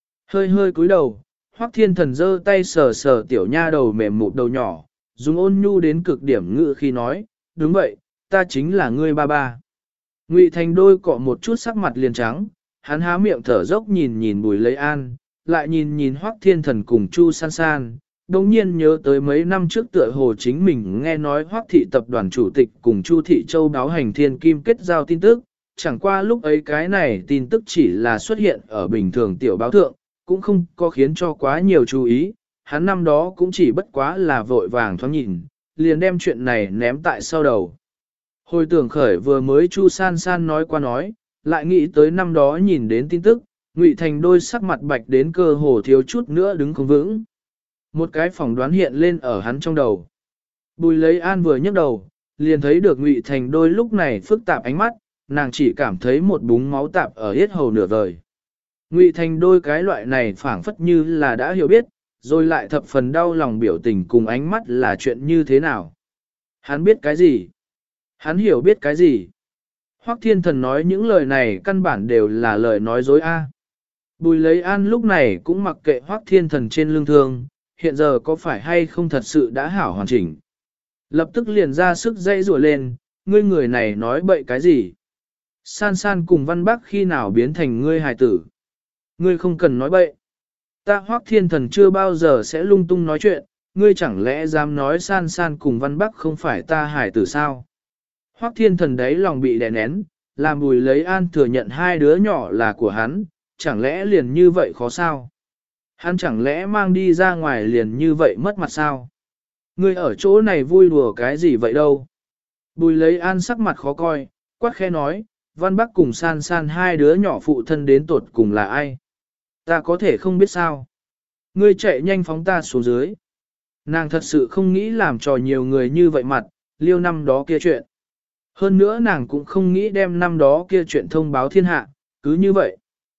Hơi cúi đầu, Hoắc Thiên Thần giơ tay sờ sờ tiểu nha đầu mềm mụt đầu nhỏ, dùng ôn nhu đến cực điểm ngữ khi nói, đúng vậy, ta chính là ngươi ba ba. Ngụy Thành Đôi cọ một chút sắc mặt liền trắng, hắn há miệng thở dốc nhìn Bùi Lấy An, lại nhìn Hoắc Thiên Thần cùng Chu San San, đồng nhiên nhớ tới mấy năm trước tựa hồ chính mình nghe nói Hoắc thị tập đoàn chủ tịch cùng Chu Thị Châu báo hành thiên kim kết giao tin tức, chẳng qua lúc ấy cái này tin tức chỉ là xuất hiện ở bình thường tiểu báo thượng, cũng không có khiến cho quá nhiều chú ý, hắn năm đó cũng chỉ bất quá là vội vàng thoáng nhìn, liền đem chuyện này ném tại sau đầu. Hồi tưởng khởi vừa mới Chu San San nói qua nói, lại nghĩ tới năm đó nhìn đến tin tức, Ngụy Thành Đôi sắc mặt bạch đến cơ hồ thiếu chút nữa đứng không vững. Một cái phỏng đoán hiện lên ở hắn trong đầu. Bùi Lấy An vừa nhấc đầu, liền thấy được Ngụy Thành Đôi lúc này phức tạp ánh mắt, nàng chỉ cảm thấy một búng máu tạp ở yết hầu nửa vời. Ngụy Thành Đôi cái loại này phảng phất như là đã hiểu biết, rồi lại thập phần đau lòng biểu tình cùng ánh mắt là chuyện như thế nào. Hắn biết cái gì? Hắn hiểu biết cái gì? Hoắc Thiên Thần nói những lời này căn bản đều là lời nói dối a. Bùi Lấy An lúc này cũng mặc kệ Hoắc Thiên Thần trên lưng thương, hiện giờ có phải hay không thật sự đã hảo hoàn chỉnh. Lập tức liền ra sức dây rủa lên, ngươi người này nói bậy cái gì? San San cùng Văn Bác khi nào biến thành ngươi hài tử? Ngươi không cần nói bậy. Ta Hoắc Thiên Thần chưa bao giờ sẽ lung tung nói chuyện, ngươi chẳng lẽ dám nói San San cùng Văn Bác không phải ta hài tử sao? Hoắc Thiên Thần đấy lòng bị đè nén, làm Bùi Lấy An thừa nhận hai đứa nhỏ là của hắn, chẳng lẽ liền như vậy khó sao? Hắn chẳng lẽ mang đi ra ngoài liền như vậy mất mặt sao? Ngươi ở chỗ này vui đùa cái gì vậy đâu? Bùi Lấy An sắc mặt khó coi, quát khẽ nói, Văn Bắc cùng San San hai đứa nhỏ phụ thân đến tột cùng là ai? Ta có thể không biết sao? Ngươi chạy nhanh phóng ta xuống dưới. Nàng thật sự không nghĩ làm trò nhiều người như vậy mặt, liêu năm đó kia chuyện. Hơn nữa nàng cũng không nghĩ đem năm đó kia chuyện thông báo thiên hạ, cứ như vậy.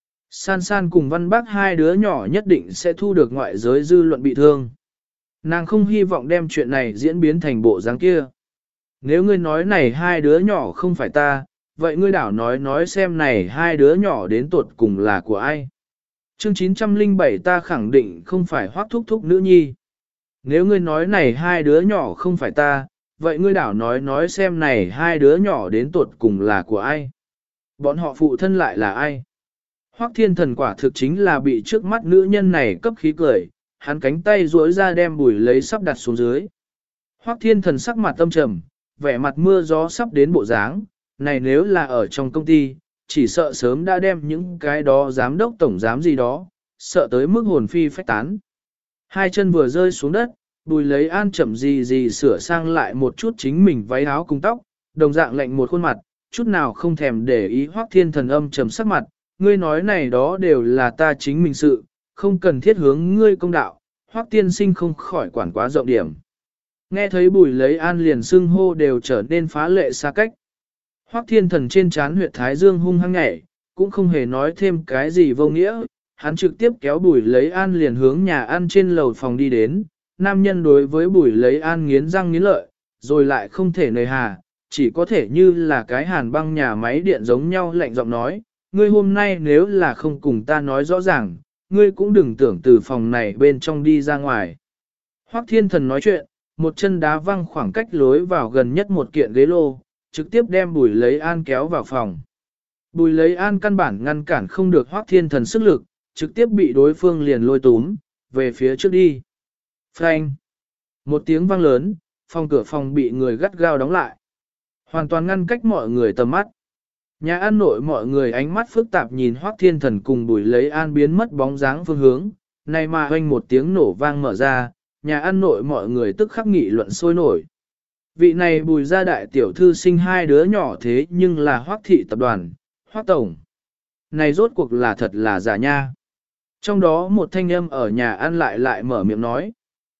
San San cùng Văn Bác hai đứa nhỏ nhất định sẽ thu được ngoại giới dư luận bị thương. Nàng không hy vọng đem chuyện này diễn biến thành bộ dáng kia. Nếu ngươi nói này hai đứa nhỏ không phải ta, vậy ngươi đảo nói xem này hai đứa nhỏ đến tuột cùng là của ai. Chương 907 ta khẳng định không phải Hoắc thúc thúc nữ nhi. Nếu ngươi nói này hai đứa nhỏ không phải ta, vậy ngươi đảo nói xem này hai đứa nhỏ đến tuột cùng là của ai. Bọn họ phụ thân lại là ai. Hoắc Thiên Thần quả thực chính là bị trước mắt nữ nhân này cấp khí cười, hắn cánh tay duỗi ra đem bùi lấy sắp đặt xuống dưới. Hoắc Thiên Thần sắc mặt tâm trầm, vẻ mặt mưa gió sắp đến bộ dáng, này nếu là ở trong công ty, chỉ sợ sớm đã đem những cái đó giám đốc tổng giám gì đó, sợ tới mức hồn phi phách tán. Hai chân vừa rơi xuống đất, Bùi lấy an chậm gì sửa sang lại một chút chính mình váy áo cùng tóc, đồng dạng lạnh một khuôn mặt, chút nào không thèm để ý Hoắc Thiên Thần âm trầm sắc mặt, ngươi nói này đó đều là ta chính mình sự, không cần thiết hướng ngươi công đạo, Hoắc tiên sinh không khỏi quản quá rộng điểm. Nghe thấy Bùi lấy an liền xưng hô đều trở nên phá lệ xa cách. Hoắc Thiên Thần trên trán huyệt thái dương hung hăng nhảy, cũng không hề nói thêm cái gì vô nghĩa, hắn trực tiếp kéo Bùi lấy an liền hướng nhà ăn trên lầu phòng đi đến. Nam nhân đối với Bùi lấy an nghiến răng nghiến lợi, rồi lại không thể nề hà, chỉ có thể như là cái hàn băng nhà máy điện giống nhau lạnh giọng nói, ngươi hôm nay nếu là không cùng ta nói rõ ràng, ngươi cũng đừng tưởng từ phòng này bên trong đi ra ngoài. Hoắc Thiên Thần nói chuyện, một chân đá văng khoảng cách lối vào gần nhất một kiện ghế lô, trực tiếp đem Bùi lấy an kéo vào phòng. Bùi lấy an căn bản ngăn cản không được Hoắc Thiên Thần sức lực, trực tiếp bị đối phương liền lôi túm, về phía trước đi. Phanh! Một tiếng vang lớn, cửa phòng bị người gắt gao đóng lại. Hoàn toàn ngăn cách mọi người tầm mắt. Nhà ăn nội mọi người ánh mắt phức tạp nhìn Hoắc Thiên Thần cùng Bùi lấy an biến mất bóng dáng phương hướng. Này mà hoanh một tiếng nổ vang mở ra, nhà ăn nội mọi người tức khắc nghị luận sôi nổi. Vị này Bùi gia đại tiểu thư sinh hai đứa nhỏ thế nhưng là Hoắc thị tập đoàn, Hoắc tổng. Này rốt cuộc là thật là giả nha. Trong đó một thanh âm ở nhà ăn lại mở miệng nói.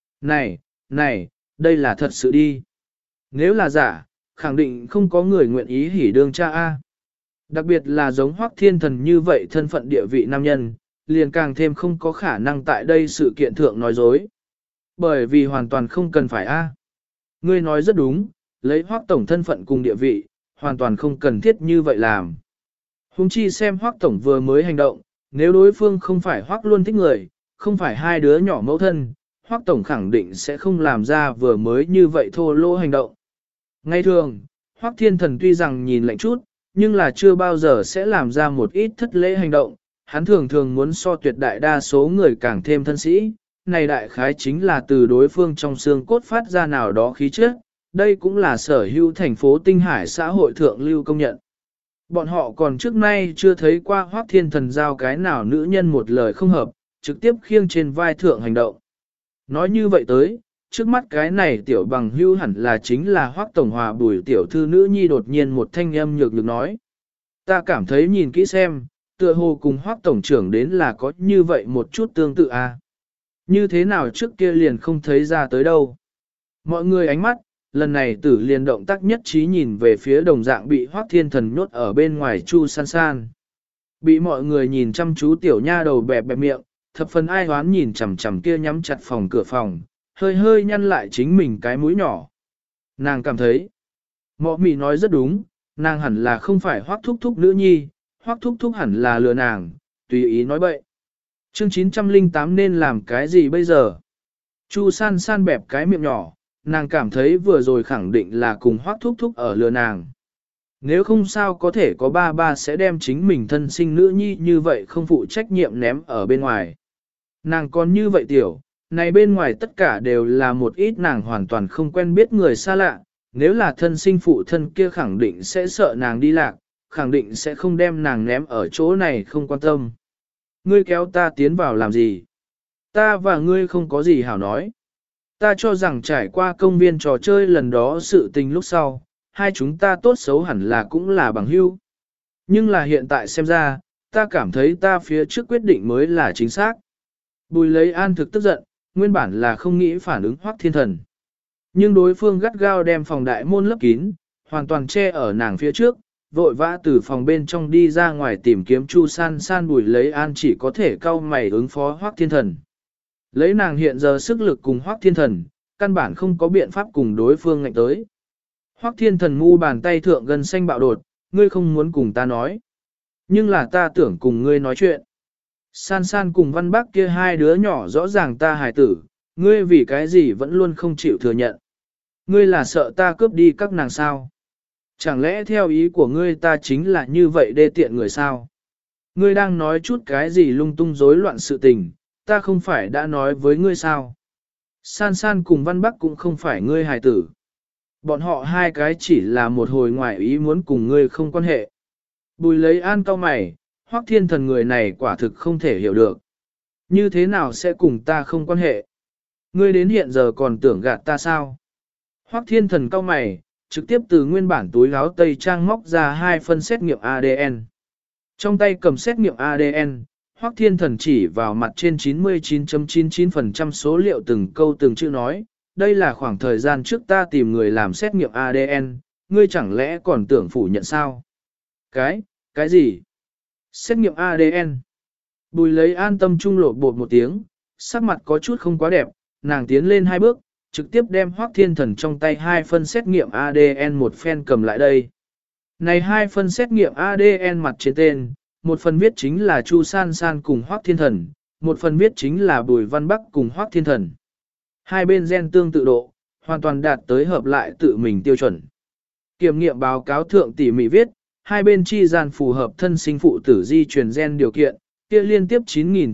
Này, đây là thật sự đi. Nếu là giả, khẳng định không có người nguyện ý hỉ đương cha A. Đặc biệt là giống Hoắc Thiên Thần như vậy thân phận địa vị nam nhân, liền càng thêm không có khả năng tại đây sự kiện thượng nói dối. Bởi vì hoàn toàn không cần phải A. Ngươi nói rất đúng, lấy Hoắc tổng thân phận cùng địa vị, hoàn toàn không cần thiết như vậy làm. Hùng chi xem Hoắc tổng vừa mới hành động, nếu đối phương không phải Hoắc luôn thích người, không phải hai đứa nhỏ mẫu thân, Hoắc tổng khẳng định sẽ không làm ra vừa mới như vậy thô lỗ hành động. Ngay thường, Hoắc Thiên Thần tuy rằng nhìn lạnh chút, nhưng là chưa bao giờ sẽ làm ra một ít thất lễ hành động, hắn thường muốn so tuyệt đại đa số người càng thêm thân sĩ, này đại khái chính là từ đối phương trong xương cốt phát ra nào đó khí chất, đây cũng là sở hữu thành phố Tinh Hải xã hội thượng lưu công nhận. Bọn họ còn trước nay chưa thấy qua Hoắc Thiên Thần giao cái nào nữ nhân một lời không hợp, trực tiếp khiêng trên vai thượng hành động. Nói như vậy tới, trước mắt cái này tiểu bằng hưu hẳn là chính là Hoắc tổng hòa Bùi tiểu thư nữ nhi đột nhiên một thanh âm nhược nói. Ta cảm thấy nhìn kỹ xem, tựa hồ cùng Hoắc tổng trưởng đến là có như vậy một chút tương tự à. Như thế nào trước kia liền không thấy ra tới đâu. Mọi người ánh mắt, lần này tử liền động tác nhất trí nhìn về phía đồng dạng bị Hoắc Thiên Thần nhốt ở bên ngoài Chu San San. Bị mọi người nhìn chăm chú tiểu nha đầu bẹp miệng, thập phần ai hoán nhìn chằm chằm kia nhắm chặt cửa phòng, hơi nhăn lại chính mình cái mũi nhỏ. Nàng cảm thấy, Mọ Mị nói rất đúng, nàng hẳn là không phải Hoắc thúc thúc nữ nhi, Hoắc thúc thúc hẳn là lừa nàng, tùy ý nói bậy. Chương 908 nên làm cái gì bây giờ? Chu San San bẹp cái miệng nhỏ, nàng cảm thấy vừa rồi khẳng định là cùng Hoắc thúc thúc ở lừa nàng. Nếu không sao có thể có ba sẽ đem chính mình thân sinh nữ nhi như vậy không phụ trách nhiệm ném ở bên ngoài. Nàng còn như vậy tiểu, này bên ngoài tất cả đều là một ít nàng hoàn toàn không quen biết người xa lạ, nếu là thân sinh phụ thân kia khẳng định sẽ sợ nàng đi lạc, khẳng định sẽ không đem nàng ném ở chỗ này không quan tâm. Ngươi kéo ta tiến vào làm gì? Ta và ngươi không có gì hảo nói. Ta cho rằng trải qua công viên trò chơi lần đó sự tình lúc sau, hai chúng ta tốt xấu hẳn là cũng là bằng hữu. Nhưng là hiện tại xem ra, ta cảm thấy ta phía trước quyết định mới là chính xác. Bùi lấy an thực tức giận, nguyên bản là không nghĩ phản ứng Hoắc Thiên Thần. Nhưng đối phương gắt gao đem phòng đại môn lấp kín, hoàn toàn che ở nàng phía trước, vội vã từ phòng bên trong đi ra ngoài tìm kiếm Chu San San. Bùi lấy an chỉ có thể cau mày ứng phó Hoắc Thiên Thần. Lấy nàng hiện giờ sức lực cùng Hoắc Thiên Thần, căn bản không có biện pháp cùng đối phương ngạnh tới. Hoắc Thiên Thần ngu bàn tay thượng gần xanh bạo đột, ngươi không muốn cùng ta nói. Nhưng là ta tưởng cùng ngươi nói chuyện. San San cùng Văn Bác kia hai đứa nhỏ rõ ràng ta hài tử, ngươi vì cái gì vẫn luôn không chịu thừa nhận. Ngươi là sợ ta cướp đi các nàng sao? Chẳng lẽ theo ý của ngươi ta chính là như vậy đê tiện người sao? Ngươi đang nói chút cái gì lung tung rối loạn sự tình, ta không phải đã nói với ngươi sao. San San cùng Văn Bắc cũng không phải ngươi hài tử. Bọn họ hai cái chỉ là một hồi ngoại ý muốn cùng ngươi không quan hệ. Bùi lấy an cau mày, Hoắc Thiên Thần người này quả thực không thể hiểu được. Như thế nào sẽ cùng ta không quan hệ? Ngươi đến hiện giờ còn tưởng gạt ta sao? Hoắc Thiên Thần cau mày, trực tiếp từ nguyên bản túi áo tây trang móc ra 2 phân xét nghiệm ADN. Trong tay cầm xét nghiệm ADN, Hoắc Thiên Thần chỉ vào mặt trên 99.99% số liệu từng câu từng chữ nói, đây là khoảng thời gian trước ta tìm người làm xét nghiệm ADN, ngươi chẳng lẽ còn tưởng phủ nhận sao? Cái gì? Xét nghiệm ADN. Bùi lấy an tâm trung lộ bột một tiếng, sắc mặt có chút không quá đẹp, nàng tiến lên 2 bước, trực tiếp đem Hoắc Thiên Thần trong tay 2 phân xét nghiệm ADN một phen cầm lại đây. Này 2 phân xét nghiệm ADN mặt trên tên, một phần viết chính là Chu San San cùng Hoắc Thiên Thần, một phần viết chính là Bùi Văn Bắc cùng Hoắc Thiên Thần. Hai bên gen tương tự độ, hoàn toàn đạt tới hợp lại tự mình tiêu chuẩn. Kiểm nghiệm báo cáo thượng tỉ mỉ viết, hai bên chi gian phù hợp thân sinh phụ tử di truyền gen điều kiện, kia liên tiếp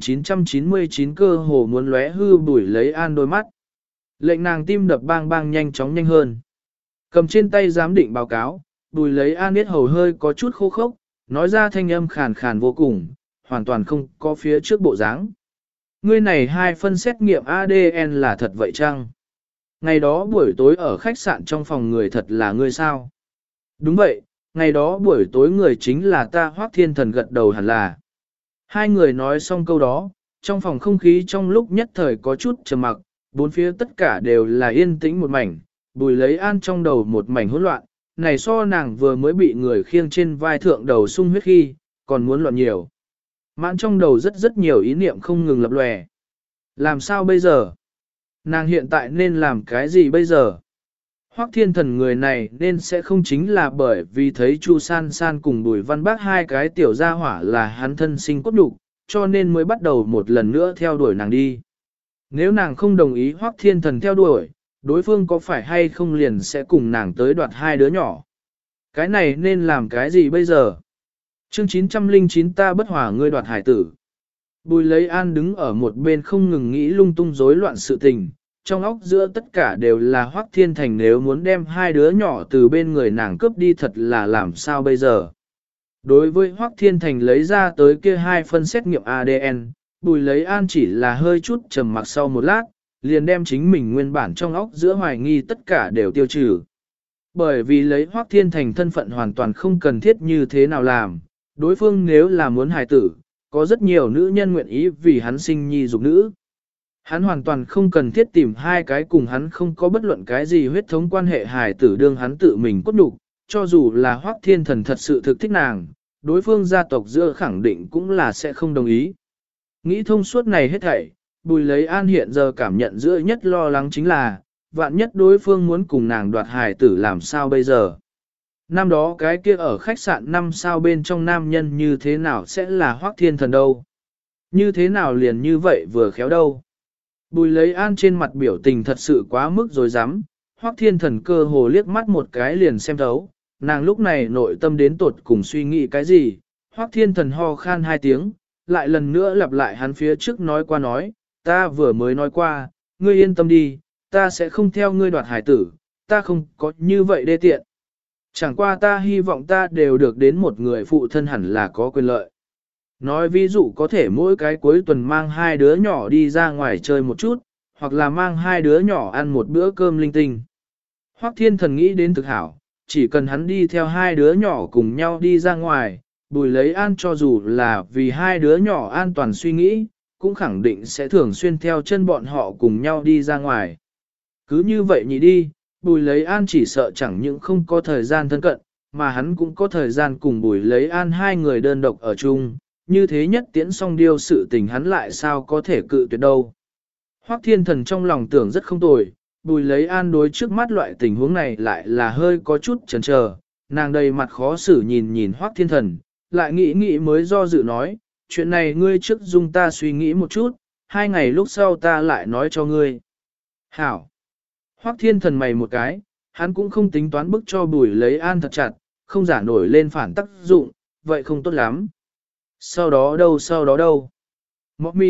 9.999 cơ hồ muốn lóe hư Bùi lấy an đôi mắt. Lệnh nàng tim đập bang bang nhanh chóng nhanh hơn. Cầm trên tay giám định báo cáo, Bùi lấy an biết hầu hơi có chút khô khốc, nói ra thanh âm khàn khàn vô cùng, hoàn toàn không có phía trước bộ dáng. Ngươi này 2 phân xét nghiệm ADN là thật vậy chăng? Ngày đó buổi tối ở khách sạn trong phòng người thật là ngươi sao? Đúng vậy, ngày đó buổi tối người chính là ta. Hoắc Thiên Thần gật đầu hẳn là. Hai người nói xong câu đó, trong phòng không khí trong lúc nhất thời có chút trầm mặc, bốn phía tất cả đều là yên tĩnh một mảnh, Bùi lấy an trong đầu một mảnh hỗn loạn, này so nàng vừa mới bị người khiêng trên vai thượng đầu sung huyết khi, còn muốn loạn nhiều. Mãn trong đầu rất nhiều ý niệm không ngừng lập lòe. Làm sao bây giờ? Nàng hiện tại nên làm cái gì bây giờ? Hoắc Thiên Thần người này nên sẽ không chính là bởi vì thấy Chu San San cùng Bùi Văn Bác hai cái tiểu gia hỏa là hắn thân sinh cốt đục, cho nên mới bắt đầu một lần nữa theo đuổi nàng đi. Nếu nàng không đồng ý Hoắc Thiên Thần theo đuổi, đối phương có phải hay không liền sẽ cùng nàng tới đoạt hai đứa nhỏ. Cái này nên làm cái gì bây giờ? Chương 909 ta bất hòa ngươi đoạt hải tử. Bùi lấy an đứng ở một bên không ngừng nghĩ lung tung rối loạn sự tình, trong óc giữa tất cả đều là Hoắc Thiên Thành nếu muốn đem hai đứa nhỏ từ bên người nàng cướp đi thật là làm sao bây giờ. Đối với Hoắc Thiên Thành lấy ra tới kia 2 phân xét nghiệm ADN, Bùi lấy an chỉ là hơi chút trầm mặc sau một lát, liền đem chính mình nguyên bản trong óc giữa hoài nghi tất cả đều tiêu trừ. Bởi vì lấy Hoắc Thiên Thành thân phận hoàn toàn không cần thiết như thế nào làm, đối phương nếu là muốn hài tử, có rất nhiều nữ nhân nguyện ý vì hắn sinh nhi dục nữ. Hắn hoàn toàn không cần thiết tìm hai cái cùng hắn không có bất luận cái gì huyết thống quan hệ hài tử đương hắn tự mình cốt đục, cho dù là Hoắc Thiên Thần thật sự thực thích nàng, đối phương gia tộc giữa khẳng định cũng là sẽ không đồng ý. Nghĩ thông suốt này hết thảy, Bùi lấy an hiện giờ cảm nhận giữa nhất lo lắng chính là, vạn nhất đối phương muốn cùng nàng đoạt hài tử làm sao bây giờ. Năm đó cái kia ở khách sạn 5 sao bên trong nam nhân như thế nào sẽ là Hoắc Thiên Thần đâu. Như thế nào liền như vậy vừa khéo đâu. Bùi lấy an trên mặt biểu tình thật sự quá mức rồi dám, Hoắc Thiên Thần cơ hồ liếc mắt một cái liền xem thấu, nàng lúc này nội tâm đến tột cùng suy nghĩ cái gì. Hoắc Thiên Thần ho khan 2 tiếng, lại lần nữa lặp lại hắn phía trước nói qua nói, ta vừa mới nói qua, ngươi yên tâm đi, ta sẽ không theo ngươi đoạt hải tử, ta không có như vậy đê tiện. Chẳng qua ta hy vọng ta đều được đến một người phụ thân hẳn là có quyền lợi. Nói ví dụ có thể mỗi cái cuối tuần mang 2 đứa nhỏ đi ra ngoài chơi một chút, hoặc là mang 2 đứa nhỏ ăn một bữa cơm linh tinh. Hoắc Thiên Thần nghĩ đến thực hảo, chỉ cần hắn đi theo 2 đứa nhỏ cùng nhau đi ra ngoài, Bùi lấy an cho dù là vì 2 đứa nhỏ an toàn suy nghĩ, cũng khẳng định sẽ thường xuyên theo chân bọn họ cùng nhau đi ra ngoài. Cứ như vậy nhỉ đi, Bùi lấy an chỉ sợ chẳng những không có thời gian thân cận, mà hắn cũng có thời gian cùng Bùi lấy an hai người đơn độc ở chung, như thế nhất tiễn xong điêu sự tình hắn lại sao có thể cự tuyệt đâu. Hoắc Thiên Thần trong lòng tưởng rất không tồi, Bùi lấy an đối trước mắt loại tình huống này lại là hơi có chút chần chờ, nàng đầy mặt khó xử nhìn nhìn Hoắc Thiên Thần, lại nghĩ nghĩ mới do dự nói, chuyện này ngươi trước dung ta suy nghĩ một chút, 2 ngày lúc sau ta lại nói cho ngươi. Hảo! Hoắc Thiên Thần mày một cái, hắn cũng không tính toán bức cho Bùi lấy an thật chặt, không giả nổi lên phản tác dụng, vậy không tốt lắm. Sau đó đâu? Mọc mi,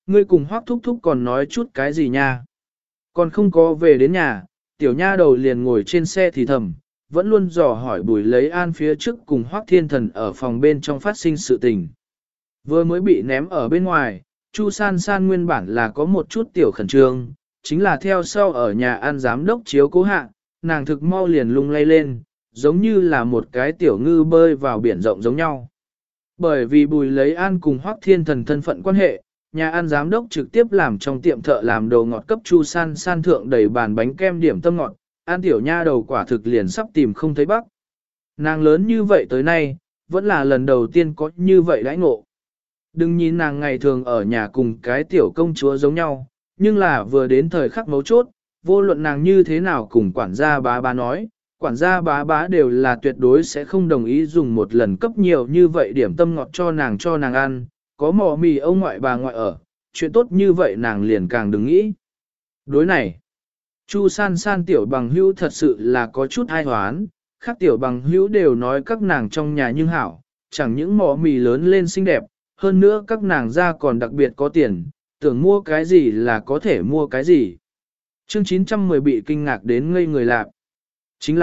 ngươi cùng Hoắc thúc thúc còn nói chút cái gì nha? Còn không có về đến nhà, tiểu nha đầu liền ngồi trên xe thì thầm, vẫn luôn dò hỏi Bùi Lấy An phía trước cùng Hoắc Thiên Thần ở phòng bên trong phát sinh sự tình. Vừa mới bị ném ở bên ngoài, Chu San San nguyên bản là có một chút tiểu khẩn trương, chính là theo sau ở nhà ăn giám đốc chiếu cố hạ, nàng thực mau liền lung lay lên, giống như là một cái tiểu ngư bơi vào biển rộng giống nhau. Bởi vì Bùi Lấy An cùng Hoắc Thiên Thần thân phận quan hệ, nhà ăn giám đốc trực tiếp làm trong tiệm thợ làm đồ ngọt cấp Chu San San thượng đầy bàn bánh kem điểm tâm ngọt, An tiểu nha đầu quả thực liền sắp tìm không thấy bắc. Nàng lớn như vậy tới nay, vẫn là lần đầu tiên có như vậy đãi ngộ. Đừng nhìn nàng ngày thường ở nhà cùng cái tiểu công chúa giống nhau, nhưng là vừa đến thời khắc mấu chốt, vô luận nàng như thế nào cùng quản gia bá bá nói, quản gia bá bá đều là tuyệt đối sẽ không đồng ý dùng một lần cấp nhiều như vậy điểm tâm ngọt cho nàng ăn, có mò mì ông ngoại bà ngoại ở, chuyện tốt như vậy nàng liền càng đừng nghĩ. Đối này, Chu San San tiểu bằng hữu thật sự là có chút ai hoán, khác tiểu bằng hữu đều nói các nàng trong nhà nhưng hảo, chẳng những mò mì lớn lên xinh đẹp, hơn nữa các nàng ra còn đặc biệt có tiền, tưởng mua cái gì là có thể mua cái gì. Chương 910 bị kinh ngạc đến ngây người lạc. Chính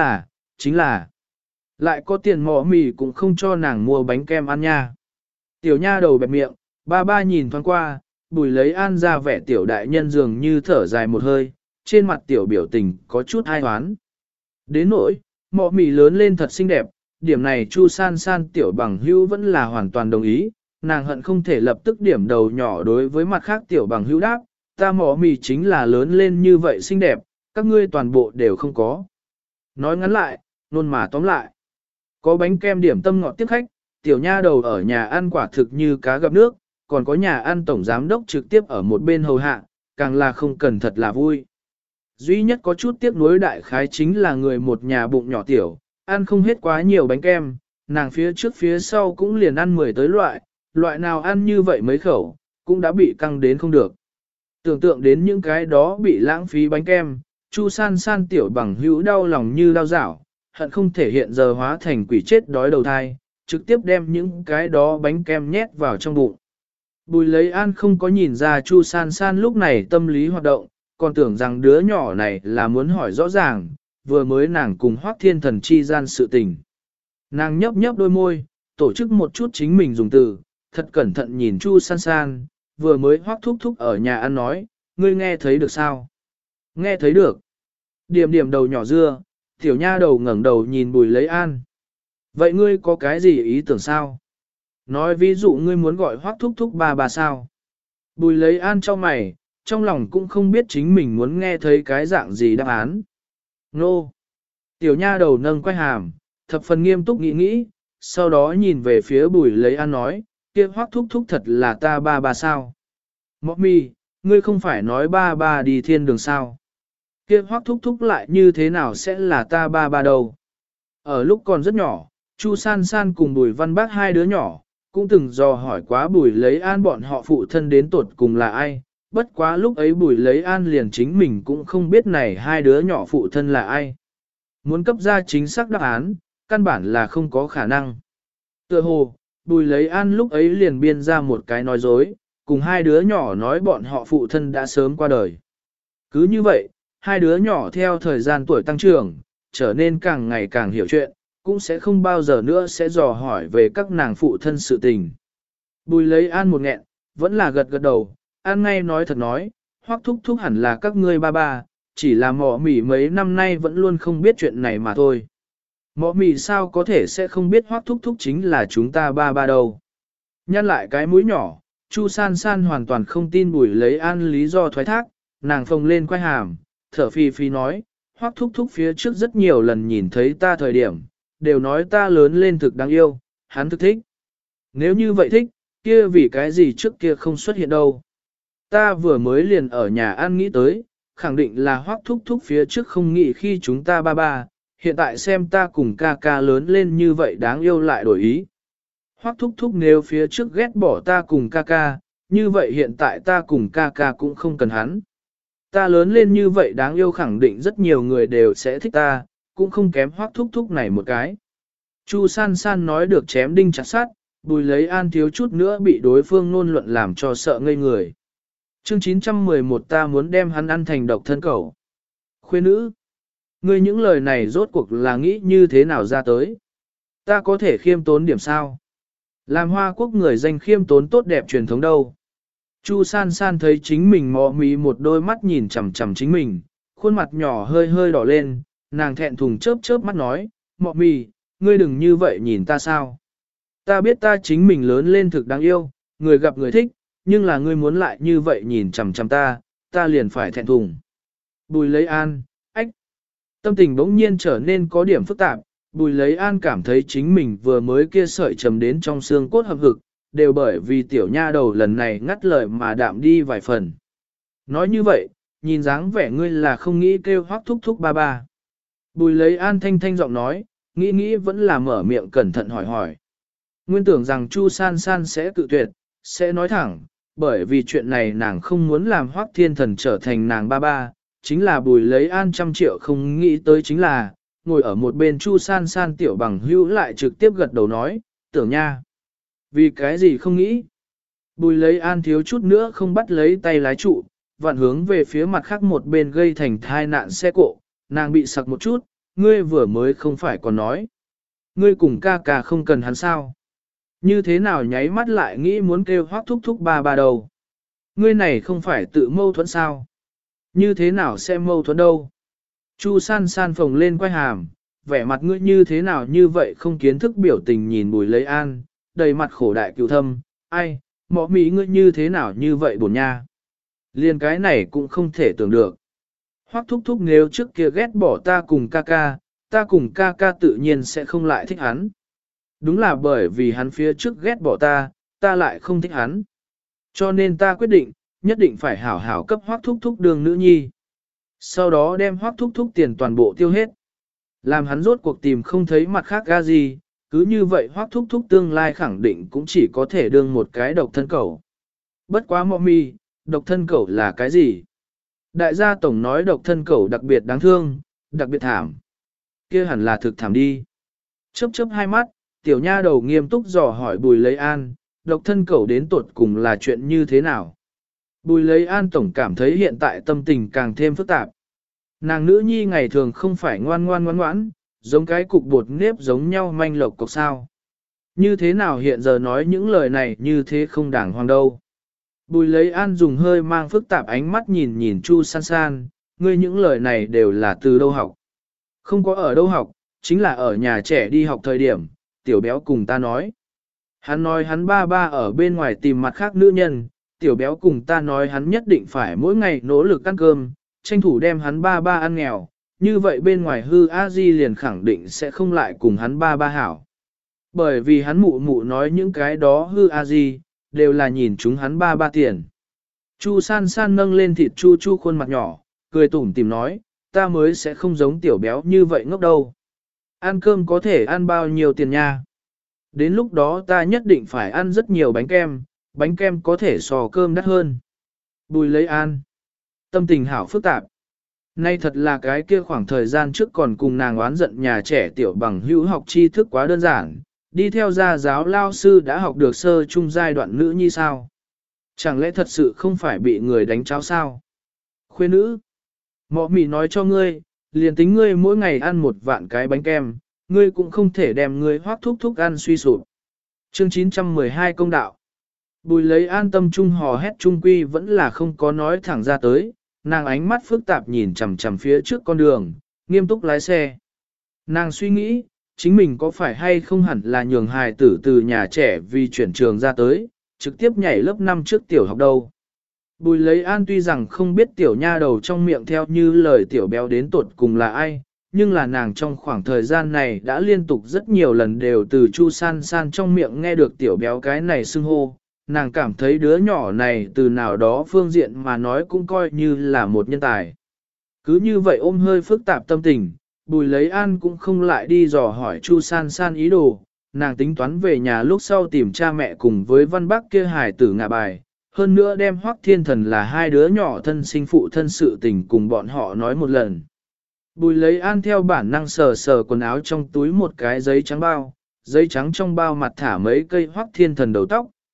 là, lại có tiền mò mì cũng không cho nàng mua bánh kem ăn nha. Tiểu nha đầu bẹp miệng, ba ba nhìn thoáng qua, Bùi Lấy An ra vẻ tiểu đại nhân dường như thở dài một hơi, trên mặt tiểu biểu tình có chút ai hoán. Đến nỗi, mọ mì lớn lên thật xinh đẹp, điểm này Chu San San tiểu bằng hữu vẫn là hoàn toàn đồng ý, nàng hận không thể lập tức điểm đầu nhỏ đối với mặt khác tiểu bằng hữu đáp, ta mọ mì chính là lớn lên như vậy xinh đẹp, các ngươi toàn bộ đều không có. Nói ngắn lại, nôn mà tóm lại. Có bánh kem điểm tâm ngọt tiếp khách, tiểu nha đầu ở nhà ăn quả thực như cá gặp nước, còn có nhà ăn tổng giám đốc trực tiếp ở một bên hầu hạ, càng là không cần thật là vui. Duy nhất có chút tiếc nuối đại khái chính là người một nhà bụng nhỏ tiểu, ăn không hết quá nhiều bánh kem, nàng phía trước phía sau cũng liền ăn 10 tới loại nào ăn như vậy mấy khẩu, cũng đã bị căng đến không được. Tưởng tượng đến những cái đó bị lãng phí bánh kem, Chu San San tiểu bằng hữu đau lòng như đau dảo, hận không thể hiện giờ hóa thành quỷ chết đói đầu thai, trực tiếp đem những cái đó bánh kem nhét vào trong bụng. Bùi Lấy An không có nhìn ra Chu San San lúc này tâm lý hoạt động, còn tưởng rằng đứa nhỏ này là muốn hỏi rõ ràng, vừa mới nàng cùng Hoắc Thiên Thần chi gian sự tình. Nàng nhấp nhấp đôi môi, tổ chức một chút chính mình dùng từ, thật cẩn thận nhìn Chu San San, vừa mới Hoắc thúc thúc ở nhà ăn nói, ngươi nghe thấy được sao? Nghe thấy được. Điểm điểm đầu nhỏ dưa, tiểu nha đầu ngẩng đầu nhìn Bùi Lấy An. Vậy ngươi có cái gì ý tưởng sao? Nói ví dụ ngươi muốn gọi Hoắc thúc thúc bà sao? Bùi Lấy An cho mày, trong lòng cũng không biết chính mình muốn nghe thấy cái dạng gì đáp án. Nô! Tiểu nha đầu nâng quay hàm, thập phần nghiêm túc nghĩ nghĩ, sau đó nhìn về phía Bùi Lấy An nói, kia Hoắc thúc thúc thật là ta bà sao? Mọc mi, ngươi không phải nói ba đi thiên đường sao? Kia Hoắc thúc thúc lại như thế nào sẽ là ta ba đâu? Ở lúc còn rất nhỏ, Chu San San cùng Bùi Văn Bác hai đứa nhỏ, cũng từng dò hỏi quá Bùi Lấy An bọn họ phụ thân đến tuột cùng là ai, bất quá lúc ấy Bùi Lấy An liền chính mình cũng không biết này hai đứa nhỏ phụ thân là ai. Muốn cấp ra chính xác đáp án, căn bản là không có khả năng. Tựa hồ, Bùi Lấy An lúc ấy liền biên ra một cái nói dối, cùng hai đứa nhỏ nói bọn họ phụ thân đã sớm qua đời. Cứ như vậy, hai đứa nhỏ theo thời gian tuổi tăng trưởng, trở nên càng ngày càng hiểu chuyện, cũng sẽ không bao giờ nữa sẽ dò hỏi về các nàng phụ thân sự tình. Bùi Lấy An một nghẹn, vẫn là gật gật đầu, An ngay nói thật nói, Hoắc thúc thúc hẳn là các ngươi ba, chỉ là mọ mỉ mấy năm nay vẫn luôn không biết chuyện này mà thôi. Mọ mỉ sao có thể sẽ không biết Hoắc thúc thúc chính là chúng ta ba đâu. Nhăn lại cái mũi nhỏ, Chu San San hoàn toàn không tin Bùi Lấy An lý do thoái thác, nàng phồng lên quay hàm, thở phì phì nói, Hoắc thúc thúc phía trước rất nhiều lần nhìn thấy ta thời điểm, đều nói ta lớn lên thực đáng yêu, hắn thực thích. Nếu như vậy thích, kia vì cái gì trước kia không xuất hiện đâu. Ta vừa mới liền ở nhà ăn nghĩ tới, khẳng định là Hoắc thúc thúc phía trước không nghĩ khi chúng ta ba, hiện tại xem ta cùng ca ca lớn lên như vậy đáng yêu lại đổi ý. Hoắc thúc thúc nếu phía trước ghét bỏ ta cùng ca ca, như vậy hiện tại ta cùng ca ca cũng không cần hắn. Ta lớn lên như vậy đáng yêu khẳng định rất nhiều người đều sẽ thích ta, cũng không kém Hoắc thúc thúc này một cái. Chu San San nói được chém đinh chặt sắt, Bùi Lấy An thiếu chút nữa bị đối phương ngôn luận làm cho sợ ngây người. Chương 911 ta muốn đem hắn ăn thành độc thân cẩu. Khuê nữ, ngươi những lời này rốt cuộc là nghĩ như thế nào ra tới? Ta có thể khiêm tốn điểm sao? Làm Hoa Quốc người danh khiêm tốn tốt đẹp truyền thống đâu? Chu San San thấy chính mình mò mí một đôi mắt nhìn chằm chằm chính mình, khuôn mặt nhỏ hơi hơi đỏ lên, nàng thẹn thùng chớp chớp mắt nói, mọ mì, ngươi đừng như vậy nhìn ta sao? Ta biết ta chính mình lớn lên thực đáng yêu, người gặp người thích, nhưng là ngươi muốn lại như vậy nhìn chằm chằm ta liền phải thẹn thùng. Bùi lấy an, ách. Tâm tình bỗng nhiên trở nên có điểm phức tạp, Bùi lấy an cảm thấy chính mình vừa mới kia sợi trầm đến trong xương cốt hậm hực, đều bởi vì tiểu nha đầu lần này ngắt lời mà đạm đi vài phần. Nói như vậy, nhìn dáng vẻ ngươi là không nghĩ kêu Hoắc thúc thúc ba ba. Bùi lấy an thanh thanh giọng nói, nghĩ vẫn là mở miệng cẩn thận hỏi hỏi. Nguyên tưởng rằng Chu San San sẽ cự tuyệt, sẽ nói thẳng, bởi vì chuyện này nàng không muốn làm Hoắc Thiên Thần trở thành nàng ba ba, chính là Bùi lấy an 100 triệu không nghĩ tới chính là, ngồi ở một bên Chu San San tiểu bằng hữu lại trực tiếp gật đầu nói, tưởng nha. Vì cái gì không nghĩ? Bùi lấy an thiếu chút nữa không bắt lấy tay lái trụ, vặn hướng về phía mặt khác một bên gây thành thai nạn xe cộ, nàng bị sặc một chút, ngươi vừa mới không phải còn nói. Ngươi cùng ca ca không cần hắn sao? Như thế nào nháy mắt lại nghĩ muốn kêu Hoắc thúc thúc ba ba đầu? Ngươi này không phải tự mâu thuẫn sao? Như thế nào sẽ mâu thuẫn đâu? Chu San San phồng lên quay hàm, vẻ mặt ngươi như thế nào như vậy không kiến thức biểu tình nhìn Bùi lấy an, đầy mặt khổ đại cựu thâm, ai, mọ mỹ ngươi như thế nào như vậy bổn nha. Liên cái này cũng không thể tưởng được. Hoắc thúc thúc nếu trước kia ghét bỏ ta cùng ca ca tự nhiên sẽ không lại thích hắn. Đúng là bởi vì hắn phía trước ghét bỏ ta lại không thích hắn. Cho nên ta quyết định, nhất định phải hảo hảo cấp Hoắc thúc thúc đường nữ nhi. Sau đó đem Hoắc thúc thúc tiền toàn bộ tiêu hết. Làm hắn rốt cuộc tìm không thấy mặt khác ga gì, cứ như vậy Hoắc thúc thúc tương lai khẳng định cũng chỉ có thể đương một cái độc thân cẩu. Bất quá mọ mi, độc thân cẩu là cái gì? Đại gia tổng nói độc thân cẩu đặc biệt đáng thương, đặc biệt thảm. Kia hẳn là thực thảm đi. Chớp hai mắt, tiểu nha đầu nghiêm túc dò hỏi Bùi lấy an, độc thân cẩu đến tuột cùng là chuyện như thế nào? Bùi lấy an tổng cảm thấy hiện tại tâm tình càng thêm phức tạp. Nàng nữ nhi ngày thường không phải ngoan ngoãn, giống cái cục bột nếp giống nhau manh lộc cọc sao. Như thế nào hiện giờ nói những lời này như thế không đàng hoàng đâu. Bùi lấy an dùng hơi mang phức tạp ánh mắt nhìn Chu San San, ngươi những lời này đều là từ đâu học. Không có ở đâu học, chính là ở nhà trẻ đi học thời điểm, tiểu béo cùng ta nói. Hắn nói hắn ba ở bên ngoài tìm mặt khác nữ nhân, tiểu béo cùng ta nói hắn nhất định phải mỗi ngày nỗ lực ăn cơm, tranh thủ đem hắn ba ăn nghèo, như vậy bên ngoài hư a di liền khẳng định sẽ không lại cùng hắn ba hảo. Bởi vì hắn mụ nói những cái đó hư a di, đều là nhìn chúng hắn ba tiền. Chu San San nâng lên thịt chu khuôn mặt nhỏ, cười tủm tìm nói, ta mới sẽ không giống tiểu béo như vậy ngốc đâu. Ăn cơm có thể ăn bao nhiêu tiền nha. Đến lúc đó ta nhất định phải ăn rất nhiều bánh kem có thể so cơm đắt hơn. Bùi lấy an. Tâm tình hảo phức tạp. Nay thật là cái kia khoảng thời gian trước còn cùng nàng oán giận nhà trẻ tiểu bằng hữu học tri thức quá đơn giản, đi theo gia giáo lao sư đã học được sơ trung giai đoạn nữ nhi sao. Chẳng lẽ thật sự không phải bị người đánh cháo sao? Khuê nữ, mọ mì nói cho ngươi, liền tính ngươi mỗi ngày ăn 1 vạn cái bánh kem, ngươi cũng không thể đem ngươi Hoắc thúc thúc ăn suy sụp. Chương 912 công đạo. Bùi lấy an tâm trung hò hét trung quy vẫn là không có nói thẳng ra tới, nàng ánh mắt phức tạp nhìn chằm chằm phía trước con đường, nghiêm túc lái xe. Nàng suy nghĩ, chính mình có phải hay không hẳn là nhường hài tử từ nhà trẻ vì chuyển trường ra tới, trực tiếp nhảy lớp 5 trước tiểu học đâu. Bùi lấy an tuy rằng không biết tiểu nha đầu trong miệng theo như lời tiểu béo đến tột cùng là ai, nhưng là nàng trong khoảng thời gian này đã liên tục rất nhiều lần đều từ Chu San San trong miệng nghe được tiểu béo cái này xưng hô. Nàng cảm thấy đứa nhỏ này từ nào đó phương diện mà nói cũng coi như là một nhân tài. Cứ như vậy ôm hơi phức tạp tâm tình, Bùi lấy an cũng không lại đi dò hỏi Chu San San ý đồ, nàng tính toán về nhà lúc sau tìm cha mẹ cùng với văn bác kia hài tử ngạ bài, hơn nữa đem Hoắc Thiên Thần là hai đứa nhỏ thân sinh phụ thân sự tình cùng bọn họ nói một lần. Bùi lấy an theo bản năng sờ quần áo trong túi một cái giấy trắng bao, giấy trắng trong bao mặt thả mấy cây Hoắc Thiên Thần đầu tóc,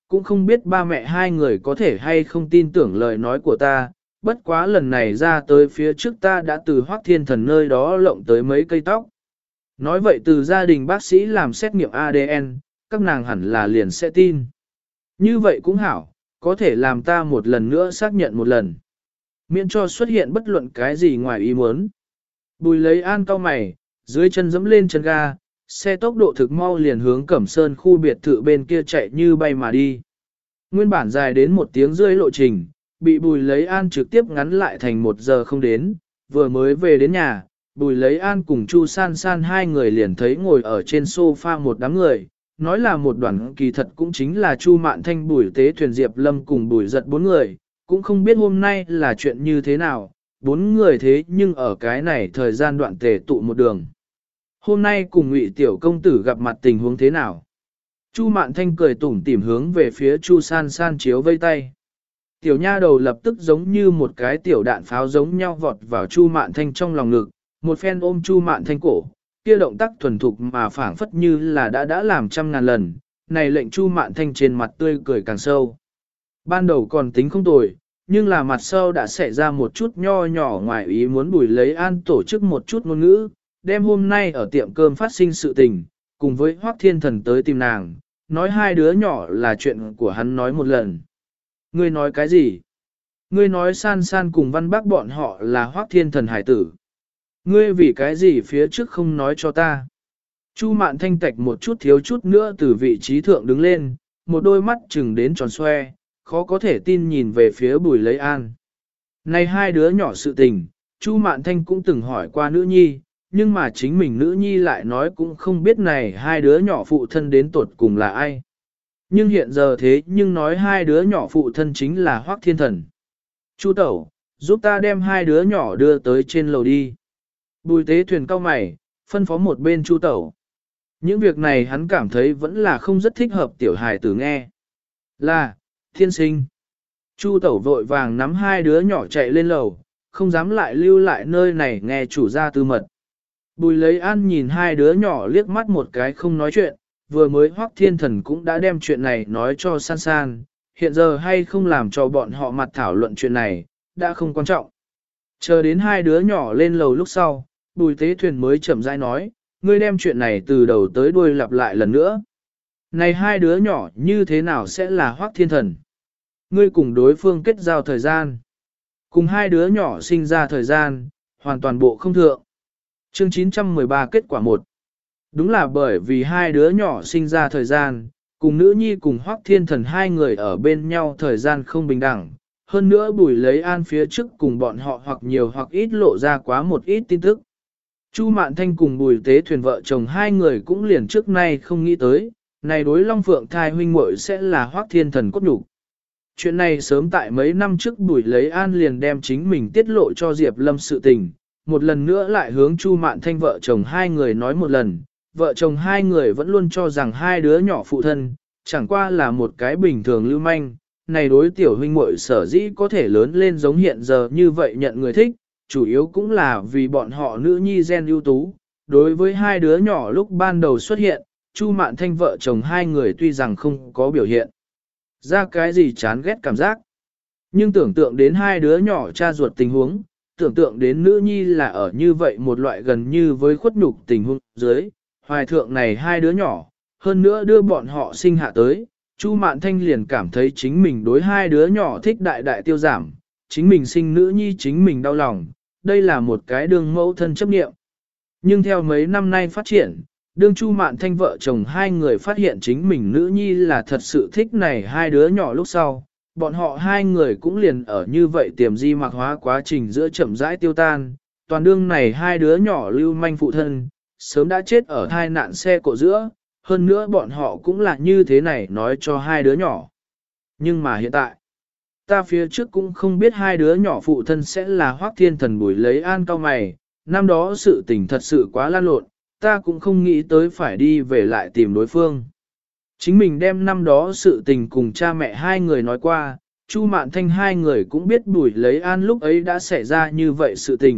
cũng không biết ba mẹ hai người có thể hay không tin tưởng lời nói của ta, bất quá lần này ra tới phía trước ta đã từ Hoắc Thiên Thần nơi đó lộng tới mấy cây tóc. Nói vậy từ gia đình bác sĩ làm xét nghiệm ADN, các nàng hẳn là liền sẽ tin. Như vậy cũng hảo, có thể làm ta một lần nữa xác nhận một lần. Miễn cho xuất hiện bất luận cái gì ngoài ý muốn. Bùi lấy an cau mày, dưới chân dẫm lên chân ga, xe tốc độ thực mau liền hướng Cẩm Sơn khu biệt thự bên kia chạy như bay mà đi. Nguyên bản dài đến 1 tiếng rưỡi lộ trình, bị Bùi lấy an trực tiếp ngắn lại thành 1 giờ không đến, vừa mới về đến nhà, Bùi lấy an cùng Chu San San hai người liền thấy ngồi ở trên sofa một đám người, nói là một đoàn kỳ thật cũng chính là Chu Mạn Thanh, Bùi Tế Thuyền, Diệp Lâm cùng Bùi Giật 4 người, cũng không biết hôm nay là chuyện như thế nào, 4 người thế nhưng ở cái này thời gian đoạn tề tụ một đường. Hôm nay cùng Ngụy tiểu công tử gặp mặt tình huống thế nào? Chu Mạn Thanh cười tủm tỉm hướng về phía Chu San San chiếu vây tay. Tiểu nha đầu lập tức giống như một cái tiểu đạn pháo giống nhau vọt vào Chu Mạn Thanh trong lòng ngực, một phen ôm Chu Mạn Thanh cổ, kia động tác thuần thục mà phảng phất như là đã làm 100.000 lần, này lệnh Chu Mạn Thanh trên mặt tươi cười càng sâu. Ban đầu còn tính không tồi, nhưng là mặt sau đã xảy ra một chút nho nhỏ ngoài ý muốn Bùi lấy an tổ chức một chút ngôn ngữ, đem hôm nay ở tiệm cơm phát sinh sự tình, cùng với Hoắc Thiên Thần tới tìm nàng, nói hai đứa nhỏ là chuyện của hắn nói một lần. Ngươi nói cái gì? Ngươi nói San San cùng Văn Bác bọn họ là Hoắc Thiên Thần hải tử. Ngươi vì cái gì phía trước không nói cho ta? Chu Mạn Thanh tạch một chút thiếu chút nữa từ vị trí thượng đứng lên, một đôi mắt chừng đến tròn xoe, khó có thể tin nhìn về phía Bùi lấy an. Này hai đứa nhỏ sự tình, Chu Mạn Thanh cũng từng hỏi qua nữ nhi, nhưng mà chính mình nữ nhi lại nói cũng không biết này hai đứa nhỏ phụ thân đến tột cùng là ai. Nhưng hiện giờ thế nhưng nói hai đứa nhỏ phụ thân chính là Hoắc Thiên Thần. Chu tẩu, giúp ta đem hai đứa nhỏ đưa tới trên lầu đi. Bùi Tế Thuyền cau mày, phân phó một bên Chu tẩu. Những việc này hắn cảm thấy vẫn là không rất thích hợp tiểu hài tử nghe. Là, thiên sinh. Chu tẩu vội vàng nắm hai đứa nhỏ chạy lên lầu, không dám lại lưu lại nơi này nghe chủ gia tư mật. Bùi lấy an nhìn hai đứa nhỏ liếc mắt một cái không nói chuyện, vừa mới Hoắc Thiên Thần cũng đã đem chuyện này nói cho San San, hiện giờ hay không làm cho bọn họ mặt thảo luận chuyện này, đã không quan trọng. Chờ đến hai đứa nhỏ lên lầu lúc sau, Bùi Tế Thuyền mới chậm rãi nói, ngươi đem chuyện này từ đầu tới đuôi lặp lại lần nữa. Này hai đứa nhỏ như thế nào sẽ là Hoắc Thiên Thần? Ngươi cùng đối phương kết giao thời gian. Cùng hai đứa nhỏ sinh ra thời gian, hoàn toàn bộ không thượng. Chương 913 kết quả 1. Đúng là bởi vì hai đứa nhỏ sinh ra thời gian, cùng nữ nhi cùng Hoắc Thiên Thần hai người ở bên nhau thời gian không bình đẳng. Hơn nữa Bùi lấy an phía trước cùng bọn họ hoặc nhiều hoặc ít lộ ra quá một ít tin tức. Chu Mạn Thanh cùng Bùi Tế Thuyền vợ chồng hai người cũng liền trước nay không nghĩ tới, này đối Long Phượng thai huynh muội sẽ là Hoắc Thiên Thần cốt nhục. Chuyện này sớm tại mấy năm trước Bùi lấy an liền đem chính mình tiết lộ cho Diệp Lâm sự tình, một lần nữa lại hướng Chu Mạn Thanh vợ chồng hai người nói một lần, vợ chồng hai người vẫn luôn cho rằng hai đứa nhỏ phụ thân, chẳng qua là một cái bình thường lưu manh, này đối tiểu huynh muội sở dĩ có thể lớn lên giống hiện giờ như vậy nhận người thích, chủ yếu cũng là vì bọn họ nữ nhi gen ưu tú. Đối với hai đứa nhỏ lúc ban đầu xuất hiện, Chu Mạn Thanh vợ chồng hai người tuy rằng không có biểu hiện ra cái gì chán ghét cảm giác, nhưng tưởng tượng đến hai đứa nhỏ cha ruột tình huống, tưởng tượng đến nữ nhi là ở như vậy một loại gần như với khuất nhục tình huống dưới, hoài thượng này hai đứa nhỏ, hơn nữa đưa bọn họ sinh hạ tới, Chu Mạn Thanh liền cảm thấy chính mình đối hai đứa nhỏ thích đại đại tiêu giảm, chính mình sinh nữ nhi chính mình đau lòng, đây là một cái đường mẫu thân chấp niệm. Nhưng theo mấy năm nay phát triển, đương Chu Mạn Thanh vợ chồng hai người phát hiện chính mình nữ nhi là thật sự thích này hai đứa nhỏ lúc sau, bọn họ hai người cũng liền ở như vậy tiềm di mạc hóa quá trình giữa chậm rãi tiêu tan, toàn đương này hai đứa nhỏ lưu manh phụ thân, sớm đã chết ở thai nạn xe cộ giữa, hơn nữa bọn họ cũng là như thế này nói cho hai đứa nhỏ. Nhưng mà hiện tại, ta phía trước cũng không biết hai đứa nhỏ phụ thân sẽ là Hoắc Thiên Thần. Bùi lấy an cao mày, năm đó sự tình thật sự quá lan lộn, ta cũng không nghĩ tới phải đi về lại tìm đối phương. Chính mình đem năm đó sự tình cùng cha mẹ hai người nói qua, Chu Mạn Thanh hai người cũng biết Bùi lấy an lúc ấy đã xảy ra như vậy sự tình,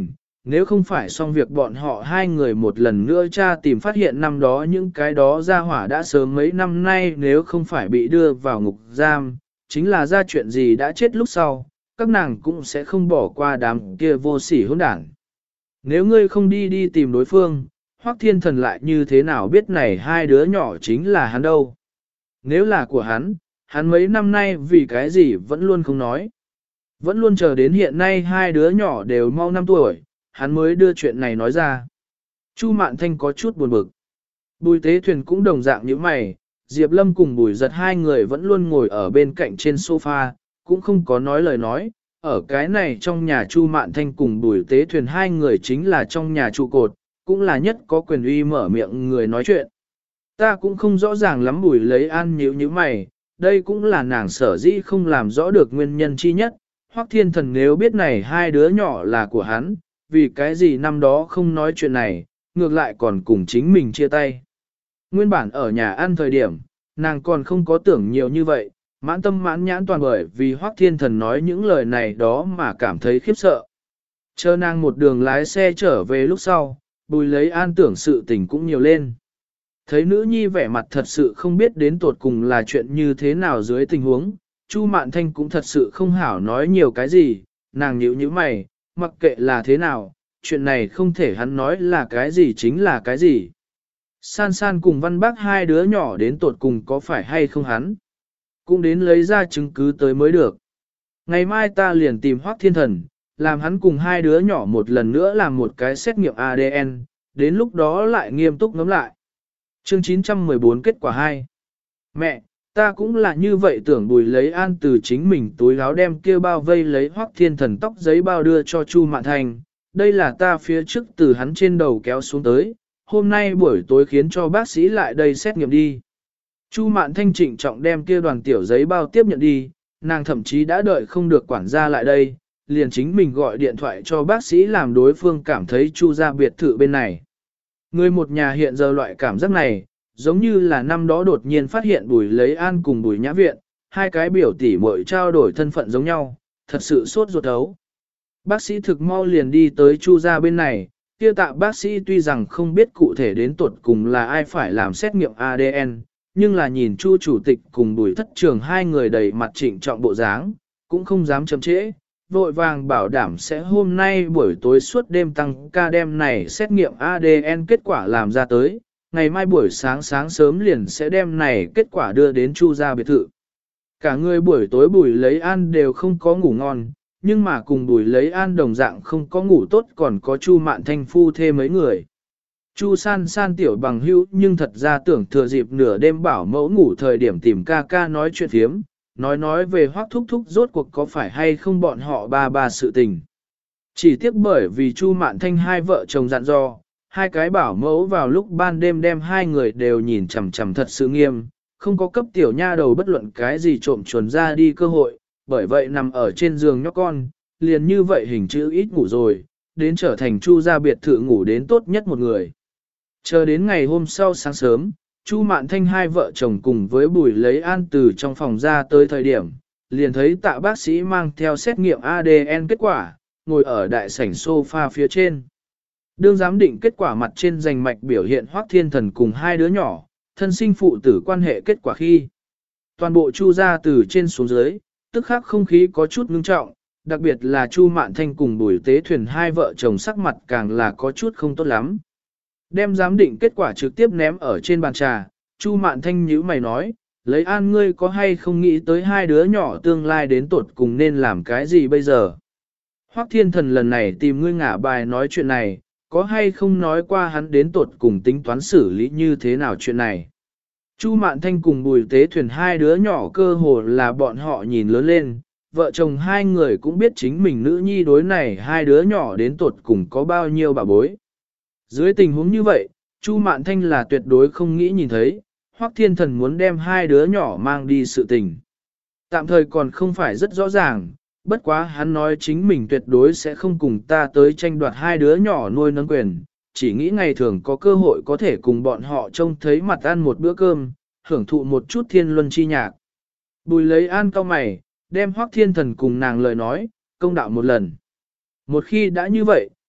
Nếu không phải xong việc bọn họ hai người một lần nữa tra tìm phát hiện năm đó những cái đó ra hỏa đã sớm mấy năm nay nếu không phải bị đưa vào ngục giam, chính là ra chuyện gì đã chết lúc sau, các nàng cũng sẽ không bỏ qua đám kia vô sỉ hỗn đảng. Nếu ngươi không đi tìm đối phương, Hoắc Thiên Thần lại như thế nào biết này hai đứa nhỏ chính là hắn đâu. Nếu là của hắn mấy năm nay vì cái gì vẫn luôn không nói. Vẫn luôn chờ đến hiện nay hai đứa nhỏ đều mau 5 tuổi, hắn mới đưa chuyện này nói ra. Chu Mạn Thanh có chút buồn bực. Bùi Tế Thuyền cũng đồng dạng như mày, Diệp Lâm cùng Bùi Giật hai người vẫn luôn ngồi ở bên cạnh trên sofa, cũng không có nói lời nói. Ở cái này trong nhà Chu Mạn Thanh cùng Bùi Tế Thuyền hai người chính là trong nhà trụ cột, cũng là nhất có quyền uy mở miệng người nói chuyện. Ta cũng không rõ ràng lắm Bùi Lấy An nhíu như mày, đây cũng là nàng sở dĩ không làm rõ được nguyên nhân chi nhất. Hoắc Thiên Thần nếu biết này hai đứa nhỏ là của hắn, vì cái gì năm đó không nói chuyện này, ngược lại còn cùng chính mình chia tay. Nguyên bản ở nhà ăn thời điểm, nàng còn không có tưởng nhiều như vậy, mãn tâm mãn nhãn toàn bởi vì Hoắc Thiên Thần nói những lời này đó mà cảm thấy khiếp sợ. Chờ nàng một đường lái xe trở về lúc sau, Bùi Lấy An tưởng sự tình cũng nhiều lên. Thấy nữ nhi vẻ mặt thật sự không biết đến tột cùng là chuyện như thế nào dưới tình huống, Chu Mạn Thanh cũng thật sự không hảo nói nhiều cái gì, nàng nhíu nhíu mày, mặc kệ là thế nào, chuyện này không thể hắn nói là cái gì chính là cái gì. San San cùng Văn Bác hai đứa nhỏ đến tột cùng có phải hay không hắn, cũng đến lấy ra chứng cứ tới mới được. Ngày mai ta liền tìm Hoắc Thiên Thần, làm hắn cùng hai đứa nhỏ một lần nữa làm một cái xét nghiệm ADN, đến lúc đó lại nghiêm túc ngắm lại. Chương 914 kết quả 2. Mẹ, ta cũng là như vậy tưởng. Bùi Lấy An từ chính mình túi áo đem kia bao vây lấy Hoắc Thiên Thần tóc giấy bao đưa cho Chu Mạn Thanh. Đây là ta phía trước từ hắn trên đầu kéo xuống tới, hôm nay buổi tối khiến cho bác sĩ lại đây xét nghiệm đi. Chu Mạn Thanh trịnh trọng đem kia đoàn tiểu giấy bao tiếp nhận đi, nàng thậm chí đã đợi không được quản gia lại đây, liền chính mình gọi điện thoại cho bác sĩ làm đối phương cảm thấy Chu ra biệt thự bên này. Người một nhà hiện giờ loại cảm giác này, giống như là năm đó đột nhiên phát hiện Bùi Lấy An cùng Bùi Nhã Viện, hai cái biểu tỷ muội trao đổi thân phận giống nhau, thật sự sốt ruột thấu. Bác sĩ thực mau liền đi tới Chu gia bên này, kia tạ bác sĩ tuy rằng không biết cụ thể đến tuột cùng là ai phải làm xét nghiệm ADN, nhưng là nhìn Chu chủ tịch cùng Bùi Thất Trường hai người đầy mặt trịnh trọng bộ dáng, cũng không dám chậm trễ, vội vàng bảo đảm sẽ hôm nay buổi tối suốt đêm tăng ca đêm này xét nghiệm ADN kết quả làm ra tới, ngày mai buổi sáng sáng sớm liền sẽ đem này kết quả đưa đến Chu gia biệt thự. Cả người buổi tối Bùi Lấy An đều không có ngủ ngon, nhưng mà cùng Bùi Lấy An đồng dạng không có ngủ tốt còn có Chu Mạn Thanh phu thêm mấy người. Chu San San tiểu bằng hữu nhưng thật ra tưởng thừa dịp nửa đêm bảo mẫu ngủ thời điểm tìm ca ca nói chuyện phiếm, nói về Hoắc thúc thúc rốt cuộc có phải hay không bọn họ ba sự tình. Chỉ tiếc bởi vì Chu Mạn Thanh hai vợ chồng dặn dò, hai cái bảo mẫu vào lúc ban đêm đem hai người đều nhìn chằm chằm thật sự nghiêm, không có cấp tiểu nha đầu bất luận cái gì trộm chuồn ra đi cơ hội, bởi vậy nằm ở trên giường nhóc con, liền như vậy hình chữ ít ngủ rồi, đến trở thành Chu gia biệt thự ngủ đến tốt nhất một người. Chờ đến ngày hôm sau sáng sớm, Chu Mạn Thanh hai vợ chồng cùng với Bùi Lấy An từ trong phòng ra tới thời điểm, liền thấy tạ bác sĩ mang theo xét nghiệm ADN kết quả, ngồi ở đại sảnh sofa phía trên. Đương giám định kết quả mặt trên rành mạch biểu hiện Hoắc Thiên Thần cùng hai đứa nhỏ, thân sinh phụ tử quan hệ kết quả khi. Toàn bộ Chu gia từ trên xuống dưới, tức khắc không khí có chút ngưng trọng, đặc biệt là Chu Mạn Thanh cùng Bùi Tế Thuyền hai vợ chồng sắc mặt càng là có chút không tốt lắm. Đem giám định kết quả trực tiếp ném ở trên bàn trà, Chu Mạn Thanh nhíu mày nói, Lấy An ngươi có hay không nghĩ tới hai đứa nhỏ tương lai đến tột cùng nên làm cái gì bây giờ? Hoắc Thiên Thần lần này tìm ngươi ngả bài nói chuyện này, có hay không nói qua hắn đến tột cùng tính toán xử lý như thế nào chuyện này? Chu Mạn Thanh cùng Bùi Tế Thuyền hai đứa nhỏ cơ hồ là bọn họ nhìn lớn lên, vợ chồng hai người cũng biết chính mình nữ nhi đối này hai đứa nhỏ đến tột cùng có bao nhiêu bà bối. Dưới tình huống như vậy, Chu Mạn Thanh là tuyệt đối không nghĩ nhìn thấy, Hoắc Thiên Thần muốn đem hai đứa nhỏ mang đi sự tình. Tạm thời còn không phải rất rõ ràng, bất quá hắn nói chính mình tuyệt đối sẽ không cùng ta tới tranh đoạt hai đứa nhỏ nuôi nấng quyền, chỉ nghĩ ngày thường có cơ hội có thể cùng bọn họ trông thấy mặt ăn một bữa cơm, hưởng thụ một chút thiên luân chi nhạc. Bùi Lấy An cau mày, đem Hoắc Thiên Thần cùng nàng lời nói, công đạo một lần. Một khi đã như vậy,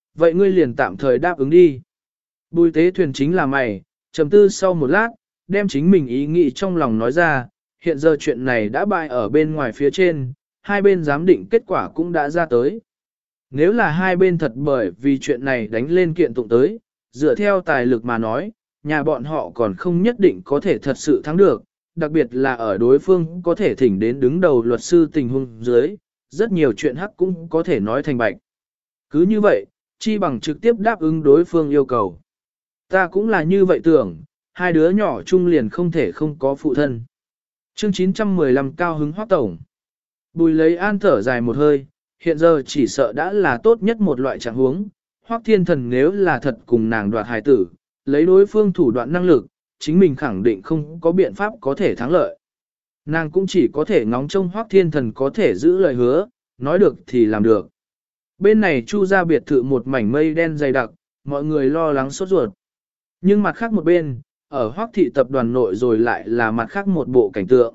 vậy ngươi liền tạm thời đáp ứng đi. Bùi tế thuyền chính là mày, trầm tư sau một lát, đem chính mình ý nghĩ trong lòng nói ra, hiện giờ chuyện này đã bại ở bên ngoài phía trên, hai bên giám định kết quả cũng đã ra tới. Nếu là hai bên thật bởi vì chuyện này đánh lên kiện tụng tới, dựa theo tài lực mà nói, nhà bọn họ còn không nhất định có thể thật sự thắng được, đặc biệt là ở đối phương có thể thỉnh đến đứng đầu luật sư tình huống dưới, rất nhiều chuyện hắc cũng có thể nói thành bạch. Cứ như vậy, chi bằng trực tiếp đáp ứng đối phương yêu cầu. Ta cũng là như vậy tưởng, hai đứa nhỏ chung liền không thể không có phụ thân. Chương 915 cao hứng Hoắc tổng. Bùi lấy an thở dài một hơi, hiện giờ chỉ sợ đã là tốt nhất một loại trạng huống. Hoắc thiên thần nếu là thật cùng nàng đoạt hài tử, lấy đối phương thủ đoạn năng lực, chính mình khẳng định không có biện pháp có thể thắng lợi. Nàng cũng chỉ có thể ngóng trông Hoắc thiên thần có thể giữ lời hứa, nói được thì làm được. Bên này Chu ra biệt thự một mảnh mây đen dày đặc, mọi người lo lắng sốt ruột. Nhưng mặt khác một bên, ở Hoắc thị tập đoàn nội rồi lại là mặt khác một bộ cảnh tượng.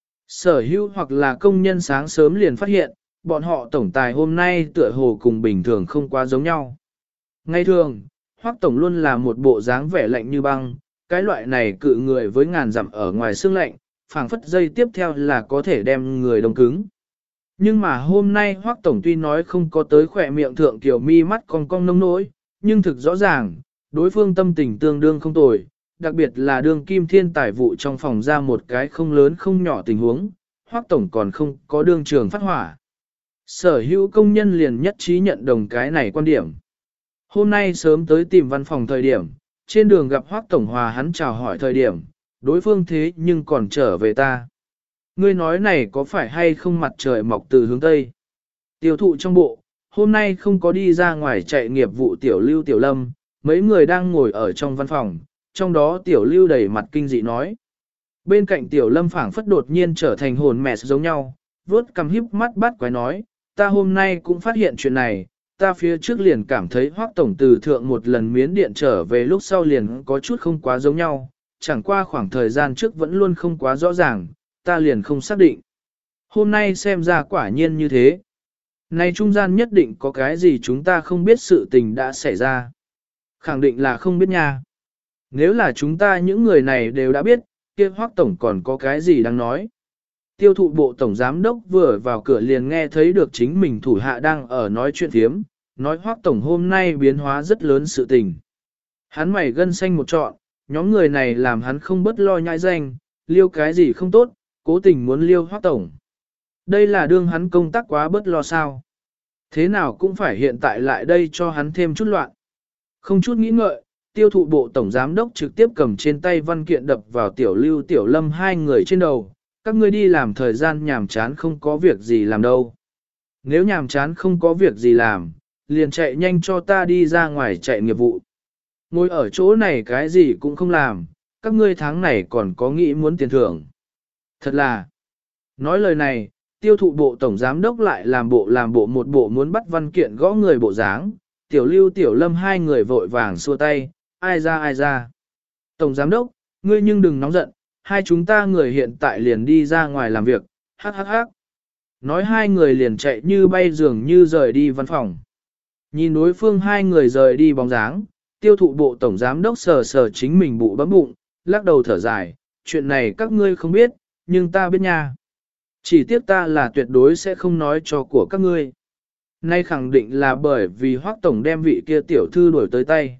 Sở hữu hoặc là công nhân sáng sớm liền phát hiện, bọn họ tổng tài hôm nay tựa hồ cùng bình thường không quá giống nhau. Ngày thường, Hoắc tổng luôn là một bộ dáng vẻ lạnh như băng, cái loại này cự người với ngàn dặm ở ngoài xương lạnh, phảng phất dây tiếp theo là có thể đem người đông cứng. Nhưng mà hôm nay Hoắc tổng tuy nói không có tới khỏe miệng thượng kiểu mi mắt cong cong nông nỗi, nhưng thực rõ ràng, đối phương tâm tình tương đương không tồi, đặc biệt là đương kim thiên tài vụ trong phòng ra một cái không lớn không nhỏ tình huống, Hoắc tổng còn không có đương trường phát hỏa. Sở hữu công nhân liền nhất trí nhận đồng cái này quan điểm. Hôm nay sớm tới tìm văn phòng thời điểm, trên đường gặp Hoắc tổng hòa hắn chào hỏi thời điểm, đối phương thế nhưng còn trở về ta. Ngươi nói này có phải hay không mặt trời mọc từ hướng Tây? Tiêu thụ trong bộ, hôm nay không có đi ra ngoài chạy nghiệp vụ tiểu lưu tiểu lâm, mấy người đang ngồi ở trong văn phòng, trong đó tiểu lưu đầy mặt kinh dị nói. Bên cạnh tiểu lâm phảng phất đột nhiên trở thành hồn mẹ giống nhau, vuốt cằm híp mắt bắt quái nói, ta hôm nay cũng phát hiện chuyện này, ta phía trước liền cảm thấy Hoắc tổng từ thượng một lần miến điện trở về lúc sau liền có chút không quá giống nhau, chẳng qua khoảng thời gian trước vẫn luôn không quá rõ ràng, ta liền không xác định. Hôm nay xem ra quả nhiên như thế. Này trung gian nhất định có cái gì chúng ta không biết sự tình đã xảy ra. Khẳng định là không biết nha. Nếu là chúng ta những người này đều đã biết, kia Hoắc tổng còn có cái gì đang nói. Tiêu thụ bộ tổng giám đốc vừa vào cửa liền nghe thấy được chính mình thủ hạ đang ở nói chuyện thiếm, nói Hoắc tổng hôm nay biến hóa rất lớn sự tình. Hắn mày gân xanh một trọn, nhóm người này làm hắn không bất lo nhãi danh, liêu cái gì không tốt, cố tình muốn liêu Hoắc tổng. Đây là đương hắn công tác quá bất lo sao. Thế nào cũng phải hiện tại lại đây cho hắn thêm chút loạn. Không chút nghĩ ngợi, tiêu thụ bộ tổng giám đốc trực tiếp cầm trên tay văn kiện đập vào tiểu lưu tiểu lâm hai người trên đầu. Các ngươi đi làm thời gian nhàm chán không có việc gì làm đâu. Nếu nhàm chán không có việc gì làm, liền chạy nhanh cho ta đi ra ngoài chạy nghiệp vụ. Ngồi ở chỗ này cái gì cũng không làm, các ngươi tháng này còn có nghĩ muốn tiền thưởng. Thật là, nói lời này, tiêu thụ bộ tổng giám đốc lại làm bộ một bộ muốn bắt văn kiện gõ người bộ dáng, tiểu lưu tiểu lâm hai người vội vàng xua tay, ai ra. Tổng giám đốc, ngươi nhưng đừng nóng giận, hai chúng ta người hiện tại liền đi ra ngoài làm việc, hắc. Nói hai người liền chạy như bay dường như rời đi văn phòng. Nhìn đối phương hai người rời đi bóng dáng, tiêu thụ bộ tổng giám đốc sờ chính mình bụ bấm bụng, lắc đầu thở dài, chuyện này các ngươi không biết, nhưng ta biết nha. Chỉ tiếc ta là tuyệt đối sẽ không nói cho của các ngươi. Nay khẳng định là bởi vì Hoắc tổng đem vị kia tiểu thư đuổi tới tay.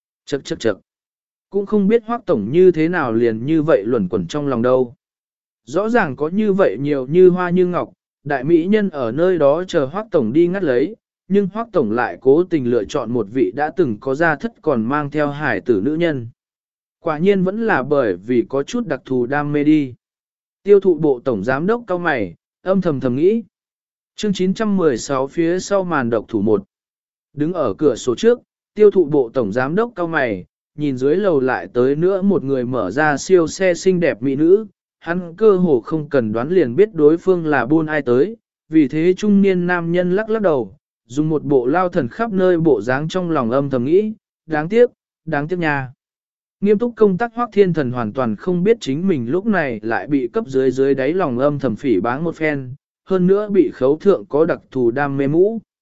Chậc. Cũng không biết Hoắc tổng như thế nào liền như vậy luẩn quẩn trong lòng đâu. Rõ ràng có như vậy nhiều như hoa như ngọc, đại mỹ nhân ở nơi đó chờ Hoắc tổng đi ngắt lấy, nhưng Hoắc tổng lại cố tình lựa chọn một vị đã từng có gia thất còn mang theo hải tử nữ nhân. Quả nhiên vẫn là bởi vì có chút đặc thù đam mê đi. Tiêu thụ bộ tổng giám đốc cao mày, âm thầm nghĩ. Chương 916 phía sau màn độc thủ 1. Đứng ở cửa sổ trước, tiêu thụ bộ tổng giám đốc cao mày, nhìn dưới lầu lại tới nữa một người mở ra siêu xe xinh đẹp mỹ nữ, hắn cơ hồ không cần đoán liền biết đối phương là buôn ai tới, vì thế trung niên nam nhân lắc đầu, dùng một bộ lao thần khắp nơi bộ dáng trong lòng âm thầm nghĩ, đáng tiếc nha. Nghiêm túc công tác Hoắc Thiên Thần hoàn toàn không biết chính mình lúc này lại bị cấp dưới đáy lòng âm thầm phỉ báng một phen, hơn nữa bị khấu thượng có đặc thù đam mê mũ.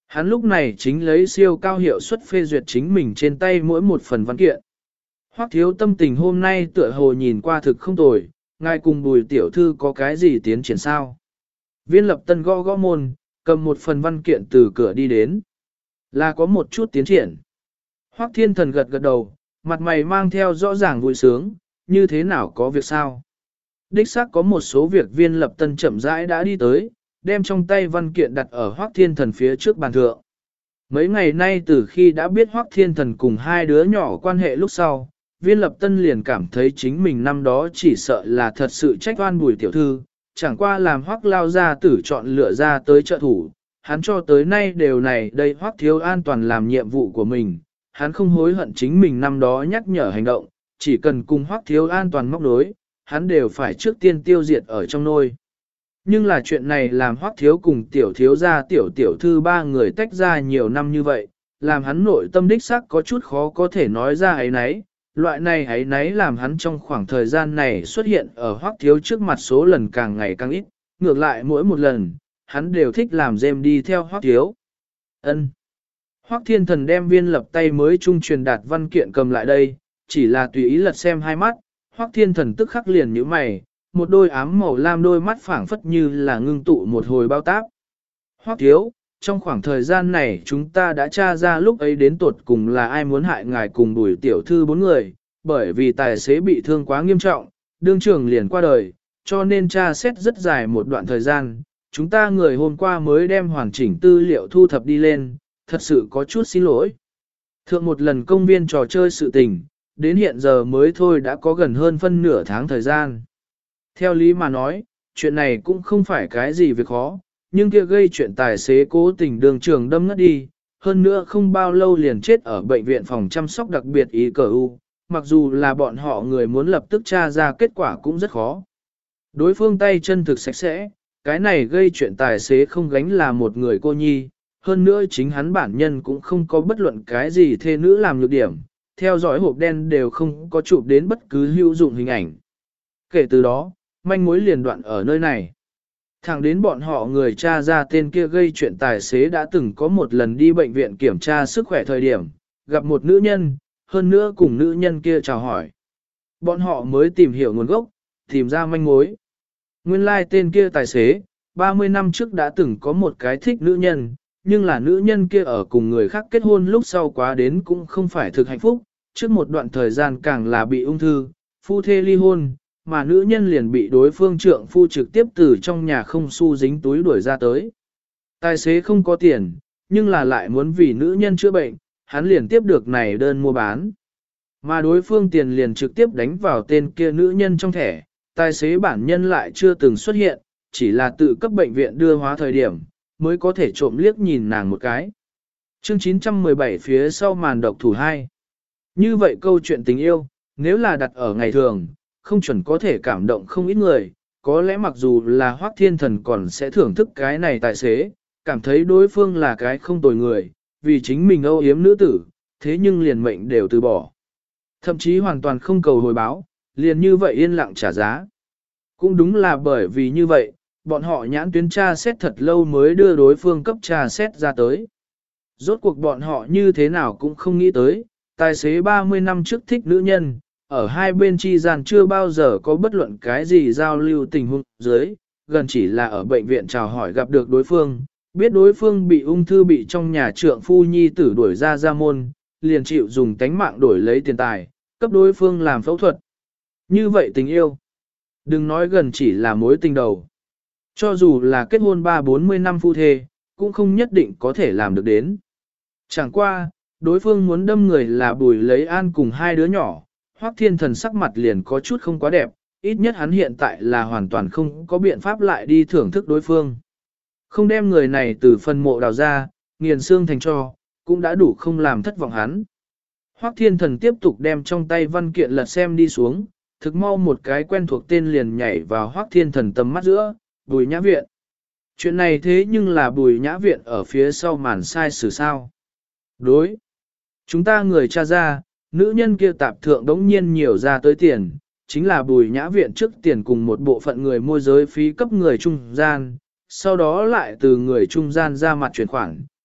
Hắn lúc này chính lấy siêu cao hiệu suất phê duyệt chính mình trên tay mỗi một phần văn kiện. Hoắc thiếu tâm tình hôm nay tựa hồ nhìn qua thực không tồi, ngài cùng Bùi tiểu thư có cái gì tiến triển sao? Viên Lập Tân gõ gõ môn, cầm một phần văn kiện từ cửa đi đến. Là có một chút tiến triển. Hoắc Thiên Thần gật gật đầu, mặt mày mang theo rõ ràng vui sướng, như thế nào có việc sao? Đích xác có một số việc Viên Lập Tân chậm rãi đã đi tới, đem trong tay văn kiện đặt ở Hoắc Thiên Thần phía trước bàn thượng. Mấy ngày nay từ khi đã biết Hoắc Thiên Thần cùng hai đứa nhỏ quan hệ lúc sau, Viên Lập Tân liền cảm thấy chính mình năm đó chỉ sợ là thật sự trách oan Bùi tiểu thư, chẳng qua làm Hoắc lao gia tử chọn lựa ra tới trợ thủ, hắn cho tới nay đều này đây Hoắc thiếu an toàn làm nhiệm vụ của mình, hắn không hối hận chính mình năm đó nhắc nhở hành động, chỉ cần cùng Hoắc thiếu an toàn móc đối, hắn đều phải trước tiên tiêu diệt ở trong nôi. Nhưng là chuyện này làm Hoắc thiếu cùng tiểu thiếu gia tiểu tiểu thư ba người tách ra nhiều năm như vậy, làm hắn nội tâm đích xác có chút khó có thể nói ra ấy nấy. Loại này ấy nấy làm hắn trong khoảng thời gian này xuất hiện ở Hoắc thiếu trước mặt số lần càng ngày càng ít, ngược lại mỗi một lần, hắn đều thích làm dêm đi theo Hoắc thiếu. Ân. Hoắc Thiên Thần đem Viên Lập tay mới trung truyền đạt văn kiện cầm lại đây, chỉ là tùy ý lật xem hai mắt, Hoắc Thiên Thần tức khắc liền nhíu mày, một đôi ám màu lam đôi mắt phảng phất như là ngưng tụ một hồi bao táp. Hoắc thiếu, trong khoảng thời gian này chúng ta đã tra ra lúc ấy đến tột cùng là ai muốn hại ngài cùng Bùi tiểu thư bốn người, bởi vì tài xế bị thương quá nghiêm trọng, đương trưởng liền qua đời, cho nên tra xét rất dài một đoạn thời gian, chúng ta người hôm qua mới đem hoàn chỉnh tư liệu thu thập đi lên, thật sự có chút xin lỗi. Thượng một lần công viên trò chơi sự tình, đến hiện giờ mới thôi đã có gần hơn phân nửa tháng thời gian. Theo lý mà nói, chuyện này cũng không phải cái gì việc khó, nhưng kia gây chuyện tài xế cố tình đường trường đâm ngất đi, hơn nữa không bao lâu liền chết ở bệnh viện phòng chăm sóc đặc biệt ICU, mặc dù là bọn họ người muốn lập tức tra ra kết quả cũng rất khó. Đối phương tay chân thực sạch sẽ, cái này gây chuyện tài xế không gánh là một người cô nhi, hơn nữa chính hắn bản nhân cũng không có bất luận cái gì thê nữ làm nhược điểm, theo dõi hộp đen đều không có chụp đến bất cứ hữu dụng hình ảnh. Kể từ đó, manh mối liền đoạn ở nơi này. Thẳng đến bọn họ người cha ra tên kia gây chuyện tài xế đã từng có một lần đi bệnh viện kiểm tra sức khỏe thời điểm, gặp một nữ nhân, hơn nữa cùng nữ nhân kia chào hỏi. Bọn họ mới tìm hiểu nguồn gốc, tìm ra manh mối. Nguyên lai tên kia tài xế, 30 năm trước đã từng có một cái thích nữ nhân, nhưng là nữ nhân kia ở cùng người khác kết hôn lúc sau quá đến cũng không phải thực hạnh phúc, trước một đoạn thời gian càng là bị ung thư, phu thê ly hôn, mà nữ nhân liền bị đối phương trượng phu trực tiếp từ trong nhà không xu dính túi đuổi ra tới. Tài xế không có tiền, nhưng là lại muốn vì nữ nhân chữa bệnh, hắn liền tiếp được này đơn mua bán. Mà đối phương tiền liền trực tiếp đánh vào tên kia nữ nhân trong thẻ, tài xế bản nhân lại chưa từng xuất hiện, chỉ là tự cấp bệnh viện đưa hóa thời điểm, mới có thể trộm liếc nhìn nàng một cái. Chương 917 phía sau màn độc thủ 2. Như vậy câu chuyện tình yêu, nếu là đặt ở ngày thường, không chuẩn có thể cảm động không ít người, có lẽ mặc dù là Hoắc Thiên Thần còn sẽ thưởng thức cái này tài xế, cảm thấy đối phương là cái không tồi người, vì chính mình âu yếm nữ tử, thế nhưng liền mệnh đều từ bỏ. Thậm chí hoàn toàn không cầu hồi báo, liền như vậy yên lặng trả giá. Cũng đúng là bởi vì như vậy, bọn họ nhãn tuyến tra xét thật lâu mới đưa đối phương cấp tra xét ra tới. Rốt cuộc bọn họ như thế nào cũng không nghĩ tới, tài xế 30 năm trước thích nữ nhân, ở hai bên chi gian chưa bao giờ có bất luận cái gì giao lưu tình huống dưới, gần chỉ là ở bệnh viện chào hỏi gặp được đối phương, biết đối phương bị ung thư bị trong nhà trượng phu nhi tử đuổi ra môn, liền chịu dùng tánh mạng đổi lấy tiền tài, cấp đối phương làm phẫu thuật. Như vậy tình yêu, đừng nói gần chỉ là mối tình đầu. Cho dù là kết hôn 30-40 năm phu thê, cũng không nhất định có thể làm được đến. Chẳng qua, đối phương muốn đâm người là Bùi Lấy An cùng hai đứa nhỏ, Hoắc Thiên Thần sắc mặt liền có chút không quá đẹp, ít nhất hắn hiện tại là hoàn toàn không có biện pháp lại đi thưởng thức đối phương. Không đem người này từ phần mộ đào ra, nghiền xương thành tro, cũng đã đủ không làm thất vọng hắn. Hoắc Thiên Thần tiếp tục đem trong tay văn kiện lật xem đi xuống, thực mau một cái quen thuộc tên liền nhảy vào Hoắc Thiên Thần tầm mắt giữa, Bùi Nhã Viện. Chuyện này thế nhưng là Bùi Nhã Viện ở phía sau màn sai xử sao. Đối. Chúng ta người cha ra, nữ nhân kia tạp thượng đống nhiên nhiều ra tới tiền, chính là Bùi Nhã Viện trước tiền cùng một bộ phận người môi giới phí cấp người trung gian, sau đó lại từ người trung gian ra mặt chuyển khoản,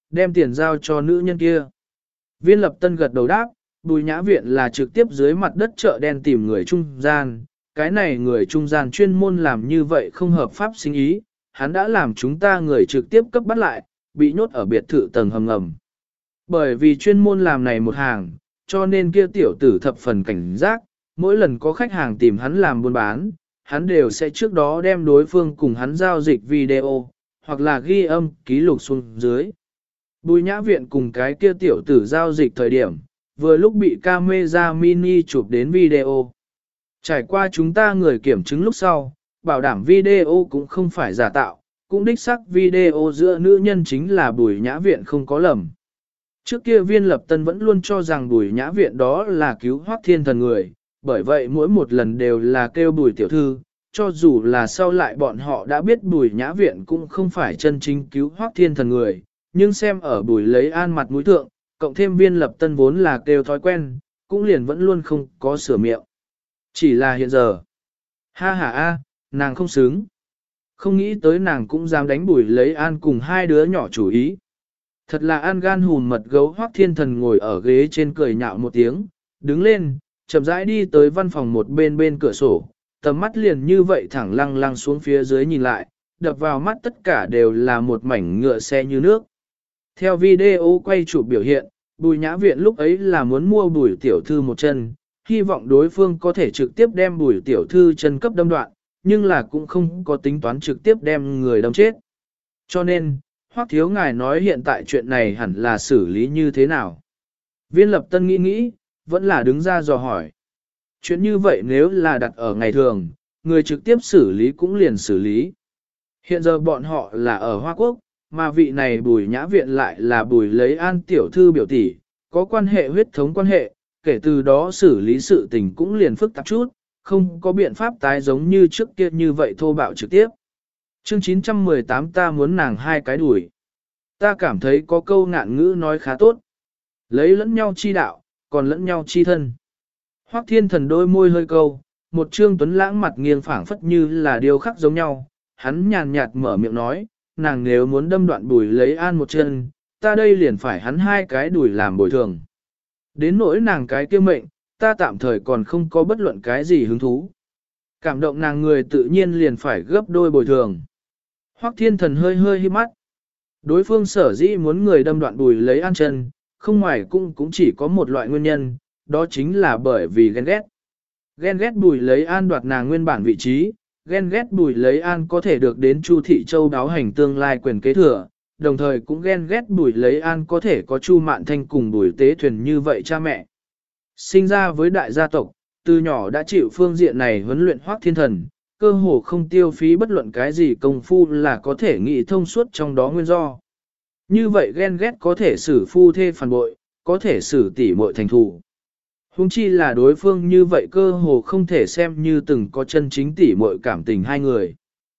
đem tiền giao cho nữ nhân kia. Viên Lập Tân gật đầu đáp, Bùi Nhã Viện là trực tiếp dưới mặt đất chợ đen tìm người trung gian, cái này người trung gian chuyên môn làm như vậy không hợp pháp sinh ý, hắn đã làm chúng ta người trực tiếp cấp bắt lại, bị nhốt ở biệt thự tầng hầm ngầm. Bởi vì chuyên môn làm này một hàng, cho nên kia tiểu tử thập phần cảnh giác, mỗi lần có khách hàng tìm hắn làm buôn bán, hắn đều sẽ trước đó đem đối phương cùng hắn giao dịch video, hoặc là ghi âm, ký lục xuống dưới. Bùi Nhã Viện cùng cái kia tiểu tử giao dịch thời điểm, vừa lúc bị camera mini chụp đến video. Trải qua chúng ta người kiểm chứng lúc sau, bảo đảm video cũng không phải giả tạo, cũng đích xác video giữa nữ nhân chính là Bùi Nhã Viện không có lầm. Trước kia Viên Lập Tân vẫn luôn cho rằng Bùi Nhã Viện đó là cứu Hoắc Thiên Thần người, bởi vậy mỗi một lần đều là kêu Bùi tiểu thư, cho dù là sau lại bọn họ đã biết Bùi Nhã Viện cũng không phải chân chính cứu Hoắc Thiên Thần người, nhưng xem ở Bùi lấy an mặt mũi thượng, cộng thêm Viên Lập Tân vốn là kêu thói quen, cũng liền vẫn luôn không có sửa miệng. Chỉ là hiện giờ, ha ha a, nàng không xứng. Không nghĩ tới nàng cũng dám đánh Bùi lấy an cùng hai đứa nhỏ chủ ý. Thật là an gan hùn mật gấu. Hoắc Thiên Thần ngồi ở ghế trên cười nhạo một tiếng, đứng lên, chậm rãi đi tới văn phòng một bên cửa sổ, tầm mắt liền như vậy thẳng lăng lăng xuống phía dưới nhìn lại, đập vào mắt tất cả đều là một mảnh ngựa xe như nước. Theo video quay chụp biểu hiện, Bùi Nhã Viện lúc ấy là muốn mua Bùi tiểu thư một chân, hy vọng đối phương có thể trực tiếp đem Bùi tiểu thư chân cấp đâm đoạn, nhưng là cũng không có tính toán trực tiếp đem người đâm chết. Cho nên, Hoắc thiếu ngài nói hiện tại chuyện này hẳn là xử lý như thế nào? Viên Lập Tân nghĩ, vẫn là đứng ra dò hỏi. Chuyện như vậy nếu là đặt ở ngày thường, người trực tiếp xử lý cũng liền xử lý. Hiện giờ bọn họ là ở Hoa Quốc, mà vị này Bùi Nhã Viện lại là Bùi lấy an tiểu thư biểu tỷ, có quan hệ huyết thống quan hệ, kể từ đó xử lý sự tình cũng liền phức tạp chút, không có biện pháp tái giống như trước kia như vậy thô bạo trực tiếp. Chương 918 ta muốn nàng hai cái đuổi. Ta cảm thấy có câu ngạn ngữ nói khá tốt. Lấy lẫn nhau chi đạo, còn lẫn nhau chi thân. Hoắc Thiên Thần đôi môi hơi câu, một trương tuấn lãng mặt nghiêng phảng phất như là điều khắc giống nhau. Hắn nhàn nhạt mở miệng nói, nàng nếu muốn đâm đoạn Bùi lấy an một chân, ta đây liền phải hắn hai cái đuổi làm bồi thường. Đến nỗi nàng cái kia mệnh, ta tạm thời còn không có bất luận cái gì hứng thú. Cảm động nàng người tự nhiên liền phải gấp đôi bồi thường. Hoắc Thiên Thần hơi híp mắt. Đối phương sở dĩ muốn người đâm đoạn Bùi lấy an chân, không ngoài cũng chỉ có một loại nguyên nhân, đó chính là bởi vì ghen ghét. Ghen ghét Bùi lấy an đoạt nàng nguyên bản vị trí, ghen ghét Bùi lấy an có thể được đến Chu Thị Châu đáo hành tương lai quyền kế thừa, đồng thời cũng ghen ghét Bùi lấy an có thể có Chu Mạn Thanh cùng Bùi Tế Thuyền như vậy cha mẹ. Sinh ra với đại gia tộc, từ nhỏ đã chịu phương diện này huấn luyện Hoắc Thiên Thần, cơ hồ không tiêu phí bất luận cái gì công phu là có thể nghĩ thông suốt trong đó nguyên do. Như vậy ghen ghét có thể xử phu thê phản bội, có thể xử tỉ muội thành thù. Huống chi là đối phương như vậy cơ hồ không thể xem như từng có chân chính tỉ muội cảm tình hai người.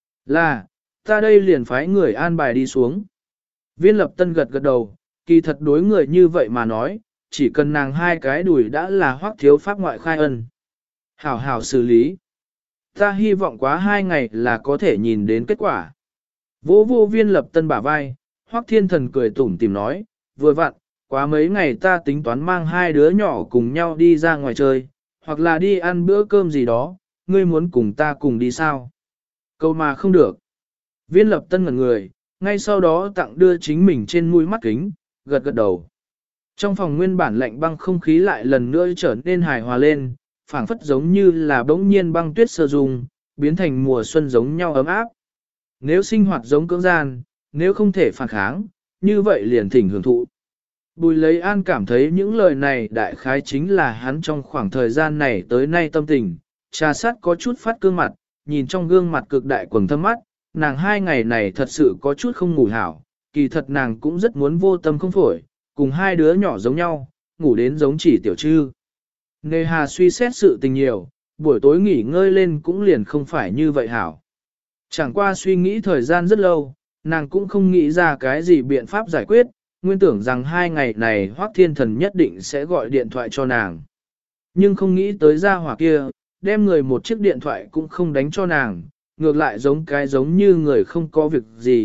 Là, ta đây liền phái người an bài đi xuống. Viên Lập Tân gật đầu, kỳ thật đối người như vậy mà nói, chỉ cần nàng hai cái đùi đã là Hoắc thiếu pháp ngoại khai ân. Hảo hảo xử lý. Ta hy vọng quá 2 ngày là có thể nhìn đến kết quả. Vô Viên Lập Tân bả vai, Hoắc Thiên Thần cười tủm tỉm nói, vừa vặn, quá mấy ngày ta tính toán mang hai đứa nhỏ cùng nhau đi ra ngoài chơi, hoặc là đi ăn bữa cơm gì đó, ngươi muốn cùng ta cùng đi sao? Câu mà không được. Viên Lập Tân ngẩn người, ngay sau đó tặng đưa chính mình trên mũi mắt kính, gật đầu. Trong phòng nguyên bản lạnh băng không khí lại lần nữa trở nên hài hòa lên, phảng phất giống như là bỗng nhiên băng tuyết sơ dung, biến thành mùa xuân giống nhau ấm áp. Nếu sinh hoạt giống cưỡng gian, nếu không thể phản kháng, như vậy liền thỉnh hưởng thụ. Bùi lấy an cảm thấy những lời này đại khái chính là hắn trong khoảng thời gian này tới nay tâm tình, trà sát có chút phát cương mặt, nhìn trong gương mặt cực đại quầng thâm mắt, nàng 2 ngày này thật sự có chút không ngủ hảo, kỳ thật nàng cũng rất muốn vô tâm không phổi, cùng hai đứa nhỏ giống nhau, ngủ đến giống chỉ tiểu trư. Nề hà suy xét sự tình nhiều, buổi tối nghỉ ngơi lên cũng liền không phải như vậy hảo. Chẳng qua suy nghĩ thời gian rất lâu, nàng cũng không nghĩ ra cái gì biện pháp giải quyết, nguyên tưởng rằng 2 ngày này Hoắc Thiên Thần nhất định sẽ gọi điện thoại cho nàng. Nhưng không nghĩ tới gia hỏa kia, đem người một chiếc điện thoại cũng không đánh cho nàng, ngược lại giống như người không có việc gì,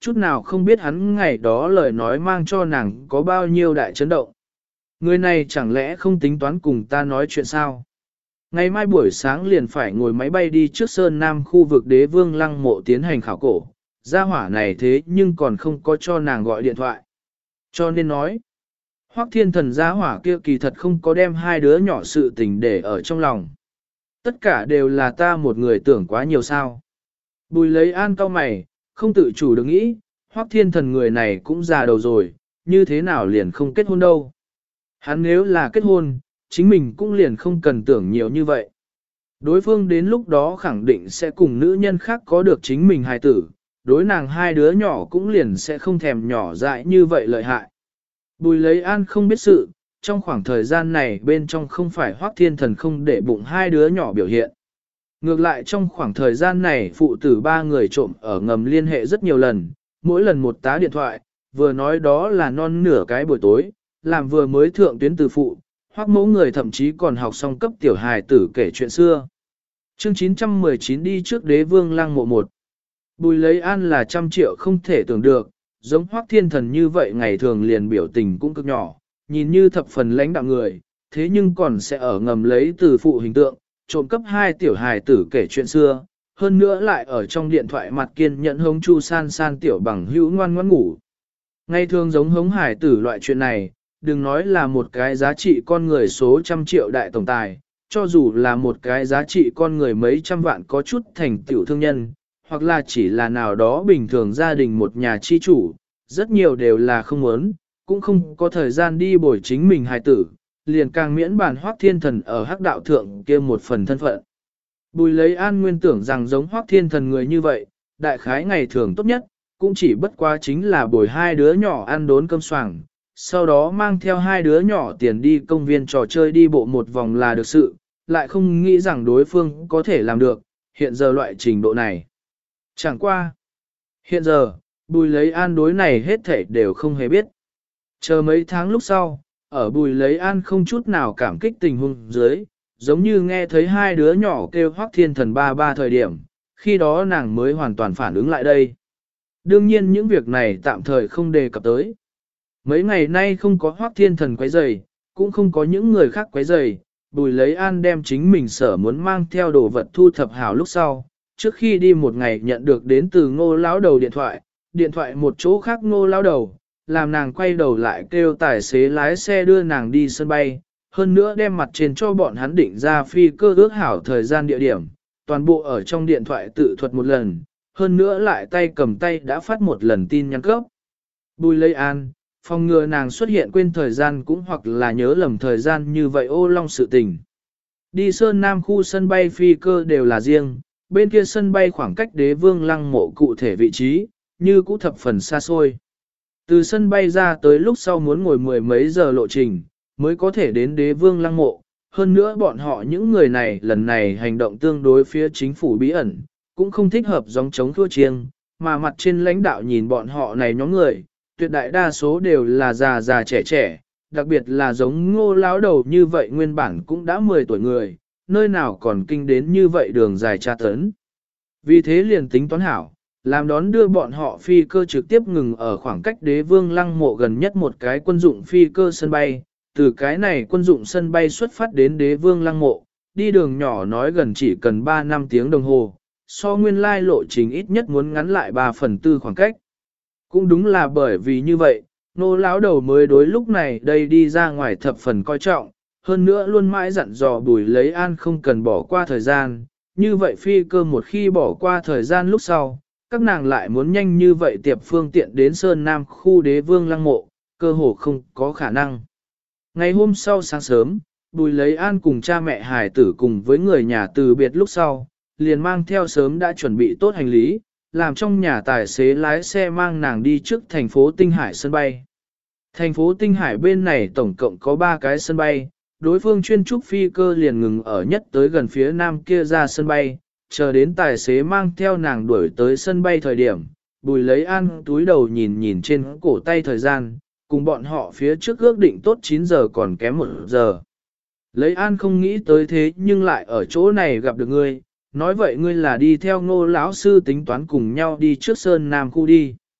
chút nào không biết hắn ngày đó lời nói mang cho nàng có bao nhiêu đại chấn động. Người này chẳng lẽ không tính toán cùng ta nói chuyện sao? Ngày mai buổi sáng liền phải ngồi máy bay đi trước Sơn Nam khu vực Đế Vương Lăng Mộ tiến hành khảo cổ. Gia hỏa này thế nhưng còn không có cho nàng gọi điện thoại. Cho nên nói, Hoắc Thiên Thần gia hỏa kia kỳ thật không có đem hai đứa nhỏ sự tình để ở trong lòng. Tất cả đều là ta một người tưởng quá nhiều sao. Bùi lấy an cau mày, không tự chủ được nghĩ, Hoắc Thiên Thần người này cũng già đầu rồi, như thế nào liền không kết hôn đâu. Hắn nếu là kết hôn, chính mình cũng liền không cần tưởng nhiều như vậy. Đối phương đến lúc đó khẳng định sẽ cùng nữ nhân khác có được chính mình hài tử, đối nàng hai đứa nhỏ cũng liền sẽ không thèm nhỏ dại như vậy lợi hại. Bùi lấy an không biết sự, trong khoảng thời gian này bên trong không phải Hoắc Thiên Thần không để bụng hai đứa nhỏ biểu hiện. Ngược lại trong khoảng thời gian này phụ tử ba người trộm ở ngầm liên hệ rất nhiều lần, mỗi lần một tá điện thoại, vừa nói đó là non nửa cái buổi tối, làm vừa mới thượng tuyến từ phụ, Hoắc mẫu người thậm chí còn học xong cấp tiểu hài tử kể chuyện xưa. Chương 919 đi trước Đế Vương Lăng Mộ 1. Bùi lấy an là 100 triệu không thể tưởng được, giống Hoắc Thiên Thần như vậy ngày thường liền biểu tình cũng cực nhỏ, nhìn như thập phần lãnh đạo người, thế nhưng còn sẽ ở ngầm lấy từ phụ hình tượng, trộm cấp hai tiểu hài tử kể chuyện xưa, hơn nữa lại ở trong điện thoại mặt kiên nhẫn hống Chu San San tiểu bằng hữu ngoan ngoãn ngủ. Ngày thường giống hống hải tử loại chuyện này, đừng nói là một cái giá trị con người số 100 triệu đại tổng tài, cho dù là một cái giá trị con người mấy trăm vạn có chút thành tiểu thương nhân, hoặc là chỉ là nào đó bình thường gia đình một nhà chi chủ, rất nhiều đều là không muốn, cũng không có thời gian đi bồi chính mình hài tử, liền càng miễn bàn Hoắc Thiên Thần ở hắc đạo thượng kia một phần thân phận. Bùi lấy an nguyên tưởng rằng giống Hoắc Thiên Thần người như vậy, đại khái ngày thường tốt nhất, cũng chỉ bất quá chính là bồi hai đứa nhỏ ăn đốn cơm xoàng, sau đó mang theo hai đứa nhỏ tiền đi công viên trò chơi đi bộ một vòng là được sự, lại không nghĩ rằng đối phương có thể làm được, hiện giờ loại trình độ này. Chẳng qua. Hiện giờ, bùi lấy an đối này hết thảy đều không hề biết. Chờ mấy tháng lúc sau, ở bùi lấy an không chút nào cảm kích tình huống dưới, giống như nghe thấy hai đứa nhỏ kêu Hoắc Thiên Thần ba ba thời điểm, khi đó nàng mới hoàn toàn phản ứng lại đây. Đương nhiên những việc này tạm thời không đề cập tới. Mấy ngày nay không có Hoắc Thiên Thần quấy rầy, cũng không có những người khác quấy rầy, bùi lấy an đem chính mình sở muốn mang theo đồ vật thu thập hảo lúc sau. Trước khi đi một ngày nhận được đến từ Ngô lão đầu điện thoại một chỗ khác Ngô lão đầu, làm nàng quay đầu lại kêu tài xế lái xe đưa nàng đi sân bay, hơn nữa đem mặt trên cho bọn hắn định ra phi cơ ước hảo thời gian địa điểm, toàn bộ ở trong điện thoại tự thuật một lần, hơn nữa lại tay cầm tay đã phát một lần tin nhắn cấp. Bùi lấy an, phòng ngừa nàng xuất hiện quên thời gian cũng hoặc là nhớ lầm thời gian như vậy ô long sự tình. Đi Sơn Nam khu sân bay phi cơ đều là riêng, bên kia sân bay khoảng cách Đế Vương Lăng Mộ cụ thể vị trí, như cũ thập phần xa xôi. Từ sân bay ra tới lúc sau muốn ngồi mười mấy giờ lộ trình, mới có thể đến Đế Vương Lăng Mộ. Hơn nữa bọn họ những người này lần này hành động tương đối phía chính phủ bí ẩn, cũng không thích hợp giống chống thua chiêng, mà mặt trên lãnh đạo nhìn bọn họ này nhóm người, tuyệt đại đa số đều là già già trẻ trẻ, đặc biệt là giống Ngô lão đầu như vậy nguyên bản cũng đã 10 tuổi người, nơi nào còn kinh đến như vậy đường dài tra tấn. Vì thế liền tính toán hảo, làm đón đưa bọn họ phi cơ trực tiếp ngừng ở khoảng cách Đế Vương Lăng Mộ gần nhất một cái quân dụng phi cơ sân bay, từ cái này quân dụng sân bay xuất phát đến Đế Vương Lăng Mộ, đi đường nhỏ nói gần chỉ cần 3 năm tiếng đồng hồ, so nguyên lai lộ trình ít nhất muốn ngắn lại 3/4 khoảng cách. Cũng đúng là bởi vì như vậy, Nô lão đầu mới đối lúc này đây đi ra ngoài thập phần coi trọng, hơn nữa luôn mãi dặn dò Bùi lấy an không cần bỏ qua thời gian, như vậy phi cơ một khi bỏ qua thời gian lúc sau, các nàng lại muốn nhanh như vậy tiệp phương tiện đến Sơn Nam khu Đế Vương Lăng Mộ, cơ hồ không có khả năng. Ngày hôm sau sáng sớm, Bùi lấy an cùng cha mẹ hài tử cùng với người nhà từ biệt lúc sau, liền mang theo sớm đã chuẩn bị tốt hành lý, làm trong nhà tài xế lái xe mang nàng đi trước thành phố Tinh Hải sân bay. Thành phố Tinh Hải bên này tổng cộng có 3 cái sân bay, đối phương chuyên trúc phi cơ liền ngừng ở nhất tới gần phía nam kia ra sân bay, chờ đến tài xế mang theo nàng đuổi tới sân bay thời điểm, Bùi lấy an túi đầu nhìn nhìn trên cổ tay thời gian, cùng bọn họ phía trước ước định tốt 9 giờ còn kém 1 giờ. Lấy an không nghĩ tới thế nhưng lại ở chỗ này gặp được ngươi, nói vậy ngươi là đi theo Ngô lão sư tính toán cùng nhau đi trước Sơn Nam khu đi.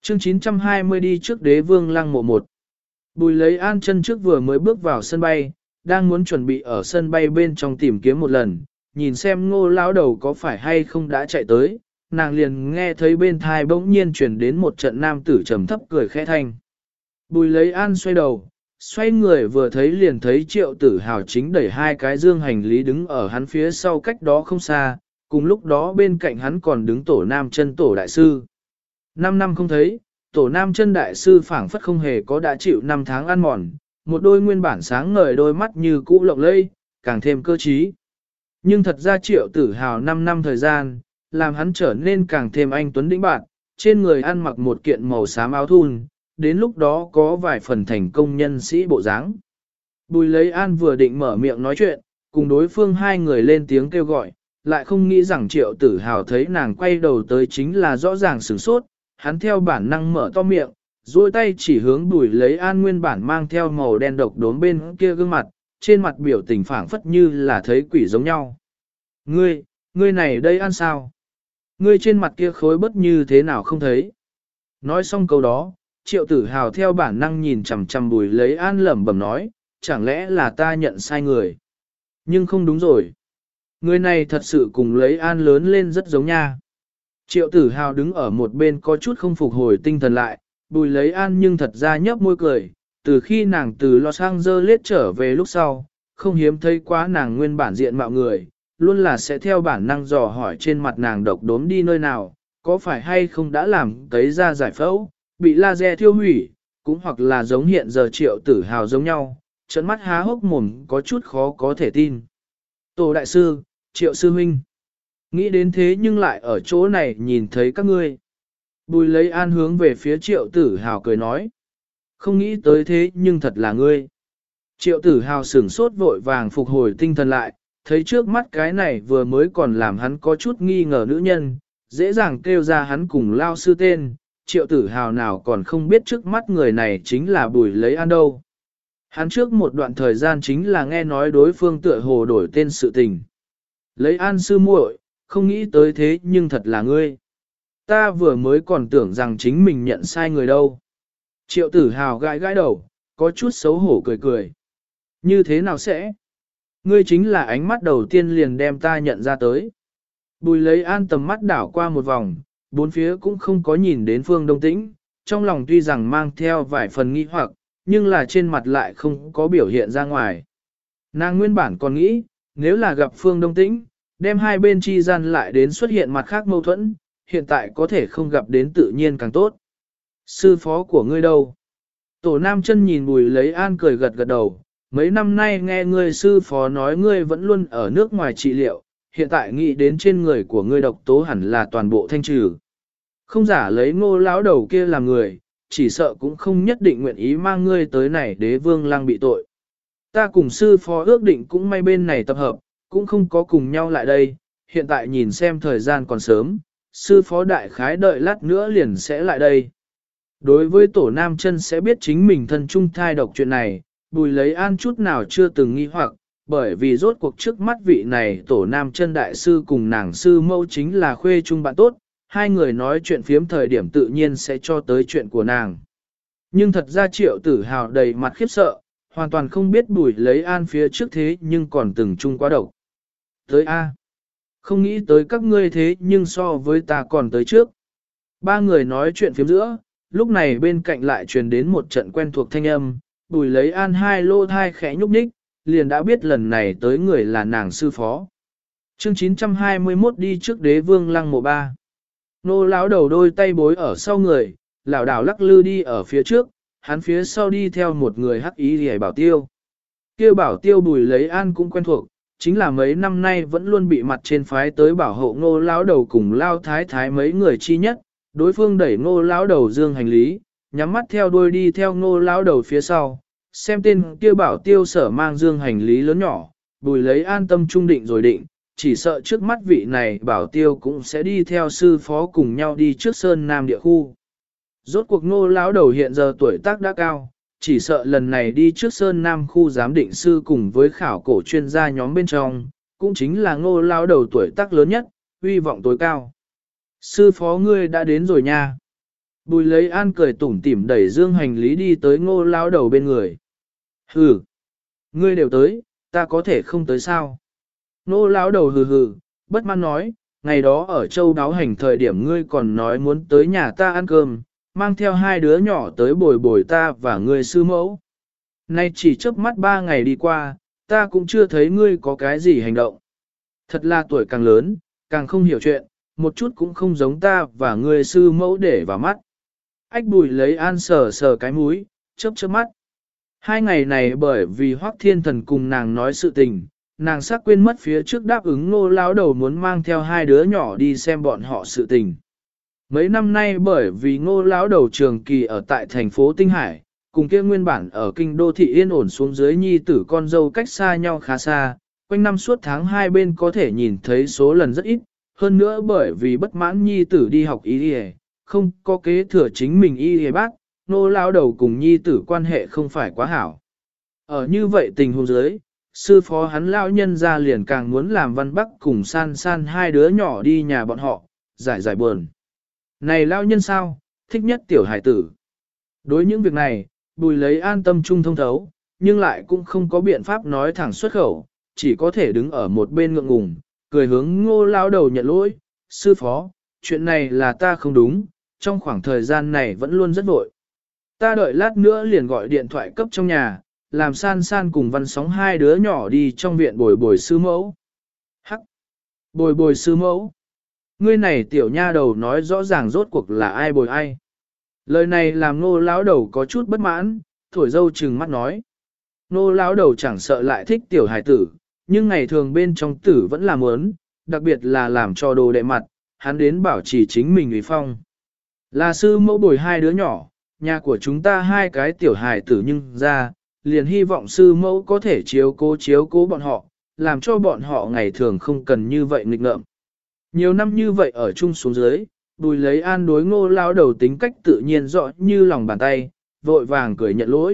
Chương 920 đi trước Đế Vương Lăng mộ 1. Bùi lấy an chân trước vừa mới bước vào sân bay, đang muốn chuẩn bị ở sân bay bên trong tìm kiếm một lần, nhìn xem Ngô lão đầu có phải hay không đã chạy tới, nàng liền nghe thấy bên thai bỗng nhiên chuyển đến một trận nam tử trầm thấp cười khẽ thanh. Bùi lấy an xoay đầu, xoay người vừa thấy liền thấy Triệu Tử Hào chính đẩy hai cái dương hành lý đứng ở hắn phía sau cách đó không xa, cùng lúc đó bên cạnh hắn còn đứng Tổ Nam Chân Tổ Đại Sư. 5 năm không thấy, Tổ Nam Chân Đại Sư phảng phất không hề có đã chịu 5 tháng ăn mòn, một đôi nguyên bản sáng ngời đôi mắt như cũ lộng lẫy, càng thêm cơ trí. Nhưng thật ra Triệu Tử Hào 5 năm thời gian, làm hắn trở nên càng thêm anh tuấn đĩnh bạn, trên người ăn mặc một kiện màu xám áo thun, đến lúc đó có vài phần thành công nhân sĩ bộ dáng. Bùi lấy an vừa định mở miệng nói chuyện, cùng đối phương hai người lên tiếng kêu gọi, lại không nghĩ rằng Triệu Tử Hào thấy nàng quay đầu tới chính là rõ ràng sửng sốt, hắn theo bản năng mở to miệng, duỗi tay chỉ hướng Bùi lấy an nguyên bản mang theo màu đen độc đốm bên kia gương mặt, trên mặt biểu tình phảng phất như là thấy quỷ giống nhau. Ngươi này đây ăn sao? Ngươi trên mặt kia khối bất như thế nào không thấy? Nói xong câu đó, Triệu Tử Hào theo bản năng nhìn chằm chằm Bùi lấy an lẩm bẩm nói, chẳng lẽ là ta nhận sai người? Nhưng không đúng rồi. Người này thật sự cùng lấy an lớn lên rất giống nha. Triệu Tử Hào đứng ở một bên có chút không phục hồi tinh thần lại, Bùi lấy an nhưng thật ra nhấp môi cười, từ khi nàng từ Los Angeles trở về lúc sau, không hiếm thấy quá nàng nguyên bản diện mạo người, luôn là sẽ theo bản năng dò hỏi trên mặt nàng độc đốm đi nơi nào, có phải hay không đã làm tấy ra giải phẫu, bị laser thiêu hủy, cũng hoặc là giống hiện giờ Triệu Tử Hào giống nhau, trận mắt há hốc mồm có chút khó có thể tin. Tổ Đại Sư, Triệu Sư Huynh, nghĩ đến thế nhưng lại ở chỗ này nhìn thấy các ngươi. Bùi lấy an hướng về phía Triệu Tử Hào cười nói. Không nghĩ tới thế nhưng thật là ngươi. Triệu Tử Hào sửng sốt vội vàng phục hồi tinh thần lại, thấy trước mắt cái này vừa mới còn làm hắn có chút nghi ngờ nữ nhân, dễ dàng kêu ra hắn cùng lao sư tên, Triệu Tử Hào nào còn không biết trước mắt người này chính là Bùi lấy an đâu. Hắn trước một đoạn thời gian chính là nghe nói đối phương tựa hồ đổi tên sự tình. Lấy an sư muội, không nghĩ tới thế nhưng thật là ngươi. Ta vừa mới còn tưởng rằng chính mình nhận sai người đâu. Triệu Tử Hào gãi gãi đầu, có chút xấu hổ cười cười. Như thế nào sẽ? Ngươi chính là ánh mắt đầu tiên liền đem ta nhận ra tới. Bùi lấy an tầm mắt đảo qua một vòng, bốn phía cũng không có nhìn đến Phương Đông Tĩnh, trong lòng tuy rằng mang theo vài phần nghi hoặc, nhưng là trên mặt lại không có biểu hiện ra ngoài. Nàng nguyên bản còn nghĩ, nếu là gặp Phương Đông Tĩnh, đem hai bên chi gian lại đến xuất hiện mặt khác mâu thuẫn, hiện tại có thể không gặp đến tự nhiên càng tốt. Sư phó của ngươi đâu? Tổ Nam Chân nhìn Bùi lấy an cười gật gật đầu, mấy năm nay nghe ngươi sư phó nói ngươi vẫn luôn ở nước ngoài trị liệu, hiện tại nghĩ đến trên người của ngươi độc tố hẳn là toàn bộ thanh trừ. Không giả lấy Ngô lão đầu kia làm người, chỉ sợ cũng không nhất định nguyện ý mang ngươi tới này Đế Vương Lăng bị tội. Ta cùng sư phó ước định cũng may bên này tập hợp, cũng không có cùng nhau lại đây, hiện tại nhìn xem thời gian còn sớm, sư phó đại khái đợi lát nữa liền sẽ lại đây. Đối với Tổ Nam Chân sẽ biết chính mình thân chung thai độc chuyện này, Bùi lấy an chút nào chưa từng nghi hoặc, bởi vì rốt cuộc trước mắt vị này Tổ Nam Chân đại sư cùng nàng sư mẫu chính là khuê chung bạn tốt, hai người nói chuyện phiếm thời điểm tự nhiên sẽ cho tới chuyện của nàng. Nhưng thật ra Triệu Tử Hào đầy mặt khiếp sợ, hoàn toàn không biết Bùi lấy an phía trước thế nhưng còn từng chung quá độc. Tới A. Không nghĩ tới các ngươi thế nhưng so với ta còn tới trước. Ba người nói chuyện phiếm giữa, lúc này bên cạnh lại truyền đến một trận quen thuộc thanh âm, Bùi lấy an hai lô thai khẽ nhúc nhích, liền đã biết lần này tới người là nàng sư phó. Chương 921 đi trước Đế Vương Lăng mộ 3. Nô lão đầu đôi tay bối ở sau người, lảo đảo lắc lư đi ở phía trước, hắn phía sau đi theo một người hắc ý hề bảo tiêu. Kia bảo tiêu Bùi lấy an cũng quen thuộc, chính là mấy năm nay vẫn luôn bị mặt trên phái tới bảo hộ Ngô lão đầu cùng Lao Thái Thái mấy người chi nhất, đối phương đẩy Ngô lão đầu dương hành lý, nhắm mắt theo đuôi đi theo Ngô lão đầu phía sau, xem tên kia bảo tiêu sở mang dương hành lý lớn nhỏ, Bùi lấy an tâm trung định rồi định, chỉ sợ trước mắt vị này bảo tiêu cũng sẽ đi theo sư phó cùng nhau đi trước Sơn Nam địa khu. Rốt cuộc Ngô lão đầu hiện giờ tuổi tác đã cao, chỉ sợ lần này đi trước Sơn Nam khu giám định sư cùng với khảo cổ chuyên gia nhóm bên trong, cũng chính là Ngô lão đầu tuổi tác lớn nhất, uy vọng tối cao. Sư phó ngươi đã đến rồi nha. Bùi lấy an cười tủm tỉm đẩy dương hành lý đi tới Ngô lão đầu bên người. Hừ, ngươi đều tới, ta có thể không tới sao? Ngô lão đầu hừ hừ, bất mãn nói, ngày đó ở châu đáo hành thời điểm ngươi còn nói muốn tới nhà ta ăn cơm, mang theo hai đứa nhỏ tới bồi bồi ta và ngươi sư mẫu. Nay chỉ chớp mắt 3 ngày đi qua, ta cũng chưa thấy ngươi có cái gì hành động. Thật là tuổi càng lớn, càng không hiểu chuyện, một chút cũng không giống ta và ngươi sư mẫu để vào mắt. Ách Bùi lấy an sờ sờ cái mũi, chớp chớp mắt. 2 ngày này bởi vì Hoắc Thiên Thần cùng nàng nói sự tình, nàng sắc quên mất phía trước đáp ứng Ngô lão đầu muốn mang theo hai đứa nhỏ đi xem bọn họ sự tình. Mấy năm nay bởi vì Ngô lão đầu trường kỳ ở tại thành phố Tinh Hải, cùng kia nguyên bản ở kinh đô thị yên ổn xuống dưới nhi tử con dâu cách xa nhau khá xa, quanh năm suốt tháng hai bên có thể nhìn thấy số lần rất ít, hơn nữa bởi vì bất mãn nhi tử đi học y y, không có kế thừa chính mình y y bác, Ngô lão đầu cùng nhi tử quan hệ không phải quá hảo. Ở như vậy tình huống dưới, sư phó hắn lão nhân ra liền càng muốn làm Văn Bắc cùng san san hai đứa nhỏ đi nhà bọn họ, giải giải buồn. Này lão nhân sao, thích nhất tiểu hải tử. Đối những việc này, Bùi lấy an tâm trung thông thấu, nhưng lại cũng không có biện pháp nói thẳng xuất khẩu, chỉ có thể đứng ở một bên ngượng ngùng, cười hướng Ngô lão đầu nhận lỗi, sư phó, chuyện này là ta không đúng, trong khoảng thời gian này vẫn luôn rất vội. Ta đợi lát nữa liền gọi điện thoại cấp trong nhà, làm san san cùng Văn Sóng hai đứa nhỏ đi trong viện bồi bồi sư mẫu. Hắc! Bồi bồi sư mẫu! Ngươi này tiểu nha đầu nói rõ ràng rốt cuộc là ai bồi ai. Lời này làm Ngô lão đầu có chút bất mãn, thổi dâu trừng mắt nói. Ngô lão đầu chẳng sợ lại thích tiểu hài tử, nhưng ngày thường bên trong tử vẫn là muốn, đặc biệt là làm cho đồ đệ mặt, hắn đến bảo trì chính mình uy phong. Là sư mẫu bồi hai đứa nhỏ, nhà của chúng ta hai cái tiểu hài tử nhưng ra, liền hy vọng sư mẫu có thể chiếu cố bọn họ, làm cho bọn họ ngày thường không cần như vậy nghịch ngợm. Nhiều năm như vậy ở chung xuống dưới, Bùi lấy an đối Ngô lão đầu tính cách tự nhiên rõ như lòng bàn tay, vội vàng cười nhận lỗi.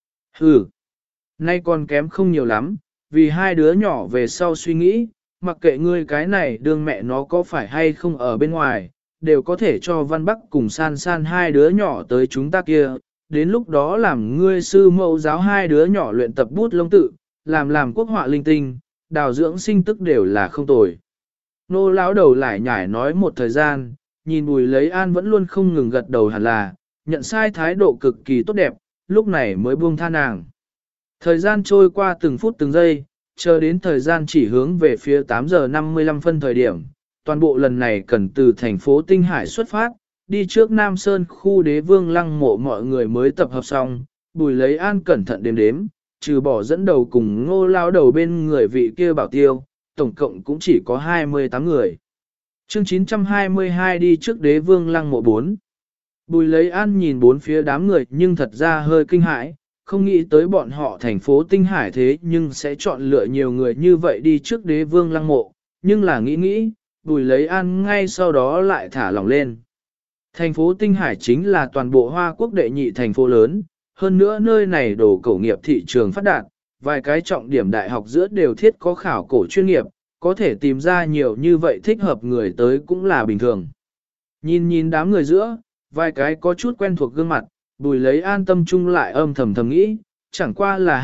Hừ, nay còn kém không nhiều lắm, vì hai đứa nhỏ về sau suy nghĩ, mặc kệ ngươi cái này đương mẹ nó có phải hay không ở bên ngoài, đều có thể cho Văn Bắc cùng san san hai đứa nhỏ tới chúng ta kia, đến lúc đó làm ngươi sư mẫu giáo hai đứa nhỏ luyện tập bút lông tự, làm quốc họa linh tinh, đào dưỡng sinh tức đều là không tồi. Nô lão đầu lại nhải nói một thời gian, nhìn Bùi lấy an vẫn luôn không ngừng gật đầu hẳn là, nhận sai thái độ cực kỳ tốt đẹp, lúc này mới buông tha nàng. Thời gian trôi qua từng phút từng giây, chờ đến thời gian chỉ hướng về phía 8 giờ 55 phân thời điểm, toàn bộ lần này cần từ thành phố Tinh Hải xuất phát, đi trước Nam Sơn khu đế vương lăng mộ mọi người mới tập hợp xong, Bùi lấy an cẩn thận đếm đếm, trừ bỏ dẫn đầu cùng Ngô lao đầu bên người vị kia bảo tiêu, tổng cộng cũng chỉ có 28 người. Chương 922 đi trước đế vương lăng mộ 4. Bùi lấy an nhìn bốn phía đám người nhưng thật ra hơi kinh hãi, không nghĩ tới bọn họ thành phố Tinh Hải thế nhưng sẽ chọn lựa nhiều người như vậy đi trước đế vương lăng mộ, nhưng là nghĩ, Bùi lấy an ngay sau đó lại thả lỏng lên. Thành phố Tinh Hải chính là toàn bộ Hoa Quốc đệ nhị thành phố lớn, hơn nữa nơi này đồ cổ nghiệp thị trường phát đạt, vài cái trọng điểm đại học giữa đều thiết có khảo cổ chuyên nghiệp, có thể tìm ra nhiều như vậy thích hợp người tới cũng là bình thường. Nhìn đám người giữa, vài cái có chút quen thuộc gương mặt, Bùi lấy an tâm chung lại âm thầm thầm nghĩ, chẳng qua là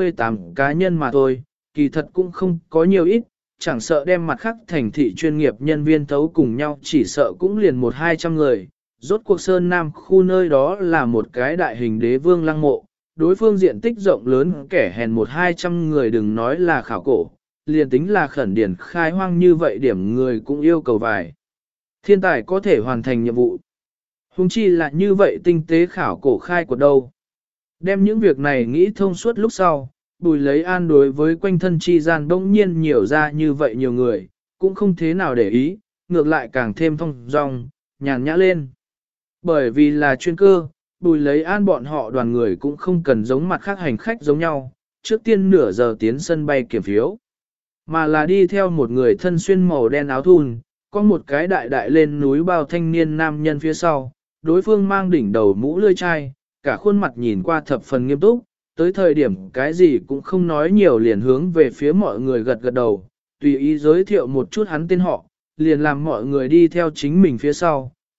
28 cá nhân mà thôi, kỳ thật cũng không có nhiều ít, chẳng sợ đem mặt khác thành thị chuyên nghiệp nhân viên thấu cùng nhau chỉ sợ cũng liền 100-200 người. Rốt cuộc Sơn Nam khu nơi đó là một cái đại hình đế vương lăng mộ, đối phương diện tích rộng lớn kẻ hèn 100-200 người đừng nói là khảo cổ, liền tính là khẩn điển khai hoang như vậy điểm người cũng yêu cầu vài. Thiên tài có thể hoàn thành nhiệm vụ. Hùng chi là như vậy tinh tế khảo cổ khai của đâu. Đem những việc này nghĩ thông suốt lúc sau, Bùi lấy an đối với quanh thân chi gian bỗng nhiên nhiều ra như vậy nhiều người, cũng không thế nào để ý, ngược lại càng thêm thông dong, nhàn nhã lên. Bởi vì là chuyên cơ, Bùi lấy an bọn họ đoàn người cũng không cần giống mặt khác hành khách giống nhau, trước tiên nửa giờ tiến sân bay kiểm phiếu, mà là đi theo một người thân xuyên màu đen áo thun, có một cái đại đại lên núi bao thanh niên nam nhân phía sau, đối phương mang đỉnh đầu mũ lươi chai, cả khuôn mặt nhìn qua thập phần nghiêm túc, tới thời điểm cái gì cũng không nói nhiều liền hướng về phía mọi người gật gật đầu, tùy ý giới thiệu một chút hắn tên họ, liền làm mọi người đi theo chính mình phía sau,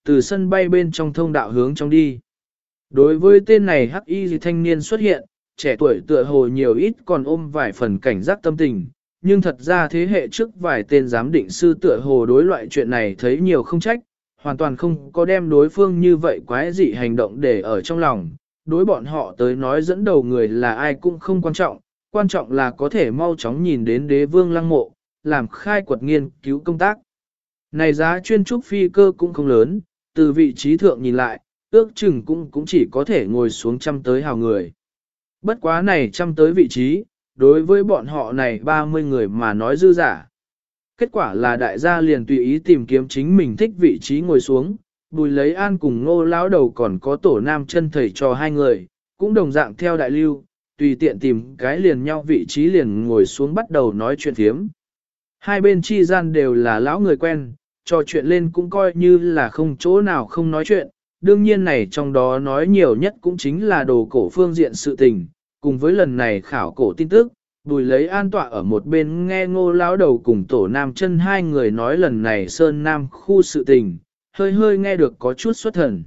từ sân bay bên trong thông đạo hướng trong đi. Đối với tên này hắc y thanh niên xuất hiện, trẻ tuổi tựa hồ nhiều ít còn ôm vài phần cảnh giác tâm tình, nhưng thật ra thế hệ trước vài tên giám định sư tựa hồ đối loại chuyện này thấy nhiều không trách, hoàn toàn không có đem đối phương như vậy quái dị hành động để ở trong lòng. Đối bọn họ tới nói dẫn đầu người là ai cũng không quan trọng là có thể mau chóng nhìn đến đế vương lăng mộ, làm khai quật nghiên cứu công tác. Này giá chuyên trúc phi cơ cũng không lớn, từ vị trí thượng nhìn lại, ước chừng cũng chỉ có thể ngồi xuống trăm tới hào người. Bất quá này trăm tới vị trí, đối với bọn họ này 30 người mà nói dư giả. Kết quả là đại gia liền tùy ý tìm kiếm chính mình thích vị trí ngồi xuống, Bùi Lấy An cùng Ngô lão đầu còn có Tổ Nam Chân thầy trò hai người, cũng đồng dạng theo đại lưu, tùy tiện tìm cái liền nhau vị trí liền ngồi xuống bắt đầu nói chuyện thiếm. Hai bên chi gian đều là lão người quen, trò chuyện lên cũng coi như là không chỗ nào không nói chuyện, đương nhiên này trong đó nói nhiều nhất cũng chính là đồ cổ phương diện sự tình, cùng với lần này khảo cổ tin tức, Bùi Lấy An tọa ở một bên nghe Ngô lão đầu cùng Tổ Nam Chân hai người nói lần này Sơn Nam khu sự tình, hơi nghe được có chút xuất thần.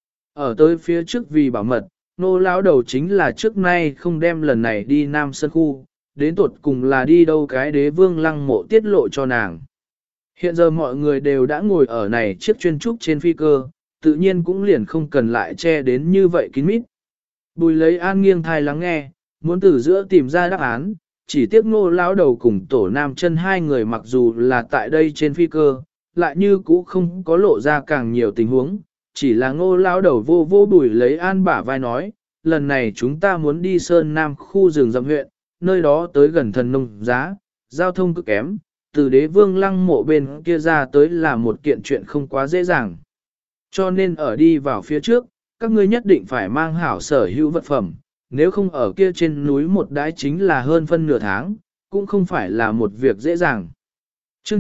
Ở tới phía trước vì bảo mật, Ngô lão đầu chính là trước nay không đem lần này đi Nam Sơn khu, đến tột cùng là đi đâu cái đế vương lăng mộ tiết lộ cho nàng. Hiện giờ mọi người đều đã ngồi ở này chiếc chuyên trúc trên phi cơ, tự nhiên cũng liền không cần lại che đến như vậy kín mít. Bùi Lấy An nghiêng thai lắng nghe, muốn từ giữa tìm ra đáp án, chỉ tiếc Ngô lão đầu cùng Tổ Nam Chân hai người mặc dù là tại đây trên phi cơ, lại như cũ không có lộ ra càng nhiều tình huống, chỉ là Ngô lão đầu vô Bùi Lấy An bả vai nói, lần này chúng ta muốn đi Sơn Nam khu rừng rậm huyện, nơi đó tới gần thần nông giá, giao thông cực kém, từ đế vương lăng mộ bên kia ra tới là một kiện chuyện không quá dễ dàng. Cho nên ở đi vào phía trước, các ngươi nhất định phải mang hảo sở hữu vật phẩm, nếu không ở kia trên núi một đái chính là hơn phân nửa tháng, cũng không phải là một việc dễ dàng. Chương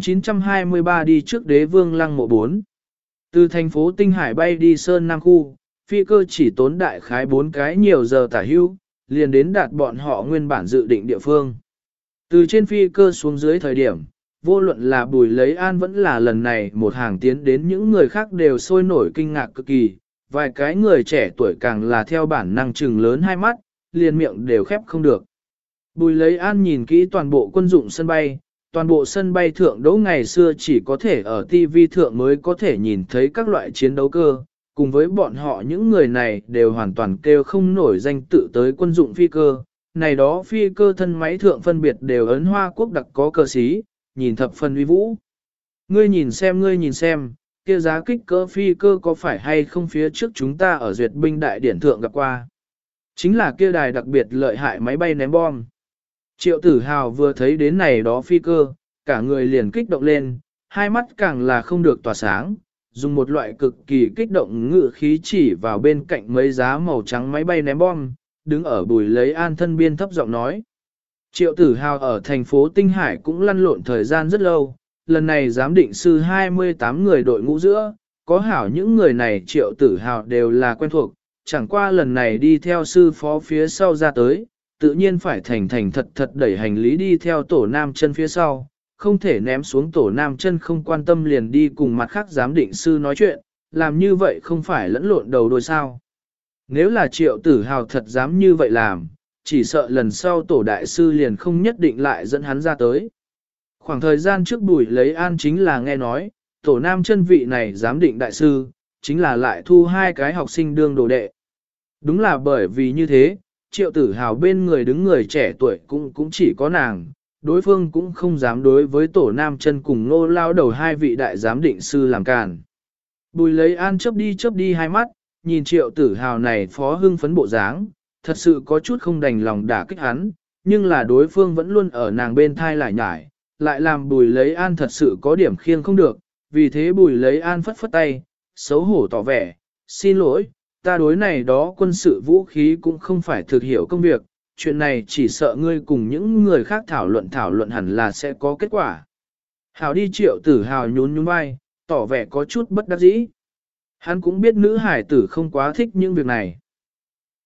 923 đi trước đế vương lăng mộ 4. Từ thành phố Tinh Hải bay đi Sơn Nam khu, phi cơ chỉ tốn đại khái 4 cái nhiều giờ tả hưu, liền đến đạt bọn họ nguyên bản dự định địa phương. Từ trên phi cơ xuống dưới thời điểm, vô luận là Bùi Lấy An vẫn là lần này một hàng tiến đến những người khác đều sôi nổi kinh ngạc cực kỳ, vài cái người trẻ tuổi càng là theo bản năng trừng lớn hai mắt, liền miệng đều khép không được. Bùi Lấy An nhìn kỹ toàn bộ quân dụng sân bay, toàn bộ sân bay thượng đỗ ngày xưa chỉ có thể ở TV thượng mới có thể nhìn thấy các loại chiến đấu cơ, cùng với bọn họ những người này đều hoàn toàn kêu không nổi danh tự tới quân dụng phi cơ. Này đó phi cơ thân máy thượng phân biệt đều ấn Hoa Quốc đặc có cờ xí, nhìn thập phần uy vũ. Ngươi nhìn xem, kia giá kích cỡ phi cơ có phải hay không phía trước chúng ta ở duyệt binh đại điển thượng gặp qua. Chính là kia đài đặc biệt lợi hại máy bay ném bom. Triệu Tử Hào vừa thấy đến này đó phi cơ, cả người liền kích động lên, hai mắt càng là không được tỏa sáng, dùng một loại cực kỳ kích động ngự khí chỉ vào bên cạnh mấy giá màu trắng máy bay ném bom, đứng ở Bùi Lấy An thân biên thấp giọng nói. Triệu Tử Hào ở thành phố Tinh Hải cũng lăn lộn thời gian rất lâu, lần này giám định sư 28 người đội ngũ giữa, có hảo những người này Triệu Tử Hào đều là quen thuộc, chẳng qua lần này đi theo sư phó phía sau ra tới, tự nhiên phải thành thật đẩy hành lý đi theo Tổ Nam Chân phía sau, không thể ném xuống Tổ Nam Chân không quan tâm liền đi cùng mặt khác giám định sư nói chuyện, làm như vậy không phải lẫn lộn đầu đôi sao. Nếu là Triệu Tử Hào thật dám như vậy làm, chỉ sợ lần sau Tổ Đại Sư liền không nhất định lại dẫn hắn ra tới. Khoảng thời gian trước Bùi Lấy An chính là nghe nói, Tổ Nam Chân vị này giám định Đại Sư, chính là lại thu hai cái học sinh đương đồ đệ. Đúng là bởi vì như thế, Triệu Tử Hào bên người đứng người trẻ tuổi cũng chỉ có nàng, đối phương cũng không dám đối với Tổ Nam Chân cùng Ngô lao đầu hai vị đại giám định sư làm càn. Bùi Lấy An chớp đi hai mắt, nhìn Triệu Tử Hào này phó hưng phấn bộ dáng, thật sự có chút không đành lòng đả kích hắn, nhưng là đối phương vẫn luôn ở nàng bên thai lại nhải, lại làm Bùi Lấy An thật sự có điểm khiêng không được, vì thế Bùi Lấy An phất phất tay, xấu hổ tỏ vẻ, xin lỗi, ta đối này đó quân sự vũ khí cũng không phải thực hiểu công việc, chuyện này chỉ sợ ngươi cùng những người khác thảo luận hẳn là sẽ có kết quả. Hào đi Triệu Tử Hào nhún vai, tỏ vẻ có chút bất đắc dĩ. Hắn cũng biết nữ hải tử không quá thích những việc này.